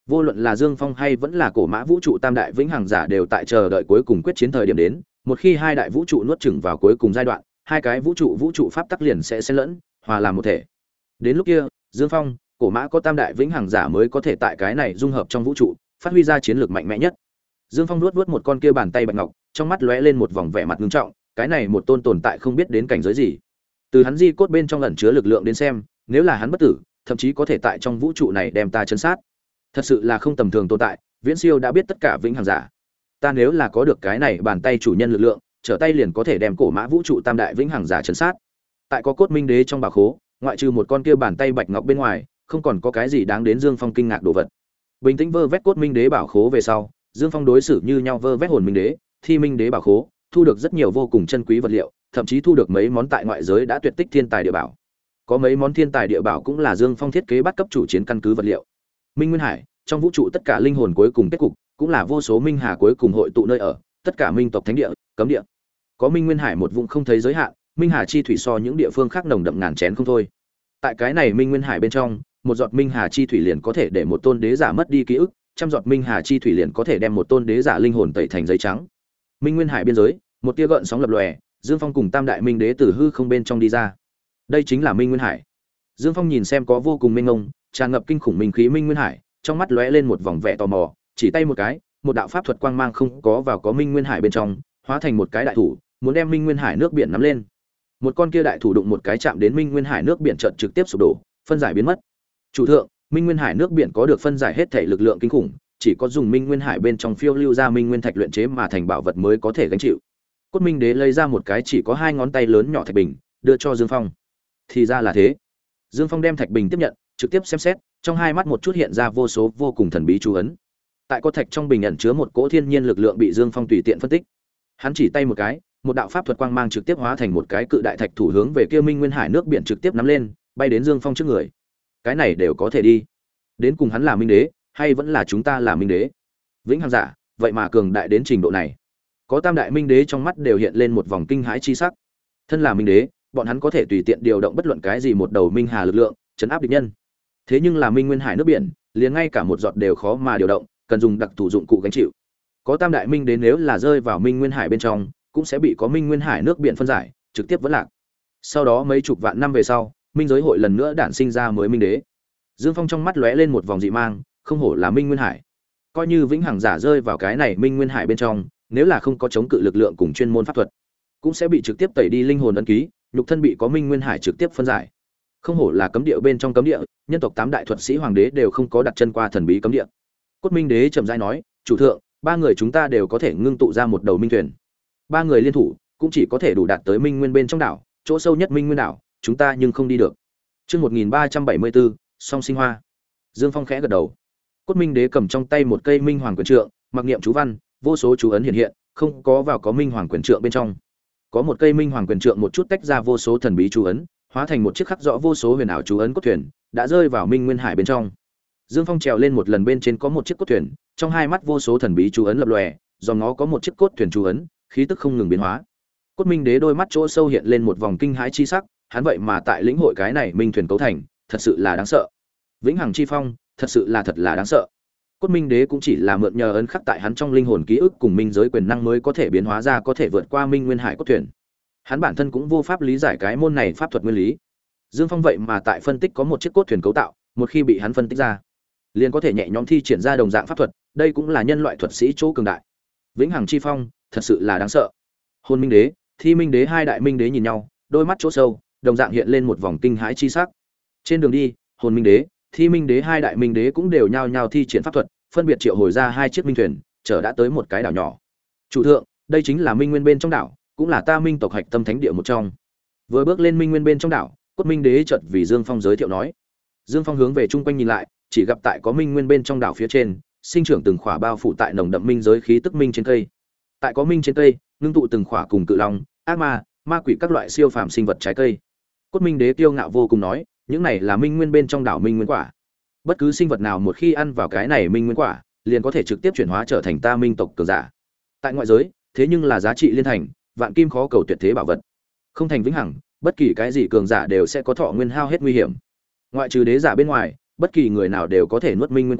Vô luận là Dương Phong hay vẫn là Cổ Mã vũ trụ tam đại vĩnh hằng giả đều tại chờ đợi cuối cùng quyết chiến thời điểm đến, một khi hai đại vũ trụ nuốt chửng vào cuối cùng giai đoạn, hai cái vũ trụ vũ trụ pháp tắc liền sẽ xen lẫn, hòa làm một thể. Đến lúc kia, Dương Phong, Cổ Mã có tam đại vĩnh hằng giả mới có thể tại cái này dung hợp trong vũ trụ, phát huy ra chiến lược mạnh mẽ nhất. Dương Phong nuốt nuốt một con kia bàn tay bạch ngọc, trong mắt lóe lên một vòng vẻ mặt nghiêm trọng, cái này một tôn tồn tại không biết đến cảnh giới gì. Từ hắn di cốt bên trong ẩn chứa lực lượng đến xem, nếu là hắn bất tử, thậm chí có thể tại trong vũ trụ này đem ta chấn sát. Thật sự là không tầm thường tồn tại, viễn siêu đã biết tất cả vĩnh hằng giả. Ta nếu là có được cái này bàn tay chủ nhân lực lượng, trở tay liền có thể đem Cổ Mã vũ trụ tam đại vĩnh hằng giả chấn sát. Tại có cốt minh đế trong bảo khố, ngoại trừ một con kia bàn tay bạch ngọc bên ngoài, không còn có cái gì đáng đến Dương Phong kinh ngạc đồ vật. Bình tĩnh vơ vét cốt minh đế bảo khố về sau, Dương Phong đối xử như nhau vơ vét hồn minh đế, thi minh đế bảo khố, thu được rất nhiều vô cùng chân quý vật liệu, thậm chí thu được mấy món tại ngoại giới đã tuyệt tích thiên tài địa bảo. Có mấy món thiên tài địa bảo cũng là Dương Phong thiết kế bắt cấp chủ chiến căn cứ vật liệu. Minh Nguyên Hải, trong vũ trụ tất cả linh hồn cuối cùng kết cục, cũng là vô số minh hà cuối cùng hội tụ nơi ở, tất cả minh tộc thánh địa, cấm địa. Có Minh Nguyên Hải một vùng không thấy giới hạn, minh hà chi thủy so những địa phương khác nồng đậm ngàn chén không thôi. Tại cái này Minh Nguyên Hải bên trong, một giọt minh hà chi thủy liền có thể để một tôn đế giả mất đi ký ức, trăm giọt minh hà chi thủy liền có thể đem một tôn đế giả linh hồn tẩy thành giấy trắng. Minh Nguyên Hải biên giới, một tia gợn sóng lập lòe, Dương Phong cùng Tam đại minh đế từ hư không bên trong đi ra. Đây chính là Minh Nguyên Hải. Dương Phong nhìn xem có vô cùng minh ngông, tràn ngập kinh khủng minh khí Minh Nguyên Hải, trong mắt lóe lên một vòng vẻ tò mò, chỉ tay một cái, một đạo pháp thuật quang mang không có vào có Minh Nguyên Hải bên trong, hóa thành một cái đại thủ, muốn đem Minh Nguyên Hải nước biển nắm lên. Một con kia đại thủ đụng một cái chạm đến Minh Nguyên Hải nước biển chợt trực tiếp sụp đổ, phân giải biến mất. Chủ thượng, Minh Nguyên Hải nước biển có được phân giải hết thể lực lượng kinh khủng, chỉ có dùng Minh Nguyên Hải bên trong phiêu lưu ra Minh Nguyên thạch luyện chế mà thành bảo vật mới có thể gánh chịu. Cốt Minh Đế lấy ra một cái chỉ có hai ngón tay lớn nhỏ thạch bình, đưa cho Dương Phong. Thì ra là thế. Dương Phong đem thạch bình tiếp nhận, trực tiếp xem xét, trong hai mắt một chút hiện ra vô số vô cùng thần bí chú ấn. Tại có thạch trong bình ẩn chứa một cỗ thiên nhiên lực lượng bị Dương Phong tùy tiện phân tích. Hắn chỉ tay một cái, một đạo pháp thuật quang mang trực tiếp hóa thành một cái cự đại thạch thủ hướng về kia Minh Nguyên Hải nước biển trực tiếp nắm lên, bay đến Dương Phong trước người. Cái này đều có thể đi. Đến cùng hắn là Minh Đế, hay vẫn là chúng ta là Minh Đế? Vĩnh hằng giả, vậy mà cường đại đến trình độ này. Có tam đại Minh Đế trong mắt đều hiện lên một vòng kinh hãi chi sắc. Thân là Minh Đế, bọn hắn có thể tùy tiện điều động bất luận cái gì một đầu minh hà lực lượng, chấn áp địch nhân. Thế nhưng là Minh Nguyên Hải nước biển, liền ngay cả một giọt đều khó mà điều động, cần dùng đặc thù dụng cụ gánh chịu. Có tam đại Minh Đế nếu là rơi vào Minh Nguyên Hải bên trong, cũng sẽ bị có Minh Nguyên Hải nước biển phân giải, trực tiếp vẫn lạc. Sau đó mấy chục vạn năm về sau, Minh giới hội lần nữa đản sinh ra mới Minh Đế. Dương Phong trong mắt lóe lên một vòng dị mang, không hổ là Minh Nguyên Hải. Coi như vĩnh hằng giả rơi vào cái này Minh Nguyên Hải bên trong, nếu là không có chống cự lực lượng cùng chuyên môn pháp thuật, cũng sẽ bị trực tiếp tẩy đi linh hồn ấn ký, nhục thân bị có Minh Nguyên Hải trực tiếp phân giải. Không hổ là cấm địa bên trong cấm địa, nhân tộc tám đại thuật sĩ hoàng đế đều không có đặt chân qua thần bí cấm địa. Cốt Minh Đế trầm rãi nói, "Chủ thượng, ba người chúng ta đều có thể ngưng tụ ra một đầu minh thuyền. Ba người liên thủ, cũng chỉ có thể đủ đạt tới Minh Nguyên bên trong đảo, chỗ sâu nhất Minh Nguyên đảo, chúng ta nhưng không đi được." Chương một nghìn ba trăm bảy mươi bốn, Song Sinh Hoa. Dương Phong khẽ gật đầu. Cốt Minh Đế cầm trong tay một cây Minh Hoàng quyền trượng, mặc niệm chú văn, vô số chú ấn hiện hiện, không có vào có Minh Hoàng quyền trượng bên trong. Có một cây Minh Hoàng quyền trượng một chút tách ra vô số thần bí chú ấn, hóa thành một chiếc khắc rõ vô số huyền ảo chú ấn cốt thuyền, đã rơi vào Minh Nguyên Hải bên trong. Dương Phong trèo lên một lần bên trên có một chiếc cốt thuyền, trong hai mắt vô số thần bí chú ấn lập lòe, dòng nó có một chiếc cốt thuyền chú ấn, khí tức không ngừng biến hóa. Cốt Minh Đế đôi mắt chỗ sâu hiện lên một vòng kinh hãi chi sắc, hắn vậy mà tại lĩnh hội cái này minh thuyền cấu thành, thật sự là đáng sợ. Vĩnh hằng chi phong, thật sự là thật là đáng sợ. Cốt Minh Đế cũng chỉ là mượn nhờ ấn khắc tại hắn trong linh hồn ký ức cùng minh giới quyền năng mới có thể biến hóa ra có thể vượt qua Minh Nguyên Hải cốt thuyền. Hắn bản thân cũng vô pháp lý giải cái môn này pháp thuật nguyên lý. Dương Phong vậy mà tại phân tích có một chiếc cốt thuyền cấu tạo, một khi bị hắn phân tích ra, liền có thể nhẹ nhõm thi triển ra đồng dạng pháp thuật, đây cũng là nhân loại thuật sĩ chỗ cường đại. Vĩnh hằng chi phong, thật sự là đáng sợ. Hồn Minh Đế, Thi Minh Đế hai đại minh đế nhìn nhau, đôi mắt chỗ sâu, đồng dạng hiện lên một vòng kinh hãi chi sắc. Trên đường đi, Hồn Minh Đế, Thi Minh Đế hai đại minh đế cũng đều nhao nhao thi triển pháp thuật, phân biệt triệu hồi ra hai chiếc minh thuyền, chở đã tới một cái đảo nhỏ. Chủ thượng, đây chính là Minh Nguyên bên trong đảo, cũng là ta Minh tộc hạch tâm thánh địa một trong. Vừa bước lên Minh Nguyên bên trong đảo, Cốt Minh Đế chợt vì Dương Phong giới thiệu nói. Dương Phong hướng về chung quanh nhìn lại, chỉ gặp tại có Minh Nguyên bên trong đảo phía trên, sinh trưởng từng khỏa bao phủ tại nồng đậm minh giới khí tức minh trên cây. Tại có minh trên cây, ngưng tụ từng khỏa cùng cự long, ác ma, ma quỷ các loại siêu phàm sinh vật trái cây. Cốt Minh Đế kiêu ngạo vô cùng nói, những này là Minh Nguyên bên trong đảo Minh Nguyên quả. Bất cứ sinh vật nào một khi ăn vào cái này Minh Nguyên quả, liền có thể trực tiếp chuyển hóa trở thành ta Minh tộc cường giả. Tại ngoại giới, thế nhưng là giá trị liên thành, vạn kim khó cầu tuyệt thế bảo vật. Không thành vĩnh hằng, bất kỳ cái gì cường giả đều sẽ có thọ nguyên hao hết nguy hiểm. Ngoại trừ đế giả bên ngoài, bất kỳ người nào đều có thể nuốt Minh Nguyên quả,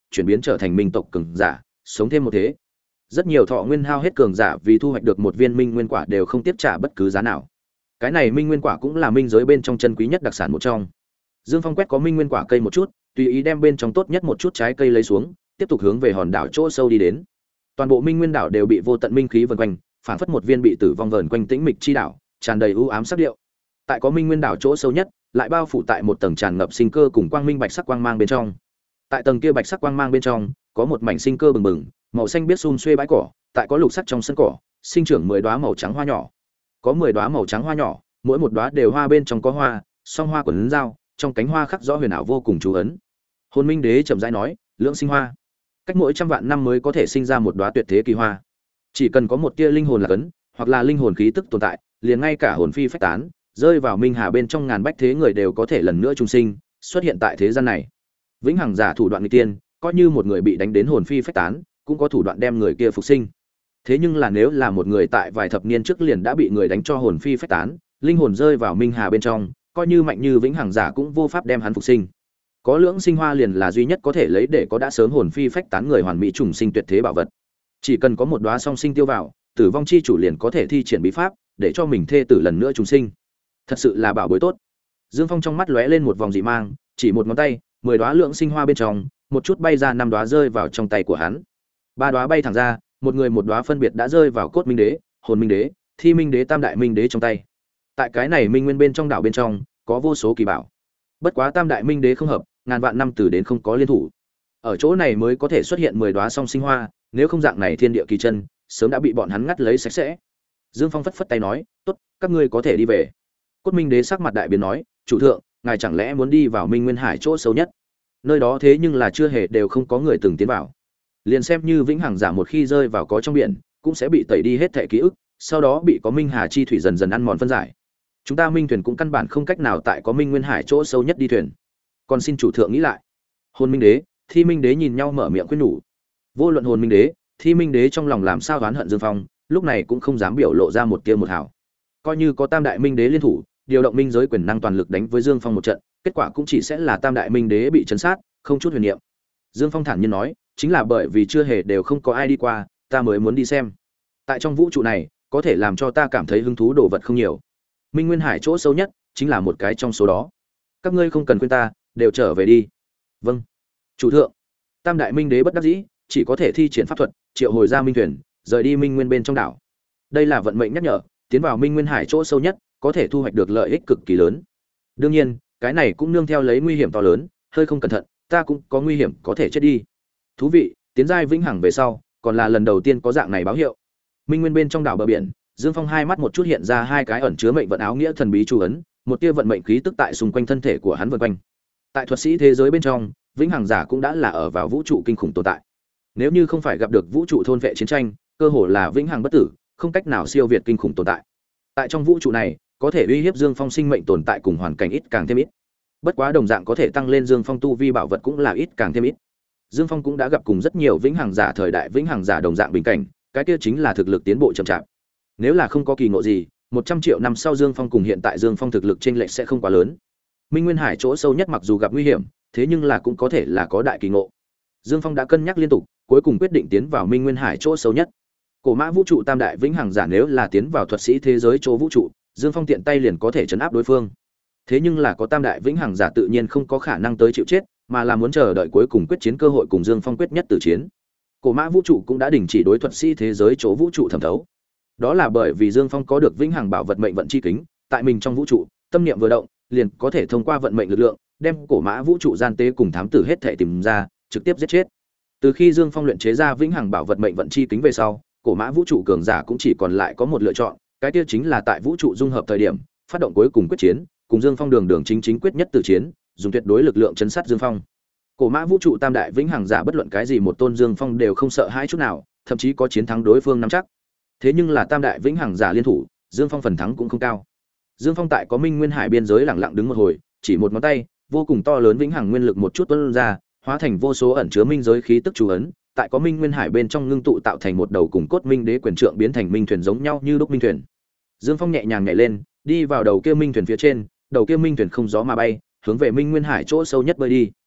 chuyển biến trở thành minh tộc cường giả, sống thêm một thế. Rất nhiều thọ nguyên hao hết cường giả vì thu hoạch được một viên minh nguyên quả đều không tiếp trả bất cứ giá nào. Cái này minh nguyên quả cũng là minh giới bên trong chân quý nhất đặc sản một trong. Dương Phong quét có minh nguyên quả cây một chút, tùy ý đem bên trong tốt nhất một chút trái cây lấy xuống, tiếp tục hướng về hòn đảo chỗ sâu đi đến. Toàn bộ minh nguyên đảo đều bị vô tận minh khí vần quanh, phảng phất một viên bị tử vong vờn quanh tĩnh mịch chi đảo, tràn đầy u ám sắc điệu. Tại có minh nguyên đảo chỗ sâu nhất, lại bao phủ tại một tầng tràn ngập sinh cơ cùng quang minh bạch sắc quang mang bên trong. Tại tầng kia bạch sắc quang mang bên trong, có một mảnh sinh cơ bừng bừng, màu xanh biết sum xuê bãi cỏ, tại có lục sắc trong sân cỏ, sinh trưởng mười đóa màu trắng hoa nhỏ. Có mười đóa màu trắng hoa nhỏ, mỗi một đóa đều hoa bên trong có hoa, song hoa quấn dao, trong cánh hoa khắc rõ huyền ảo vô cùng chú ấn. Hồn Minh Đế chậm rãi nói, lưỡng sinh hoa, cách mỗi trăm vạn năm mới có thể sinh ra một đóa tuyệt thế kỳ hoa. Chỉ cần có một tia linh hồn là cấn, hoặc là linh hồn khí tức tồn tại, liền ngay cả hồn phi phách tán, rơi vào minh hà bên trong ngàn bách thế người đều có thể lần nữa trùng sinh, xuất hiện tại thế gian này. Vĩnh hằng giả thủ đoạn nghịch tiên, coi như một người bị đánh đến hồn phi phách tán, cũng có thủ đoạn đem người kia phục sinh. Thế nhưng là nếu là một người tại vài thập niên trước liền đã bị người đánh cho hồn phi phách tán, linh hồn rơi vào minh hà bên trong, coi như mạnh như vĩnh hằng giả cũng vô pháp đem hắn phục sinh. Có lưỡng sinh hoa liền là duy nhất có thể lấy để có đã sớm hồn phi phách tán người hoàn mỹ trùng sinh tuyệt thế bảo vật. Chỉ cần có một đóa song sinh tiêu vào, tử vong chi chủ liền có thể thi triển bí pháp, để cho mình thê tử lần nữa trùng sinh. Thật sự là bảo bối tốt. Dương Phong trong mắt lóe lên một vòng dị mang, chỉ một ngón tay, mười đóa lượng sinh hoa bên trong, một chút bay ra năm đóa rơi vào trong tay của hắn. Ba đóa bay thẳng ra, một người một đóa phân biệt đã rơi vào cốt minh đế, hồn minh đế, thi minh đế, tam đại minh đế trong tay. Tại cái này minh nguyên bên trong đảo bên trong, có vô số kỳ bảo. Bất quá tam đại minh đế không hợp, ngàn vạn năm từ đến không có liên thủ. Ở chỗ này mới có thể xuất hiện mười đóa song sinh hoa, nếu không dạng này thiên địa kỳ chân, sớm đã bị bọn hắn ngắt lấy sạch sẽ. Dương Phong phất phất tay nói, "Tốt, các ngươi có thể đi về." Cốt Minh Đế sắc mặt đại biến nói, "Chủ thượng, ngài chẳng lẽ muốn đi vào Minh Nguyên Hải chỗ sâu nhất? Nơi đó thế nhưng là chưa hề đều không có người từng tiến vào. Liền xem như vĩnh hằng giả một khi rơi vào có trong biển, cũng sẽ bị tẩy đi hết thảy ký ức, sau đó bị có Minh Hà chi thủy dần dần ăn mòn phân giải. Chúng ta Minh thuyền cũng căn bản không cách nào tại có Minh Nguyên Hải chỗ sâu nhất đi thuyền. Còn xin chủ thượng nghĩ lại." Hồn Minh Đế, Thi Minh Đế nhìn nhau mở miệng khuyên nhủ. Vô luận Hồn Minh Đế, Thi Minh Đế trong lòng làm sao oán hận Dương Phong, lúc này cũng không dám biểu lộ ra một tia một hào. Coi như có Tam đại Minh Đế liên thủ, điều động minh giới quyền năng toàn lực đánh với Dương Phong một trận, kết quả cũng chỉ sẽ là Tam đại Minh Đế bị chấn sát, không chút huyền niệm. Dương Phong thản nhiên nói, chính là bởi vì chưa hề đều không có ai đi qua, ta mới muốn đi xem. Tại trong vũ trụ này, có thể làm cho ta cảm thấy hứng thú đồ vật không nhiều. Minh Nguyên Hải chỗ sâu nhất, chính là một cái trong số đó. Các ngươi không cần khuyên ta, đều trở về đi. Vâng, chủ thượng. Tam đại Minh Đế bất đắc dĩ, chỉ có thể thi triển pháp thuật, triệu hồi ra minh thuyền, rời đi Minh Nguyên bên trong đảo. Đây là vận mệnh nhắc nhở, tiến vào Minh Nguyên Hải chỗ sâu nhất, có thể thu hoạch được lợi ích cực kỳ lớn. Đương nhiên, cái này cũng nương theo lấy nguy hiểm to lớn, hơi không cẩn thận, ta cũng có nguy hiểm có thể chết đi. Thú vị, tiến giai vĩnh hằng về sau, còn là lần đầu tiên có dạng này báo hiệu. Minh Nguyên bên trong đảo bờ biển, Dương Phong hai mắt một chút hiện ra hai cái ẩn chứa mệnh vận áo nghĩa thần bí chú ấn, một tia vận mệnh khí tức tại xung quanh thân thể của hắn vần quanh. Tại thuật sĩ thế giới bên trong, vĩnh hằng giả cũng đã là ở vào vũ trụ kinh khủng tồn tại. Nếu như không phải gặp được vũ trụ thôn vệ chiến tranh, cơ hồ là vĩnh hằng bất tử, không cách nào siêu việt kinh khủng tồn tại. Tại trong vũ trụ này, có thể uy hiếp Dương Phong sinh mệnh tồn tại cùng hoàn cảnh ít càng thêm ít. Bất quá đồng dạng có thể tăng lên Dương Phong tu vi bảo vật cũng là ít càng thêm ít. Dương Phong cũng đã gặp cùng rất nhiều vĩnh hằng giả thời đại vĩnh hằng giả đồng dạng bình cảnh, cái kia chính là thực lực tiến bộ chậm chạp. Nếu là không có kỳ ngộ gì, một trăm triệu năm sau Dương Phong cùng hiện tại Dương Phong thực lực chênh lệch sẽ không quá lớn. Minh Nguyên Hải chỗ sâu nhất mặc dù gặp nguy hiểm, thế nhưng là cũng có thể là có đại kỳ ngộ. Dương Phong đã cân nhắc liên tục, cuối cùng quyết định tiến vào Minh Nguyên Hải chỗ sâu nhất. Cổ Mã vũ trụ tam đại vĩnh hằng giả nếu là tiến vào thuật sĩ thế giới chỗ vũ trụ, Dương Phong tiện tay liền có thể chấn áp đối phương. Thế nhưng là có tam đại vĩnh hằng giả tự nhiên không có khả năng tới chịu chết, mà là muốn chờ đợi cuối cùng quyết chiến cơ hội cùng Dương Phong quyết nhất tử chiến. Cổ Mã vũ trụ cũng đã đình chỉ đối thuật sĩ thế giới chỗ vũ trụ thẩm thấu. Đó là bởi vì Dương Phong có được vĩnh hằng bảo vật mệnh vận chi kính, tại mình trong vũ trụ, tâm niệm vừa động, liền có thể thông qua vận mệnh lực lượng, đem Cổ Mã vũ trụ gian tế cùng thám tử hết thể tìm ra, trực tiếp giết chết. Từ khi Dương Phong luyện chế ra vĩnh hằng bảo vật mệnh vận chi kính về sau, Cổ Mã vũ trụ cường giả cũng chỉ còn lại có một lựa chọn, cái kia chính là tại vũ trụ dung hợp thời điểm, phát động cuối cùng quyết chiến, cùng Dương Phong đường đường chính chính quyết nhất tử chiến, dùng tuyệt đối lực lượng chấn sát Dương Phong. Cổ Mã vũ trụ tam đại vĩnh hằng giả bất luận cái gì một tôn Dương Phong đều không sợ hãi chút nào, thậm chí có chiến thắng đối phương nắm chắc. Thế nhưng là tam đại vĩnh hằng giả liên thủ, Dương Phong phần thắng cũng không cao. Dương Phong tại có Minh Nguyên Hải biên giới lặng lặng đứng một hồi, chỉ một ngón tay, vô cùng to lớn vĩnh hằng nguyên lực một chút tuôn ra, hóa thành vô số ẩn chứa minh giới khí tức chú ấn, tại có Minh Nguyên Hải bên trong ngưng tụ tạo thành một đầu cùng cốt minh đế quyền trượng biến thành minh thuyền giống nhau như đúc minh thuyền. Dương Phong nhẹ nhàng nhảy lên, đi vào đầu kia minh thuyền phía trên, đầu kia minh thuyền không gió mà bay, hướng về Minh Nguyên Hải chỗ sâu nhất bơi đi.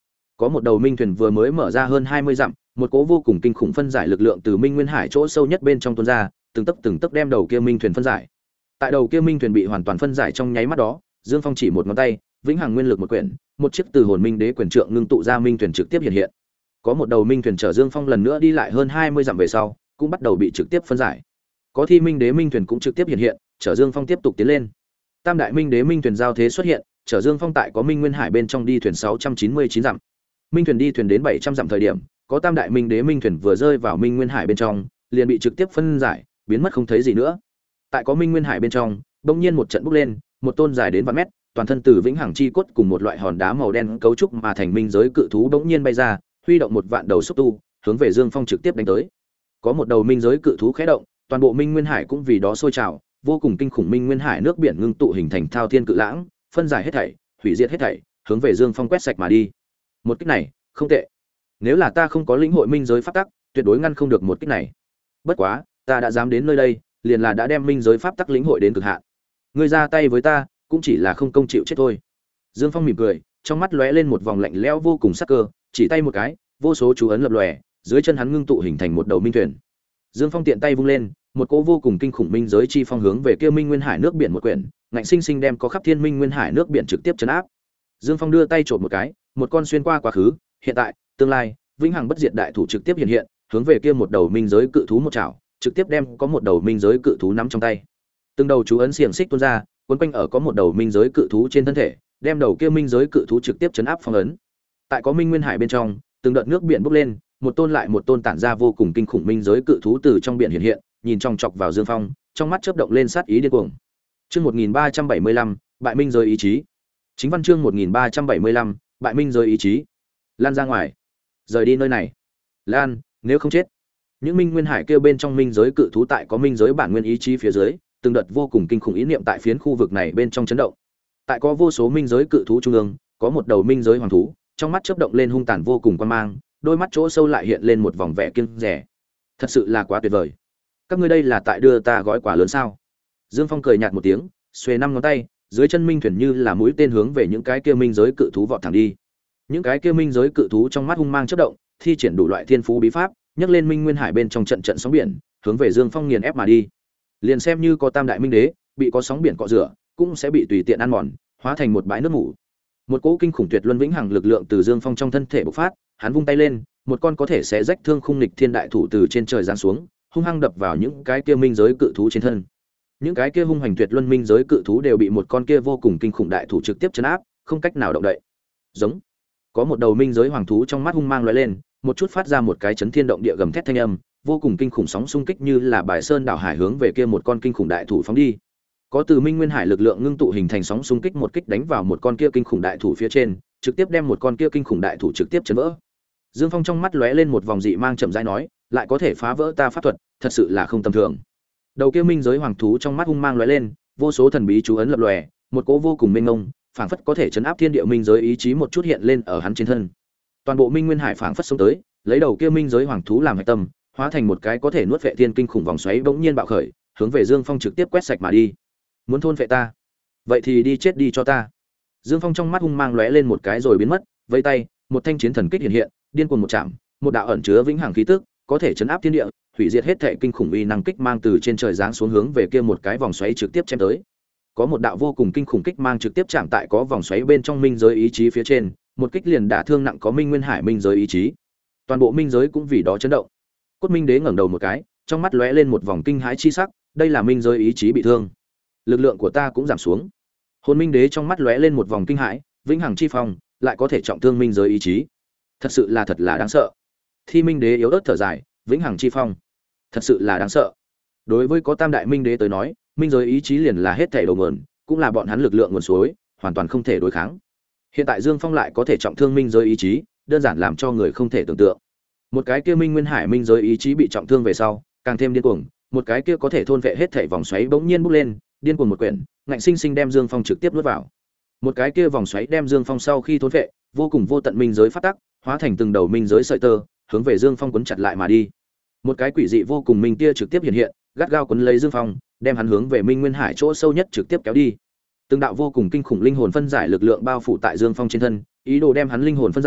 Có một đầu minh thuyền vừa mới mở ra hơn hai mươi dặm, một cỗ vô cùng kinh khủng phân giải lực lượng từ Minh Nguyên Hải chỗ sâu nhất bên trong tuôn ra, từng tấc từng tấc đem đầu kia minh thuyền phân giải. Tại đầu kia minh thuyền bị hoàn toàn phân giải trong nháy mắt đó, Dương Phong chỉ một ngón tay, vĩnh hằng nguyên lực một quyển, một chiếc từ hồn minh đế quyền trượng ngưng tụ ra minh thuyền trực tiếp hiện hiện. Có một đầu minh thuyền chở Dương Phong lần nữa đi lại hơn hai mươi dặm về sau, cũng bắt đầu bị trực tiếp phân giải. Có thi minh đế minh thuyền cũng trực tiếp hiện hiện, chở Dương Phong tiếp tục tiến lên. Tam đại minh đế minh thuyền giao thế xuất hiện, chở Dương Phong tại có Minh Nguyên Hải bên trong đi thuyền sáu trăm chín mươi chín dặm. Minh thuyền đi thuyền đến bảy trăm dặm thời điểm, có tam đại minh đế minh thuyền vừa rơi vào Minh Nguyên Hải bên trong, liền bị trực tiếp phân giải, biến mất không thấy gì nữa. Tại có Minh Nguyên Hải bên trong, bỗng nhiên một trận bốc lên, một tôn dài đến vạn mét, toàn thân từ vĩnh hằng chi cốt cùng một loại hòn đá màu đen cấu trúc mà thành minh giới cự thú bỗng nhiên bay ra, huy động một vạn đầu xúc tu, hướng về Dương Phong trực tiếp đánh tới. Có một đầu minh giới cự thú khẽ động, toàn bộ Minh Nguyên Hải cũng vì đó sôi trào, vô cùng kinh khủng Minh Nguyên Hải nước biển ngưng tụ hình thành thao thiên cự lãng, phân giải hết thảy, hủy diệt hết thảy, hướng về Dương Phong quét sạch mà đi. Một kích này, không tệ. Nếu là ta không có lĩnh hội minh giới pháp tắc, tuyệt đối ngăn không được một kích này. Bất quá, ta đã dám đến nơi đây, liền là đã đem minh giới pháp tắc lĩnh hội đến cực hạn. Ngươi ra tay với ta, cũng chỉ là không công chịu chết thôi. Dương Phong mỉm cười, trong mắt lóe lên một vòng lạnh lẽo vô cùng sắc cơ, chỉ tay một cái, vô số chú ấn lập lòe, dưới chân hắn ngưng tụ hình thành một đầu minh thuyền. Dương Phong tiện tay vung lên, một cỗ vô cùng kinh khủng minh giới chi phong hướng về kia Minh Nguyên Hải nước biển một quyển, ngạnh sinh sinh đem có khắp thiên Minh Nguyên Hải nước biển trực tiếp chấn áp. Dương Phong đưa tay chộp một cái, một con xuyên qua quá khứ, hiện tại, tương lai, vĩnh hằng bất diệt đại thủ trực tiếp hiện hiện, hướng về kia một đầu minh giới cự thú một chảo, trực tiếp đem có một đầu minh giới cự thú nắm trong tay. Từng đầu chú ấn xiềng xích tuôn ra, quấn quanh ở có một đầu minh giới cự thú trên thân thể, đem đầu kia minh giới cự thú trực tiếp chấn áp phong ấn. Tại có Minh Nguyên Hải bên trong, từng đợt nước biển bốc lên, một tôn lại một tôn tản ra vô cùng kinh khủng minh giới cự thú từ trong biển hiện hiện, nhìn chòng chọc vào Dương Phong, trong mắt chớp động lên sát ý điên cuồng. Chương một nghìn ba trăm bảy mươi lăm, bại minh giới ý chí. Chính văn chương một nghìn ba trăm bảy mươi lăm, bại minh giới ý chí. Lan ra ngoài, rời đi nơi này. Lan, nếu không chết. Những Minh Nguyên Hải kêu bên trong minh giới cự thú tại có minh giới bản nguyên ý chí phía dưới, từng đợt vô cùng kinh khủng ý niệm tại phiến khu vực này bên trong chấn động. Tại có vô số minh giới cự thú trung ương, có một đầu minh giới hoàng thú, trong mắt chớp động lên hung tàn vô cùng quan mang, đôi mắt chỗ sâu lại hiện lên một vòng vẻ kiêng dè. Thật sự là quá tuyệt vời. Các ngươi đây là tại đưa ta gói quà lớn sao? Dương Phong cười nhạt một tiếng, xuề năm ngón tay, dưới chân minh thuyền như là mũi tên hướng về những cái kia minh giới cự thú vọt thẳng đi. Những cái kia minh giới cự thú trong mắt hung mang chớp động, thi triển đủ loại thiên phú bí pháp, nhấc lên Minh Nguyên Hải bên trong trận trận sóng biển, hướng về Dương Phong nghiền ép mà đi. Liền xem như có Tam đại minh đế, bị có sóng biển cọ rửa, cũng sẽ bị tùy tiện ăn mòn, hóa thành một bãi nước mủ. Một cỗ kinh khủng tuyệt luân vĩnh hằng lực lượng từ Dương Phong trong thân thể bộc phát, hắn vung tay lên, một con có thể sẽ rách thương khung nghịch thiên đại thủ từ trên trời giáng xuống, hung hăng đập vào những cái kia minh giới cự thú trên thân. Những cái kia hung hành tuyệt luân minh giới cự thú đều bị một con kia vô cùng kinh khủng đại thủ trực tiếp chấn áp, không cách nào động đậy. Giống. Có một đầu minh giới hoàng thú trong mắt hung mang lóe lên, một chút phát ra một cái chấn thiên động địa gầm thét thanh âm, vô cùng kinh khủng sóng xung kích như là bài sơn đảo hải hướng về kia một con kinh khủng đại thủ phóng đi. Có từ Minh Nguyên Hải lực lượng ngưng tụ hình thành sóng xung kích một kích đánh vào một con kia kinh khủng đại thủ phía trên, trực tiếp đem một con kia kinh khủng đại thủ trực tiếp chấn vỡ. Dương Phong trong mắt lóe lên một vòng dị mang chậm rãi nói, lại có thể phá vỡ ta pháp thuật, thật sự là không tầm thường. Đầu kia minh giới hoàng thú trong mắt hung mang lóe lên, vô số thần bí chú ấn lập lòe, một cỗ vô cùng mênh mông, phảng phất có thể chấn áp thiên địa minh giới ý chí một chút hiện lên ở hắn trên thân. Toàn bộ Minh Nguyên Hải phảng phất xông tới, lấy đầu kia minh giới hoàng thú làm hạch tâm, hóa thành một cái có thể nuốt vệ thiên kinh khủng vòng xoáy bỗng nhiên bạo khởi, hướng về Dương Phong trực tiếp quét sạch mà đi. Muốn thôn vệ ta? Vậy thì đi chết đi cho ta. Dương Phong trong mắt hung mang lóe lên một cái rồi biến mất, vẫy tay, một thanh chiến thần kích hiện hiện, điên cuồng một chạm, một đạo ẩn chứa vĩnh hằng khí tức, có thể chấn áp thiên địa, hủy diệt hết thảy kinh khủng uy năng kích mang từ trên trời giáng xuống hướng về kia một cái vòng xoáy trực tiếp chém tới. Có một đạo vô cùng kinh khủng kích mang trực tiếp chạm tại có vòng xoáy bên trong minh giới ý chí phía trên, một kích liền đả thương nặng có Minh Nguyên Hải minh giới ý chí. Toàn bộ minh giới cũng vì đó chấn động. Cốt Minh Đế ngẩng đầu một cái, trong mắt lóe lên một vòng kinh hãi chi sắc, đây là minh giới ý chí bị thương. Lực lượng của ta cũng giảm xuống. Hồn Minh Đế trong mắt lóe lên một vòng kinh hãi, vĩnh hằng chi phong lại có thể trọng thương minh giới ý chí. Thật sự là thật là đáng sợ. Thi Minh Đế yếu ớt thở dài, vĩnh hằng chi phong, thật sự là đáng sợ. Đối với có Tam đại minh đế tới nói, minh giới ý chí liền là hết thảy đầu nguồn, cũng là bọn hắn lực lượng nguồn suối, hoàn toàn không thể đối kháng. Hiện tại Dương Phong lại có thể trọng thương minh giới ý chí, đơn giản làm cho người không thể tưởng tượng. Một cái kia Minh Nguyên Hải minh giới ý chí bị trọng thương về sau, càng thêm điên cuồng, một cái kia có thể thôn vệ hết thảy vòng xoáy bỗng nhiên bốc lên, điên cuồng một quyển, ngạnh sinh sinh đem Dương Phong trực tiếp nuốt vào. Một cái kia vòng xoáy đem Dương Phong sau khi thôn vệ, vô cùng vô tận minh giới phát tắc, hóa thành từng đầu minh giới sợi tơ, hướng về Dương Phong cuốn chặt lại mà đi. Một cái quỷ dị vô cùng minh tia trực tiếp hiện hiện, gắt gao cuốn lấy Dương Phong, đem hắn hướng về Minh Nguyên Hải chỗ sâu nhất trực tiếp kéo đi. Từng đạo vô cùng kinh khủng linh hồn phân giải lực lượng bao phủ tại Dương Phong trên thân, ý đồ đem hắn linh hồn phân giải,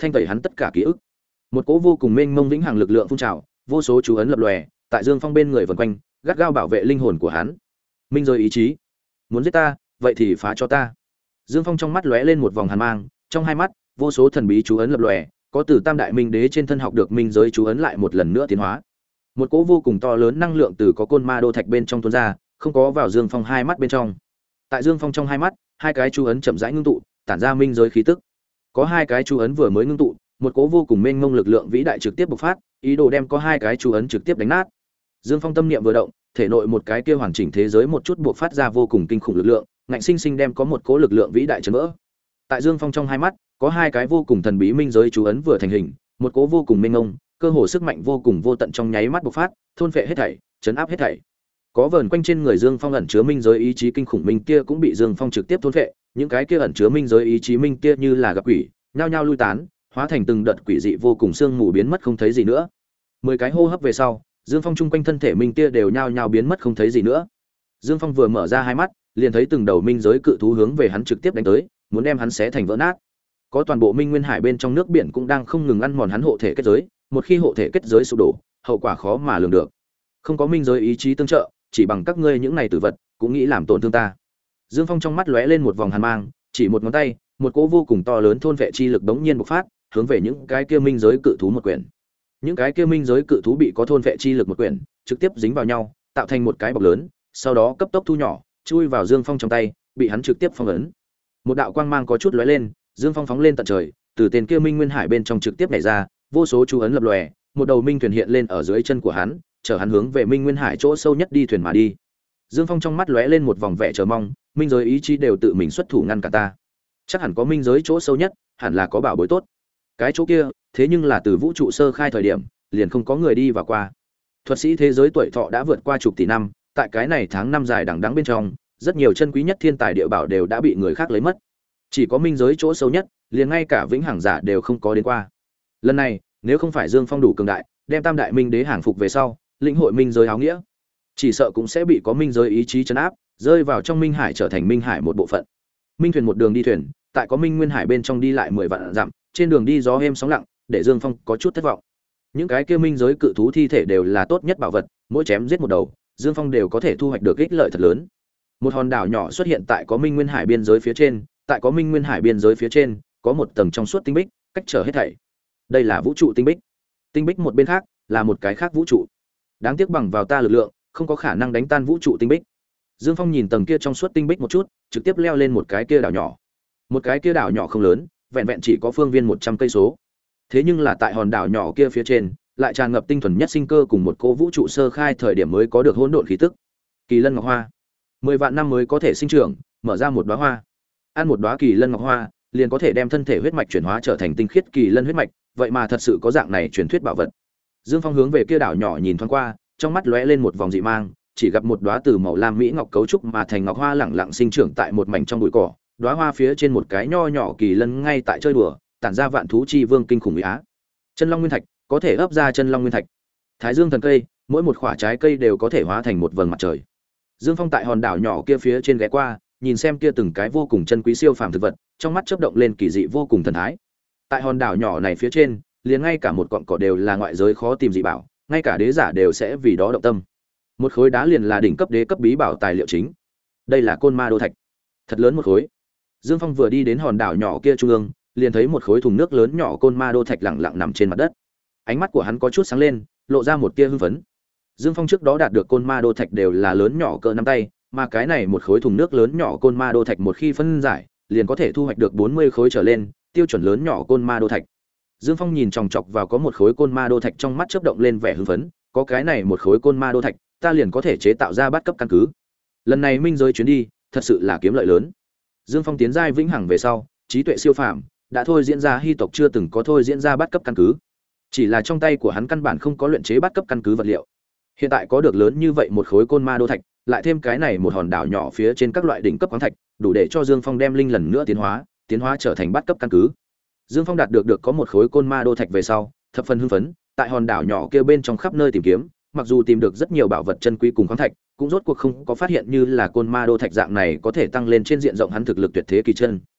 thanh tẩy hắn tất cả ký ức. Một cỗ vô cùng mênh mông vĩnh hằng lực lượng phun trào, vô số chú ấn lập lòe, tại Dương Phong bên người vần quanh, gắt gao bảo vệ linh hồn của hắn. Minh giới ý chí, muốn giết ta, vậy thì phá cho ta. Dương Phong trong mắt lóe lên một vòng hàn mang, trong hai mắt, vô số thần bí chú ấn lập lòe, có từ Tam Đại Minh Đế trên thân học được minh giới chú ấn lại một lần nữa tiến hóa. Một cỗ vô cùng to lớn năng lượng từ có côn ma đô thạch bên trong tuôn ra, không có vào Dương Phong hai mắt bên trong. Tại Dương Phong trong hai mắt, hai cái chú ấn chậm rãi ngưng tụ, tản ra minh giới khí tức. Có hai cái chú ấn vừa mới ngưng tụ, một cỗ vô cùng mênh mông lực lượng vĩ đại trực tiếp bộc phát, ý đồ đem có hai cái chú ấn trực tiếp đánh nát. Dương Phong tâm niệm vừa động, thể nội một cái kia hoàn chỉnh thế giới một chút bộc phát ra vô cùng kinh khủng lực lượng, ngạnh sinh sinh đem có một cỗ lực lượng vĩ đại chấn vỡ. Tại Dương Phong trong hai mắt, có hai cái vô cùng thần bí minh giới chú ấn vừa thành hình, một cỗ vô cùng mênh mông, cơ hồ sức mạnh vô cùng vô tận trong nháy mắt bộc phát, thôn phệ hết thảy, chấn áp hết thảy. Có vờn quanh trên người Dương Phong ẩn chứa minh giới ý chí kinh khủng minh kia cũng bị Dương Phong trực tiếp thôn phệ, những cái kia ẩn chứa minh giới ý chí minh kia như là gặp quỷ, nhao nhao lui tán, hóa thành từng đợt quỷ dị vô cùng sương mù biến mất không thấy gì nữa. Mười cái hô hấp về sau, Dương Phong chung quanh thân thể minh kia đều nhao nhao biến mất không thấy gì nữa. Dương Phong vừa mở ra hai mắt, liền thấy từng đầu minh giới cự thú hướng về hắn trực tiếp đánh tới, muốn đem hắn xé thành vỡ nát. Có toàn bộ minh nguyên hải bên trong nước biển cũng đang không ngừng ăn mòn hắn hộ thể kết giới, một khi hộ thể kết giới sụp đổ, hậu quả khó mà lường được. Không có minh giới ý chí tương trợ, chỉ bằng các ngươi những này tử vật, cũng nghĩ làm tổn thương ta. Dương Phong trong mắt lóe lên một vòng hàn mang, chỉ một ngón tay, một cỗ vô cùng to lớn thôn vệ chi lực đống nhiên bộc phát, hướng về những cái kia minh giới cự thú một quyển. Những cái kia minh giới cự thú bị có thôn vệ chi lực một quyển, trực tiếp dính vào nhau, tạo thành một cái bọc lớn, sau đó cấp tốc thu nhỏ, chui vào Dương Phong trong tay, bị hắn trực tiếp phong ấn. Một đạo quang mang có chút lóe lên, Dương Phong phóng lên tận trời, từ tên kia minh nguyên hải bên trong trực tiếp nhảy ra, vô số chú ấn lập lòe, một đầu minh thuyền hiện lên ở dưới chân của hắn, chở hắn hướng về minh nguyên hải chỗ sâu nhất đi thuyền mà đi. Dương Phong trong mắt lóe lên một vòng vẻ chờ mong, minh giới ý chí đều tự mình xuất thủ ngăn cả ta. Chắc hẳn có minh giới chỗ sâu nhất, hẳn là có bảo bối tốt. Cái chỗ kia, thế nhưng là từ vũ trụ sơ khai thời điểm, liền không có người đi vào qua. Thuật sĩ thế giới tuổi thọ đã vượt qua chục tỷ năm, tại cái này tháng năm dài đằng đẵng bên trong, rất nhiều chân quý nhất thiên tài địa bảo đều đã bị người khác lấy mất. Chỉ có minh giới chỗ sâu nhất, liền ngay cả vĩnh hằng giả đều không có đến qua. Lần này, nếu không phải Dương Phong đủ cường đại, đem Tam Đại Minh Đế hàng phục về sau, lĩnh hội minh giới áo nghĩa, chỉ sợ cũng sẽ bị có minh giới ý chí trấn áp, rơi vào trong minh hải trở thành minh hải một bộ phận. Minh thuyền một đường đi thuyền, tại có minh nguyên hải bên trong đi lại mười vạn dặm, trên đường đi gió êm sóng lặng, để Dương Phong có chút thất vọng. Những cái kia minh giới cự thú thi thể đều là tốt nhất bảo vật, mỗi chém giết một đầu, Dương Phong đều có thể thu hoạch được ích lợi thật lớn. Một hòn đảo nhỏ xuất hiện tại có minh nguyên hải biên giới phía trên, tại có minh nguyên hải biên giới phía trên, có một tầng trong suốt tinh bích, cách trở hết thảy. Đây là vũ trụ tinh bích. Tinh bích một bên khác là một cái khác vũ trụ. Đáng tiếc bằng vào ta lực lượng, không có khả năng đánh tan vũ trụ tinh bích. Dương Phong nhìn tầng kia trong suốt tinh bích một chút, trực tiếp leo lên một cái kia đảo nhỏ. Một cái kia đảo nhỏ không lớn, vẹn vẹn chỉ có phương viên một trăm cây số. Thế nhưng là tại hòn đảo nhỏ kia phía trên, lại tràn ngập tinh thuần nhất sinh cơ cùng một cô vũ trụ sơ khai thời điểm mới có được hỗn độn khí tức. Kỳ lân ngọc hoa, mười vạn năm mới có thể sinh trưởng, mở ra một đóa hoa. Ăn một đóa kỳ lân ngọc hoa, liền có thể đem thân thể huyết mạch chuyển hóa trở thành tinh khiết kỳ lân huyết mạch, vậy mà thật sự có dạng này truyền thuyết bảo vật. Dương Phong hướng về kia đảo nhỏ nhìn thoáng qua, trong mắt lóe lên một vòng dị mang, chỉ gặp một đóa từ màu lam mỹ ngọc cấu trúc mà thành ngọc hoa lẳng lặng sinh trưởng tại một mảnh trong bụi cỏ, đóa hoa phía trên một cái nho nhỏ kỳ lân ngay tại chơi đùa, tản ra vạn thú chi vương kinh khủng uy á. Chân long nguyên thạch, có thể ấp ra chân long nguyên thạch. Thái dương thần cây, mỗi một quả trái cây đều có thể hóa thành một vầng mặt trời. Dương Phong tại hòn đảo nhỏ kia phía trên ghé qua, nhìn xem kia từng cái vô cùng chân quý siêu phàm thực vật, trong mắt chớp động lên kỳ dị vô cùng thần thái. Tại hòn đảo nhỏ này phía trên, liền ngay cả một cọng cỏ đều là ngoại giới khó tìm dị bảo, ngay cả đế giả đều sẽ vì đó động tâm. Một khối đá liền là đỉnh cấp đế cấp bí bảo tài liệu chính. Đây là côn ma đô thạch, thật lớn một khối. Dương Phong vừa đi đến hòn đảo nhỏ kia trung ương, liền thấy một khối thùng nước lớn nhỏ côn ma đô thạch lặng lặng nằm trên mặt đất. Ánh mắt của hắn có chút sáng lên, lộ ra một tia hưng phấn. Dương Phong trước đó đạt được côn ma đô thạch đều là lớn nhỏ cỡ nắm tay, mà cái này một khối thùng nước lớn nhỏ côn ma đô thạch một khi phân giải, liền có thể thu hoạch được bốn mươi khối trở lên, tiêu chuẩn lớn nhỏ côn ma đô thạch. Dương Phong nhìn chòng chọc vào có một khối côn ma đô thạch, trong mắt chớp động lên vẻ hưng phấn, có cái này một khối côn ma đô thạch, ta liền có thể chế tạo ra bát cấp căn cứ. Lần này minh giới chuyến đi, thật sự là kiếm lợi lớn. Dương Phong tiến giai vĩnh hằng về sau, trí tuệ siêu phàm, đã thôi diễn ra hy tộc chưa từng có thôi diễn ra bát cấp căn cứ. Chỉ là trong tay của hắn căn bản không có luyện chế bát cấp căn cứ vật liệu. Hiện tại có được lớn như vậy một khối côn ma đô thạch, lại thêm cái này một hòn đảo nhỏ phía trên các loại đỉnh cấp khoáng thạch, đủ để cho Dương Phong đem linh lần nữa tiến hóa, tiến hóa trở thành bát cấp căn cứ. Dương Phong đạt được được có một khối côn ma đô thạch về sau, thập phần hưng phấn, tại hòn đảo nhỏ kia bên trong khắp nơi tìm kiếm, mặc dù tìm được rất nhiều bảo vật chân quý cùng khoáng thạch, cũng rốt cuộc không có phát hiện như là côn ma đô thạch dạng này có thể tăng lên trên diện rộng hắn thực lực tuyệt thế kỳ chân.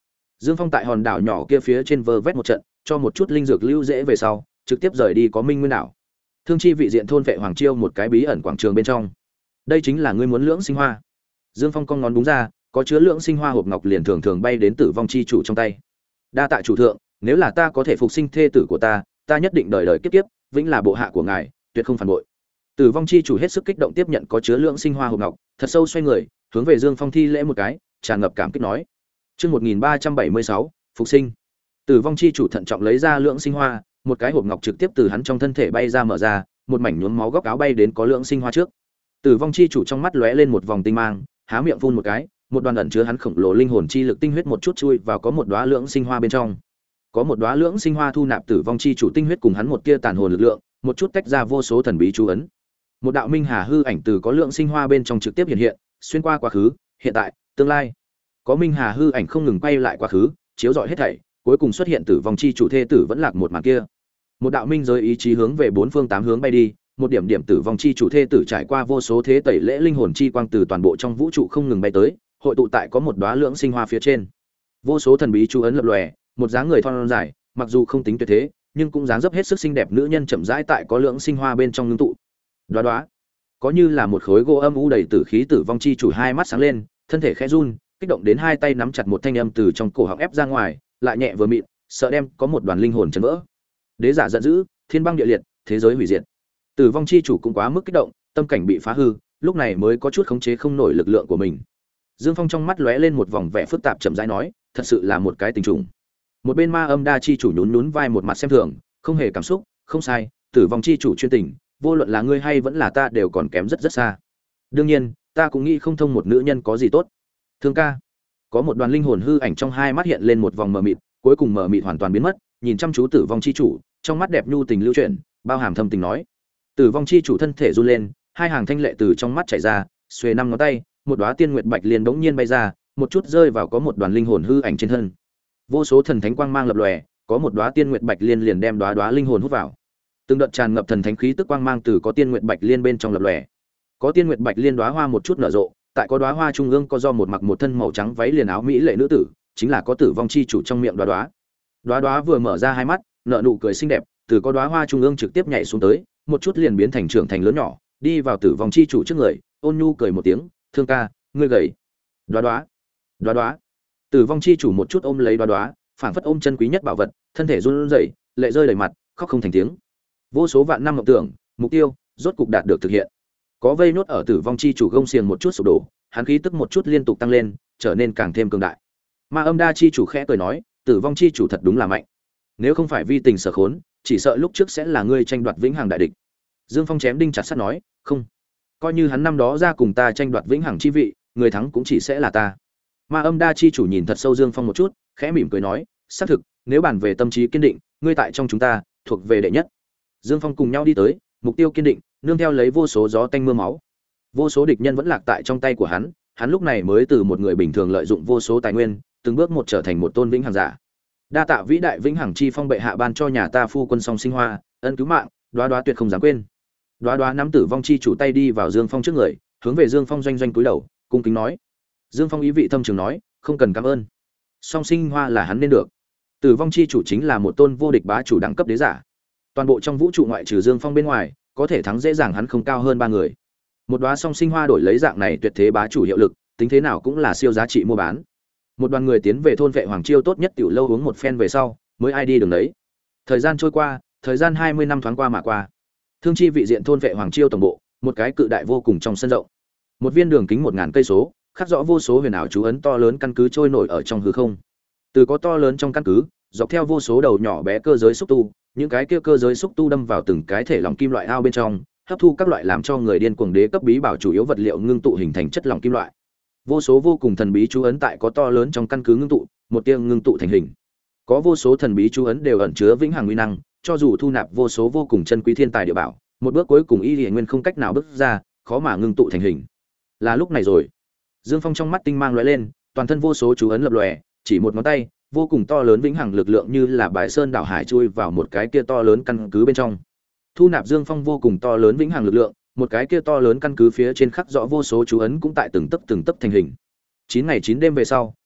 Dương Phong tại hòn đảo nhỏ kia phía trên vơ vét một trận, cho một chút linh dược lưu dễ về sau, trực tiếp rời đi có Minh Nguyên đảo. Thương chi vị diện thôn vệ Hoàng Chiêu một cái bí ẩn quảng trường bên trong. Đây chính là ngươi muốn lưỡng sinh hoa. Dương Phong cong ngón đúng ra, có chứa lưỡng sinh hoa hộp ngọc liền thường thường bay đến Tử Vong chi chủ trong tay. Đa tạ chủ thượng, nếu là ta có thể phục sinh thê tử của ta, ta nhất định đời đời kiếp kiếp vĩnh là bộ hạ của ngài, tuyệt không phản bội. Tử Vong chi chủ hết sức kích động tiếp nhận có chứa lưỡng sinh hoa hộp ngọc, thật sâu xoay người, hướng về Dương Phong thi lễ một cái, tràn ngập cảm kích nói: "Chương một nghìn ba trăm bảy mươi sáu, phục sinh." Tử Vong chi chủ thận trọng lấy ra lưỡng sinh hoa, một cái hộp ngọc trực tiếp từ hắn trong thân thể bay ra mở ra, một mảnh nhuốm máu góc áo bay đến có lưỡng sinh hoa trước. Tử Vong chi chủ trong mắt lóe lên một vòng tinh mang, há miệng phun một cái, một đoàn ẩn chứa hắn khổng lồ linh hồn chi lực tinh huyết một chút chui vào có một đóa lưỡng sinh hoa bên trong. Có một đóa lưỡng sinh hoa thu nạp Tử Vong chi chủ tinh huyết cùng hắn một tia tàn hồn lực lượng, một chút tách ra vô số thần bí chú ấn. Một đạo minh hà hư ảnh từ có lưỡng sinh hoa bên trong trực tiếp hiện hiện, xuyên qua quá khứ, hiện tại, tương lai. Có minh hà hư ảnh không ngừng quay lại quá khứ, chiếu rọi hết thảy, cuối cùng xuất hiện Tử Vong chi chủ thê tử vẫn lạc một màn kia. Một đạo minh giới ý chí hướng về bốn phương tám hướng bay đi, một điểm điểm Tử Vong chi chủ thê tử trải qua vô số thế tẩy lễ linh hồn chi quang từ toàn bộ trong vũ trụ không ngừng bay tới, hội tụ tại có một đóa lưỡng sinh hoa phía trên. Vô số thần bí chú ấn lập lòe, một dáng người thon dài, mặc dù không tính tuyệt thế, nhưng cũng dáng dấp hết sức xinh đẹp nữ nhân chậm rãi tại có lưỡng sinh hoa bên trong ngưng tụ. Đóa đóa, có như là một khối gỗ âm u đầy tử khí. Tử Vong chi chủ hai mắt sáng lên, thân thể khẽ run, kích động đến hai tay nắm chặt một thanh âm từ trong cổ họng ép ra ngoài, lại nhẹ vừa mịn, sợ đem có một đoàn linh hồn chấn vỡ. Đế giả giận dữ, thiên băng địa liệt, thế giới hủy diệt. Tử Vong chi chủ cũng quá mức kích động, tâm cảnh bị phá hư, lúc này mới có chút khống chế không nổi lực lượng của mình. Dương Phong trong mắt lóe lên một vòng vẻ phức tạp, chậm rãi nói, thật sự là một cái tình trùng. Một bên Ma Âm Đa chi chủ nhún nhún vai, một mặt xem thường, không hề cảm xúc, không sai, Tử Vong chi chủ chuyên tình, vô luận là ngươi hay vẫn là ta đều còn kém rất rất xa. Đương nhiên, ta cũng nghĩ không thông một nữ nhân có gì tốt. Thương ca. Có một đoàn linh hồn hư ảnh trong hai mắt hiện lên một vòng mờ mịt, cuối cùng mờ mịt hoàn toàn biến mất, nhìn chăm chú Tử Vong chi chủ, trong mắt đẹp nhu tình lưu chuyển, bao hàm thâm tình nói. Tử Vong chi chủ thân thể run lên, hai hàng thanh lệ từ trong mắt chảy ra, xuề năm ngón tay, một đóa tiên nguyệt bạch liên bỗng nhiên bay ra, một chút rơi vào có một đoàn linh hồn hư ảnh trên thân. Vô số thần thánh quang mang lập lòe, có một đóa tiên nguyệt bạch liên liền đem đóa đóa linh hồn hút vào. Từng đợt tràn ngập thần thánh khí tức quang mang từ có tiên nguyệt bạch liên bên trong lập lòe. Có tiên nguyệt bạch liên đóa hoa một chút nở rộ, tại có đóa hoa trung ương có do một mặc một thân màu trắng váy liền áo mỹ lệ nữ tử, chính là có Tử Vong chi chủ trong miệng đóa đóa. Đóa đóa vừa mở ra hai mắt, nở nụ cười xinh đẹp, từ có đóa hoa trung ương trực tiếp nhảy xuống tới, một chút liền biến thành trưởng thành lớn nhỏ, đi vào Tử Vong chi chủ trước người, ôn nhu cười một tiếng, "Thương ca, ngươi gầy." Đóa đóa, đóa đóa. Tử Vong chi chủ một chút ôm lấy đóa đóa, phảng phất ôm chân quý nhất bảo vật, thân thể run rẩy, lệ rơi đầy mặt, khóc không thành tiếng. Vô số vạn năm mộng tưởng, mục tiêu, rốt cục đạt được thực hiện. Có vây nốt ở Tử Vong chi chủ gông xiềng một chút sụp đổ, hắn khí tức một chút liên tục tăng lên, trở nên càng thêm cường đại. Ma Âm Đa chi chủ khẽ cười nói, Tử Vong chi chủ thật đúng là mạnh. Nếu không phải vi tình sở khốn, chỉ sợ lúc trước sẽ là ngươi tranh đoạt vĩnh hằng đại địch. Dương Phong chém đinh chặt sắt nói, không, coi như hắn năm đó ra cùng ta tranh đoạt vĩnh hằng chi vị, người thắng cũng chỉ sẽ là ta. Ma Âm Đa chi chủ nhìn thật sâu Dương Phong một chút, khẽ mỉm cười nói, xác thực, nếu bàn về tâm trí kiên định, ngươi tại trong chúng ta thuộc về đệ nhất. Dương Phong cùng nhau đi tới, mục tiêu kiên định, nương theo lấy vô số gió tanh mưa máu. Vô số địch nhân vẫn lạc tại trong tay của hắn, hắn lúc này mới từ một người bình thường lợi dụng vô số tài nguyên, từng bước một trở thành một tôn vĩnh hằng giả. Đa tạ vĩ đại vĩnh hằng chi phong bệ hạ ban cho nhà ta phu quân song sinh hoa, ân cứu mạng, Đóa Đóa tuyệt không dám quên. Đóa Đóa nắm Tử Vong chi chủ tay đi vào Dương Phong trước người, hướng về Dương Phong doanh doanh cúi đầu, cung kính nói. Dương Phong ý vị thâm trường nói, không cần cảm ơn. Song sinh hoa là hắn nên được. Tử Vong chi chủ chính là một tôn vô địch bá chủ đẳng cấp đế giả. Toàn bộ trong vũ trụ ngoại trừ Dương Phong bên ngoài, có thể thắng dễ dàng hắn không cao hơn ba người. Một đóa song sinh hoa đổi lấy dạng này tuyệt thế bá chủ hiệu lực, tính thế nào cũng là siêu giá trị mua bán. Một đoàn người tiến về thôn vệ Hoàng Chiêu tốt nhất tiểu lâu uống một phen về sau, mới ai đi đường đấy. Thời gian trôi qua, thời gian hai mươi năm thoáng qua mà qua. Thương chi vị diện thôn vệ Hoàng Chiêu tổng bộ, một cái cự đại vô cùng trong sân rộng. Một viên đường kính một ngàn cây số, khắc rõ vô số huyền ảo chú ấn to lớn căn cứ trôi nổi ở trong hư không. Từ có to lớn trong căn cứ, dọc theo vô số đầu nhỏ bé cơ giới xúc tu, những cái kia cơ giới xúc tu đâm vào từng cái thể lỏng kim loại ao bên trong, hấp thu các loại làm cho người điên cuồng đế cấp bí bảo chủ yếu vật liệu ngưng tụ hình thành chất lỏng kim loại. Vô số vô cùng thần bí chú ấn tại có to lớn trong căn cứ ngưng tụ, một tia ngưng tụ thành hình. Có vô số thần bí chú ấn đều ẩn chứa vĩnh hằng uy năng, cho dù thu nạp vô số vô cùng chân quý thiên tài địa bảo, một bước cuối cùng y liễu nguyên không cách nào bước ra, khó mà ngưng tụ thành hình. Là lúc này rồi. Dương Phong trong mắt tinh mang lóe lên, toàn thân vô số chú ấn lập lòe, chỉ một ngón tay, vô cùng to lớn vĩnh hằng lực lượng như là bãi sơn đảo hải chui vào một cái kia to lớn căn cứ bên trong. Thu nạp Dương Phong vô cùng to lớn vĩnh hằng lực lượng, một cái kia to lớn căn cứ phía trên khắc rõ vô số chú ấn cũng tại từng tấc từng tấc thành hình. Chín ngày chín đêm về sau,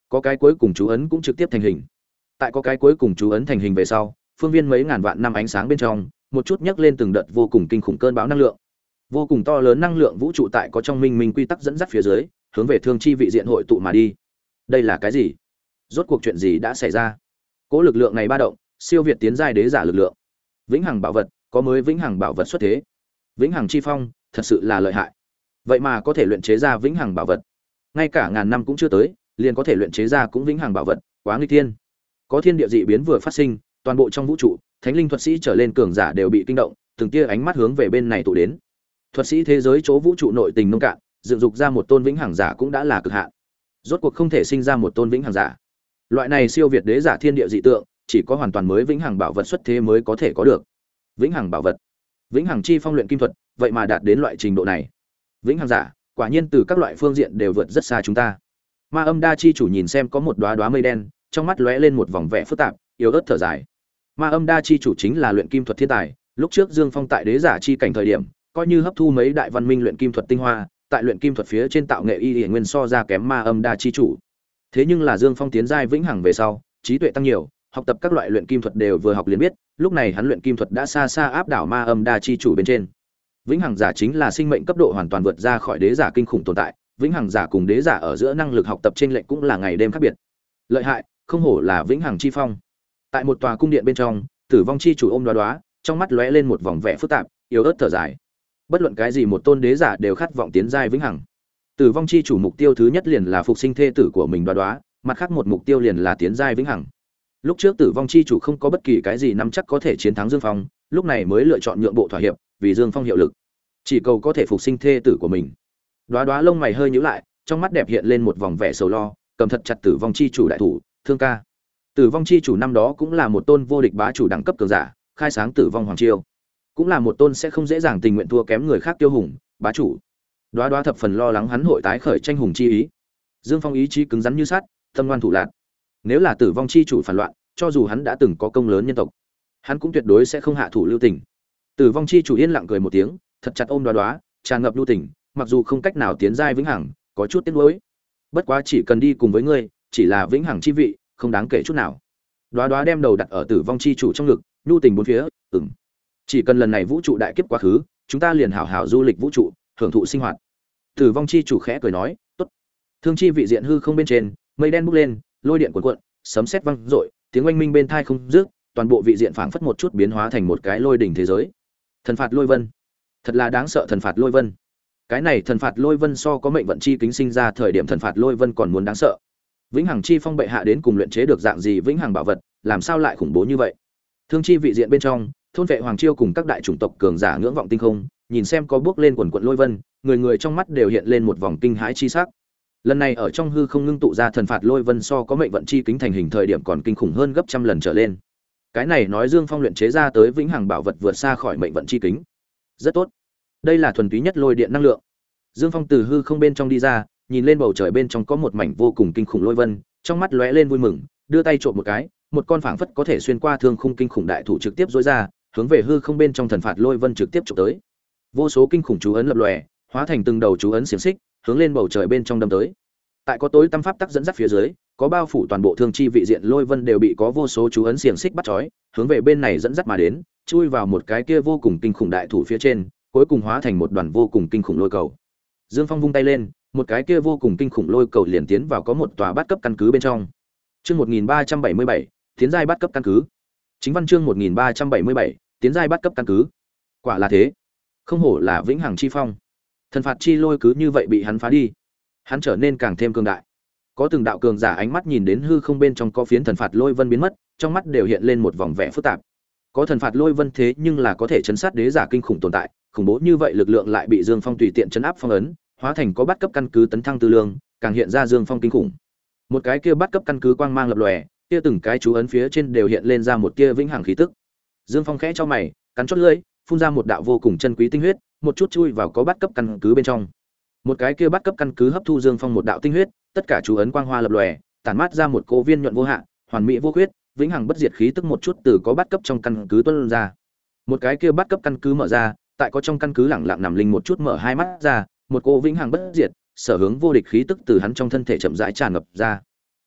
có cái cuối cùng chú ấn cũng trực tiếp thành hình. Tại có cái cuối cùng chú ấn thành hình về sau, phương viên mấy ngàn vạn năm ánh sáng bên trong, một chút nhấc lên từng đợt vô cùng kinh khủng cơn bão năng lượng. Vô cùng to lớn năng lượng vũ trụ tại có trong minh minh quy tắc dẫn dắt phía dưới, hướng về thương chi vị diện hội tụ mà đi. Đây là cái gì? Rốt cuộc chuyện gì đã xảy ra? Cố lực lượng này ba động, siêu việt tiến giai đế giả lực lượng. Vĩnh hằng bảo vật, có mới vĩnh hằng bảo vật xuất thế. Vĩnh hằng chi phong, thật sự là lợi hại. Vậy mà có thể luyện chế ra vĩnh hằng bảo vật. Ngay cả ngàn năm cũng chưa tới, liền có thể luyện chế ra cũng vĩnh hằng bảo vật, quá nghịch thiên. Có thiên địa dị biến vừa phát sinh, toàn bộ trong vũ trụ, thánh linh thuật sĩ trở lên cường giả đều bị kinh động, từng tia ánh mắt hướng về bên này tụ đến. Thuật sĩ thế giới chỗ vũ trụ nội tình nông cạn, dựng dục ra một tôn vĩnh hằng giả cũng đã là cực hạn. Rốt cuộc không thể sinh ra một tôn vĩnh hằng giả. Loại này siêu việt đế giả thiên địa dị tượng, chỉ có hoàn toàn mới vĩnh hằng bảo vật xuất thế mới có thể có được. Vĩnh hằng bảo vật, vĩnh hằng chi phong luyện kim thuật, vậy mà đạt đến loại trình độ này. Vĩnh hằng giả, quả nhiên từ các loại phương diện đều vượt rất xa chúng ta. Ma Âm Đa chi chủ nhìn xem có một đóa đóa mây đen, trong mắt lóe lên một vòng vẻ phức tạp, yếu ớt thở dài. Ma Âm Đa chi chủ chính là luyện kim thuật thiên tài, lúc trước Dương Phong tại đế giả chi cảnh thời điểm, coi như hấp thu mấy đại văn minh luyện kim thuật tinh hoa, tại luyện kim thuật phía trên tạo nghệ y y nguyên so ra kém Ma Âm Đa chi chủ. Thế nhưng là Dương Phong tiến giai vĩnh hằng về sau, trí tuệ tăng nhiều, học tập các loại luyện kim thuật đều vừa học liền biết, lúc này hắn luyện kim thuật đã xa xa áp đảo Ma Âm Đa chi chủ bên trên. Vĩnh hằng giả chính là sinh mệnh cấp độ hoàn toàn vượt ra khỏi đế giả kinh khủng tồn tại, vĩnh hằng giả cùng đế giả ở giữa năng lực học tập trên lệch cũng là ngày đêm khác biệt. Lợi hại, không hổ là vĩnh hằng chi phong. Tại một tòa cung điện bên trong, Tử vong chi chủ ôm đoá đoá, trong mắt lóe lên một vòng vẻ phức tạp, yếu ớt thở dài. Bất luận cái gì một tôn đế giả đều khát vọng tiến giai vĩnh hằng. Tử vong chi chủ mục tiêu thứ nhất liền là phục sinh thê tử của mình đoá đoá, mặt khác một mục tiêu liền là tiến giai vĩnh hằng. Lúc trước Tử vong chi chủ không có bất kỳ cái gì nắm chắc có thể chiến thắng Dương Phong, lúc này mới lựa chọn nhượng bộ thỏa hiệp, vì Dương Phong hiệu lực, chỉ cầu có thể phục sinh thê tử của mình. Đoá đoá lông mày hơi nhíu lại, trong mắt đẹp hiện lên một vòng vẻ sầu lo, cầm thật chặt Tử vong chi chủ đại thủ, Thương ca. Tử vong chi chủ năm đó cũng là một tôn vô địch bá chủ đẳng cấp cường giả, khai sáng Tử vong hoàng triều, cũng là một tôn sẽ không dễ dàng tình nguyện thua kém người khác tiêu hùng, bá chủ. Đoá đoá thập phần lo lắng hắn hội tái khởi tranh hùng chi ý. Dương Phong ý chí cứng rắn như sắt, tâm ngoan thủ lạn. Nếu là Tử vong chi chủ phản loạn, cho dù hắn đã từng có công lớn nhân tộc, hắn cũng tuyệt đối sẽ không hạ thủ lưu tình. Tử vong chi chủ yên lặng cười một tiếng, thật chặt ôm đoá đoá, tràn ngập lưu tình, mặc dù không cách nào tiến giai vĩnh hằng, có chút tiếc nuối. Bất quá chỉ cần đi cùng với ngươi, chỉ là vĩnh hằng chi vị, không đáng kể chút nào. Đoá đoá đem đầu đặt ở Tử vong chi chủ trong ngực, nhu tình bốn phía, ừm. Chỉ cần lần này vũ trụ đại kiếp quá khứ, chúng ta liền hảo hảo du lịch vũ trụ, hưởng thụ sinh hoạt. Tử vong chi chủ khẽ cười nói, tốt. Thương chi vị diện hư không bên trên, mây đen bốc lên, lôi điện cuồn cuộn, sấm sét vang rội, tiếng oanh minh bên tai không dứt, toàn bộ vị diện phảng phất một chút biến hóa thành một cái lôi đỉnh thế giới. Thần phạt lôi vân, thật là đáng sợ thần phạt lôi vân. Cái này thần phạt lôi vân so có mệnh vận chi kính sinh ra thời điểm thần phạt lôi vân còn muốn đáng sợ. Vĩnh hằng chi phong bệ hạ đến cùng luyện chế được dạng gì vĩnh hằng bảo vật, làm sao lại khủng bố như vậy? Thương chi vị diện bên trong, thôn vệ hoàng chiêu cùng các đại chủng tộc cường giả ngưỡng vọng tinh không, nhìn xem có bước lên quần quần lôi vân, người người trong mắt đều hiện lên một vòng kinh hãi chi sắc. Lần này ở trong hư không ngưng tụ ra thần phạt lôi vân so có mệnh vận chi kính thành hình thời điểm còn kinh khủng hơn gấp trăm lần trở lên. Cái này nói Dương Phong luyện chế ra tới vĩnh hằng bảo vật vượt xa khỏi mệnh vận chi kính. Rất tốt. Đây là thuần túy nhất lôi điện năng lượng. Dương Phong từ hư không bên trong đi ra, nhìn lên bầu trời bên trong có một mảnh vô cùng kinh khủng lôi vân, trong mắt lóe lên vui mừng, đưa tay trộm một cái, một con phảng phất có thể xuyên qua thương khung kinh khủng đại thủ trực tiếp duỗi ra, hướng về hư không bên trong thần phạt lôi vân trực tiếp chụp tới. Vô số kinh khủng chú ấn lập lòe, hóa thành từng đầu chú ấn xiềng xích, hướng lên bầu trời bên trong đâm tới. Tại có tối tâm pháp tắc dẫn dắt phía dưới, có bao phủ toàn bộ thương chi vị diện lôi vân đều bị có vô số chú ấn xiềng xích bắt trói, hướng về bên này dẫn dắt mà đến, chui vào một cái kia vô cùng kinh khủng đại thủ phía trên, cuối cùng hóa thành một đoàn vô cùng kinh khủng lôi cầu. Dương Phong vung tay lên, một cái kia vô cùng kinh khủng lôi cầu liền tiến vào có một tòa bát cấp căn cứ bên trong. Chương một nghìn ba trăm bảy mươi bảy, tiến giai bát cấp căn cứ. Chính văn chương một nghìn ba trăm bảy mươi bảy, tiến giai bát cấp căn cứ. Quả là thế, không hổ là vĩnh hằng chi phong. Thần phạt chi lôi cứ như vậy bị hắn phá đi, hắn trở nên càng thêm cường đại. Có từng đạo cường giả ánh mắt nhìn đến hư không bên trong có phiến thần phạt lôi vân biến mất, trong mắt đều hiện lên một vòng vẻ phức tạp. Có thần phạt lôi vân thế nhưng là có thể chấn sát đế giả kinh khủng tồn tại, khủng bố như vậy lực lượng lại bị Dương Phong tùy tiện chấn áp phong ấn, hóa thành có bắt cấp căn cứ tấn thăng tư lương, càng hiện ra Dương Phong kinh khủng. Một cái kia bắt cấp căn cứ quang mang lập lòe, kia từng cái chú ấn phía trên đều hiện lên ra một kia vĩnh hằng khí tức. Dương Phong khẽ cho mày, cắn chót lưỡi, phun ra một đạo vô cùng chân quý tinh huyết, một chút chui vào có bắt cấp căn cứ bên trong. Một cái kia bắt cấp căn cứ hấp thu Dương Phong một đạo tinh huyết, tất cả chú ấn quang hoa lập lòe, tản mát ra một cô viên nhuận vô hạn, hoàn mỹ vô khuyết, vĩnh hằng bất diệt khí tức một chút từ có bắt cấp trong căn cứ tuôn ra. Một cái kia bắt cấp căn cứ mở ra, tại có trong căn cứ lẳng lặng nằm linh một chút mở hai mắt ra, một cô vĩnh hằng bất diệt, sở hướng vô địch khí tức từ hắn trong thân thể chậm rãi tràn ngập ra.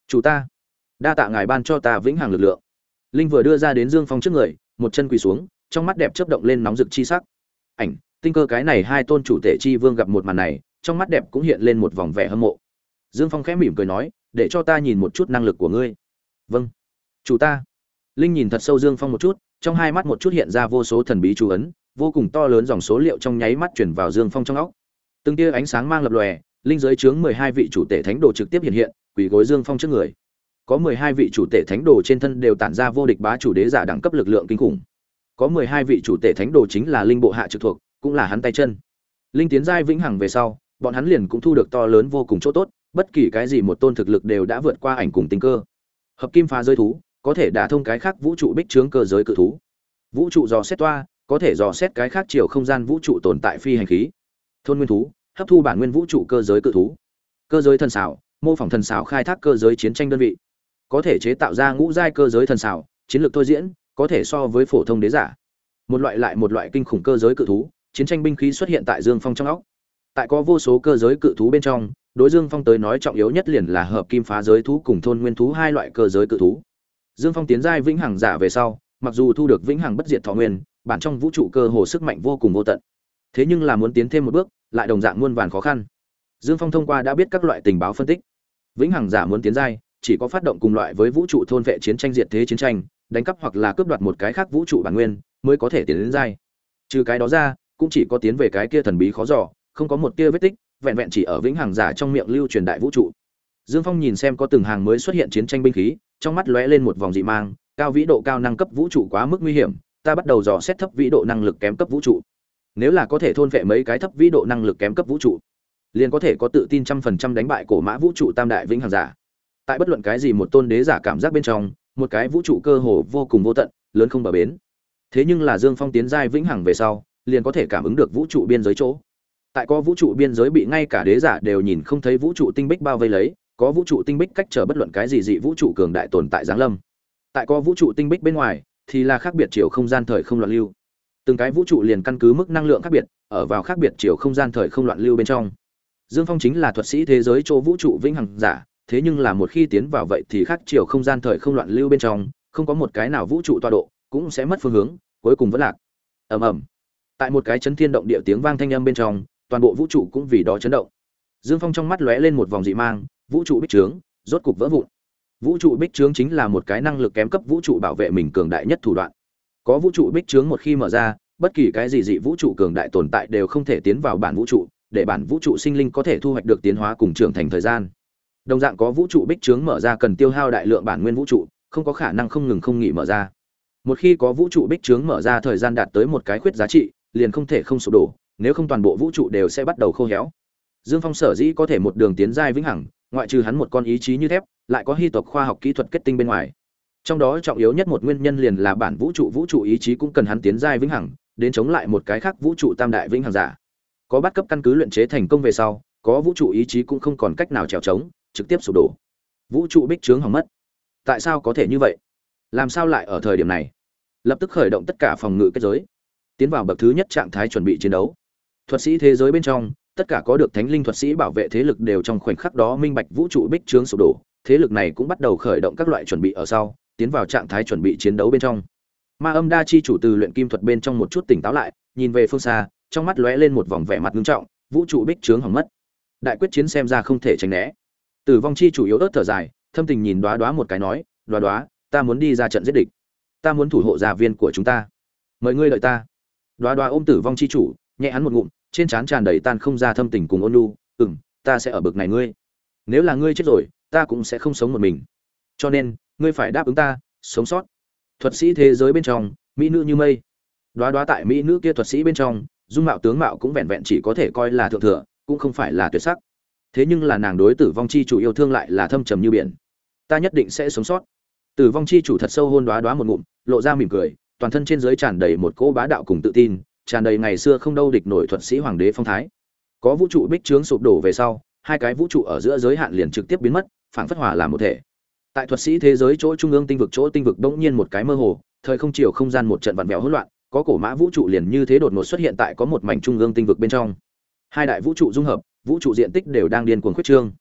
Chủ ta, đa tạ ngài ban cho ta vĩnh hằng lực lượng. Linh vừa đưa ra đến Dương Phong trước người, một chân quỳ xuống, trong mắt đẹp chớp động lên nóng rực chi sắc. Ảnh, tinh cơ cái này hai tôn chủ tể chi vương gặp một màn này, trong mắt đẹp cũng hiện lên một vòng vẻ hâm mộ. Dương Phong khẽ mỉm cười nói, để cho ta nhìn một chút năng lực của ngươi. Vâng, chủ ta. Linh nhìn thật sâu Dương Phong một chút, trong hai mắt một chút hiện ra vô số thần bí chú ấn, vô cùng to lớn dòng số liệu trong nháy mắt chuyển vào Dương Phong trong óc. Từng tia ánh sáng mang lập lòe, linh giới chướng mười hai vị chủ tể thánh đồ trực tiếp hiện hiện, quỳ gối Dương Phong trước người. Có mười hai vị chủ tể thánh đồ trên thân đều tản ra vô địch bá chủ đế giả đẳng cấp lực lượng kinh khủng. Có mười hai vị chủ tể thánh đồ chính là linh bộ hạ trực thuộc, cũng là hắn tay chân. Linh tiến giai vĩnh hằng về sau, bọn hắn liền cũng thu được to lớn vô cùng chỗ tốt, bất kỳ cái gì một tôn thực lực đều đã vượt qua ảnh cùng tinh cơ. Hợp kim phá giới thú, có thể đả thông cái khác vũ trụ bích trướng cơ giới cự thú. Vũ trụ dò xét toa, có thể dò xét cái khác chiều không gian vũ trụ tồn tại phi hành khí. Thôn nguyên thú, hấp thu bản nguyên vũ trụ cơ giới cự thú. Cơ giới thần xảo, mô phỏng thần xảo khai thác cơ giới chiến tranh đơn vị. Có thể chế tạo ra ngũ giai cơ giới thần xảo, chiến lược thôi diễn, có thể so với phổ thông đế giả. Một loại lại một loại kinh khủng cơ giới cự thú, chiến tranh binh khí xuất hiện tại Dương Phong trong óc. Tại có vô số cơ giới cự thú bên trong, đối Dương Phong tới nói trọng yếu nhất liền là hợp kim phá giới thú cùng thôn nguyên thú hai loại cơ giới cự thú. Dương Phong tiến giai vĩnh hằng giả về sau, mặc dù thu được vĩnh hằng bất diệt thọ nguyên, bản trong vũ trụ cơ hồ sức mạnh vô cùng vô tận. Thế nhưng là muốn tiến thêm một bước, lại đồng dạng muôn vàn khó khăn. Dương Phong thông qua đã biết các loại tình báo phân tích, vĩnh hằng giả muốn tiến giai, chỉ có phát động cùng loại với vũ trụ thôn vệ chiến tranh diệt thế chiến tranh, đánh cắp hoặc là cướp đoạt một cái khác vũ trụ bản nguyên, mới có thể tiến đến giai. Trừ cái đó ra, cũng chỉ có tiến về cái kia thần bí khó dò, không có một tia vết tích, vẹn vẹn chỉ ở vĩnh hằng giả trong miệng lưu truyền đại vũ trụ. Dương Phong nhìn xem có từng hàng mới xuất hiện chiến tranh binh khí, trong mắt lóe lên một vòng dị mang, cao vĩ độ cao năng cấp vũ trụ quá mức nguy hiểm, ta bắt đầu dò xét thấp vĩ độ năng lực kém cấp vũ trụ. Nếu là có thể thôn vệ mấy cái thấp vĩ độ năng lực kém cấp vũ trụ, liền có thể có tự tin trăm phần trăm đánh bại cổ mã vũ trụ tam đại vĩnh hằng giả. Tại bất luận cái gì một tôn đế giả cảm giác bên trong, một cái vũ trụ cơ hồ vô cùng vô tận, lớn không bờ bến. Thế nhưng là Dương Phong tiến giai vĩnh hằng về sau, liền có thể cảm ứng được vũ trụ biên giới chỗ. Tại có vũ trụ biên giới bị ngay cả đế giả đều nhìn không thấy vũ trụ tinh bích bao vây lấy, có vũ trụ tinh bích cách trở bất luận cái gì dị vũ trụ cường đại tồn tại giáng lâm. Tại có vũ trụ tinh bích bên ngoài, thì là khác biệt chiều không gian thời không loạn lưu. Từng cái vũ trụ liền căn cứ mức năng lượng khác biệt, ở vào khác biệt chiều không gian thời không loạn lưu bên trong. Dương Phong chính là thuật sĩ thế giới chỗ vũ trụ vĩnh hằng giả, thế nhưng là một khi tiến vào vậy thì khác chiều không gian thời không loạn lưu bên trong, không có một cái nào vũ trụ tọa độ, cũng sẽ mất phương hướng, cuối cùng vẫn lạc. Ầm ầm. Tại một cái chấn thiên động địa tiếng vang thanh âm bên trong, toàn bộ vũ trụ cũng vì đó chấn động. Dương Phong trong mắt lóe lên một vòng dị mang, vũ trụ bích trướng rốt cục vỡ vụn. Vũ trụ bích trướng chính là một cái năng lực kém cấp vũ trụ bảo vệ mình cường đại nhất thủ đoạn. Có vũ trụ bích trướng một khi mở ra, bất kỳ cái gì dị vũ trụ cường đại tồn tại đều không thể tiến vào bản vũ trụ, để bản vũ trụ sinh linh có thể thu hoạch được tiến hóa cùng trưởng thành thời gian. Đồng dạng có vũ trụ bích trướng mở ra cần tiêu hao đại lượng bản nguyên vũ trụ, không có khả năng không ngừng không nghỉ mở ra. Một khi có vũ trụ bích trướng mở ra thời gian đạt tới một cái khuyết giá trị, liền không thể không sụp đổ, nếu không toàn bộ vũ trụ đều sẽ bắt đầu khô héo. Dương Phong sở dĩ có thể một đường tiến giai vĩnh hằng, ngoại trừ hắn một con ý chí như thép, lại có hy tộc khoa học kỹ thuật kết tinh bên ngoài. Trong đó trọng yếu nhất một nguyên nhân liền là bản vũ trụ vũ trụ ý chí cũng cần hắn tiến giai vĩnh hằng, đến chống lại một cái khác vũ trụ tam đại vĩnh hằng giả. Có bắt cấp căn cứ luyện chế thành công về sau, có vũ trụ ý chí cũng không còn cách nào trèo trống, trực tiếp sụp đổ. Vũ trụ bích trướng hỏng mất. Tại sao có thể như vậy? Làm sao lại ở thời điểm này? Lập tức khởi động tất cả phòng ngự kết giới, tiến vào bậc thứ nhất trạng thái chuẩn bị chiến đấu. Thuật sĩ thế giới bên trong, tất cả có được thánh linh thuật sĩ bảo vệ thế lực đều trong khoảnh khắc đó minh bạch vũ trụ bích trướng sụp đổ, thế lực này cũng bắt đầu khởi động các loại chuẩn bị ở sau, tiến vào trạng thái chuẩn bị chiến đấu bên trong. Ma Âm Đa chi chủ từ luyện kim thuật bên trong một chút tỉnh táo lại, nhìn về phương xa, trong mắt lóe lên một vòng vẻ mặt nghiêm trọng, vũ trụ bích trướng hỏng mất. Đại quyết chiến xem ra không thể tránh né. Tử Vong chi chủ yếu ớt thở dài, thâm tình nhìn Đóa Đóa một cái nói, "Đóa Đóa, ta muốn đi ra trận giết địch. Ta muốn thủ hộ gia viên của chúng ta. Mời ngươi đợi ta." Đóa Đóa ôm Tử Vong chi chủ, nhẹ hắn một ngụm, trên trán tràn đầy tan không ra thâm tình cùng ôn nhu, "Ừm, ta sẽ ở bực này ngươi. Nếu là ngươi chết rồi, ta cũng sẽ không sống một mình. Cho nên, ngươi phải đáp ứng ta, sống sót." Thuật sĩ thế giới bên trong, mỹ nữ như mây. Đóa Đóa tại mỹ nữ kia thuật sĩ bên trong, dung mạo tướng mạo cũng vẹn vẹn chỉ có thể coi là thượng thừa, cũng không phải là tuyệt sắc. Thế nhưng là nàng đối Tử Vong chi chủ yêu thương lại là thâm trầm như biển. "Ta nhất định sẽ sống sót." Tử Vong chi chủ thật sâu hôn Đóa Đóa một ngụm, lộ ra mỉm cười, toàn thân trên dưới tràn đầy một cỗ bá đạo cùng tự tin, tràn đầy ngày xưa không đâu địch nổi thuật sĩ hoàng đế phong thái. Có vũ trụ bích trướng sụp đổ về sau, hai cái vũ trụ ở giữa giới hạn liền trực tiếp biến mất, phản phất hòa làm một thể. Tại thuật sĩ thế giới chỗ trung ương tinh vực chỗ tinh vực bỗng nhiên một cái mơ hồ, thời không chiều không gian một trận vặn vẹo hỗn loạn, có cổ mã vũ trụ liền như thế đột ngột xuất hiện tại có một mảnh trung ương tinh vực bên trong. Hai đại vũ trụ dung hợp, vũ trụ diện tích đều đang điên cuồng khuyết trương.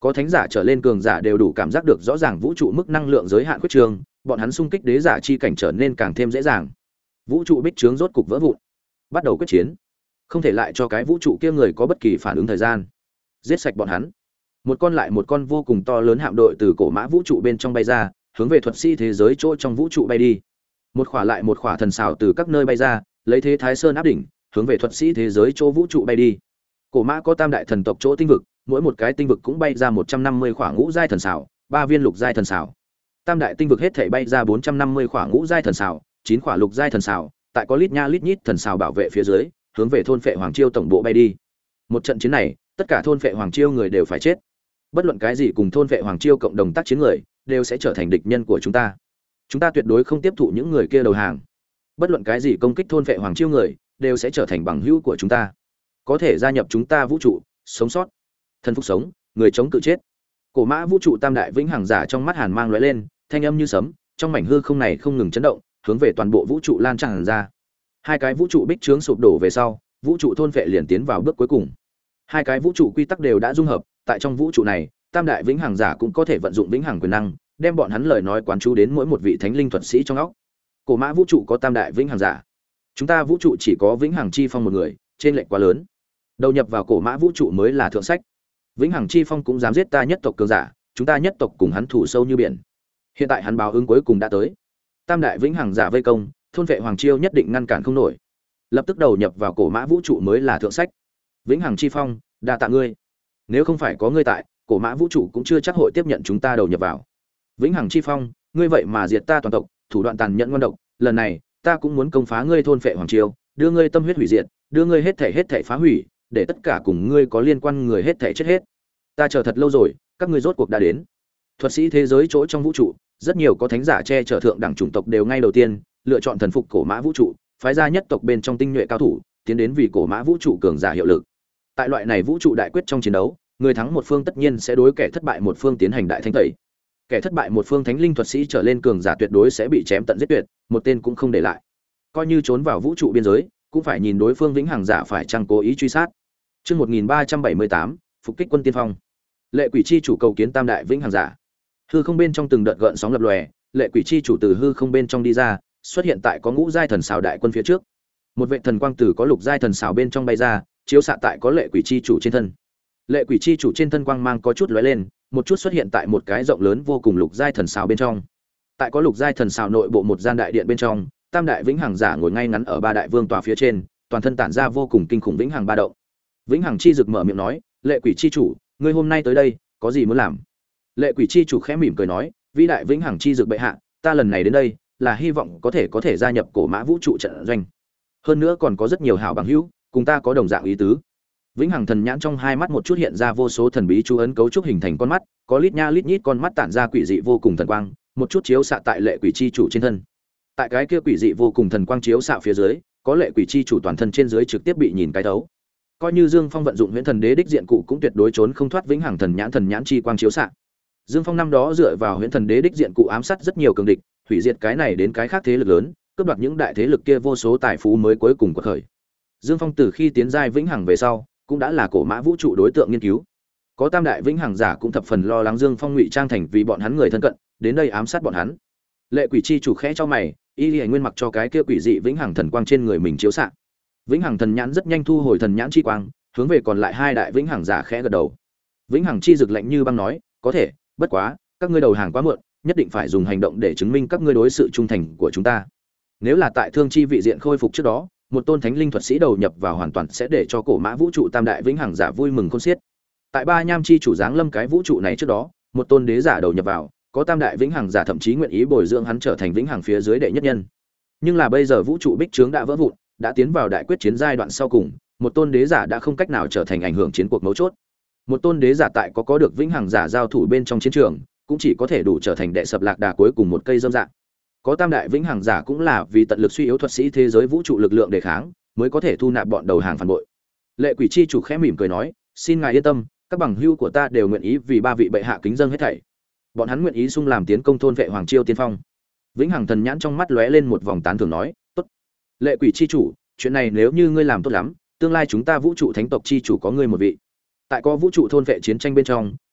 Có thánh giả trở lên cường giả đều đủ cảm giác được rõ ràng vũ trụ mức năng lượng giới hạn khuyết trường, bọn hắn xung kích đế giả chi cảnh trở nên càng thêm dễ dàng. Vũ trụ bích trướng rốt cục vỡ vụn, bắt đầu quyết chiến. Không thể lại cho cái vũ trụ kia người có bất kỳ phản ứng thời gian. Giết sạch bọn hắn. Một con lại một con vô cùng to lớn hạm đội từ cổ mã vũ trụ bên trong bay ra, hướng về thuật sĩ thế giới chỗ trong vũ trụ bay đi. Một khỏa lại một khỏa thần xào từ các nơi bay ra, lấy thế thái sơn áp đỉnh, hướng về thuật sĩ thế giới chỗ vũ trụ bay đi. Cổ mã có tam đại thần tộc chỗ tinh vực, mỗi một cái tinh vực cũng bay ra một trăm năm mươi khỏa ngũ giai thần xảo, ba viên lục giai thần xảo. Tam đại tinh vực hết thảy bay ra bốn trăm năm mươi khỏa ngũ giai thần xảo, chín khỏa lục giai thần xảo, tại có lít nha lít nhít thần xảo bảo vệ phía dưới, hướng về thôn phệ hoàng chiêu tổng bộ bay đi. Một trận chiến này, tất cả thôn phệ hoàng chiêu người đều phải chết. Bất luận cái gì cùng thôn phệ hoàng chiêu cộng đồng tác chiến người, đều sẽ trở thành địch nhân của chúng ta. Chúng ta tuyệt đối không tiếp thụ những người kia đầu hàng. Bất luận cái gì công kích thôn phệ hoàng chiêu người, đều sẽ trở thành bằng hữu của chúng ta. Có thể gia nhập chúng ta vũ trụ, sống sót. Thân phúc sống, người chống cự chết. Cổ mã vũ trụ tam đại vĩnh hằng giả trong mắt hàn mang lóe lên, thanh âm như sấm, trong mảnh hư không này không ngừng chấn động, hướng về toàn bộ vũ trụ lan tràn ra. Hai cái vũ trụ bích trướng sụp đổ về sau, vũ trụ thôn phệ liền tiến vào bước cuối cùng. Hai cái vũ trụ quy tắc đều đã dung hợp, tại trong vũ trụ này, tam đại vĩnh hằng giả cũng có thể vận dụng vĩnh hằng quyền năng, đem bọn hắn lời nói quán chú đến mỗi một vị thánh linh thuật sĩ trong óc. Cổ mã vũ trụ có tam đại vĩnh hằng giả, chúng ta vũ trụ chỉ có vĩnh hằng chi phong một người, trên lệch quá lớn. Đầu nhập vào cổ mã vũ trụ mới là thượng sách. Vĩnh hằng chi phong cũng dám giết ta nhất tộc cường giả, chúng ta nhất tộc cùng hắn thủ sâu như biển. Hiện tại hắn báo ứng cuối cùng đã tới. Tam đại vĩnh hằng giả vây công, thôn vệ hoàng chiêu nhất định ngăn cản không nổi. Lập tức đầu nhập vào cổ mã vũ trụ mới là thượng sách. Vĩnh hằng chi phong, đa tạ ngươi. Nếu không phải có ngươi tại, cổ mã vũ trụ cũng chưa chắc hội tiếp nhận chúng ta đầu nhập vào. Vĩnh hằng chi phong, ngươi vậy mà diệt ta toàn tộc, thủ đoạn tàn nhẫn ngoan độc, lần này, ta cũng muốn công phá ngươi thôn vệ hoàng chiêu, đưa ngươi tâm huyết hủy diệt, đưa ngươi hết thể hết thể phá hủy, để tất cả cùng ngươi có liên quan người hết thể chết hết. Ta chờ thật lâu rồi, các ngươi rốt cuộc đã đến. Thuật sĩ thế giới chỗ trong vũ trụ, rất nhiều có thánh giả che chở thượng đẳng chủng tộc đều ngay đầu tiên lựa chọn thần phục cổ mã vũ trụ, phái ra nhất tộc bên trong tinh nhuệ cao thủ, tiến đến vì cổ mã vũ trụ cường giả hiệu lực. Tại loại này vũ trụ đại quyết trong chiến đấu, người thắng một phương tất nhiên sẽ đối kẻ thất bại một phương tiến hành đại thanh tẩy. Kẻ thất bại một phương thánh linh thuật sĩ trở lên cường giả tuyệt đối sẽ bị chém tận giết tuyệt, một tên cũng không để lại. Coi như trốn vào vũ trụ biên giới, cũng phải nhìn đối phương vĩnh hằng giả phải chăng cố ý truy sát. Chương một nghìn ba trăm bảy mươi tám, phục kích quân tiên phong. Lệ quỷ chi chủ cầu kiến tam đại vĩnh hằng giả. Hư không bên trong từng đợt gợn sóng lập lòe, lệ quỷ chi chủ từ hư không bên trong đi ra, xuất hiện tại có ngũ giai thần xào đại quân phía trước. Một vệ thần quang tử có lục giai thần xào bên trong bay ra, chiếu xạ tại có lệ quỷ chi chủ trên thân. Lệ quỷ chi chủ trên thân quang mang có chút lóe lên, một chút xuất hiện tại một cái rộng lớn vô cùng lục giai thần xào bên trong. Tại có lục giai thần xào nội bộ một gian đại điện bên trong, tam đại vĩnh hằng giả ngồi ngay ngắn ở ba đại vương tòa phía trên, toàn thân tản ra vô cùng kinh khủng vĩnh hằng ba động. Vĩnh hằng chi dực mở miệng nói, lệ quỷ chi chủ, ngươi hôm nay tới đây có gì muốn làm? Lệ quỷ chi chủ khẽ mỉm cười nói, vĩ đại vĩnh hằng chi dực bệ hạ, ta lần này đến đây là hy vọng có thể có thể gia nhập cổ mã vũ trụ trận doanh, hơn nữa còn có rất nhiều hảo bằng hữu cùng ta có đồng dạng ý tứ. Vĩnh hằng thần nhãn trong hai mắt một chút hiện ra vô số thần bí chú ấn cấu trúc hình thành con mắt, có lít nha lít nhít con mắt tản ra quỷ dị vô cùng thần quang, một chút chiếu xạ tại lệ quỷ chi chủ trên thân. Tại cái kia quỷ dị vô cùng thần quang chiếu xạ phía dưới, có lệ quỷ chi chủ toàn thân trên dưới trực tiếp bị nhìn cái thấu. Coi như Dương Phong vận dụng Huyễn Thần Đế đích diện cụ cũng tuyệt đối trốn không thoát Vĩnh Hằng Thần Nhãn thần nhãn chi quang chiếu xạ. Dương Phong năm đó dựa vào Huyễn Thần Đế đích diện cụ ám sát rất nhiều cường địch, hủy diệt cái này đến cái khác thế lực lớn, cướp đoạt những đại thế lực kia vô số tài phú mới cuối cùng quật khởi. Dương Phong từ khi tiến giai Vĩnh Hằng về sau, cũng đã là cổ mã vũ trụ đối tượng nghiên cứu. Có tam đại Vĩnh Hằng giả cũng thập phần lo lắng Dương Phong ngụy trang thành vì bọn hắn người thân cận, đến đây ám sát bọn hắn. Lệ quỷ chi chủ khẽ cho mày, y lìa nguyên mặc cho cái kia quỷ dị Vĩnh Hằng thần quang trên người mình chiếu xạ. Vĩnh Hằng thần nhãn rất nhanh thu hồi thần nhãn chi quang, hướng về còn lại hai đại Vĩnh Hằng giả khẽ gật đầu. Vĩnh Hằng chi dực lạnh như băng nói, có thể, bất quá, các ngươi đầu hàng quá muộn, nhất định phải dùng hành động để chứng minh các ngươi đối sự trung thành của chúng ta. Nếu là tại thương chi vị diện khôi phục trước đó, một tôn thánh linh thuật sĩ đầu nhập vào hoàn toàn sẽ để cho cổ mã vũ trụ tam đại Vĩnh Hằng giả vui mừng khôn xiết. Tại ba nham chi chủ giáng lâm cái vũ trụ này trước đó, một tôn đế giả đầu nhập vào, có tam đại Vĩnh Hằng giả thậm chí nguyện ý bồi dưỡng hắn trở thành Vĩnh Hằng phía dưới đệ nhất nhân. Nhưng là bây giờ vũ trụ bích trướng đã vỡ vụn, đã tiến vào đại quyết chiến giai đoạn sau cùng, một tôn đế giả đã không cách nào trở thành ảnh hưởng chiến cuộc mấu chốt. Một tôn đế giả tại có có được Vĩnh Hằng giả giao thủ bên trong chiến trường, cũng chỉ có thể đủ trở thành đệ sập lạc đà cuối cùng một cây dâm dạng. Có tam đại Vĩnh Hằng giả cũng là vì tận lực suy yếu thuật sĩ thế giới vũ trụ lực lượng đề kháng, mới có thể thu nạp bọn đầu hàng phản bội. Lệ quỷ chi chủ khẽ mỉm cười nói, xin ngài yên tâm, các bằng hữu của ta đều nguyện ý vì ba vị bệ hạ kính dâng hết thảy. Bọn hắn nguyện ý xung làm tiến công thôn vệ hoàng chiêu tiên phong. Vĩnh Hằng thần nhãn trong mắt lóe lên một vòng tán thưởng nói, tốt. Lệ quỷ chi chủ, chuyện này nếu như ngươi làm tốt lắm, tương lai chúng ta vũ trụ thánh tộc chi chủ có ngươi một vị. Tại có vũ trụ thôn vệ chiến tranh bên trong,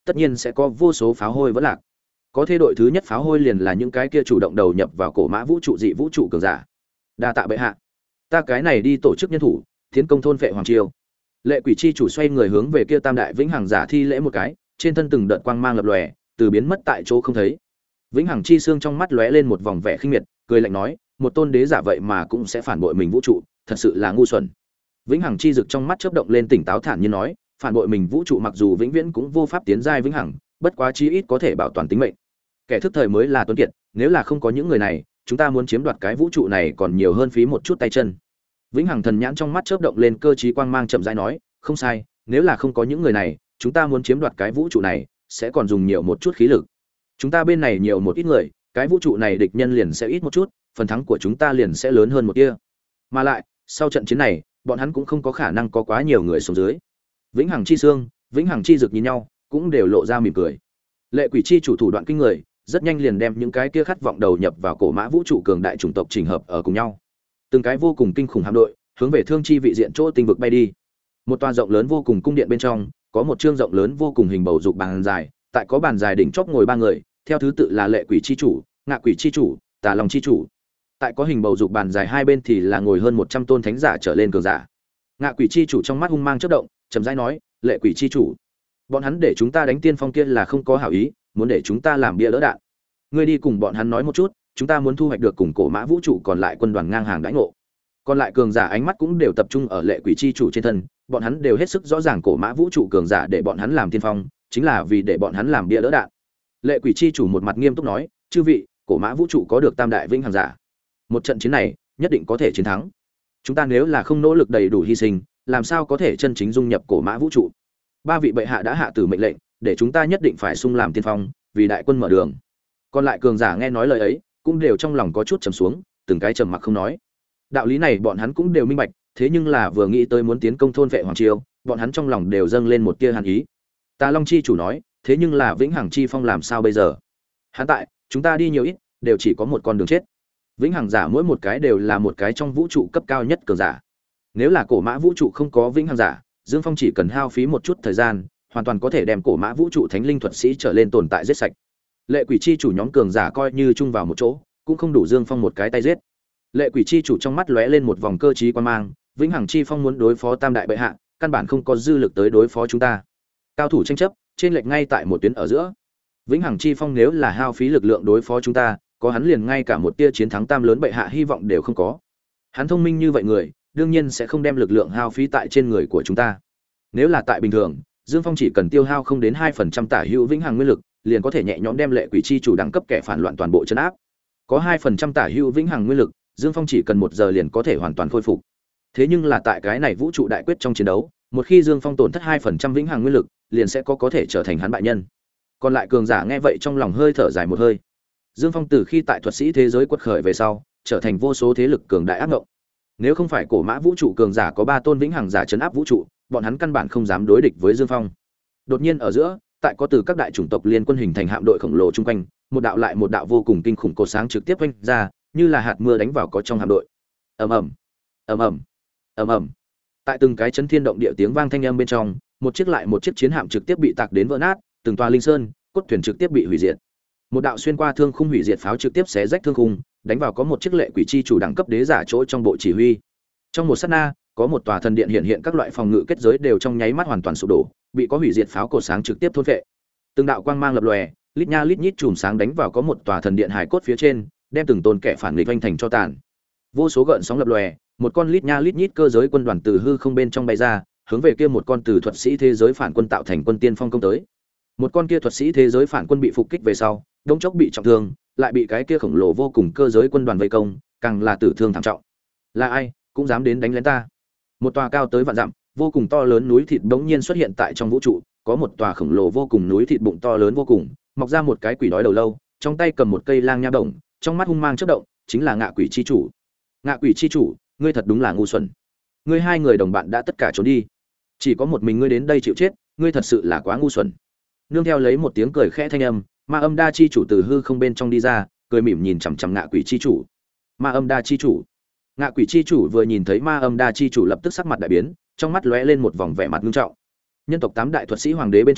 tất nhiên sẽ có vô số pháo hôi vỡ lạc. Có thế đội thứ nhất pháo hôi liền là những cái kia chủ động đầu nhập vào cổ mã vũ trụ dị vũ trụ cường giả. Đa tạ bệ hạ, ta cái này đi tổ chức nhân thủ tiến công thôn vệ hoàng triều. Lệ quỷ chi chủ xoay người hướng về kia tam đại vĩnh hằng giả thi lễ một cái, trên thân từng đợt quang mang lập lòe, từ biến mất tại chỗ không thấy. Vĩnh hằng chi xương trong mắt lóe lên một vòng vẻ khinh miệt, cười lạnh nói, một tôn đế giả vậy mà cũng sẽ phản bội mình vũ trụ, thật sự là ngu xuẩn. Vĩnh hằng chi dực trong mắt chớp động lên tỉnh táo thản nhiên nói, phản bội mình vũ trụ mặc dù vĩnh viễn cũng vô pháp tiến giai vĩnh hằng, bất quá chí ít có thể bảo toàn tính mệnh. Kẻ thức thời mới là tuấn kiệt, nếu là không có những người này, chúng ta muốn chiếm đoạt cái vũ trụ này còn nhiều hơn phí một chút tay chân. Vĩnh hằng thần nhãn trong mắt chớp động lên cơ trí quang mang chậm rãi nói, không sai, nếu là không có những người này, chúng ta muốn chiếm đoạt cái vũ trụ này sẽ còn dùng nhiều một chút khí lực. Chúng ta bên này nhiều một ít người, cái vũ trụ này địch nhân liền sẽ ít một chút, phần thắng của chúng ta liền sẽ lớn hơn một tia. Mà lại, sau trận chiến này, bọn hắn cũng không có khả năng có quá nhiều người xuống dưới. Vĩnh hằng chi xương, Vĩnh hằng chi dực nhìn nhau, cũng đều lộ ra mỉm cười. Lệ quỷ chi chủ thủ đoạn kinh người, rất nhanh liền đem những cái kia khát vọng đầu nhập vào cổ mã vũ trụ cường đại chủng tộc chỉnh hợp ở cùng nhau. Từng cái vô cùng kinh khủng hạm đội, hướng về thương chi vị diện chỗ tinh vực bay đi. Một tòa rộng lớn vô cùng cung điện bên trong, có một trương rộng lớn vô cùng hình bầu dục bàn dài, tại có bàn dài đỉnh chóp ngồi ba người, theo thứ tự là lệ quỷ chi chủ, ngạ quỷ chi chủ, tà long chi chủ. Tại có hình bầu dục bàn dài hai bên thì là ngồi hơn một trăm tôn thánh giả trở lên cường giả. Ngạ quỷ chi chủ trong mắt hung mang chớp động, chậm rãi nói, lệ quỷ chi chủ, bọn hắn để chúng ta đánh tiên phong kia là không có hảo ý, muốn để chúng ta làm bia đỡ đạn. Ngươi đi cùng bọn hắn nói một chút, chúng ta muốn thu hoạch được cùng cổ mã vũ trụ còn lại quân đoàn ngang hàng đãi ngộ. Còn lại cường giả ánh mắt cũng đều tập trung ở lệ quỷ chi chủ trên thân, bọn hắn đều hết sức rõ ràng cổ mã vũ trụ cường giả để bọn hắn làm tiên phong, chính là vì để bọn hắn làm bia đỡ đạn. Lệ quỷ chi chủ một mặt nghiêm túc nói, chư vị, cổ mã vũ trụ có được tam đại vĩnh hằng giả, một trận chiến này nhất định có thể chiến thắng. Chúng ta nếu là không nỗ lực đầy đủ hy sinh, làm sao có thể chân chính dung nhập cổ mã vũ trụ? Ba vị bệ hạ đã hạ tử mệnh lệnh, để chúng ta nhất định phải xung làm tiên phong, vì đại quân mở đường. Còn lại cường giả nghe nói lời ấy, cũng đều trong lòng có chút trầm xuống, từng cái trầm mặc không nói. Đạo lý này bọn hắn cũng đều minh bạch, thế nhưng là vừa nghĩ tới muốn tiến công thôn vệ hoàng triều, bọn hắn trong lòng đều dâng lên một tia hàn ý. Tà Long chi chủ nói, thế nhưng là vĩnh hằng chi phong làm sao bây giờ? Hắn tại, chúng ta đi nhiều ít, đều chỉ có một con đường chết. Vĩnh hằng giả mỗi một cái đều là một cái trong vũ trụ cấp cao nhất cường giả. Nếu là cổ mã vũ trụ không có vĩnh hằng giả, Dương Phong chỉ cần hao phí một chút thời gian, hoàn toàn có thể đem cổ mã vũ trụ thánh linh thuật sĩ trở lên tồn tại giết sạch. Lệ quỷ chi chủ nhóm cường giả coi như chung vào một chỗ, cũng không đủ Dương Phong một cái tay giết. Lệ quỷ chi chủ trong mắt lóe lên một vòng cơ trí quan mang, vĩnh hằng chi phong muốn đối phó tam đại bệ hạ, căn bản không có dư lực tới đối phó chúng ta. Cao thủ tranh chấp, trên lệch ngay tại một tuyến ở giữa. Vĩnh hằng chi phong nếu là hao phí lực lượng đối phó chúng ta, có hắn liền ngay cả một tia chiến thắng tam lớn bệ hạ hy vọng đều không có. Hắn thông minh như vậy người, đương nhiên sẽ không đem lực lượng hao phí tại trên người của chúng ta. Nếu là tại bình thường, Dương Phong chỉ cần tiêu hao không đến hai phần trăm tả hữu vĩnh hằng nguyên lực, liền có thể nhẹ nhõm đem lệ quỷ chi chủ đẳng cấp kẻ phản loạn toàn bộ trấn áp. Có hai phần trăm tả hữu vĩnh hằng nguyên lực, Dương Phong chỉ cần một giờ liền có thể hoàn toàn khôi phục. Thế nhưng là tại cái này vũ trụ đại quyết trong chiến đấu, một khi Dương Phong tổn thất hai phần trăm vĩnh hằng nguyên lực, liền sẽ có có thể trở thành hắn bại nhân. Còn lại cường giả nghe vậy trong lòng hơi thở dài một hơi. Dương Phong từ khi tại thuật sĩ thế giới quật khởi về sau, trở thành vô số thế lực cường đại ác ngộng. Nếu không phải cổ mã vũ trụ cường giả có ba tôn vĩnh hằng giả trấn áp vũ trụ, bọn hắn căn bản không dám đối địch với Dương Phong. Đột nhiên ở giữa, tại có từ các đại chủng tộc liên quân hình thành hạm đội khổng lồ chung quanh, một đạo lại một đạo vô cùng kinh khủng cột sáng trực tiếp vênh ra, như là hạt mưa đánh vào có trong hạm đội. Ầm ầm, ầm ầm, ầm ầm. Tại từng cái chấn thiên động địa tiếng vang thanh âm bên trong, một chiếc lại một chiếc chiến hạm trực tiếp bị tạc đến vỡ nát, từng tòa linh sơn, cốt thuyền trực tiếp bị hủy diệt. Một đạo xuyên qua thương khung hủy diệt pháo trực tiếp xé rách thương khung, đánh vào có một chiếc lệ quỷ chi chủ đẳng cấp đế giả chỗ trong bộ chỉ huy. Trong một sát na, có một tòa thần điện hiện hiện các loại phòng ngự kết giới đều trong nháy mắt hoàn toàn sụp đổ, bị có hủy diệt pháo cột sáng trực tiếp thôn phệ. Từng đạo quang mang lập lòe, lít nha lít nhít chùm sáng đánh vào có một tòa thần điện hải cốt phía trên, đem từng tôn kẻ phản nghịch vành thành cho tàn. Vô số gợn sóng lập lòe, một con lít nha lít nhít cơ giới quân đoàn từ hư không bên trong bay ra, hướng về kia một con từ thuật sĩ thế giới phản quân tạo thành quân tiên phong công tới. Một con kia thuật sĩ thế giới phản quân bị phục kích về sau, đống chốc bị trọng thương, lại bị cái kia khổng lồ vô cùng cơ giới quân đoàn vây công, càng là tử thương thảm trọng. Là ai cũng dám đến đánh lén ta? Một tòa cao tới vạn dặm, vô cùng to lớn núi thịt bỗng nhiên xuất hiện tại trong vũ trụ, có một tòa khổng lồ vô cùng núi thịt bụng to lớn vô cùng, mọc ra một cái quỷ đói đầu lâu, trong tay cầm một cây lang nha bổng, trong mắt hung mang chớp động, chính là Ngạ Quỷ chi chủ. Ngạ Quỷ chi chủ, ngươi thật đúng là ngu xuẩn. Ngươi hai người đồng bạn đã tất cả trốn đi, chỉ có một mình ngươi đến đây chịu chết, ngươi thật sự là quá ngu xuẩn. Nương theo lấy một tiếng cười khẽ thanh âm, Ma Âm Đa chi chủ từ hư không bên trong đi ra, cười mỉm nhìn chằm chằm Ngạ Quỷ chi chủ. Ma Âm Đa chi chủ. Ngạ Quỷ chi chủ vừa nhìn thấy Ma Âm Đa chi chủ lập tức sắc mặt đại biến, trong mắt lóe lên một vòng vẻ mặt nghiêm trọng. Nhân tộc tám đại thuật sĩ hoàng đế bên trong,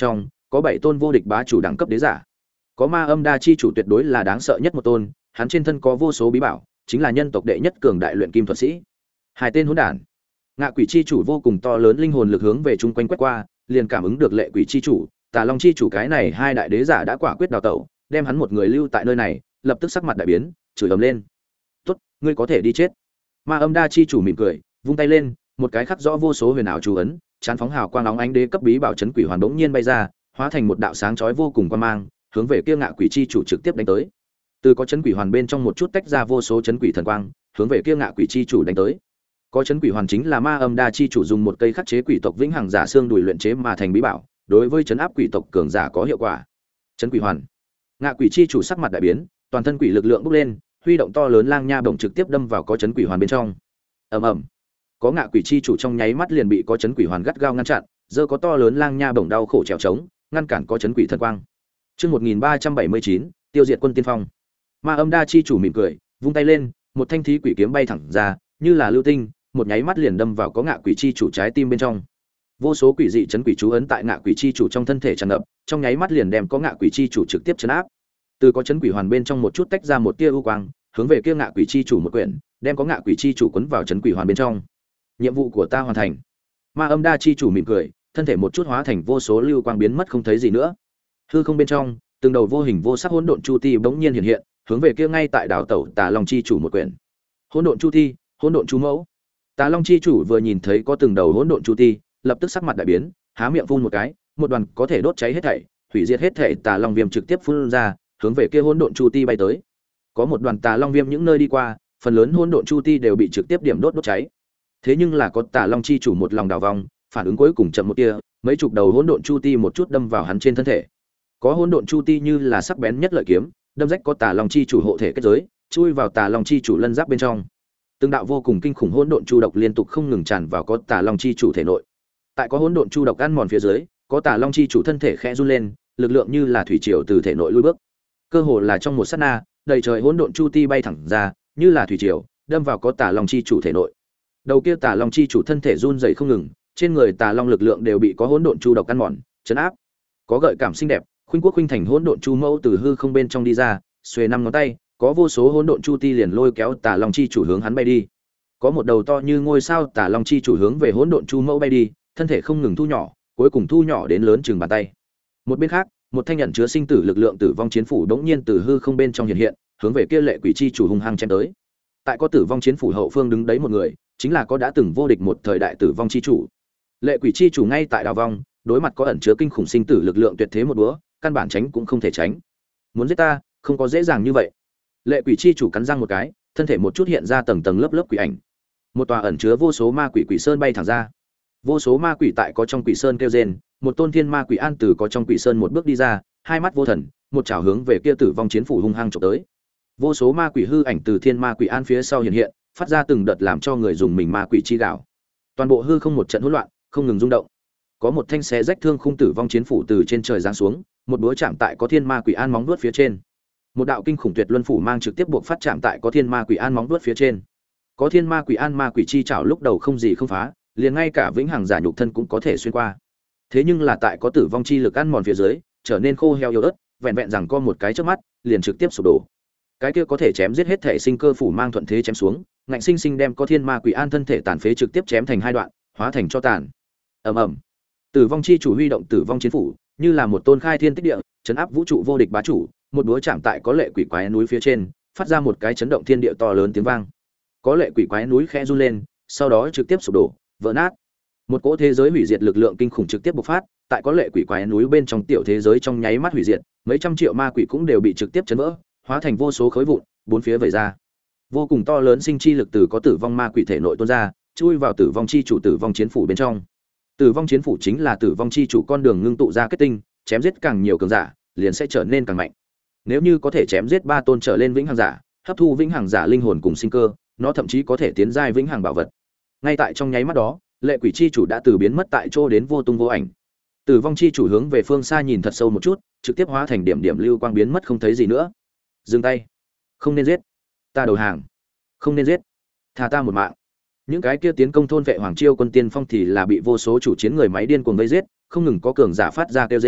có bảy tôn vô địch bá chủ đẳng cấp đế giả. Có Ma Âm Đa chi chủ tuyệt đối là đáng sợ nhất một tôn, hắn trên thân có vô số bí bảo, chính là nhân tộc đệ nhất cường đại luyện kim thuật sĩ. Hai tên hỗn đản. Ngạ Quỷ chi chủ vô cùng to lớn linh hồn lực hướng về chung quanh quét qua, liền cảm ứng được Lệ Quỷ chi chủ, Tà Long chi chủ cái này hai đại đế giả đã quả quyết đào tẩu, đem hắn một người lưu tại nơi này, lập tức sắc mặt đại biến, chửi ầm lên. "Tốt, ngươi có thể đi chết." Ma Âm Đa chi chủ mỉm cười, vung tay lên, một cái khắc rõ vô số huyền ảo chú ấn, chán phóng hào quang óng ánh đế cấp bí bảo chấn quỷ hoàn bỗng nhiên bay ra, hóa thành một đạo sáng chói vô cùng quang mang, hướng về kia Ngạ Quỷ chi chủ trực tiếp đánh tới. Từ có chấn quỷ hoàn bên trong một chút tách ra vô số chấn quỷ thần quang, hướng về kia Ngạ Quỷ chi chủ đánh tới. Có chấn quỷ hoàn chính là Ma Âm Đa chi chủ dùng một cây khắc chế quỷ tộc vĩnh hằng giả xương đùi luyện chế mà thành bí bảo, đối với chấn áp quỷ tộc cường giả có hiệu quả. Chấn quỷ hoàn. Ngạ Quỷ chi chủ sắc mặt đại biến, toàn thân quỷ lực lượng bốc lên, huy động to lớn lang nha bổng trực tiếp đâm vào có chấn quỷ hoàn bên trong. Ầm ầm. Có Ngạ Quỷ chi chủ trong nháy mắt liền bị có chấn quỷ hoàn gắt gao ngăn chặn, giơ có to lớn lang nha bổng đau khổ trèo trống, ngăn cản có chấn quỷ thần quang. Chương một nghìn ba trăm bảy mươi chín, tiêu diệt quân tiên phong. Ma Âm Đa chi chủ mỉm cười, vung tay lên, một thanh thí quỷ kiếm bay thẳng ra, như là lưu tinh, một nháy mắt liền đâm vào có Ngạ Quỷ chi chủ trái tim bên trong. Vô số quỷ dị chấn quỷ chú ấn tại Ngạ Quỷ chi chủ trong thân thể tràn ngập, trong nháy mắt liền đem có Ngạ Quỷ chi chủ trực tiếp chấn áp. Từ có chấn quỷ hoàn bên trong một chút tách ra một tia u quang, hướng về kia Ngạ Quỷ chi chủ một quyển, đem có Ngạ Quỷ chi chủ cuốn vào chấn quỷ hoàn bên trong. Nhiệm vụ của ta hoàn thành. Ma Âm Đa chi chủ mỉm cười, thân thể một chút hóa thành vô số lưu quang biến mất không thấy gì nữa. Hư không bên trong, từng đầu vô hình vô sắc hỗn độn chu ti bỗng nhiên hiện hiện, hướng về kia ngay tại đảo tẩu Tà Long chi chủ một quyển. Hỗn độn chu ti, hỗn độn chu mẫu. Tà Long chi chủ vừa nhìn thấy có từng đầu hỗn độn chu ti, lập tức sắc mặt đại biến, há miệng phun một cái, một đoàn có thể đốt cháy hết thảy, hủy diệt hết thảy Tà Long viêm trực tiếp phun ra, hướng về kia hỗn độn chu ti bay tới. Có một đoàn Tà Long viêm những nơi đi qua, phần lớn hỗn độn chu ti đều bị trực tiếp điểm đốt đốt cháy. Thế nhưng là có Tà Long chi chủ một lòng đào vong, phản ứng cuối cùng chậm một tia, mấy chục đầu hỗn độn chu ti một chút đâm vào hắn trên thân thể. Có hỗn độn chu ti như là sắc bén nhất lợi kiếm, đâm rách có Tà Long chi chủ hộ thể kết giới, chui vào Tà Long chi chủ lân giáp bên trong. Từng đạo vô cùng kinh khủng hỗn độn chu độc liên tục không ngừng tràn vào có Tà Long chi chủ thể nội. Tại có hỗn độn chu độc ăn mòn phía dưới, có Tà Long chi chủ thân thể khẽ run lên, lực lượng như là thủy triều từ thể nội lui bước. Cơ hồ là trong một sát na, đầy trời hỗn độn chu ti bay thẳng ra, như là thủy triều, đâm vào có Tà Long chi chủ thể nội. Đầu kia Tà Long chi chủ thân thể run rẩy không ngừng, trên người Tà Long lực lượng đều bị có hỗn độn chu độc ăn mòn, chấn áp. Có gợi cảm xinh đẹp, khuynh quốc khuynh thành hỗn độn chu mẫu từ hư không bên trong đi ra, xuề năm ngón tay, có vô số hỗn độn chu ti liền lôi kéo Tà Long chi chủ hướng hắn bay đi. Có một đầu to như ngôi sao Tà Long chi chủ hướng về hỗn độn chu mẫu bay đi, thân thể không ngừng thu nhỏ, cuối cùng thu nhỏ đến lớn chừng bàn tay. Một bên khác, một thanh nhận chứa sinh tử lực lượng tử vong chiến phủ đống nhiên từ hư không bên trong hiện hiện, hướng về kia Lệ Quỷ chi chủ hung hăng chém tới. Tại có tử vong chiến phủ hậu phương đứng đấy một người, chính là có đã từng vô địch một thời đại tử vong chi chủ. Lệ Quỷ chi chủ ngay tại đào vong, đối mặt có ẩn chứa kinh khủng sinh tử lực lượng tuyệt thế một búa, căn bản tránh cũng không thể tránh. Muốn giết ta, không có dễ dàng như vậy. Lệ Quỷ chi chủ cắn răng một cái, thân thể một chút hiện ra tầng tầng lớp lớp quỷ ảnh. Một tòa ẩn chứa vô số ma quỷ quỷ sơn bay thẳng ra. Vô số ma quỷ tại có trong quỷ sơn kêu rên, một tôn thiên ma quỷ an từ có trong quỷ sơn một bước đi ra, hai mắt vô thần, một chảo hướng về kia tử vong chiến phủ hung hăng chụp tới. Vô số ma quỷ hư ảnh từ thiên ma quỷ an phía sau hiện hiện, phát ra từng đợt làm cho người dùng mình ma quỷ chi gạo. Toàn bộ hư không một trận hỗn loạn, không ngừng rung động. Có một thanh xé rách thương khung tử vong chiến phủ từ trên trời giáng xuống, một búa chạm tại có thiên ma quỷ an móng vuốt phía trên. Một đạo kinh khủng tuyệt luân phủ mang trực tiếp buộc phát chạm tại có thiên ma quỷ an móng vuốt phía trên. Có thiên ma quỷ an ma quỷ chi chảo lúc đầu không gì không phá, liền ngay cả vĩnh hằng giả nhục thân cũng có thể xuyên qua. Thế nhưng là tại có tử vong chi lực ăn mòn phía dưới, trở nên khô heo yếu ớt, vẹn vẹn rằng có một cái chớp mắt, liền trực tiếp sụp đổ. Cái kia có thể chém giết hết thể sinh cơ phủ mang thuận thế chém xuống, ngạnh sinh sinh đem có thiên ma quỷ an thân thể tàn phế trực tiếp chém thành hai đoạn, hóa thành cho tàn. Ầm ầm. Tử vong chi chủ huy động tử vong chiến phủ, như là một tôn khai thiên tích địa, chấn áp vũ trụ vô địch bá chủ, một búa chạm tại có lệ quỷ quái núi phía trên, phát ra một cái chấn động thiên địa to lớn tiếng vang. Có lệ quỷ quái núi khẽ run lên, sau đó trực tiếp sụp đổ, vỡ nát. Một cỗ thế giới hủy diệt lực lượng kinh khủng trực tiếp bộc phát, tại có lệ quỷ quái núi bên trong tiểu thế giới trong nháy mắt hủy diệt, mấy trăm triệu ma quỷ cũng đều bị trực tiếp chấn vỡ, hóa thành vô số khối vụn, bốn phía vẩy ra. Vô cùng to lớn sinh chi lực từ có tử vong ma quỷ thể nội tuôn ra, chui vào tử vong chi chủ tử vong chiến phủ bên trong. Tử vong chiến phủ chính là tử vong chi chủ con đường ngưng tụ ra kết tinh, chém giết càng nhiều cường giả, liền sẽ trở nên càng mạnh. Nếu như có thể chém giết ba tôn trở lên vĩnh hằng giả, hấp thu vĩnh hằng giả linh hồn cùng sinh cơ, nó thậm chí có thể tiến giai vĩnh hằng bảo vật. Ngay tại trong nháy mắt đó, lệ quỷ chi chủ đã từ biến mất tại chỗ đến vô tung vô ảnh. Tử vong chi chủ hướng về phương xa nhìn thật sâu một chút, trực tiếp hóa thành điểm điểm lưu quang biến mất không thấy gì nữa. Dừng tay, không nên giết, ta đầu hàng, không nên giết, tha ta một mạng. Những cái kia tiến công thôn vệ hoàng chiêu quân tiên phong thì là bị vô số chủ chiến người máy điên cuồng vây giết, không ngừng có cường giả phát ra kêu rên,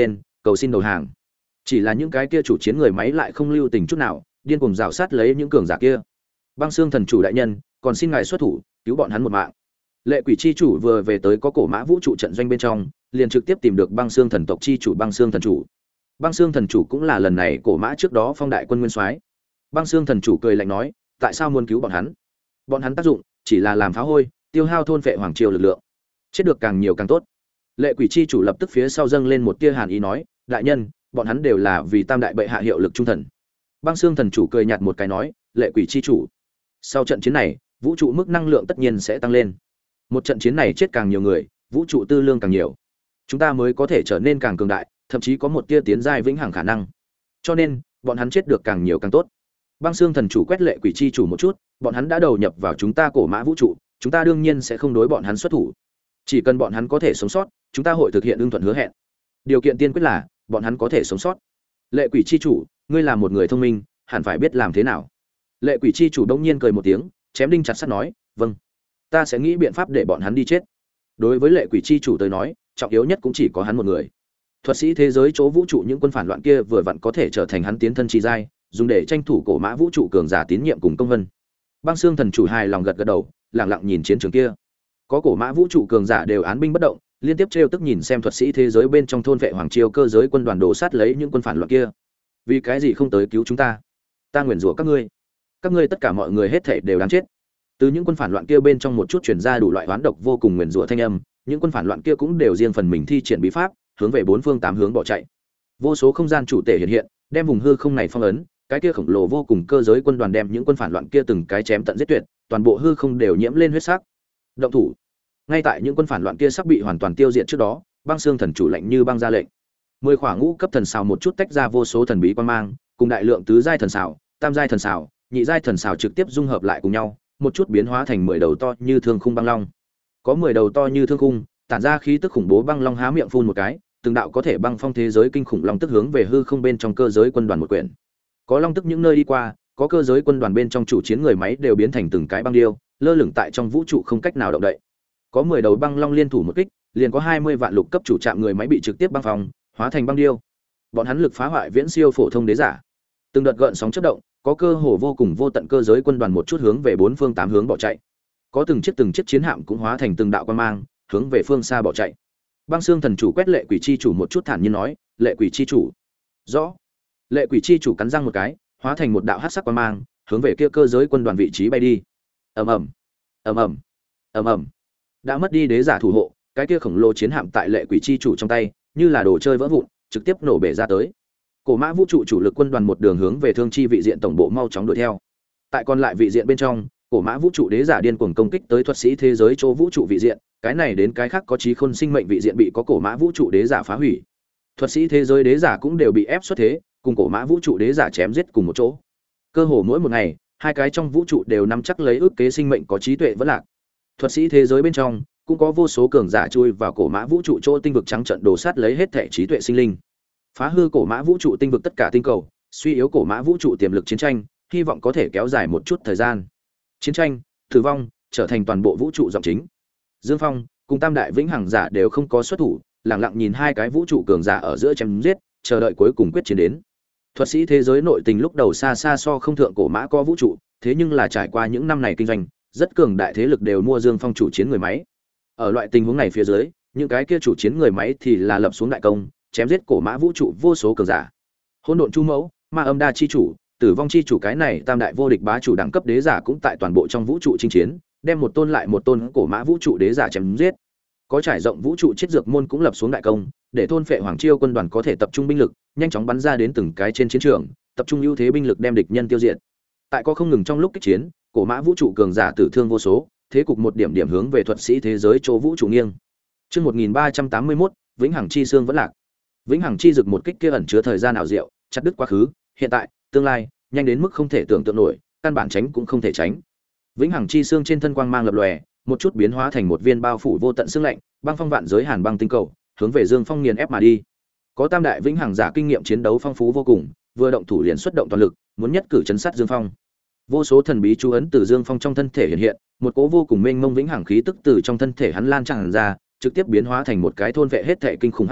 cầu xin đầu hàng. Chỉ là những cái kia chủ chiến người máy lại không lưu tình chút nào, điên cuồng rào sát lấy những cường giả kia. Băng Xương thần chủ đại nhân, còn xin ngài xuất thủ, cứu bọn hắn một mạng. Lệ Quỷ chi chủ vừa về tới có cổ mã vũ trụ trận doanh bên trong, liền trực tiếp tìm được Băng Xương thần tộc chi chủ Băng Xương thần chủ. Băng Xương thần chủ cũng là lần này cổ mã trước đó phong đại quân nguyên soái. Băng Xương thần chủ cười lạnh nói, tại sao muốn cứu bọn hắn? Bọn hắn tác dụng chỉ là làm phá hôi, tiêu hao thôn phệ hoàng triều lực lượng. Chết được càng nhiều càng tốt. Lệ Quỷ chi chủ lập tức phía sau dâng lên một tia hàn ý nói, đại nhân, bọn hắn đều là vì tam đại bệ hạ hiệu lực trung thần. Băng Xương thần chủ cười nhạt một cái nói, Lệ Quỷ chi chủ, sau trận chiến này, vũ trụ mức năng lượng tất nhiên sẽ tăng lên. Một trận chiến này chết càng nhiều người, vũ trụ tư lương càng nhiều, chúng ta mới có thể trở nên càng cường đại, thậm chí có một tia tiến giai vĩnh hằng khả năng. Cho nên, bọn hắn chết được càng nhiều càng tốt. Băng Xương thần chủ quét Lệ Quỷ chi chủ một chút, bọn hắn đã đầu nhập vào chúng ta cổ mã vũ trụ, chúng ta đương nhiên sẽ không đối bọn hắn xuất thủ. Chỉ cần bọn hắn có thể sống sót, chúng ta hội thực hiện ưng thuận hứa hẹn. Điều kiện tiên quyết là bọn hắn có thể sống sót. Lệ Quỷ chi chủ, ngươi là một người thông minh, hẳn phải biết làm thế nào. Lệ Quỷ chi chủ đông nhiên cười một tiếng, chém đinh chặt sắt nói, vâng, ta sẽ nghĩ biện pháp để bọn hắn đi chết. Đối với Lệ Quỷ chi chủ tới nói, trọng yếu nhất cũng chỉ có hắn một người. Thuật sĩ thế giới chỗ vũ trụ những quân phản loạn kia vừa vặn có thể trở thành hắn tiến thân chi giai, dùng để tranh thủ cổ mã vũ trụ cường giả tín nhiệm cùng công vân. Băng Xương thần chủ hài lòng gật gật đầu, lặng lặng nhìn chiến trường kia. Có cổ mã vũ trụ cường giả đều án binh bất động, liên tiếp trêu tức nhìn xem thuật sĩ thế giới bên trong thôn vệ hoàng triều cơ giới quân đoàn đồ sát lấy những quân phản loạn kia. Vì cái gì không tới cứu chúng ta? Ta nguyền rủa các ngươi. Các ngươi tất cả mọi người hết thảy đều đáng chết. Từ những quân phản loạn kia bên trong một chút truyền ra đủ loại oán độc vô cùng nguyền rủa thanh âm, những quân phản loạn kia cũng đều riêng phần mình thi triển bí pháp, hướng về bốn phương tám hướng bỏ chạy. Vô số không gian chủ thể hiện hiện, đem vùng hư không này phong ấn, cái kia khổng lồ vô cùng cơ giới quân đoàn đem những quân phản loạn kia từng cái chém tận giết tuyệt, toàn bộ hư không đều nhiễm lên huyết sắc. Động thủ. Ngay tại những quân phản loạn kia sắp bị hoàn toàn tiêu diệt trước đó, Băng Xương thần chủ lạnh như băng ra lệnh. Mười khỏa ngũ cấp thần xào một chút tách ra vô số thần bí quang mang, cùng đại lượng tứ giai thần xào, tam giai thần xào, nhị giai thần xào trực tiếp dung hợp lại cùng nhau, một chút biến hóa thành mười đầu to như thương khung băng long. Có mười đầu to như thương khung, tản ra khí tức khủng bố băng long há miệng phun một cái, từng đạo có thể băng phong thế giới kinh khủng long tức hướng về hư không bên trong cơ giới quân đoàn một quyển. Có long tức những nơi đi qua, có cơ giới quân đoàn bên trong chủ chiến người máy đều biến thành từng cái băng điêu, lơ lửng tại trong vũ trụ không cách nào động đậy. Có mười đầu băng long liên thủ một kích, liền có hai mươi vạn lục cấp chủ trạm người máy bị trực tiếp băng phong, hóa thành băng điêu. Bọn hắn lực phá hoại viễn siêu phổ thông đế giả. Từng đợt gợn sóng chớp động, có cơ hồ vô cùng vô tận cơ giới quân đoàn một chút hướng về bốn phương tám hướng bỏ chạy. Có từng chiếc từng chiếc chiến hạm cũng hóa thành từng đạo quang mang, hướng về phương xa bỏ chạy. Băng Xương thần chủ quét Lệ Quỷ chi chủ một chút thản nhiên nói, "Lệ Quỷ chi chủ." "Rõ." Lệ Quỷ chi chủ cắn răng một cái, hóa thành một đạo hắc sắc quang mang, hướng về kia cơ giới quân đoàn vị trí bay đi. Ầm ầm, ầm ầm, ầm ầm. Đã mất đi đế giả thủ hộ, cái kia khổng lồ chiến hạm tại Lệ Quỷ chi chủ trong tay, như là đồ chơi vỡ vụn, trực tiếp nổ bể ra tới. Cổ mã vũ trụ chủ lực quân đoàn một đường hướng về Thương Chi vị diện tổng bộ mau chóng đuổi theo. Tại còn lại vị diện bên trong, cổ mã vũ trụ đế giả điên cuồng công kích tới thuật sĩ thế giới chỗ vũ trụ vị diện, cái này đến cái khác có trí khôn sinh mệnh vị diện bị có cổ mã vũ trụ đế giả phá hủy. Thuật sĩ thế giới đế giả cũng đều bị ép xuất thế, cùng cổ mã vũ trụ đế giả chém giết cùng một chỗ. Cơ hồ mỗi một ngày, hai cái trong vũ trụ đều nắm chắc lấy ước kế sinh mệnh có trí tuệ vẫn lạc. Thuật sĩ thế giới bên trong cũng có vô số cường giả chui vào cổ mã vũ trụ chỗ tinh vực trắng trận đồ sát lấy hết thể trí tuệ sinh linh, phá hư cổ mã vũ trụ tinh vực tất cả tinh cầu, suy yếu cổ mã vũ trụ tiềm lực chiến tranh, hy vọng có thể kéo dài một chút thời gian. Chiến tranh, tử vong trở thành toàn bộ vũ trụ giọng chính. Dương Phong cùng Tam đại vĩnh hằng giả đều không có xuất thủ, lặng lặng nhìn hai cái vũ trụ cường giả ở giữa chém giết, chờ đợi cuối cùng quyết chiến đến. Thuật sĩ thế giới nội tình lúc đầu xa xa so không thượng cổ mã có vũ trụ, thế nhưng là trải qua những năm này kinh doanh, rất cường đại thế lực đều mua Dương Phong chủ chiến người máy. Ở loại tình huống này phía dưới, những cái kia chủ chiến người máy thì là lập xuống đại công, chém giết cổ mã vũ trụ vô số cường giả. Hỗn độn chu mẫu, ma âm đa chi chủ, tử vong chi chủ, cái này tam đại vô địch bá chủ đẳng cấp đế giả cũng tại toàn bộ trong vũ trụ chinh chiến, đem một tôn lại một tôn cổ mã vũ trụ đế giả chém giết. Có trải rộng vũ trụ chiết dược môn cũng lập xuống đại công, để thôn phệ hoàng chiêu quân đoàn có thể tập trung binh lực, nhanh chóng bắn ra đến từng cái trên chiến trường, tập trung ưu thế binh lực đem địch nhân tiêu diệt. Tại có không ngừng trong lúc kích chiến, cổ mã vũ trụ cường giả tử thương vô số, thế cục một điểm điểm hướng về thuật sĩ thế giới chỗ vũ trụ nghiêng. Chương một nghìn ba trăm tám mươi mốt, vĩnh hằng chi xương vẫn lạc. Vĩnh hằng chi dược một kích kia ẩn chứa thời gian ảo diệu, chặt đứt quá khứ, hiện tại, tương lai, nhanh đến mức không thể tưởng tượng nổi, căn bản tránh cũng không thể tránh. Vĩnh hằng chi xương trên thân quang mang lập lòe, một chút biến hóa thành một viên bao phủ vô tận xương lạnh, băng phong vạn giới hàn băng tinh cầu, hướng về Dương Phong nghiền ép mà đi. Có tam đại vĩnh hằng giả kinh nghiệm chiến đấu phong phú vô cùng, vừa động thủ liền xuất động toàn lực, muốn nhất cử chấn sát Dương Phong. Vô số thần bí chú ấn từ Dương Phong trong thân thể hiện hiện, một cỗ vô cùng mênh mông vĩnh hằng khí tức từ trong thân thể hắn lan tràn ra, trực tiếp biến hóa thành một cái thôn vệ hết thể kinh khủng hấp động,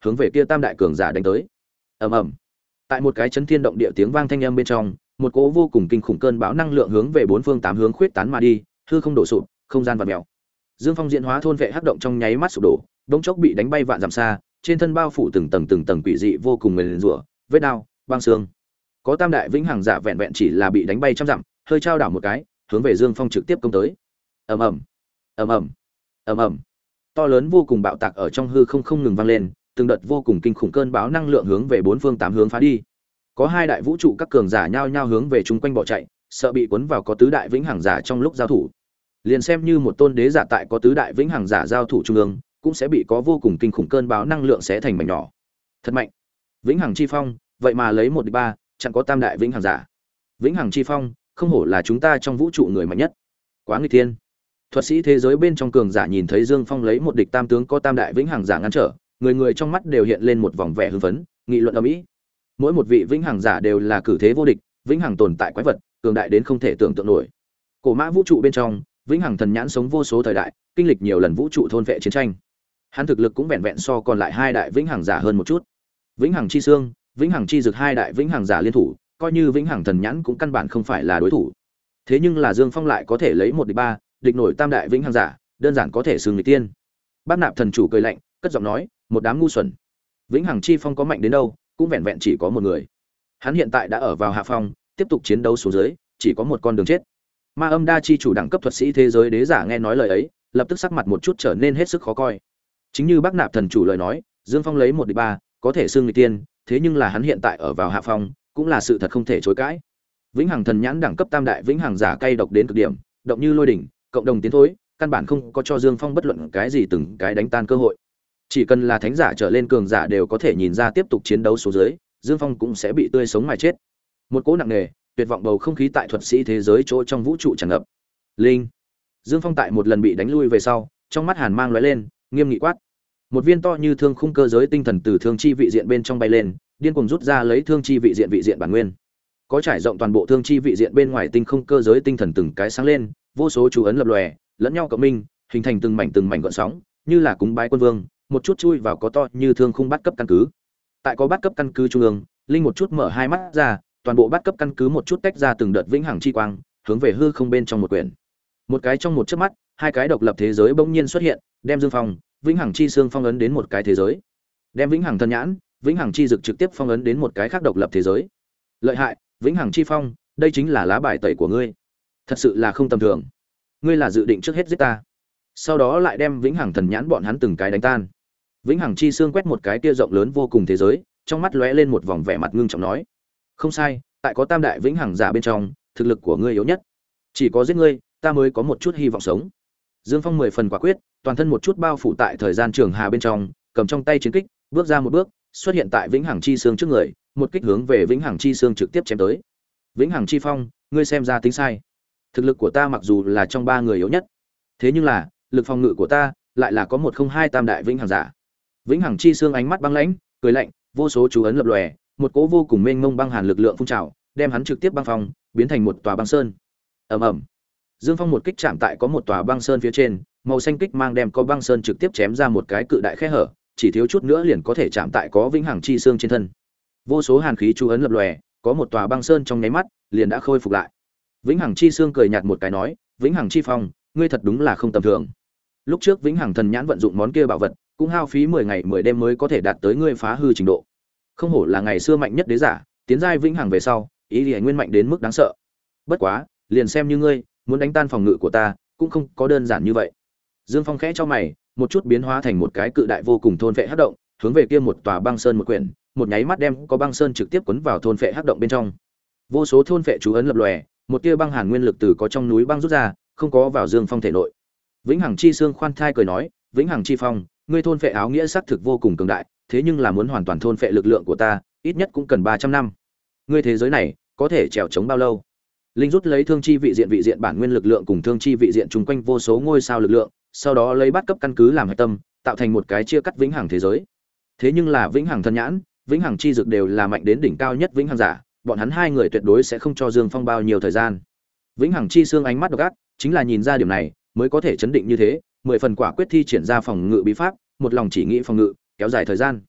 hướng về kia tam đại cường giả đánh tới. Ầm ầm. Tại một cái chấn thiên động địa tiếng vang thanh âm bên trong, một cỗ vô cùng kinh khủng cơn bão năng lượng hướng về bốn phương tám hướng khuyết tán mà đi, hư không đổ sụp, không gian vặn mèo. Dương Phong diễn hóa thôn vệ hắc động trong nháy mắt sụp đổ, đống chốc bị đánh bay vạn dặm xa, trên thân bao phủ từng tầng từng tầng quỷ dị vô cùng nguyền rủa, vết đao, băng xương. Có tam đại vĩnh hằng giả vẹn vẹn chỉ là bị đánh bay trăm dặm, hơi trao đảo một cái, hướng về Dương Phong trực tiếp công tới. Ầm ầm, ầm ầm, ầm ầm. To lớn vô cùng bạo tạc ở trong hư không không ngừng vang lên, từng đợt vô cùng kinh khủng cơn bão năng lượng hướng về bốn phương tám hướng phá đi. Có hai đại vũ trụ các cường giả nhao nhao hướng về chung quanh bỏ chạy, sợ bị cuốn vào có tứ đại vĩnh hằng giả trong lúc giao thủ. Liền xem như một tôn đế giả tại có tứ đại vĩnh hằng giả giao thủ trung ương, cũng sẽ bị có vô cùng kinh khủng cơn bão năng lượng xé thành mảnh nhỏ. Thật mạnh. Vĩnh hằng chi phong, vậy mà lấy một địch ba, chẳng có tam đại vĩnh hằng giả. Vĩnh hằng chi phong, không hổ là chúng ta trong vũ trụ người mạnh nhất. Quá nghịch thiên. Thuật sĩ thế giới bên trong cường giả nhìn thấy Dương Phong lấy một địch tam tướng có tam đại vĩnh hằng giả ngăn trở, người người trong mắt đều hiện lên một vòng vẻ hưng phấn, nghị luận ầm ĩ. Mỗi một vị vĩnh hằng giả đều là cử thế vô địch, vĩnh hằng tồn tại quái vật, cường đại đến không thể tưởng tượng nổi. Cổ mã vũ trụ bên trong, vĩnh hằng thần nhãn sống vô số thời đại, kinh lịch nhiều lần vũ trụ thôn vệ chiến tranh. Hắn thực lực cũng vẹn vẹn so còn lại hai đại vĩnh hằng giả hơn một chút. Vĩnh hằng chi xương, vĩnh hằng chi dược hai đại vĩnh hằng giả liên thủ, coi như vĩnh hằng thần nhãn cũng căn bản không phải là đối thủ. Thế nhưng là Dương Phong lại có thể lấy một địch ba, địch nổi tam đại vĩnh hằng giả, đơn giản có thể xưng người tiên. Bát Nạp thần chủ cười lạnh, cất giọng nói, một đám ngu xuẩn. Vĩnh hằng chi phong có mạnh đến đâu, cũng vẹn vẹn chỉ có một người. Hắn hiện tại đã ở vào hạ phong, tiếp tục chiến đấu xuống dưới, chỉ có một con đường chết. Ma Âm Đa chi chủ đẳng cấp thuật sĩ thế giới đế giả nghe nói lời ấy, lập tức sắc mặt một chút trở nên hết sức khó coi. Chính như Bác Nạp thần chủ lời nói, Dương Phong lấy một địch ba, có thể xưng người tiên, thế nhưng là hắn hiện tại ở vào hạ phong, cũng là sự thật không thể chối cãi. Vĩnh hằng thần nhãn đẳng cấp tam đại vĩnh hằng giả cay độc đến cực điểm, động như lôi đỉnh, cộng đồng tiến thối, căn bản không có cho Dương Phong bất luận cái gì từng cái đánh tan cơ hội. Chỉ cần là thánh giả trở lên cường giả đều có thể nhìn ra tiếp tục chiến đấu số dưới, Dương Phong cũng sẽ bị tươi sống mà chết. Một cỗ nặng nề, tuyệt vọng bầu không khí tại thuật sĩ thế giới chỗ trong vũ trụ tràn ngập. Linh. Dương Phong tại một lần bị đánh lui về sau, trong mắt hàn mang lóe lên, nghiêm nghị quát. Một viên to như thương khung cơ giới tinh thần từ thương chi vị diện bên trong bay lên, điên cuồng rút ra lấy thương chi vị diện vị diện bản nguyên. Có trải rộng toàn bộ thương chi vị diện bên ngoài tinh không cơ giới tinh thần từng cái sáng lên, vô số chú ấn lập lòe, lẫn nhau cộng minh, hình thành từng mảnh từng mảnh gợn sóng, như là cúng bái quân vương, một chút chui vào có to như thương khung bắt cấp căn cứ. Tại có bắt cấp căn cứ trung ương, linh một chút mở hai mắt ra, toàn bộ bắt cấp căn cứ một chút tách ra từng đợt vĩnh hằng chi quang, hướng về hư không bên trong một quyển. Một cái trong một chớp mắt, hai cái độc lập thế giới bỗng nhiên xuất hiện, đem Dương Phong, vĩnh hằng chi xương phong ấn đến một cái thế giới. Đem vĩnh hằng thần nhãn, vĩnh hằng chi dực trực tiếp phong ấn đến một cái khác độc lập thế giới. Lợi hại, vĩnh hằng chi phong, đây chính là lá bài tẩy của ngươi. Thật sự là không tầm thường. Ngươi là dự định trước hết giết ta, sau đó lại đem vĩnh hằng thần nhãn bọn hắn từng cái đánh tan. Vĩnh hằng chi xương quét một cái kia rộng lớn vô cùng thế giới, trong mắt lóe lên một vòng vẻ mặt ngưng trọng nói: "Không sai, tại có tam đại vĩnh hằng giả bên trong, thực lực của ngươi yếu nhất. Chỉ có giết ngươi, ta mới có một chút hy vọng sống." Dương Phong mười phần quả quyết, toàn thân một chút bao phủ tại thời gian trường hà bên trong, cầm trong tay chiến kích, bước ra một bước, xuất hiện tại vĩnh hằng chi xương trước người, một kích hướng về vĩnh hằng chi xương trực tiếp chém tới. "Vĩnh hằng chi phong, ngươi xem ra tính sai. Thực lực của ta mặc dù là trong ba người yếu nhất, thế nhưng là lực phòng ngự của ta lại là có một không hai tam đại vĩnh hằng giả." Vĩnh hằng chi xương ánh mắt băng lãnh, cười lạnh, vô số chú ấn lập lòe, một cỗ vô cùng mênh mông băng hàn lực lượng phun trào, đem hắn trực tiếp băng phong, biến thành một tòa băng sơn. Ầm ầm. Dương Phong một kích chạm tại có một tòa băng sơn phía trên, màu xanh kích mang đem có băng sơn trực tiếp chém ra một cái cự đại khe hở, chỉ thiếu chút nữa liền có thể chạm tại có vĩnh hằng chi xương trên thân. Vô số hàn khí chú ấn lập lòe, có một tòa băng sơn trong nháy mắt liền đã khôi phục lại. Vĩnh hằng chi xương cười nhạt một cái nói: "Vĩnh hằng chi phong, ngươi thật đúng là không tầm thường. Lúc trước vĩnh hằng thần nhãn vận dụng món kia bảo vật, cũng hao phí mười ngày mười đêm mới có thể đạt tới ngươi phá hư trình độ. Không hổ là ngày xưa mạnh nhất đế giả, tiến giai vĩnh hằng về sau, ý liễu nguyên mạnh đến mức đáng sợ. Bất quá, liền xem như ngươi, muốn đánh tan phòng ngự của ta, cũng không có đơn giản như vậy." Dương Phong khẽ cho mày, một chút biến hóa thành một cái cự đại vô cùng thôn phệ hắc động, hướng về kia một tòa băng sơn một quyển, một nháy mắt đem có băng sơn trực tiếp cuốn vào thôn phệ hắc động bên trong. Vô số thôn phệ chú ấn lập lòe, một tia băng hàn nguyên lực từ có trong núi băng rút ra, không có vào Dương Phong thể nội. Vĩnh hằng chi xương khoan thai cười nói: "Vĩnh hằng chi phong, ngươi thôn phệ áo nghĩa xác thực vô cùng cường đại, thế nhưng là muốn hoàn toàn thôn phệ lực lượng của ta, ít nhất cũng cần ba trăm năm. Ngươi thế giới này, có thể trèo chống bao lâu?" Linh rút lấy thương chi vị diện vị diện bản nguyên lực lượng cùng thương chi vị diện chung quanh vô số ngôi sao lực lượng, sau đó lấy bắt cấp căn cứ làm hạch tâm, tạo thành một cái chia cắt vĩnh hằng thế giới. Thế nhưng là vĩnh hằng thân nhãn, vĩnh hằng chi dược đều là mạnh đến đỉnh cao nhất vĩnh hằng giả, bọn hắn hai người tuyệt đối sẽ không cho Dương Phong bao nhiêu thời gian. Vĩnh hằng chi xương ánh mắt độc ác, chính là nhìn ra điểm này, mới có thể chấn định như thế, mười phần quả quyết thi triển ra phòng ngự bí pháp, một lòng chỉ nghĩ phòng ngự, kéo dài thời gian.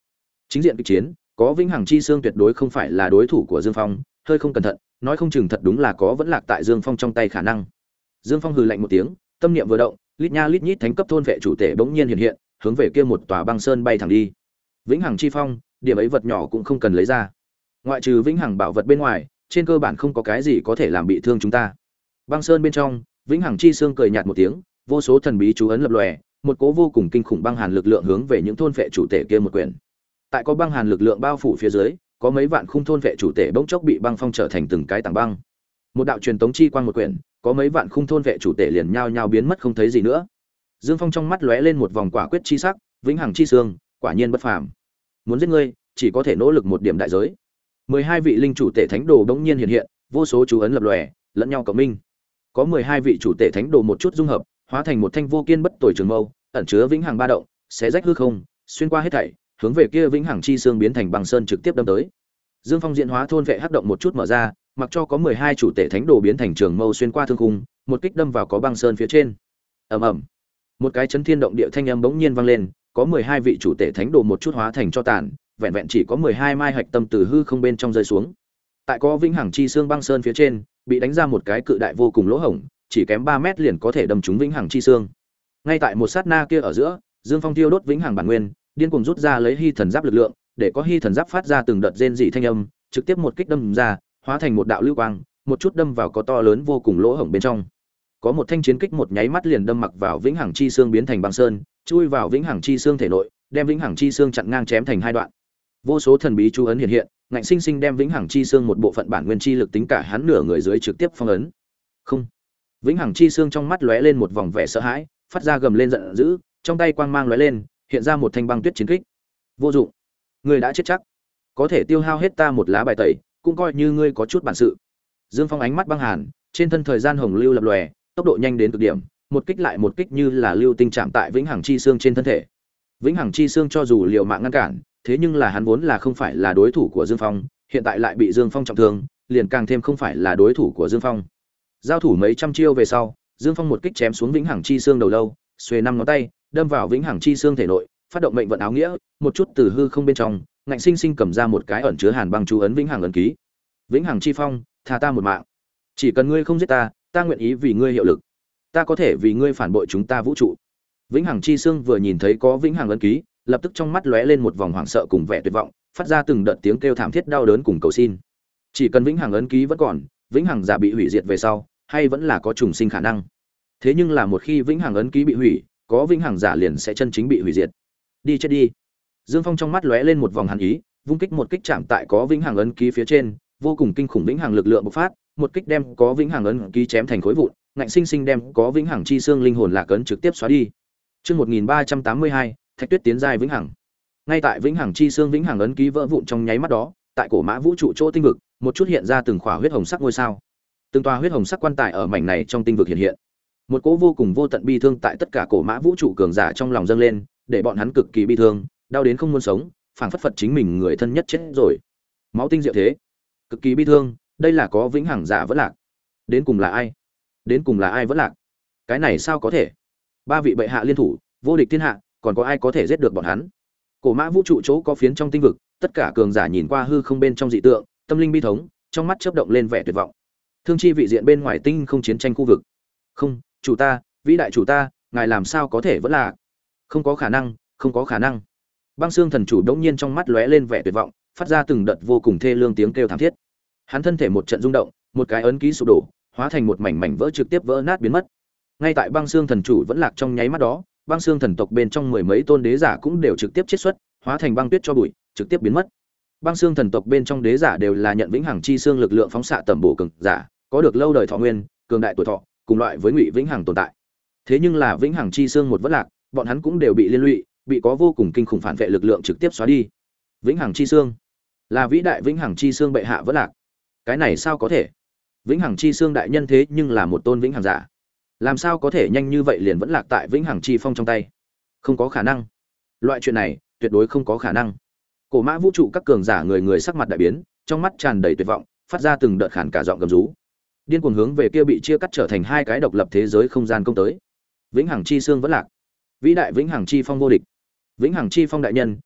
Chính diện kịch chiến, có vĩnh hằng chi xương tuyệt đối không phải là đối thủ của Dương Phong, hơi không cẩn thận, nói không chừng thật đúng là có vẫn lạc tại Dương Phong trong tay khả năng. Dương Phong hừ lạnh một tiếng, tâm niệm vừa động, lít nha lít nhít thánh cấp thôn vệ chủ tể bỗng nhiên hiện hiện, hướng về kia một tòa băng sơn bay thẳng đi. Vĩnh hằng chi phong, điểm ấy vật nhỏ cũng không cần lấy ra. Ngoại trừ vĩnh hằng bảo vật bên ngoài, trên cơ bản không có cái gì có thể làm bị thương chúng ta. Băng sơn bên trong, vĩnh hằng chi xương cười nhạt một tiếng, vô số thần bí chú ấn lập lòe, một cỗ vô cùng kinh khủng băng hàn lực lượng hướng về những thôn vệ chủ tể kia một quyển. Tại có băng hàn lực lượng bao phủ phía dưới, có mấy vạn khung thôn vệ chủ tể bỗng chốc bị băng phong trở thành từng cái tảng băng. Một đạo truyền tống chi quang một quyển, có mấy vạn khung thôn vệ chủ tể liền nhao nhao biến mất không thấy gì nữa. Dương Phong trong mắt lóe lên một vòng quả quyết chi sắc, vĩnh hằng chi xương, quả nhiên bất phàm. Muốn giết ngươi, chỉ có thể nỗ lực một điểm đại giới. mười hai vị linh chủ tể thánh đồ bỗng nhiên hiện hiện, vô số chú ấn lập lòe, lẫn nhau cộng minh. Có mười hai vị chủ tể thánh đồ một chút dung hợp, hóa thành một thanh vô kiên bất tồi trường mâu, ẩn chứa vĩnh hằng ba động, xé rách hư không, xuyên qua hết thảy, hướng về kia vĩnh hằng chi xương biến thành băng sơn trực tiếp đâm tới. Dương Phong diễn hóa thôn vệ hắc động một chút mở ra, mặc cho có mười hai chủ tể thánh đồ biến thành trường mâu xuyên qua thương khung, một kích đâm vào có băng sơn phía trên. Ầm ầm. Một cái chấn thiên động địa thanh âm bỗng nhiên vang lên, có mười hai vị chủ tể thánh đồ một chút hóa thành cho tàn, vẹn vẹn chỉ có mười hai mai hạch tâm từ hư không bên trong rơi xuống. Tại có vĩnh hằng chi xương băng sơn phía trên, bị đánh ra một cái cự đại vô cùng lỗ hổng, chỉ kém ba mét liền có thể đâm trúng vĩnh hằng chi xương. Ngay tại một sát na kia ở giữa, Dương Phong tiêu đốt vĩnh hằng bản nguyên, điên cuồng rút ra lấy hy thần giáp lực lượng, để có hy thần giáp phát ra từng đợt rên rỉ thanh âm, trực tiếp một kích đâm ra, hóa thành một đạo lưu quang, một chút đâm vào có to lớn vô cùng lỗ hổng bên trong. Có một thanh chiến kích một nháy mắt liền đâm mặc vào vĩnh hằng chi xương biến thành băng sơn, chui vào vĩnh hằng chi xương thể nội, đem vĩnh hằng chi xương chặn ngang chém thành hai đoạn. Vô số thần bí chú ấn hiện hiện, ngạnh sinh sinh đem vĩnh hằng chi xương một bộ phận bản nguyên chi lực tính cả hắn nửa người dưới trực tiếp phong ấn. Không. Vĩnh hằng chi xương trong mắt lóe lên một vòng vẻ sợ hãi, phát ra gầm lên giận dữ, trong tay quang mang lóe lên, hiện ra một thanh băng tuyết chiến kích. Vô dụng, ngươi đã chết chắc. Có thể tiêu hao hết ta một lá bài tẩy, cũng coi như ngươi có chút bản sự. Dương Phong ánh mắt băng hàn, trên thân thời gian hồng lưu lập lòe, tốc độ nhanh đến cực điểm, một kích lại một kích như là lưu tinh chạm tại vĩnh hằng chi xương trên thân thể. Vĩnh hằng chi xương cho dù liều mạng ngăn cản, thế nhưng là hắn vốn là không phải là đối thủ của Dương Phong, hiện tại lại bị Dương Phong trọng thương, liền càng thêm không phải là đối thủ của Dương Phong. Giao thủ mấy trăm chiêu về sau, Dương Phong một kích chém xuống vĩnh hằng chi xương đầu lâu, xuề năm ngón tay, đâm vào vĩnh hằng chi xương thể nội, phát động mệnh vận áo nghĩa, một chút từ hư không bên trong, ngạnh sinh sinh cầm ra một cái ẩn chứa hàn băng chú ấn vĩnh hằng ấn ký. Vĩnh hằng chi phong, tha ta một mạng. Chỉ cần ngươi không giết ta, ta nguyện ý vì ngươi hiệu lực. Ta có thể vì ngươi phản bội chúng ta vũ trụ. Vĩnh hằng chi xương vừa nhìn thấy có vĩnh hằng ấn ký, lập tức trong mắt lóe lên một vòng hoảng sợ cùng vẻ tuyệt vọng, phát ra từng đợt tiếng kêu thảm thiết đau đớn cùng cầu xin. Chỉ cần vĩnh hằng ấn ký vẫn còn, vĩnh hằng giả bị hủy diệt về sau, hay vẫn là có trùng sinh khả năng. Thế nhưng là một khi vĩnh hằng ấn ký bị hủy, có vĩnh hằng giả liền sẽ chân chính bị hủy diệt. Đi chết đi. Dương Phong trong mắt lóe lên một vòng hàn ý, vung kích một kích chạm tại có vĩnh hằng ấn ký phía trên, vô cùng kinh khủng vĩnh hằng lực lượng bộc phát, một kích đem có vĩnh hằng ấn ký chém thành khối vụn, ngạnh sinh sinh đem có vĩnh hằng chi xương linh hồn lạc ấn trực tiếp xóa đi. Chương một nghìn ba trăm tám mươi hai, Thạch Tuyết tiến giai vĩnh hằng. Ngay tại vĩnh hằng chi xương vĩnh hằng ấn ký vỡ vụn trong nháy mắt đó, tại cổ mã vũ trụ chỗ tinh vực, một chút hiện ra từng khỏa huyết hồng sắc ngôi sao. Từng tòa huyết hồng sắc quan tài ở mảnh này trong tinh vực hiện hiện. Một cỗ vô cùng vô tận bi thương tại tất cả cổ mã vũ trụ cường giả trong lòng dâng lên, để bọn hắn cực kỳ bi thương, đau đến không muốn sống, phảng phất phật chính mình người thân nhất chết rồi. Máu tinh diệu thế, cực kỳ bi thương, đây là có vĩnh hằng giả vẫn lạc. Đến cùng là ai? Đến cùng là ai vẫn lạc? Cái này sao có thể? Ba vị bệ hạ liên thủ, vô địch thiên hạ, còn có ai có thể giết được bọn hắn? Cổ mã vũ trụ chỗ có phiến trong tinh vực, tất cả cường giả nhìn qua hư không bên trong dị tượng, tâm linh bi thống, trong mắt chớp động lên vẻ tuyệt vọng. Thương chi vị diện bên ngoài tinh không chiến tranh khu vực. Không, chủ ta, vĩ đại chủ ta, ngài làm sao có thể vẫn là? Không có khả năng, không có khả năng. Băng Xương thần chủ đống nhiên trong mắt lóe lên vẻ tuyệt vọng, phát ra từng đợt vô cùng thê lương tiếng kêu thảm thiết. Hắn thân thể một trận rung động, một cái ấn ký sụp đổ, hóa thành một mảnh mảnh vỡ trực tiếp vỡ nát biến mất. Ngay tại Băng Xương thần chủ vẫn lạc trong nháy mắt đó, Băng Xương thần tộc bên trong mười mấy tôn đế giả cũng đều trực tiếp chết xuất, hóa thành băng tuyết cho bụi, trực tiếp biến mất. Băng Xương thần tộc bên trong đế giả đều là nhận vĩnh hằng chi xương lực lượng phóng xạ tầm bổ cường giả, có được lâu đời thọ nguyên, cường đại tuổi thọ, cùng loại với Ngụy Vĩnh Hằng tồn tại. Thế nhưng là vĩnh hằng chi xương một vỡ lạc, bọn hắn cũng đều bị liên lụy, bị có vô cùng kinh khủng phản vệ lực lượng trực tiếp xóa đi. Vĩnh hằng chi xương, là vĩ đại vĩnh hằng chi xương bệ hạ vỡ lạc. Cái này sao có thể? Vĩnh hằng chi xương đại nhân thế nhưng là một tôn vĩnh hằng giả, làm sao có thể nhanh như vậy liền vẫn lạc tại vĩnh hằng chi phong trong tay? Không có khả năng. Loại chuyện này tuyệt đối không có khả năng. Cổ mã vũ trụ các cường giả người người sắc mặt đại biến, trong mắt tràn đầy tuyệt vọng, phát ra từng đợt khản cả giọng gầm rú, điên cuồng hướng về kia bị chia cắt trở thành hai cái độc lập thế giới không gian công tới. Vĩnh hằng chi xương vẫn lạc, vĩ đại vĩnh hằng chi phong vô địch. Vĩnh hằng chi phong đại nhân,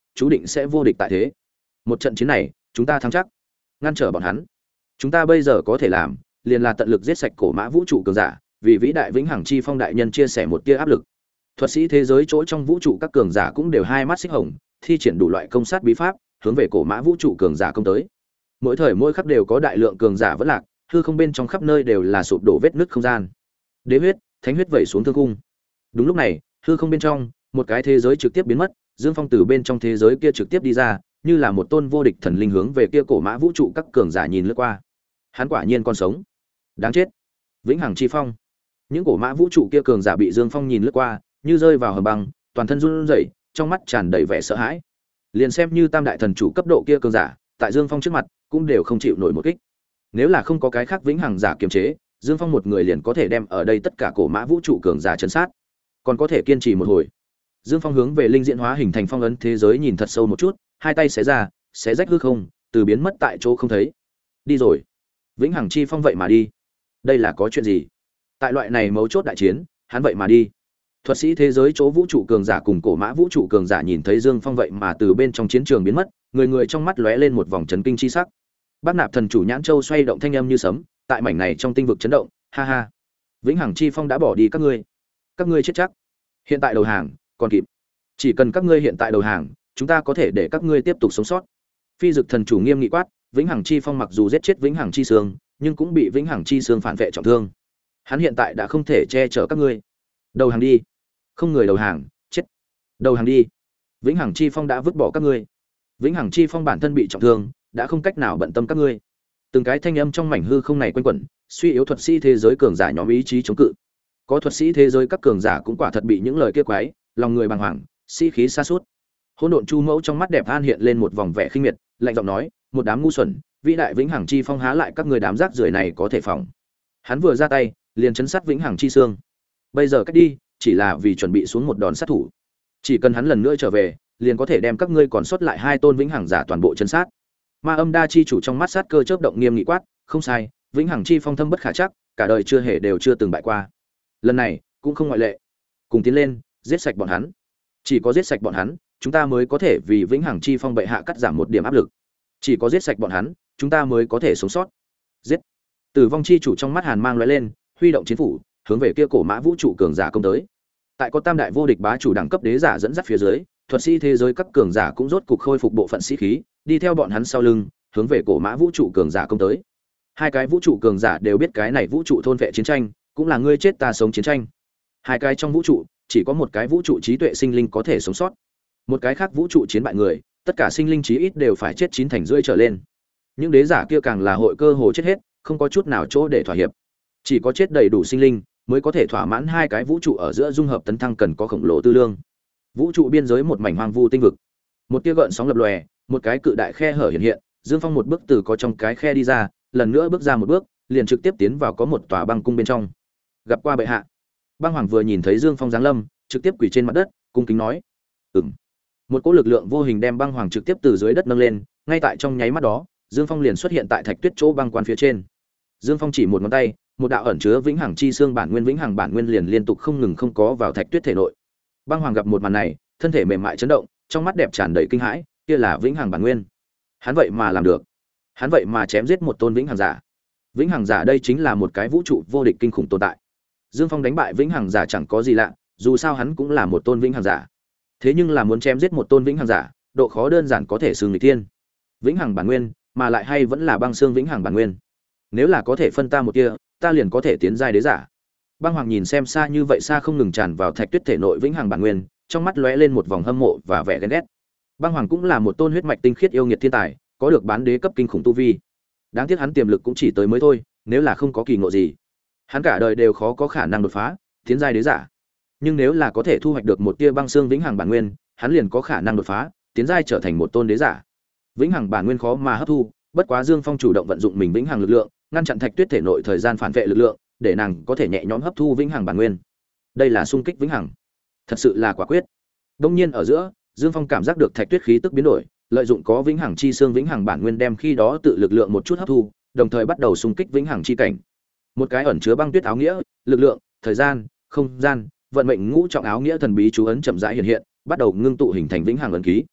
chú định sẽ vô địch tại thế. Một trận chiến này chúng ta thắng chắc, ngăn trở bọn hắn. Chúng ta bây giờ có thể làm liền là tận lực giết sạch cổ mã vũ trụ cường giả, vì vĩ đại vĩnh hằng chi phong đại nhân chia sẻ một tia áp lực. Thuật sĩ thế giới chỗ trong vũ trụ các cường giả cũng đều hai mắt xích hồng, thi triển đủ loại công sát bí pháp, hướng về cổ mã vũ trụ cường giả công tới. Mỗi thời mỗi khắc đều có đại lượng cường giả vẫn lạc, hư không bên trong khắp nơi đều là sụp đổ vết nứt không gian. Đế huyết, thánh huyết vẩy xuống thương cung. Đúng lúc này, hư không bên trong, một cái thế giới trực tiếp biến mất, Dương Phong từ bên trong thế giới kia trực tiếp đi ra, như là một tôn vô địch thần linh hướng về kia cổ mã vũ trụ các cường giả nhìn lướt qua. Hắn quả nhiên còn sống. Đáng chết. Vĩnh hằng chi phong. Những cổ mã vũ trụ kia cường giả bị Dương Phong nhìn lướt qua, như rơi vào hầm băng, toàn thân run rẩy, trong mắt tràn đầy vẻ sợ hãi. Liền xem như tam đại thần chủ cấp độ kia cường giả, tại Dương Phong trước mặt, cũng đều không chịu nổi một kích. Nếu là không có cái khác vĩnh hằng giả kiềm chế, Dương Phong một người liền có thể đem ở đây tất cả cổ mã vũ trụ cường giả chấn sát, còn có thể kiên trì một hồi. Dương Phong hướng về linh diễn hóa hình thành phong ấn thế giới nhìn thật sâu một chút, hai tay xé ra, xé rách hư không, từ biến mất tại chỗ không thấy. Đi rồi. Vĩnh hằng chi phong vậy mà đi. Đây là có chuyện gì? Tại loại này mấu chốt đại chiến, hắn vậy mà đi. Thuật sĩ thế giới chỗ vũ trụ cường giả cùng cổ mã vũ trụ cường giả nhìn thấy Dương Phong vậy mà từ bên trong chiến trường biến mất, người người trong mắt lóe lên một vòng chấn kinh chi sắc. Bác Nạp thần chủ Nhãn Châu xoay động thanh âm như sấm, tại mảnh này trong tinh vực chấn động, ha ha. Vĩnh hằng chi phong đã bỏ đi các ngươi. Các ngươi chết chắc. Hiện tại đầu hàng, còn kịp. Chỉ cần các ngươi hiện tại đầu hàng, chúng ta có thể để các ngươi tiếp tục sống sót. Phi Dực thần chủ nghiêm nghị quát, Vĩnh hằng chi phong mặc dù giết chết Vĩnh hằng chi xương, nhưng cũng bị Vĩnh hằng chi xương phản vệ trọng thương. Hắn hiện tại đã không thể che chở các ngươi. Đầu hàng đi. Không người đầu hàng, chết. Đầu hàng đi. Vĩnh hằng chi phong đã vứt bỏ các ngươi. Vĩnh hằng chi phong bản thân bị trọng thương, đã không cách nào bận tâm các ngươi. Từng cái thanh âm trong mảnh hư không này quanh quẩn, suy yếu thuật sĩ thế giới cường giả nhóm ý chí chống cự. Có thuật sĩ thế giới các cường giả cũng quả thật bị những lời kia quái, lòng người bàng hoàng, sĩ khí sa sút. Hỗn độn chu mẫu trong mắt đẹp an hiện lên một vòng vẻ khinh miệt, lạnh giọng nói, một đám ngu xuẩn, vĩ đại vĩnh hằng chi phong há lại các người đám rác rưởi này có thể phòng. Hắn vừa ra tay, liền chấn sát vĩnh hằng chi xương. Bây giờ cách đi, chỉ là vì chuẩn bị xuống một đòn sát thủ. Chỉ cần hắn lần nữa trở về, liền có thể đem các ngươi còn sót lại hai tôn vĩnh hằng giả toàn bộ chấn sát. Ma Âm Đa chi chủ trong mắt sát cơ chớp động nghiêm nghị quát, không sai, vĩnh hằng chi phong thâm bất khả chắc, cả đời chưa hề đều chưa từng bại qua. Lần này, cũng không ngoại lệ. Cùng tiến lên, giết sạch bọn hắn. Chỉ có giết sạch bọn hắn, chúng ta mới có thể vì vĩnh hằng chi phong bệ hạ cắt giảm một điểm áp lực. Chỉ có giết sạch bọn hắn, chúng ta mới có thể sống sót. Giết. Tử vong chi chủ trong mắt hàn mang lóe lên, huy động chiến phủ, hướng về kia cổ mã vũ trụ cường giả công tới. Tại có tam đại vô địch bá chủ đẳng cấp đế giả dẫn dắt phía dưới, thuật sĩ thế giới các cường giả cũng rốt cục khôi phục bộ phận sĩ khí, đi theo bọn hắn sau lưng, hướng về cổ mã vũ trụ cường giả công tới. Hai cái vũ trụ cường giả đều biết cái này vũ trụ thôn vệ chiến tranh, cũng là ngươi chết ta sống chiến tranh. Hai cái trong vũ trụ, chỉ có một cái vũ trụ trí tuệ sinh linh có thể sống sót. Một cái khác vũ trụ chiến bại người, tất cả sinh linh chí ít đều phải chết chín thành rưỡi trở lên. Những đế giả kia càng là hội cơ hồ chết hết, không có chút nào chỗ để thỏa hiệp. Chỉ có chết đầy đủ sinh linh mới có thể thỏa mãn hai cái vũ trụ ở giữa dung hợp tấn thăng cần có khổng lồ tư lương. Vũ trụ biên giới một mảnh hoang vu tinh vực. Một tia gợn sóng lập lòe, một cái cự đại khe hở hiện hiện, Dương Phong một bước từ có trong cái khe đi ra, lần nữa bước ra một bước, liền trực tiếp tiến vào có một tòa băng cung bên trong. Gặp qua bệ hạ. Băng Hoàng vừa nhìn thấy Dương Phong giáng lâm, trực tiếp quỳ trên mặt đất, cung kính nói: "Ừm." Một cỗ lực lượng vô hình đem Băng Hoàng trực tiếp từ dưới đất nâng lên, ngay tại trong nháy mắt đó, Dương Phong liền xuất hiện tại thạch tuyết chỗ băng quan phía trên. Dương Phong chỉ một ngón tay, một đạo ẩn chứa vĩnh hằng chi xương bản nguyên vĩnh hằng bản nguyên liền liên tục không ngừng không có vào thạch tuyết thể nội. Băng Hoàng gặp một màn này, thân thể mềm mại chấn động, trong mắt đẹp tràn đầy kinh hãi, kia là vĩnh hằng bản nguyên. Hắn vậy mà làm được. Hắn vậy mà chém giết một tôn vĩnh hằng giả. Vĩnh hằng giả đây chính là một cái vũ trụ vô địch kinh khủng tồn tại. Dương Phong đánh bại vĩnh hằng giả chẳng có gì lạ, dù sao hắn cũng là một tôn vĩnh hằng giả. Thế nhưng là muốn chém giết một tôn vĩnh hằng giả, độ khó đơn giản có thể xưng nghịch thiên. Vĩnh hằng bản nguyên, mà lại hay vẫn là băng xương vĩnh hằng bản nguyên. Nếu là có thể phân ta một tia, ta liền có thể tiến giai đế giả. Băng Hoàng nhìn xem xa như vậy xa không ngừng tràn vào thạch tuyết thể nội vĩnh hằng bản nguyên, trong mắt lóe lên một vòng hâm mộ và vẻ ghen ghét. Băng Hoàng cũng là một tôn huyết mạch tinh khiết yêu nghiệt thiên tài, có được bán đế cấp kinh khủng tu vi. Đáng tiếc hắn tiềm lực cũng chỉ tới mới thôi, nếu là không có kỳ ngộ gì, hắn cả đời đều khó có khả năng đột phá, tiến giai đế giả. Nhưng nếu là có thể thu hoạch được một tia băng xương vĩnh hằng bản nguyên, hắn liền có khả năng đột phá, tiến giai trở thành một tôn đế giả. Vĩnh hằng bản nguyên khó mà hấp thu, bất quá Dương Phong chủ động vận dụng mình vĩnh hằng lực lượng, ngăn chặn thạch tuyết thể nội thời gian phản vệ lực lượng, để nàng có thể nhẹ nhõm hấp thu vĩnh hằng bản nguyên. Đây là xung kích vĩnh hằng, thật sự là quả quyết. Đông nhiên ở giữa, Dương Phong cảm giác được thạch tuyết khí tức biến đổi, lợi dụng có vĩnh hằng chi xương vĩnh hằng bản nguyên đem khi đó tự lực lượng một chút hấp thu, đồng thời bắt đầu xung kích vĩnh hằng chi cảnh. Một cái ẩn chứa băng tuyết áo nghĩa, lực lượng, thời gian, không gian, vận mệnh ngũ trọng áo nghĩa thần bí chú ấn chậm rãi hiện hiện, bắt đầu ngưng tụ hình thành vĩnh hằng ấn ký.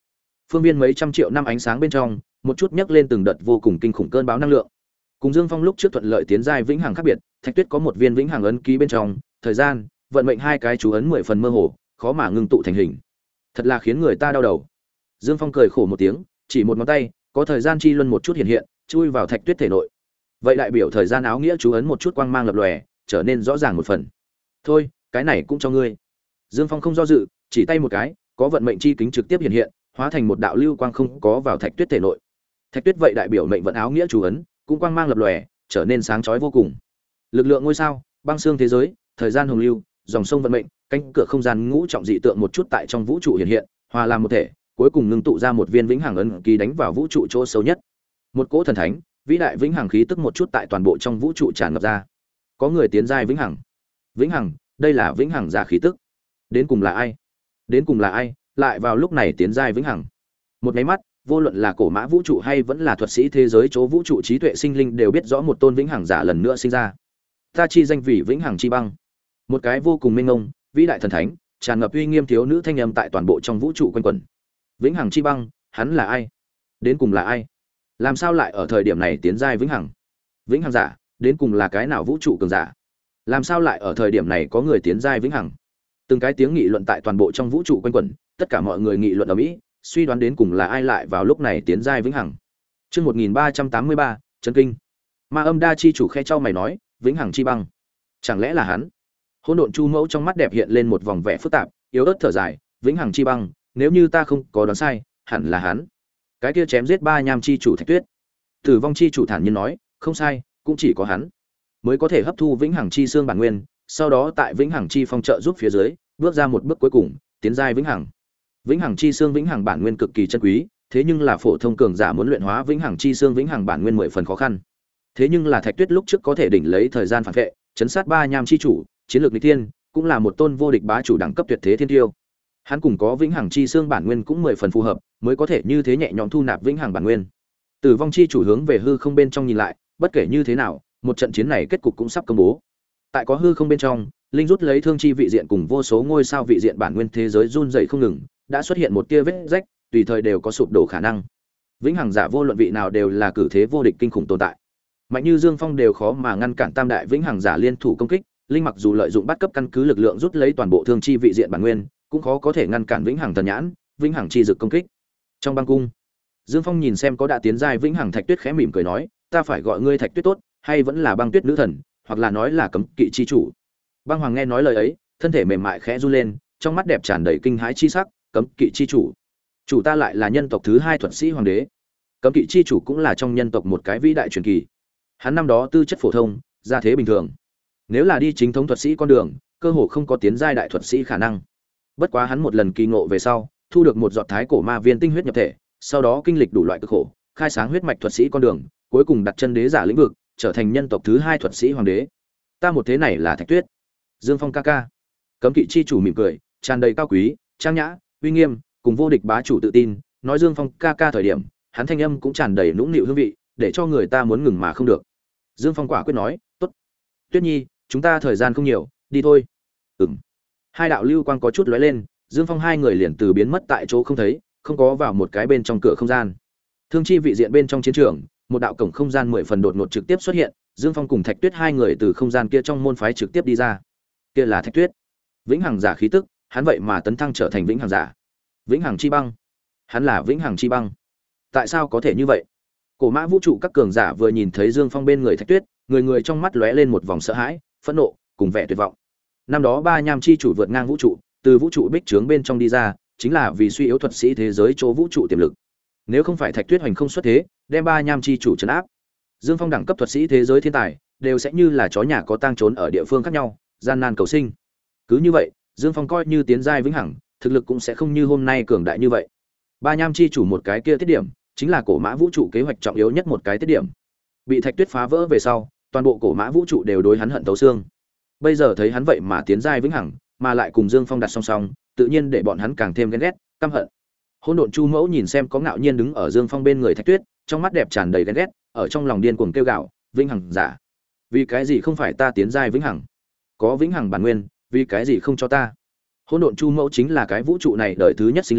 phương viên mấy trăm triệu năm ánh sáng bên trong, một chút nhấc lên từng đợt vô cùng kinh khủng cơn bão năng lượng. Cùng Dương Phong lúc trước thuận lợi tiến giai vĩnh hằng khác biệt, Thạch Tuyết có một viên vĩnh hằng ấn ký bên trong, thời gian, vận mệnh hai cái chú ấn mười phần mơ hồ, khó mà ngưng tụ thành hình. Thật là khiến người ta đau đầu. Dương Phong cười khổ một tiếng, chỉ một ngón tay, có thời gian chi luân một chút hiện hiện, chui vào Thạch Tuyết thể nội. Vậy đại biểu thời gian áo nghĩa chú ấn một chút quang mang lập lòe, trở nên rõ ràng một phần. Thôi, cái này cũng cho ngươi. Dương Phong không do dự, chỉ tay một cái, có vận mệnh chi kính trực tiếp hiện hiện, hóa thành một đạo lưu quang không có vào Thạch Tuyết thể nội. Thạch Tuyết vậy đại biểu mệnh vận áo nghĩa chú ấn, cũng quang mang lập lòe, trở nên sáng chói vô cùng. Lực lượng ngôi sao, băng xương thế giới, thời gian hồng lưu, dòng sông vận mệnh, cánh cửa không gian ngũ trọng dị tượng một chút tại trong vũ trụ hiện hiện, hòa làm một thể, cuối cùng ngưng tụ ra một viên vĩnh hằng ấn ký đánh vào vũ trụ chỗ sâu nhất. Một cỗ thần thánh, vĩ đại vĩnh hằng khí tức một chút tại toàn bộ trong vũ trụ tràn ngập ra. Có người tiến giai vĩnh hằng. Vĩnh hằng, đây là vĩnh hằng giả khí tức. Đến cùng là ai? Đến cùng là ai, lại vào lúc này tiến giai vĩnh hằng? Một cái mắt, vô luận là cổ mã vũ trụ hay vẫn là thuật sĩ thế giới chỗ vũ trụ trí tuệ sinh linh đều biết rõ một tôn vĩnh hằng giả lần nữa sinh ra. Ta chi danh vì vĩnh hằng chi băng. Một cái vô cùng mênh mông, vĩ đại thần thánh, tràn ngập uy nghiêm thiếu nữ thanh âm tại toàn bộ trong vũ trụ quanh quẩn. Vĩnh hằng chi băng, hắn là ai? Đến cùng là ai? Làm sao lại ở thời điểm này tiến giai vĩnh hằng? Vĩnh hằng giả, đến cùng là cái nào vũ trụ cường giả? Làm sao lại ở thời điểm này có người tiến giai vĩnh hằng? Từng cái tiếng nghị luận tại toàn bộ trong vũ trụ quanh quẩn, tất cả mọi người nghị luận ở mỹ, suy đoán đến cùng là ai lại vào lúc này tiến giai vĩnh hằng. Chương một nghìn ba trăm tám mươi ba, chấn kinh. Ma Âm Đa chi chủ khe chau mày nói, vĩnh hằng chi băng, chẳng lẽ là hắn? Hỗn độn chu mẫu trong mắt đẹp hiện lên một vòng vẻ phức tạp, yếu ớt thở dài, vĩnh hằng chi băng, nếu như ta không có đoán sai, hẳn là hắn. Cái kia chém giết ba nham chi chủ Thạch Tuyết. Tử vong chi chủ thản nhiên nói, không sai, cũng chỉ có hắn mới có thể hấp thu vĩnh hằng chi xương bản nguyên, sau đó tại vĩnh hằng chi phong trợ giúp phía dưới, bước ra một bước cuối cùng, tiến giai vĩnh hằng. Vĩnh hằng chi xương vĩnh hằng bản nguyên cực kỳ chân quý, thế nhưng là phổ thông cường giả muốn luyện hóa vĩnh hằng chi xương vĩnh hằng bản nguyên mười phần khó khăn. Thế nhưng là Thạch Tuyết lúc trước có thể đỉnh lấy thời gian phản vệ, chấn sát ba nham chi chủ, chiến lược nghịch thiên, cũng là một tôn vô địch bá chủ đẳng cấp tuyệt thế thiên tiêu. Hắn cùng có vĩnh hằng chi xương bản nguyên cũng mười phần phù hợp, mới có thể như thế nhẹ nhõm thu nạp vĩnh hằng bản nguyên. Tử vong chi chủ hướng về hư không bên trong nhìn lại, bất kể như thế nào, một trận chiến này kết cục cũng sắp công bố. Tại có hư không bên trong, linh rút lấy thương chi vị diện cùng vô số ngôi sao vị diện bản nguyên thế giới run rẩy không ngừng, đã xuất hiện một tia vết rách, tùy thời đều có sụp đổ khả năng. Vĩnh hằng giả vô luận vị nào đều là cử thế vô địch kinh khủng tồn tại. Mạnh như Dương Phong đều khó mà ngăn cản tam đại vĩnh hằng giả liên thủ công kích, linh mặc dù lợi dụng bắt cấp căn cứ lực lượng rút lấy toàn bộ thương chi vị diện bản nguyên, cũng khó có thể ngăn cản vĩnh hằng thần nhãn, vĩnh hằng chi dực công kích. Trong băng cung, Dương Phong nhìn xem có đã tiến giai vĩnh hằng Thạch Tuyết khẽ mỉm cười nói, ta phải gọi ngươi Thạch Tuyết tốt, hay vẫn là Băng Tuyết nữ thần, hoặc là nói là Cấm Kỵ chi chủ. Băng Hoàng nghe nói lời ấy, thân thể mềm mại khẽ run lên, trong mắt đẹp tràn đầy kinh hãi chi sắc, Cấm Kỵ chi chủ. Chủ ta lại là nhân tộc thứ hai thuật sĩ hoàng đế. Cấm Kỵ chi chủ cũng là trong nhân tộc một cái vĩ đại truyền kỳ. Hắn năm đó tư chất phổ thông, gia thế bình thường. Nếu là đi chính thống thuật sĩ con đường, cơ hồ không có tiến giai đại thuật sĩ khả năng. Bất quá hắn một lần kỳ ngộ về sau, thu được một giọt thái cổ ma viên tinh huyết nhập thể, sau đó kinh lịch đủ loại cực khổ, khai sáng huyết mạch thuật sĩ con đường, cuối cùng đặt chân đế giả lĩnh vực, trở thành nhân tộc thứ hai thuật sĩ hoàng đế. Ta một thế này là Thạch Tuyết. Dương Phong ca ca. Cấm Kỵ chi chủ mỉm cười, tràn đầy cao quý, trang nhã, uy nghiêm, cùng vô địch bá chủ tự tin, nói Dương Phong ca ca thời điểm, hắn thanh âm cũng tràn đầy nũng nịu hương vị, để cho người ta muốn ngừng mà không được. Dương Phong quả quyết nói, "Tốt. Tuyết Nhi, chúng ta thời gian không nhiều, đi thôi." Ừm. Hai đạo lưu quang có chút lóe lên, Dương Phong hai người liền từ biến mất tại chỗ không thấy, không có vào một cái bên trong cửa không gian. Thương chi vị diện bên trong chiến trường, một đạo cổng không gian mười phần đột ngột trực tiếp xuất hiện, Dương Phong cùng Thạch Tuyết hai người từ không gian kia trong môn phái trực tiếp đi ra. Kia là Thạch Tuyết, vĩnh hằng giả khí tức, hắn vậy mà tấn thăng trở thành vĩnh hằng giả. Vĩnh hằng chi băng, hắn là vĩnh hằng chi băng. Tại sao có thể như vậy? Cổ mã vũ trụ các cường giả vừa nhìn thấy Dương Phong bên người Thạch Tuyết, người người trong mắt lóe lên một vòng sợ hãi, phẫn nộ, cùng vẻ tuyệt vọng. Năm đó ba nham chi chủ vượt ngang vũ trụ, từ vũ trụ bích trướng bên trong đi ra, chính là vì suy yếu thuật sĩ thế giới chỗ vũ trụ tiềm lực. Nếu không phải Thạch Tuyết hoành không xuất thế, đem ba nham chi chủ trấn áp, Dương Phong đẳng cấp thuật sĩ thế giới thiên tài, đều sẽ như là chó nhà có tang trốn ở địa phương khác nhau, gian nan cầu sinh. Cứ như vậy, Dương Phong coi như tiến giai vĩnh hằng, thực lực cũng sẽ không như hôm nay cường đại như vậy. Ba nham chi chủ một cái kia tiết điểm, chính là cổ mã vũ trụ kế hoạch trọng yếu nhất một cái tiết điểm. Bị Thạch Tuyết phá vỡ về sau, toàn bộ cổ mã vũ trụ đều đối hắn hận thấu xương. Bây giờ thấy hắn vậy mà tiến giai vĩnh hằng, mà lại cùng Dương Phong đặt song song, tự nhiên để bọn hắn càng thêm ghen ghét, căm hận. Hỗn độn Chu Mẫu nhìn xem có ngạo nhiên đứng ở Dương Phong bên người Thạch Tuyết, trong mắt đẹp tràn đầy ghen ghét, ở trong lòng điên cuồng kêu gào, vĩnh hằng giả, vì cái gì không phải ta tiến giai vĩnh hằng? Có vĩnh hằng bản nguyên, vì cái gì không cho ta? Hỗn độn Chu Mẫu chính là cái vũ trụ này đời thứ nhất sinh linh,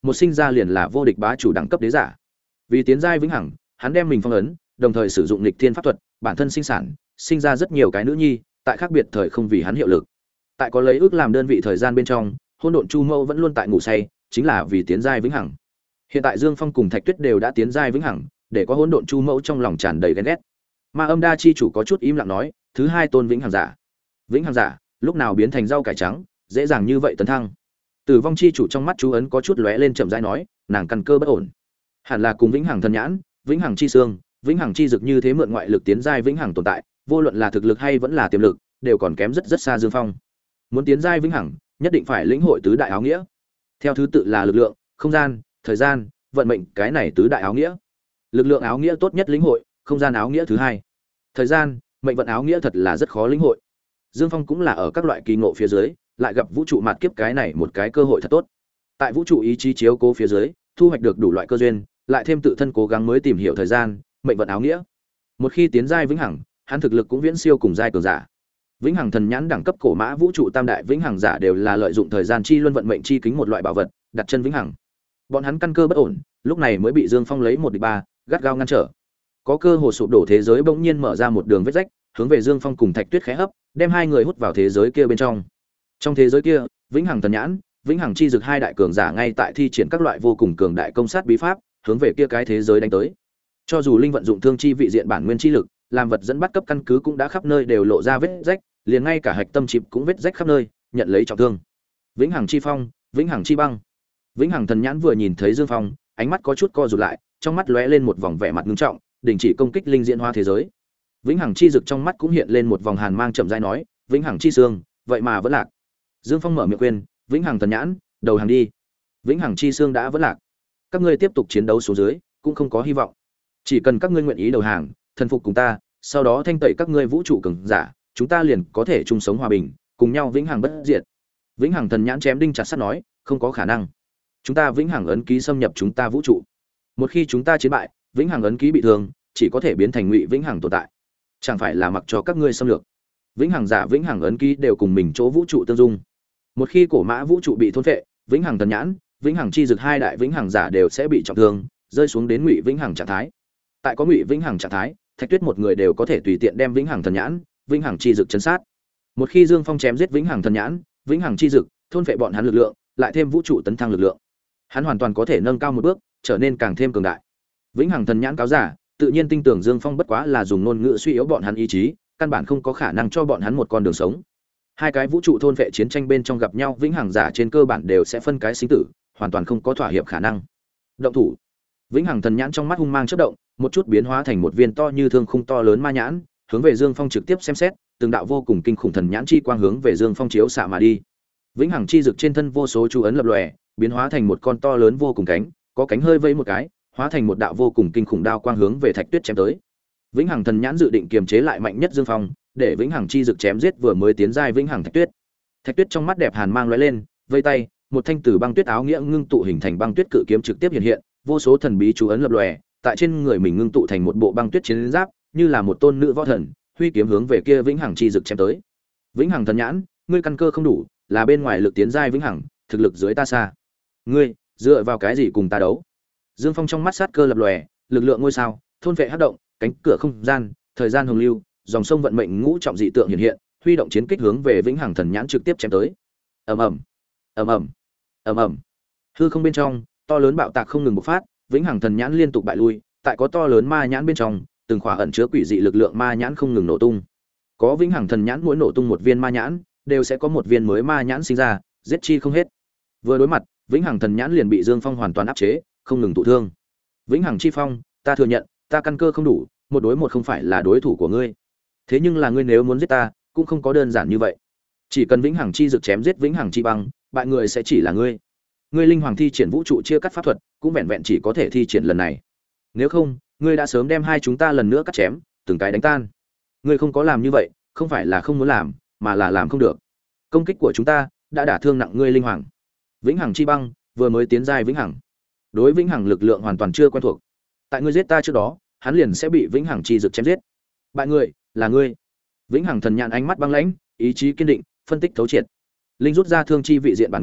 một sinh ra liền là vô địch bá chủ đẳng cấp đế giả. Vì tiến giai vĩnh hằng, hắn đem mình phong ấn, đồng thời sử dụng nghịch thiên pháp thuật, bản thân sinh sản, sinh ra rất nhiều cái nữ nhi, tại khác biệt thời không vì hắn hiệu lực. Tại có lấy ước làm đơn vị thời gian bên trong, hỗn độn chu mâu vẫn luôn tại ngủ say, chính là vì tiến giai vĩnh hằng. Hiện tại Dương Phong cùng Thạch Tuyết đều đã tiến giai vĩnh hằng, để có hỗn độn chu mâu trong lòng tràn đầy ghen ghét. Ma Âm Đa chi chủ có chút im lặng nói, thứ hai tôn vĩnh hằng giả. Vĩnh hằng giả, lúc nào biến thành rau cải trắng, dễ dàng như vậy tấn thăng. Tử vong chi chủ trong mắt chú ấn có chút lóe lên chậm rãi nói, nàng căn cơ bất ổn. Hẳn là cùng vĩnh hằng thần nhãn, vĩnh hằng chi xương, vĩnh hằng chi dực như thế mượn ngoại lực tiến giai vĩnh hằng tồn tại, vô luận là thực lực hay vẫn là tiềm lực, đều còn kém rất rất xa Dương Phong. Muốn tiến giai vĩnh hằng, nhất định phải lĩnh hội tứ đại áo nghĩa. Theo thứ tự là lực lượng, không gian, thời gian, vận mệnh, cái này tứ đại áo nghĩa. Lực lượng áo nghĩa tốt nhất lĩnh hội, không gian áo nghĩa thứ hai. Thời gian, mệnh vận áo nghĩa thật là rất khó lĩnh hội. Dương Phong cũng là ở các loại kỳ ngộ phía dưới, lại gặp vũ trụ mạt kiếp cái này một cái cơ hội thật tốt. Tại vũ trụ ý chí chiếu cố phía dưới, thu hoạch được đủ loại cơ duyên, lại thêm tự thân cố gắng mới tìm hiểu thời gian, mệnh vận áo nghĩa. Một khi tiến giai vĩnh hằng, hắn thực lực cũng viễn siêu cùng giai cường giả. Vĩnh hằng thần nhãn đẳng cấp cổ mã vũ trụ tam đại vĩnh hằng giả đều là lợi dụng thời gian chi luân vận mệnh chi kính một loại bảo vật, đặt chân vĩnh hằng. Bọn hắn căn cơ bất ổn, lúc này mới bị Dương Phong lấy một địch ba, gắt gao ngăn trở. Có cơ hồ sụp đổ thế giới bỗng nhiên mở ra một đường vết rách, hướng về Dương Phong cùng Thạch Tuyết khẽ hấp, đem hai người hút vào thế giới kia bên trong. Trong thế giới kia, vĩnh hằng thần nhãn, vĩnh hằng chi dực hai đại cường giả ngay tại thi triển các loại vô cùng cường đại công sát bí pháp, hướng về kia cái thế giới đánh tới. Cho dù linh vận dụng thương chi vị diện bản nguyên chi lực, làm vật dẫn bắt cấp căn cứ cũng đã khắp nơi đều lộ ra vết rách, liền ngay cả hạch tâm chịp cũng vết rách khắp nơi, nhận lấy trọng thương. Vĩnh hằng chi phong, vĩnh hằng chi băng. Vĩnh hằng thần nhãn vừa nhìn thấy Dương Phong, ánh mắt có chút co rụt lại, trong mắt lóe lên một vòng vẻ mặt nghiêm trọng, đình chỉ công kích linh diễn hóa thế giới. Vĩnh hằng chi dực trong mắt cũng hiện lên một vòng hàn mang chậm rãi nói, vĩnh hằng chi xương, vậy mà vẫn lạc. Dương Phong mở miệng khuyên, vĩnh hằng thần nhãn, đầu hàng đi. Vĩnh hằng chi xương đã vẫn lạc, các ngươi tiếp tục chiến đấu xuống dưới, cũng không có hy vọng. Chỉ cần các ngươi nguyện ý đầu hàng, thần phục cùng ta, sau đó thanh tẩy các ngươi vũ trụ cường giả, chúng ta liền có thể chung sống hòa bình, cùng nhau vĩnh hằng bất diệt. Vĩnh hằng thần nhãn chém đinh chặt sắt nói, không có khả năng. Chúng ta vĩnh hằng ấn ký xâm nhập chúng ta vũ trụ. Một khi chúng ta chiến bại, vĩnh hằng ấn ký bị thương, chỉ có thể biến thành ngụy vĩnh hằng tồn tại. Chẳng phải là mặc cho các ngươi xâm lược. Vĩnh hằng giả vĩnh hằng ấn ký đều cùng mình chỗ vũ trụ tương dung. Một khi cổ mã vũ trụ bị thôn phệ, vĩnh hằng thần nhãn, vĩnh hằng chi dực hai đại vĩnh hằng giả đều sẽ bị trọng thương, rơi xuống đến ngụy vĩnh hằng trạng thái. Tại có ngụy vĩnh hằng trạng thái, Thạch Tuyết một người đều có thể tùy tiện đem vĩnh hằng thần nhãn, vĩnh hằng chi dực chấn sát. Một khi Dương Phong chém giết vĩnh hằng thần nhãn, vĩnh hằng chi dực, thôn phệ bọn hắn lực lượng, lại thêm vũ trụ tấn thăng lực lượng, hắn hoàn toàn có thể nâng cao một bước, trở nên càng thêm cường đại. Vĩnh hằng thần nhãn cáo giả, tự nhiên tin tưởng Dương Phong bất quá là dùng ngôn ngữ suy yếu bọn hắn ý chí, căn bản không có khả năng cho bọn hắn một con đường sống. Hai cái vũ trụ thôn vệ chiến tranh bên trong gặp nhau, vĩnh hằng giả trên cơ bản đều sẽ phân cái sinh tử, hoàn toàn không có thỏa hiệp khả năng. Động thủ. Vĩnh hằng thần nhãn trong mắt hung mang chớp động, một chút biến hóa thành một viên to như thương khung to lớn ma nhãn, hướng về Dương Phong trực tiếp xem xét, từng đạo vô cùng kinh khủng thần nhãn chi quang hướng về Dương Phong chiếu xạ mà đi. Vĩnh hằng chi dực trên thân vô số chú ấn lập lòe, biến hóa thành một con to lớn vô cùng cánh, có cánh hơi vẫy một cái, hóa thành một đạo vô cùng kinh khủng đao quang hướng về Thạch Tuyết chém tới. Vĩnh hằng thần nhãn dự định kiềm chế lại mạnh nhất Dương Phong, để vĩnh hằng chi dực chém giết vừa mới tiến giai vĩnh hằng Thạch Tuyết. Thạch Tuyết trong mắt đẹp hàn mang lóe lên, vây tay, một thanh từ băng tuyết áo nghĩa ngưng tụ hình thành băng tuyết cự kiếm trực tiếp hiện hiện, vô số thần bí chú ấn lập lòe, tại trên người mình ngưng tụ thành một bộ băng tuyết chiến giáp, như là một tôn nữ võ thần, huy kiếm hướng về kia vĩnh hằng chi dực chém tới. Vĩnh hằng thần nhãn, ngươi căn cơ không đủ, là bên ngoài lực tiến giai vĩnh hằng, thực lực dưới ta xa. Ngươi dựa vào cái gì cùng ta đấu? Dương Phong trong mắt sát cơ lập lòe, lực lượng ngôi sao, thôn vệ hắc động, cánh cửa không gian, thời gian hồng lưu, dòng sông vận mệnh ngũ trọng dị tượng hiện hiện, huy động chiến kích hướng về vĩnh hằng thần nhãn trực tiếp chém tới. Ầm ầm, ầm ầm, ầm ầm. Hư không bên trong, to lớn bạo tạc không ngừng bộc phát, vĩnh hằng thần nhãn liên tục bại lui, tại có to lớn ma nhãn bên trong, từng khỏa ẩn chứa quỷ dị lực lượng ma nhãn không ngừng nổ tung. Có vĩnh hằng thần nhãn mỗi nổ tung một viên ma nhãn, đều sẽ có một viên mới ma nhãn sinh ra, giết chi không hết. Vừa đối mặt, vĩnh hằng thần nhãn liền bị Dương Phong hoàn toàn áp chế, không ngừng tụ thương. Vĩnh hằng chi phong, ta thừa nhận, ta căn cơ không đủ, một đối một không phải là đối thủ của ngươi. Thế nhưng là ngươi nếu muốn giết ta, cũng không có đơn giản như vậy. Chỉ cần vĩnh hằng chi dực chém giết vĩnh hằng chi băng, bại người sẽ chỉ là ngươi. Ngươi linh hoàng thi triển vũ trụ chia cắt pháp thuật, cũng vẹn vẹn chỉ có thể thi triển lần này. Nếu không, ngươi đã sớm đem hai chúng ta lần nữa cắt chém, từng cái đánh tan. Ngươi không có làm như vậy, không phải là không muốn làm, mà là làm không được. Công kích của chúng ta đã đả thương nặng ngươi linh hoàng. Vĩnh hằng chi băng vừa mới tiến giai vĩnh hằng, đối vĩnh hằng lực lượng hoàn toàn chưa quen thuộc. Tại ngươi giết ta trước đó, hắn liền sẽ bị vĩnh hằng chi dực chém giết. Bại người là ngươi. Vĩnh hằng thần nhãn ánh mắt băng lãnh, ý chí kiên định, phân tích thấu triệt. Linh rút ra thương chi vị diện bản nguyên,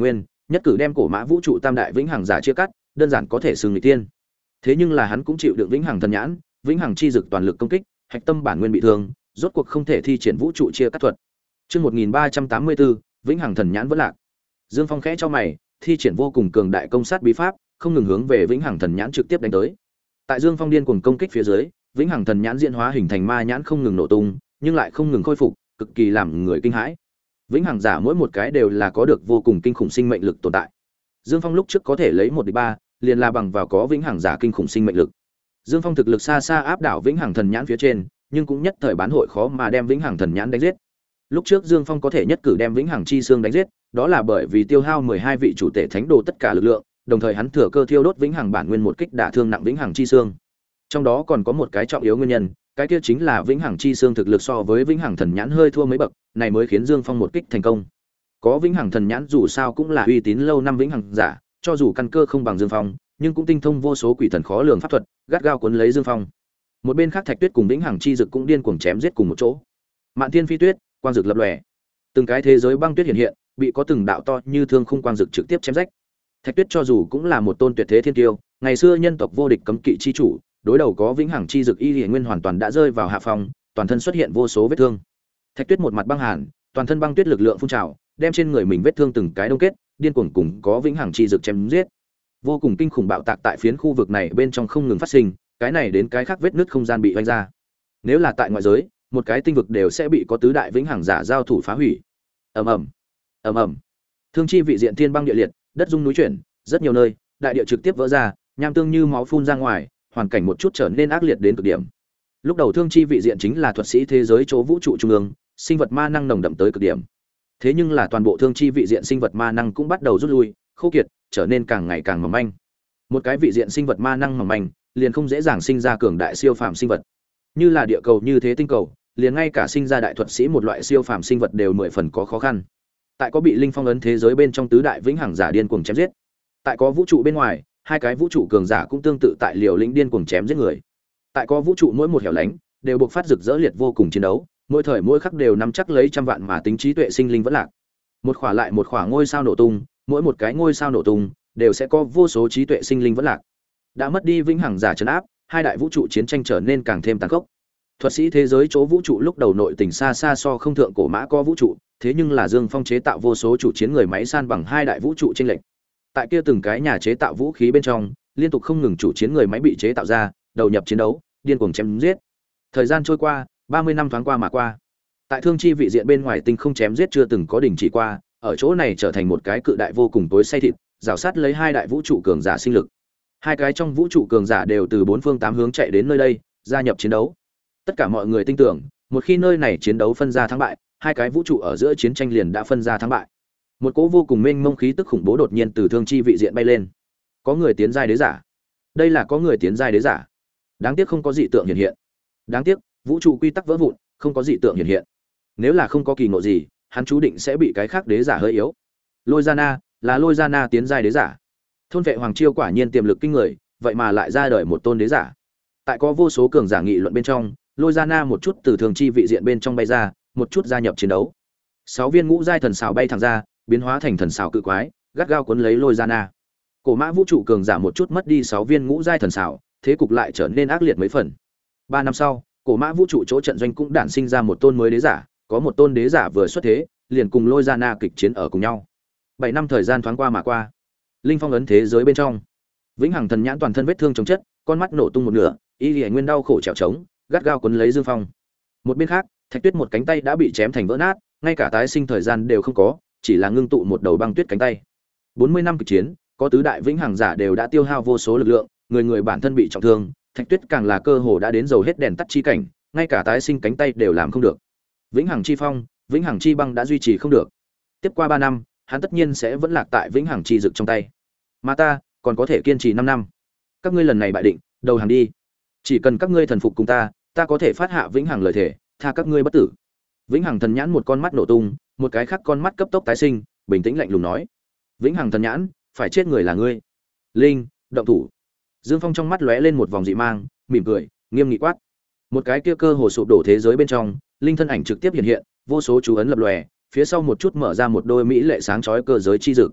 nhất cử đem cổ mã vũ trụ tam đại vĩnh hằng giả chia cắt, đơn giản có thể xưng người tiên. Thế nhưng là hắn cũng chịu đựng vĩnh hằng thần nhãn, vĩnh hằng chi dực toàn lực công kích, hạch tâm bản nguyên bị thương, rốt cuộc không thể thi triển vũ trụ chia cắt thuật. Chương một nghìn ba trăm tám mươi bốn, vĩnh hằng thần nhãn vẫn lạc. Dương Phong khẽ cho mày, thi triển vô cùng cường đại công sát bí pháp, không ngừng hướng về vĩnh hằng thần nhãn trực tiếp đánh tới. Tại Dương Phong điên cuồng công kích phía dưới, vĩnh hằng thần nhãn diễn hóa hình thành ma nhãn không ngừng nổ tung, nhưng lại không ngừng khôi phục, cực kỳ làm người kinh hãi. Vĩnh hằng giả mỗi một cái đều là có được vô cùng kinh khủng sinh mệnh lực tồn tại. Dương Phong lúc trước có thể lấy một địch ba, liền là bằng vào có vĩnh hằng giả kinh khủng sinh mệnh lực. Dương Phong thực lực xa xa áp đảo vĩnh hằng thần nhãn phía trên, nhưng cũng nhất thời bán hội khó mà đem vĩnh hằng thần nhãn đánh giết. Lúc trước Dương Phong có thể nhất cử đem vĩnh hằng chi xương đánh giết, đó là bởi vì tiêu hao mười hai vị chủ tể thánh đồ tất cả lực lượng, đồng thời hắn thừa cơ thiêu đốt vĩnh hằng bản nguyên một kích đả thương nặng vĩnh hằng chi xương. Trong đó còn có một cái trọng yếu nguyên nhân, cái kia chính là vĩnh hằng chi xương thực lực so với vĩnh hằng thần nhãn hơi thua mấy bậc, này mới khiến Dương Phong một kích thành công. Có vĩnh hằng thần nhãn dù sao cũng là uy tín lâu năm vĩnh hằng giả, cho dù căn cơ không bằng Dương Phong, nhưng cũng tinh thông vô số quỷ thần khó lường pháp thuật, gắt gao cuốn lấy Dương Phong. Một bên khác Thạch Tuyết cùng vĩnh hằng chi dực cũng điên cuồng chém giết cùng một chỗ. Mạn Thiên Phi Tuyết, quang dực lập lòe. Từng cái thế giới băng tuyết hiện hiện, bị có từng đạo to như thương khung quang dực trực tiếp chém rách. Thạch Tuyết cho dù cũng là một tôn tuyệt thế thiên kiêu, ngày xưa nhân tộc vô địch cấm kỵ chi chủ, đối đầu có vĩnh hằng chi dực y liễu nguyên hoàn toàn đã rơi vào hạ phong, toàn thân xuất hiện vô số vết thương. Thạch Tuyết một mặt băng hàn, toàn thân băng tuyết lực lượng phun trào, đem trên người mình vết thương từng cái đông kết, điên cuồng cùng có vĩnh hằng chi dực chém giết. Vô cùng kinh khủng bạo tạc tại phiến khu vực này bên trong không ngừng phát sinh, cái này đến cái khác vết nứt không gian bị vênh ra. Nếu là tại ngoại giới, một cái tinh vực đều sẽ bị có tứ đại vĩnh hằng giả giao thủ phá hủy. Ầm ầm, ầm ầm. Thương chi vị diện thiên băng địa liệt, đất rung núi chuyển, rất nhiều nơi, đại địa trực tiếp vỡ ra, nham tương như máu phun ra ngoài, hoàn cảnh một chút trở nên ác liệt đến cực điểm. Lúc đầu thương chi vị diện chính là thuật sĩ thế giới chỗ vũ trụ trung ương, sinh vật ma năng nồng đậm tới cực điểm. Thế nhưng là toàn bộ thương chi vị diện sinh vật ma năng cũng bắt đầu rút lui, khô kiệt, trở nên càng ngày càng mỏng manh. Một cái vị diện sinh vật ma năng mỏng manh, liền không dễ dàng sinh ra cường đại siêu phàm sinh vật. Như là địa cầu như thế tinh cầu, liền ngay cả sinh ra đại thuật sĩ một loại siêu phàm sinh vật đều mười phần có khó khăn. Tại có bị linh phong ấn thế giới bên trong tứ đại vĩnh hằng giả điên cuồng chém giết. Tại có vũ trụ bên ngoài, hai cái vũ trụ cường giả cũng tương tự tại liều lĩnh điên cuồng chém giết người. Tại có vũ trụ mỗi một hẻo lánh, đều buộc phát rực rỡ liệt vô cùng chiến đấu, mỗi thời mỗi khắc đều nắm chắc lấy trăm vạn mà tính trí tuệ sinh linh vẫn lạc. Một khỏa lại một khỏa ngôi sao nổ tung, mỗi một cái ngôi sao nổ tung đều sẽ có vô số trí tuệ sinh linh vẫn lạc. Đã mất đi vĩnh hằng giả trấn áp, hai đại vũ trụ chiến tranh trở nên càng thêm tàn khốc. Thuật sĩ thế giới chỗ vũ trụ lúc đầu nội tình xa xa so không thượng cổ mã có vũ trụ, thế nhưng là Dương Phong chế tạo vô số chủ chiến người máy san bằng hai đại vũ trụ chênh lệch. Tại kia từng cái nhà chế tạo vũ khí bên trong, liên tục không ngừng chủ chiến người máy bị chế tạo ra, đầu nhập chiến đấu, điên cuồng chém giết. Thời gian trôi qua, ba mươi năm thoáng qua mà qua. Tại thương chi vị diện bên ngoài tinh không chém giết chưa từng có đình chỉ qua, ở chỗ này trở thành một cái cự đại vô cùng tối say thịt, rào sát lấy hai đại vũ trụ cường giả sinh lực. Hai cái trong vũ trụ cường giả đều từ bốn phương tám hướng chạy đến nơi đây, gia nhập chiến đấu. Tất cả mọi người tin tưởng, một khi nơi này chiến đấu phân ra thắng bại, hai cái vũ trụ ở giữa chiến tranh liền đã phân ra thắng bại. Một cỗ vô cùng mênh mông khí tức khủng bố đột nhiên từ thương chi vị diện bay lên. Có người tiến giai đế giả. Đây là có người tiến giai đế giả. Đáng tiếc không có dị tượng hiện hiện. Đáng tiếc, vũ trụ quy tắc vỡ vụn, không có dị tượng hiện hiện. Nếu là không có kỳ ngộ gì, hắn chú định sẽ bị cái khác đế giả hơi yếu. Lôi Giana, là Lôi Giana tiến giai đế giả. Thôn vệ hoàng chiêu quả nhiên tiềm lực kinh người, vậy mà lại ra đời một tôn đế giả. Tại có vô số cường giả nghị luận bên trong, Lôi Giana một chút từ thường chi vị diện bên trong bay ra, một chút gia nhập chiến đấu. Sáu viên ngũ giai thần xào bay thẳng ra, biến hóa thành thần xào cự quái, gắt gao cuốn lấy Lôi Giana. Cổ mã vũ trụ cường giả một chút mất đi sáu viên ngũ giai thần xào, thế cục lại trở nên ác liệt mấy phần. Ba năm sau, cổ mã vũ trụ chỗ trận doanh cũng đản sinh ra một tôn mới đế giả, có một tôn đế giả vừa xuất thế, liền cùng Lôi Giana kịch chiến ở cùng nhau. Bảy năm thời gian thoáng qua mà qua. Linh phong ấn thế giới bên trong, vĩnh hằng thần nhãn toàn thân vết thương chống chất, con mắt nổ tung một nửa, y liễu nguyên đau khổ trèo trống, gắt gao cuốn lấy Dương Phong. Một bên khác, Thạch Tuyết một cánh tay đã bị chém thành vỡ nát, ngay cả tái sinh thời gian đều không có, chỉ là ngưng tụ một đầu băng tuyết cánh tay. Bốn mươi năm kịch chiến, có tứ đại vĩnh hằng giả đều đã tiêu hao vô số lực lượng, người người bản thân bị trọng thương, Thạch Tuyết càng là cơ hồ đã đến dầu hết đèn tắt chi cảnh, ngay cả tái sinh cánh tay đều làm không được. Vĩnh hằng chi phong, vĩnh hằng chi băng đã duy trì không được. Tiếp qua ba năm, hắn tất nhiên sẽ vẫn lạc tại vĩnh hằng chi dực trong tay. Mà ta còn có thể kiên trì năm năm. Các ngươi lần này bại định, đầu hàng đi. Chỉ cần các ngươi thần phục cùng ta, ta có thể phát hạ vĩnh hằng lời thể, tha các ngươi bất tử. Vĩnh hằng thần nhãn một con mắt nổ tung, một cái khác con mắt cấp tốc tái sinh, bình tĩnh lạnh lùng nói: "Vĩnh hằng thần nhãn, phải chết người là ngươi." Linh, động thủ. Dương Phong trong mắt lóe lên một vòng dị mang, mỉm cười, nghiêm nghị quát. Một cái kia cơ hồ sụp đổ thế giới bên trong, linh thân ảnh trực tiếp hiện hiện, vô số chú ấn lập lòe, phía sau một chút mở ra một đôi mỹ lệ sáng chói cơ giới chi dực.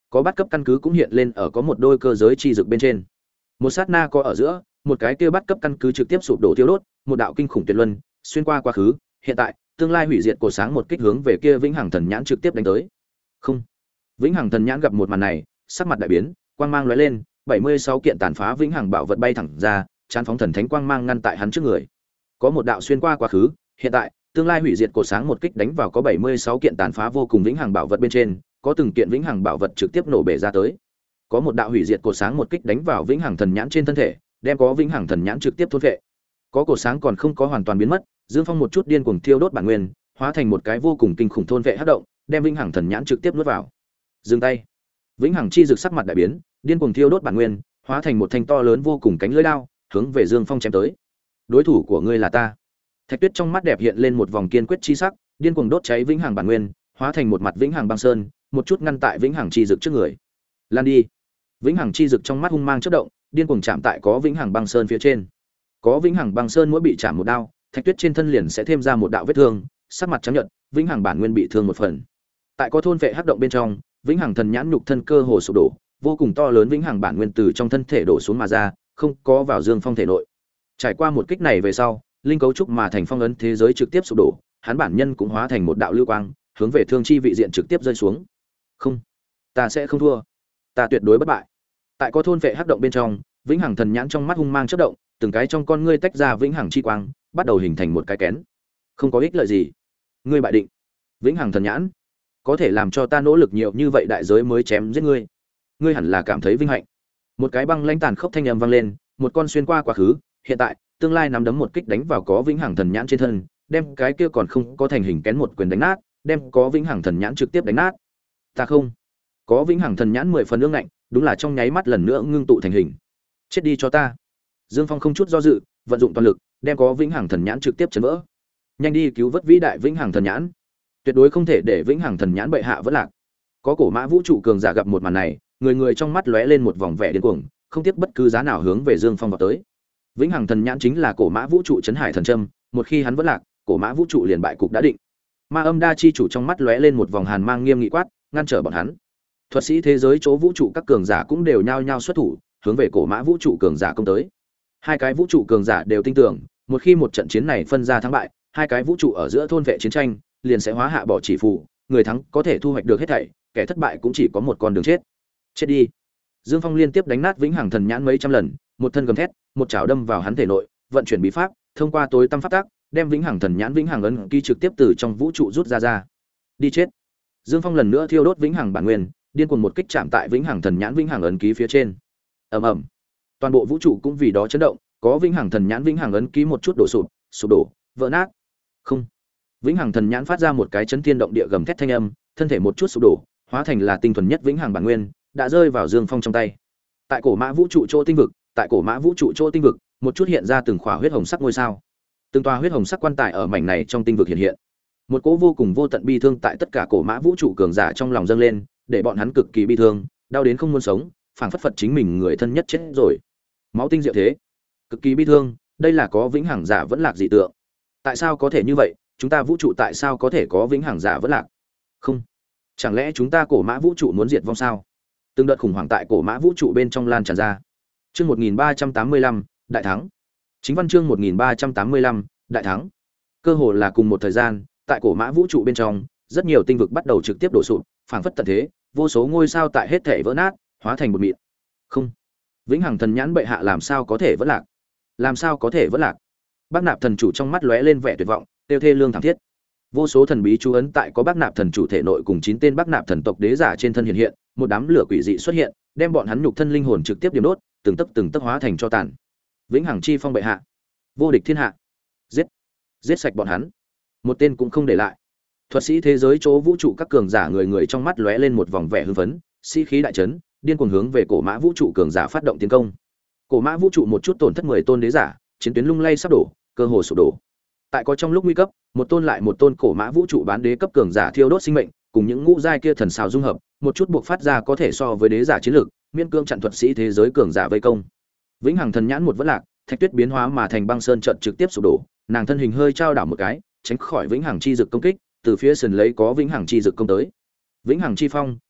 có bắt cấp căn cứ cũng hiện lên ở có một đôi cơ giới chi dực bên trên. Một sát na có ở giữa, một cái kia bắt cấp căn cứ trực tiếp sụp đổ tiêu đốt, một đạo kinh khủng tuyệt luân xuyên qua quá khứ, hiện tại, tương lai hủy diệt cổ sáng một kích hướng về kia Vĩnh Hằng Thần Nhãn trực tiếp đánh tới. Không. Vĩnh Hằng Thần Nhãn gặp một màn này, sắc mặt đại biến, quang mang lóe lên, bảy mươi sáu kiện tàn phá vĩnh hằng bảo vật bay thẳng ra, chán phóng thần thánh quang mang ngăn tại hắn trước người. Có một đạo xuyên qua quá khứ, hiện tại, tương lai hủy diệt cổ sáng một kích đánh vào có bảy mươi sáu kiện tàn phá vô cùng vĩnh hằng bảo vật bên trên, có từng kiện vĩnh hằng bảo vật trực tiếp nổ bể ra tới. Có một đạo hủy diệt cổ sáng một kích đánh vào Vĩnh Hằng Thần Nhãn trên thân thể, đem có Vĩnh Hằng Thần Nhãn trực tiếp thôn phệ. Có cổ sáng còn không có hoàn toàn biến mất, Dương Phong một chút điên cuồng thiêu đốt bản nguyên, hóa thành một cái vô cùng kinh khủng thôn vệ hắc động, đem Vĩnh Hằng Thần Nhãn trực tiếp nuốt vào. Dừng tay. Vĩnh Hằng chi dược sắc mặt đại biến, điên cuồng thiêu đốt bản nguyên, hóa thành một thanh to lớn vô cùng cánh lưỡi đao, hướng về Dương Phong chém tới. Đối thủ của ngươi là ta. Thạch Tuyết trong mắt đẹp hiện lên một vòng kiên quyết chi sắc, điên cuồng đốt cháy Vĩnh Hằng bản nguyên, hóa thành một mặt Vĩnh Hằng băng sơn, một chút ngăn tại Vĩnh Hằng chi dược trước người. Lan đi. Vĩnh Hằng chi dược trong mắt hung mang chớp động, điên cuồng chạm tại có Vĩnh Hằng băng sơn phía trên. Có Vĩnh Hằng băng sơn mỗi bị chạm một đao, Thạch Tuyết trên thân liền sẽ thêm ra một đạo vết thương, sắc mặt trắng nhợt, Vĩnh Hằng bản nguyên bị thương một phần. Tại có thôn vệ hắc động bên trong, Vĩnh Hằng Thần Nhãn nhục thân cơ hồ sụp đổ, vô cùng to lớn Vĩnh Hằng bản nguyên từ trong thân thể đổ xuống mà ra, không có vào Dương Phong thể nội. Trải qua một kích này về sau, linh cấu trúc mà thành phong ấn thế giới trực tiếp sụp đổ, hắn bản nhân cũng hóa thành một đạo lưu quang, hướng về thương chi vị diện trực tiếp rơi xuống. Không, ta sẽ không thua, ta tuyệt đối bất bại. Tại có thôn vệ hắc động bên trong, Vĩnh Hằng Thần Nhãn trong mắt hung mang chớp động, từng cái trong con ngươi tách ra Vĩnh Hằng chi quang, bắt đầu hình thành một cái kén. Không có ích lợi gì, ngươi bại định. Vĩnh Hằng Thần Nhãn, có thể làm cho ta nỗ lực nhiều như vậy đại giới mới chém giết ngươi, ngươi hẳn là cảm thấy vinh hạnh. Một cái băng lãnh tàn khốc thanh âm vang lên, một con xuyên qua quá khứ, hiện tại, tương lai nắm đấm một kích đánh vào có Vĩnh Hằng Thần Nhãn trên thân, đem cái kia còn không có thành hình kén một quyền đánh nát, đem có Vĩnh Hằng Thần Nhãn trực tiếp đánh nát. Ta không. Có Vĩnh Hằng Thần Nhãn mười phần ương ngạnh, đúng là trong nháy mắt lần nữa ngưng tụ thành hình. Chết đi cho ta. Dương Phong không chút do dự, vận dụng toàn lực, đem có Vĩnh Hằng Thần Nhãn trực tiếp chấn vỡ. Nhanh đi cứu vớt vĩ đại Vĩnh Hằng Thần Nhãn. Tuyệt đối không thể để Vĩnh Hằng Thần Nhãn bệ hạ vẫn lạc. Có cổ mã vũ trụ cường giả gặp một màn này, người người trong mắt lóe lên một vòng vẻ điên cuồng, không tiếc bất cứ giá nào hướng về Dương Phong vào tới. Vĩnh Hằng Thần Nhãn chính là cổ mã vũ trụ trấn hải thần châm, một khi hắn vẫn lạc, cổ mã vũ trụ liền bại cục đã định. Ma Âm Đa chi chủ trong mắt lóe lên một vòng hàn mang nghiêm nghị quát, ngăn trở bọn hắn. Thuật sĩ thế giới chỗ vũ trụ các cường giả cũng đều nhao nhao xuất thủ, hướng về cổ mã vũ trụ cường giả công tới. Hai cái vũ trụ cường giả đều tin tưởng, một khi một trận chiến này phân ra thắng bại, hai cái vũ trụ ở giữa thôn vệ chiến tranh, liền sẽ hóa hạ bỏ chỉ phù, người thắng có thể thu hoạch được hết thảy, kẻ thất bại cũng chỉ có một con đường chết. Chết đi. Dương Phong liên tiếp đánh nát Vĩnh Hằng Thần Nhãn mấy trăm lần, một thân gầm thét, một chảo đâm vào hắn thể nội, vận chuyển bí pháp, thông qua tối tâm pháp tắc, đem Vĩnh Hằng Thần Nhãn Vĩnh Hằng ấn ký trực tiếp từ trong vũ trụ rút ra ra. Đi chết. Dương Phong lần nữa thiêu đốt Vĩnh Hằng bản nguyên, điên cuồng một kích chạm tại Vĩnh Hằng Thần Nhãn Vĩnh Hằng ấn ký phía trên. Ầm ầm. Toàn bộ vũ trụ cũng vì đó chấn động, có Vĩnh Hằng Thần Nhãn Vĩnh Hằng ấn ký một chút đổ sụp, sụp đổ, vỡ nát. Không. Vĩnh Hằng Thần Nhãn phát ra một cái chấn thiên động địa gầm thét thanh âm, thân thể một chút sụp đổ, hóa thành là tinh thuần nhất Vĩnh Hằng bản nguyên, đã rơi vào Dương Phong trong tay. Tại cổ mã vũ trụ chỗ tinh vực, tại cổ mã vũ trụ chỗ tinh vực, một chút hiện ra từng khỏa huyết hồng sắc ngôi sao. Từng tòa huyết hồng sắc quan tài ở mảnh này trong tinh vực hiện hiện. Một cỗ vô cùng vô tận bi thương tại tất cả cổ mã vũ trụ cường giả trong lòng dâng lên, để bọn hắn cực kỳ bi thương, đau đến không muốn sống, phảng phất phật chính mình người thân nhất chết rồi. Máu tinh diệu thế, cực kỳ bi thương, đây là có Vĩnh Hằng giả vẫn lạc dị tượng. Tại sao có thể như vậy, chúng ta vũ trụ tại sao có thể có Vĩnh Hằng giả vẫn lạc? Không, chẳng lẽ chúng ta cổ mã vũ trụ muốn diệt vong sao? Từng đợt khủng hoảng tại cổ mã vũ trụ bên trong lan tràn ra. Chương một nghìn ba trăm tám mươi lăm, đại thắng. Chính văn chương một nghìn ba trăm tám mươi lăm, đại thắng. Cơ hồ là cùng một thời gian, tại cổ mã vũ trụ bên trong, rất nhiều tinh vực bắt đầu trực tiếp đổ sụp, phảng phất tận thế, vô số ngôi sao tại hết thể vỡ nát, hóa thành một mịn. Không, Vĩnh Hằng Thần Nhãn bệ hạ làm sao có thể vẫn lạc? Làm sao có thể vẫn lạc? Bác Nạp thần chủ trong mắt lóe lên vẻ tuyệt vọng, tiêu thê lương thảm thiết. Vô số thần bí chú ấn tại có Bác Nạp thần chủ thể nội cùng chín tên Bác Nạp thần tộc đế giả trên thân hiện hiện, một đám lửa quỷ dị xuất hiện, đem bọn hắn nhục thân linh hồn trực tiếp điểm đốt, từng tấc từng tấc hóa thành cho tàn. Vĩnh Hằng chi phong bệ hạ, vô địch thiên hạ. Giết, giết sạch bọn hắn, một tên cũng không để lại. Thuật sĩ thế giới chỗ vũ trụ các cường giả người người trong mắt lóe lên một vòng vẻ hưng phấn, sĩ khí đại chấn, điên cuồng hướng về cổ mã vũ trụ cường giả phát động tiến công. Cổ mã vũ trụ một chút tổn thất mười tôn đế giả, chiến tuyến lung lay sắp đổ, cơ hồ sụp đổ. Tại có trong lúc nguy cấp, một tôn lại một tôn cổ mã vũ trụ bán đế cấp cường giả thiêu đốt sinh mệnh, cùng những ngũ giai kia thần xào dung hợp, một chút buộc phát ra có thể so với đế giả chiến lực, miễn cương chặn thuật sĩ thế giới cường giả vây công. Vĩnh Hằng Thần Nhãn một vẫn lạc, Thạch Tuyết biến hóa mà thành băng sơn trận trực tiếp sụp đổ, nàng thân hình hơi trao đảo một cái, tránh khỏi Vĩnh Hằng chi dực công kích, từ phía sườn lấy có Vĩnh Hằng chi dực công tới. Vĩnh Hằng chi phong,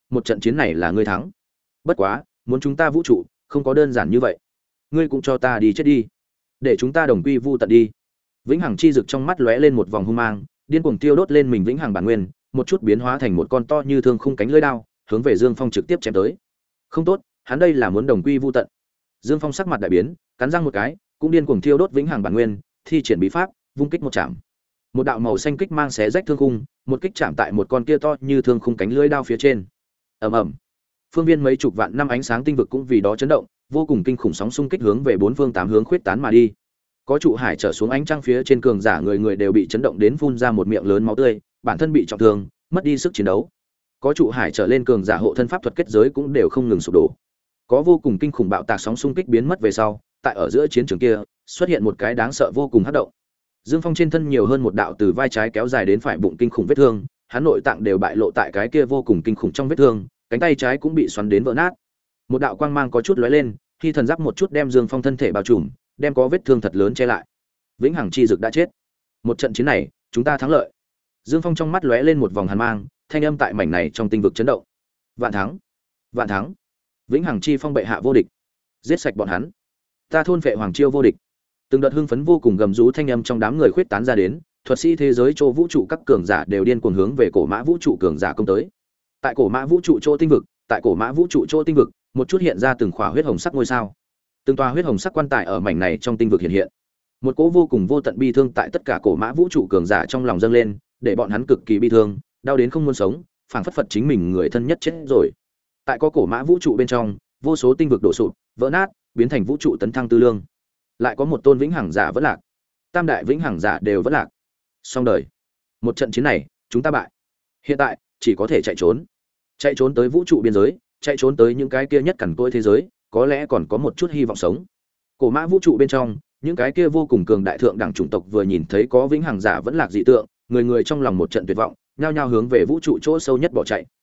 một trận chiến này là ngươi thắng. Bất quá, muốn chúng ta vũ trụ, không có đơn giản như vậy. Ngươi cũng cho ta đi chết đi, để chúng ta đồng quy vu tận đi. Vĩnh hằng chi dực trong mắt lóe lên một vòng hung mang, điên cuồng tiêu đốt lên mình vĩnh hằng bản nguyên, một chút biến hóa thành một con to như thương khung cánh lưỡi đao, hướng về Dương Phong trực tiếp chém tới. Không tốt, hắn đây là muốn đồng quy vu tận. Dương Phong sắc mặt đại biến, cắn răng một cái, cũng điên cuồng thiêu đốt vĩnh hằng bản nguyên, thi triển bí pháp, vung kích một chạm. Một đạo màu xanh kích mang xé rách thương khung, một kích chạm tại một con kia to như thương khung cánh lưỡi đao phía trên. Ầm ầm. Phương viên mấy chục vạn năm ánh sáng tinh vực cũng vì đó chấn động, vô cùng kinh khủng sóng xung kích hướng về bốn phương tám hướng khuyết tán mà đi. Có trụ hải trở xuống ánh trăng phía trên cường giả người người đều bị chấn động đến phun ra một miệng lớn máu tươi, bản thân bị trọng thương, mất đi sức chiến đấu. Có trụ hải trở lên cường giả hộ thân pháp thuật kết giới cũng đều không ngừng sụp đổ. Có vô cùng kinh khủng bạo tạc sóng xung kích biến mất về sau, tại ở giữa chiến trường kia, xuất hiện một cái đáng sợ vô cùng hắc động. Dương Phong trên thân nhiều hơn một đạo từ vai trái kéo dài đến phải bụng kinh khủng vết thương, hắn nội tạng đều bại lộ tại cái kia vô cùng kinh khủng trong vết thương, cánh tay trái cũng bị xoắn đến vỡ nát. Một đạo quang mang có chút lóe lên, khi thần giáp một chút đem Dương Phong thân thể bao trùm, đem có vết thương thật lớn che lại. Vĩnh hằng chi dực đã chết. Một trận chiến này, chúng ta thắng lợi. Dương Phong trong mắt lóe lên một vòng hàn mang, thanh âm tại mảnh này trong tinh vực chấn động. Vạn thắng, vạn thắng. Vĩnh hằng chi phong bệ hạ vô địch. Giết sạch bọn hắn. Ta thôn phệ hoàng chiêu vô địch. Từng đợt hưng phấn vô cùng gầm rú thanh âm trong đám người khuyết tán ra đến, thuật sĩ thế giới chỗ vũ trụ các cường giả đều điên cuồng hướng về cổ mã vũ trụ cường giả công tới. Tại cổ mã vũ trụ chỗ tinh vực, tại cổ mã vũ trụ chỗ tinh vực, một chút hiện ra từng khỏa huyết hồng sắc ngôi sao. Từng tòa huyết hồng sắc quan tài ở mảnh này trong tinh vực hiện hiện. Một cỗ vô cùng vô tận bi thương tại tất cả cổ mã vũ trụ cường giả trong lòng dâng lên, để bọn hắn cực kỳ bi thương, đau đến không muốn sống, phảng phất phật chính mình người thân nhất chết rồi. Tại có cổ mã vũ trụ bên trong, vô số tinh vực đổ sụp, vỡ nát, biến thành vũ trụ tấn thăng tư lương. Lại có một tôn vĩnh hằng giả vẫn lạc, tam đại vĩnh hằng giả đều vẫn lạc. Xong đời. Một trận chiến này, chúng ta bại. Hiện tại, chỉ có thể chạy trốn. Chạy trốn tới vũ trụ biên giới, chạy trốn tới những cái kia nhất cằn cỗi thế giới, có lẽ còn có một chút hy vọng sống. Cổ mã vũ trụ bên trong, những cái kia vô cùng cường đại thượng đẳng chủng tộc vừa nhìn thấy có vĩnh hằng giả vẫn lạc dị tượng, người người trong lòng một trận tuyệt vọng, nhao nhao hướng về vũ trụ chỗ sâu nhất bỏ chạy.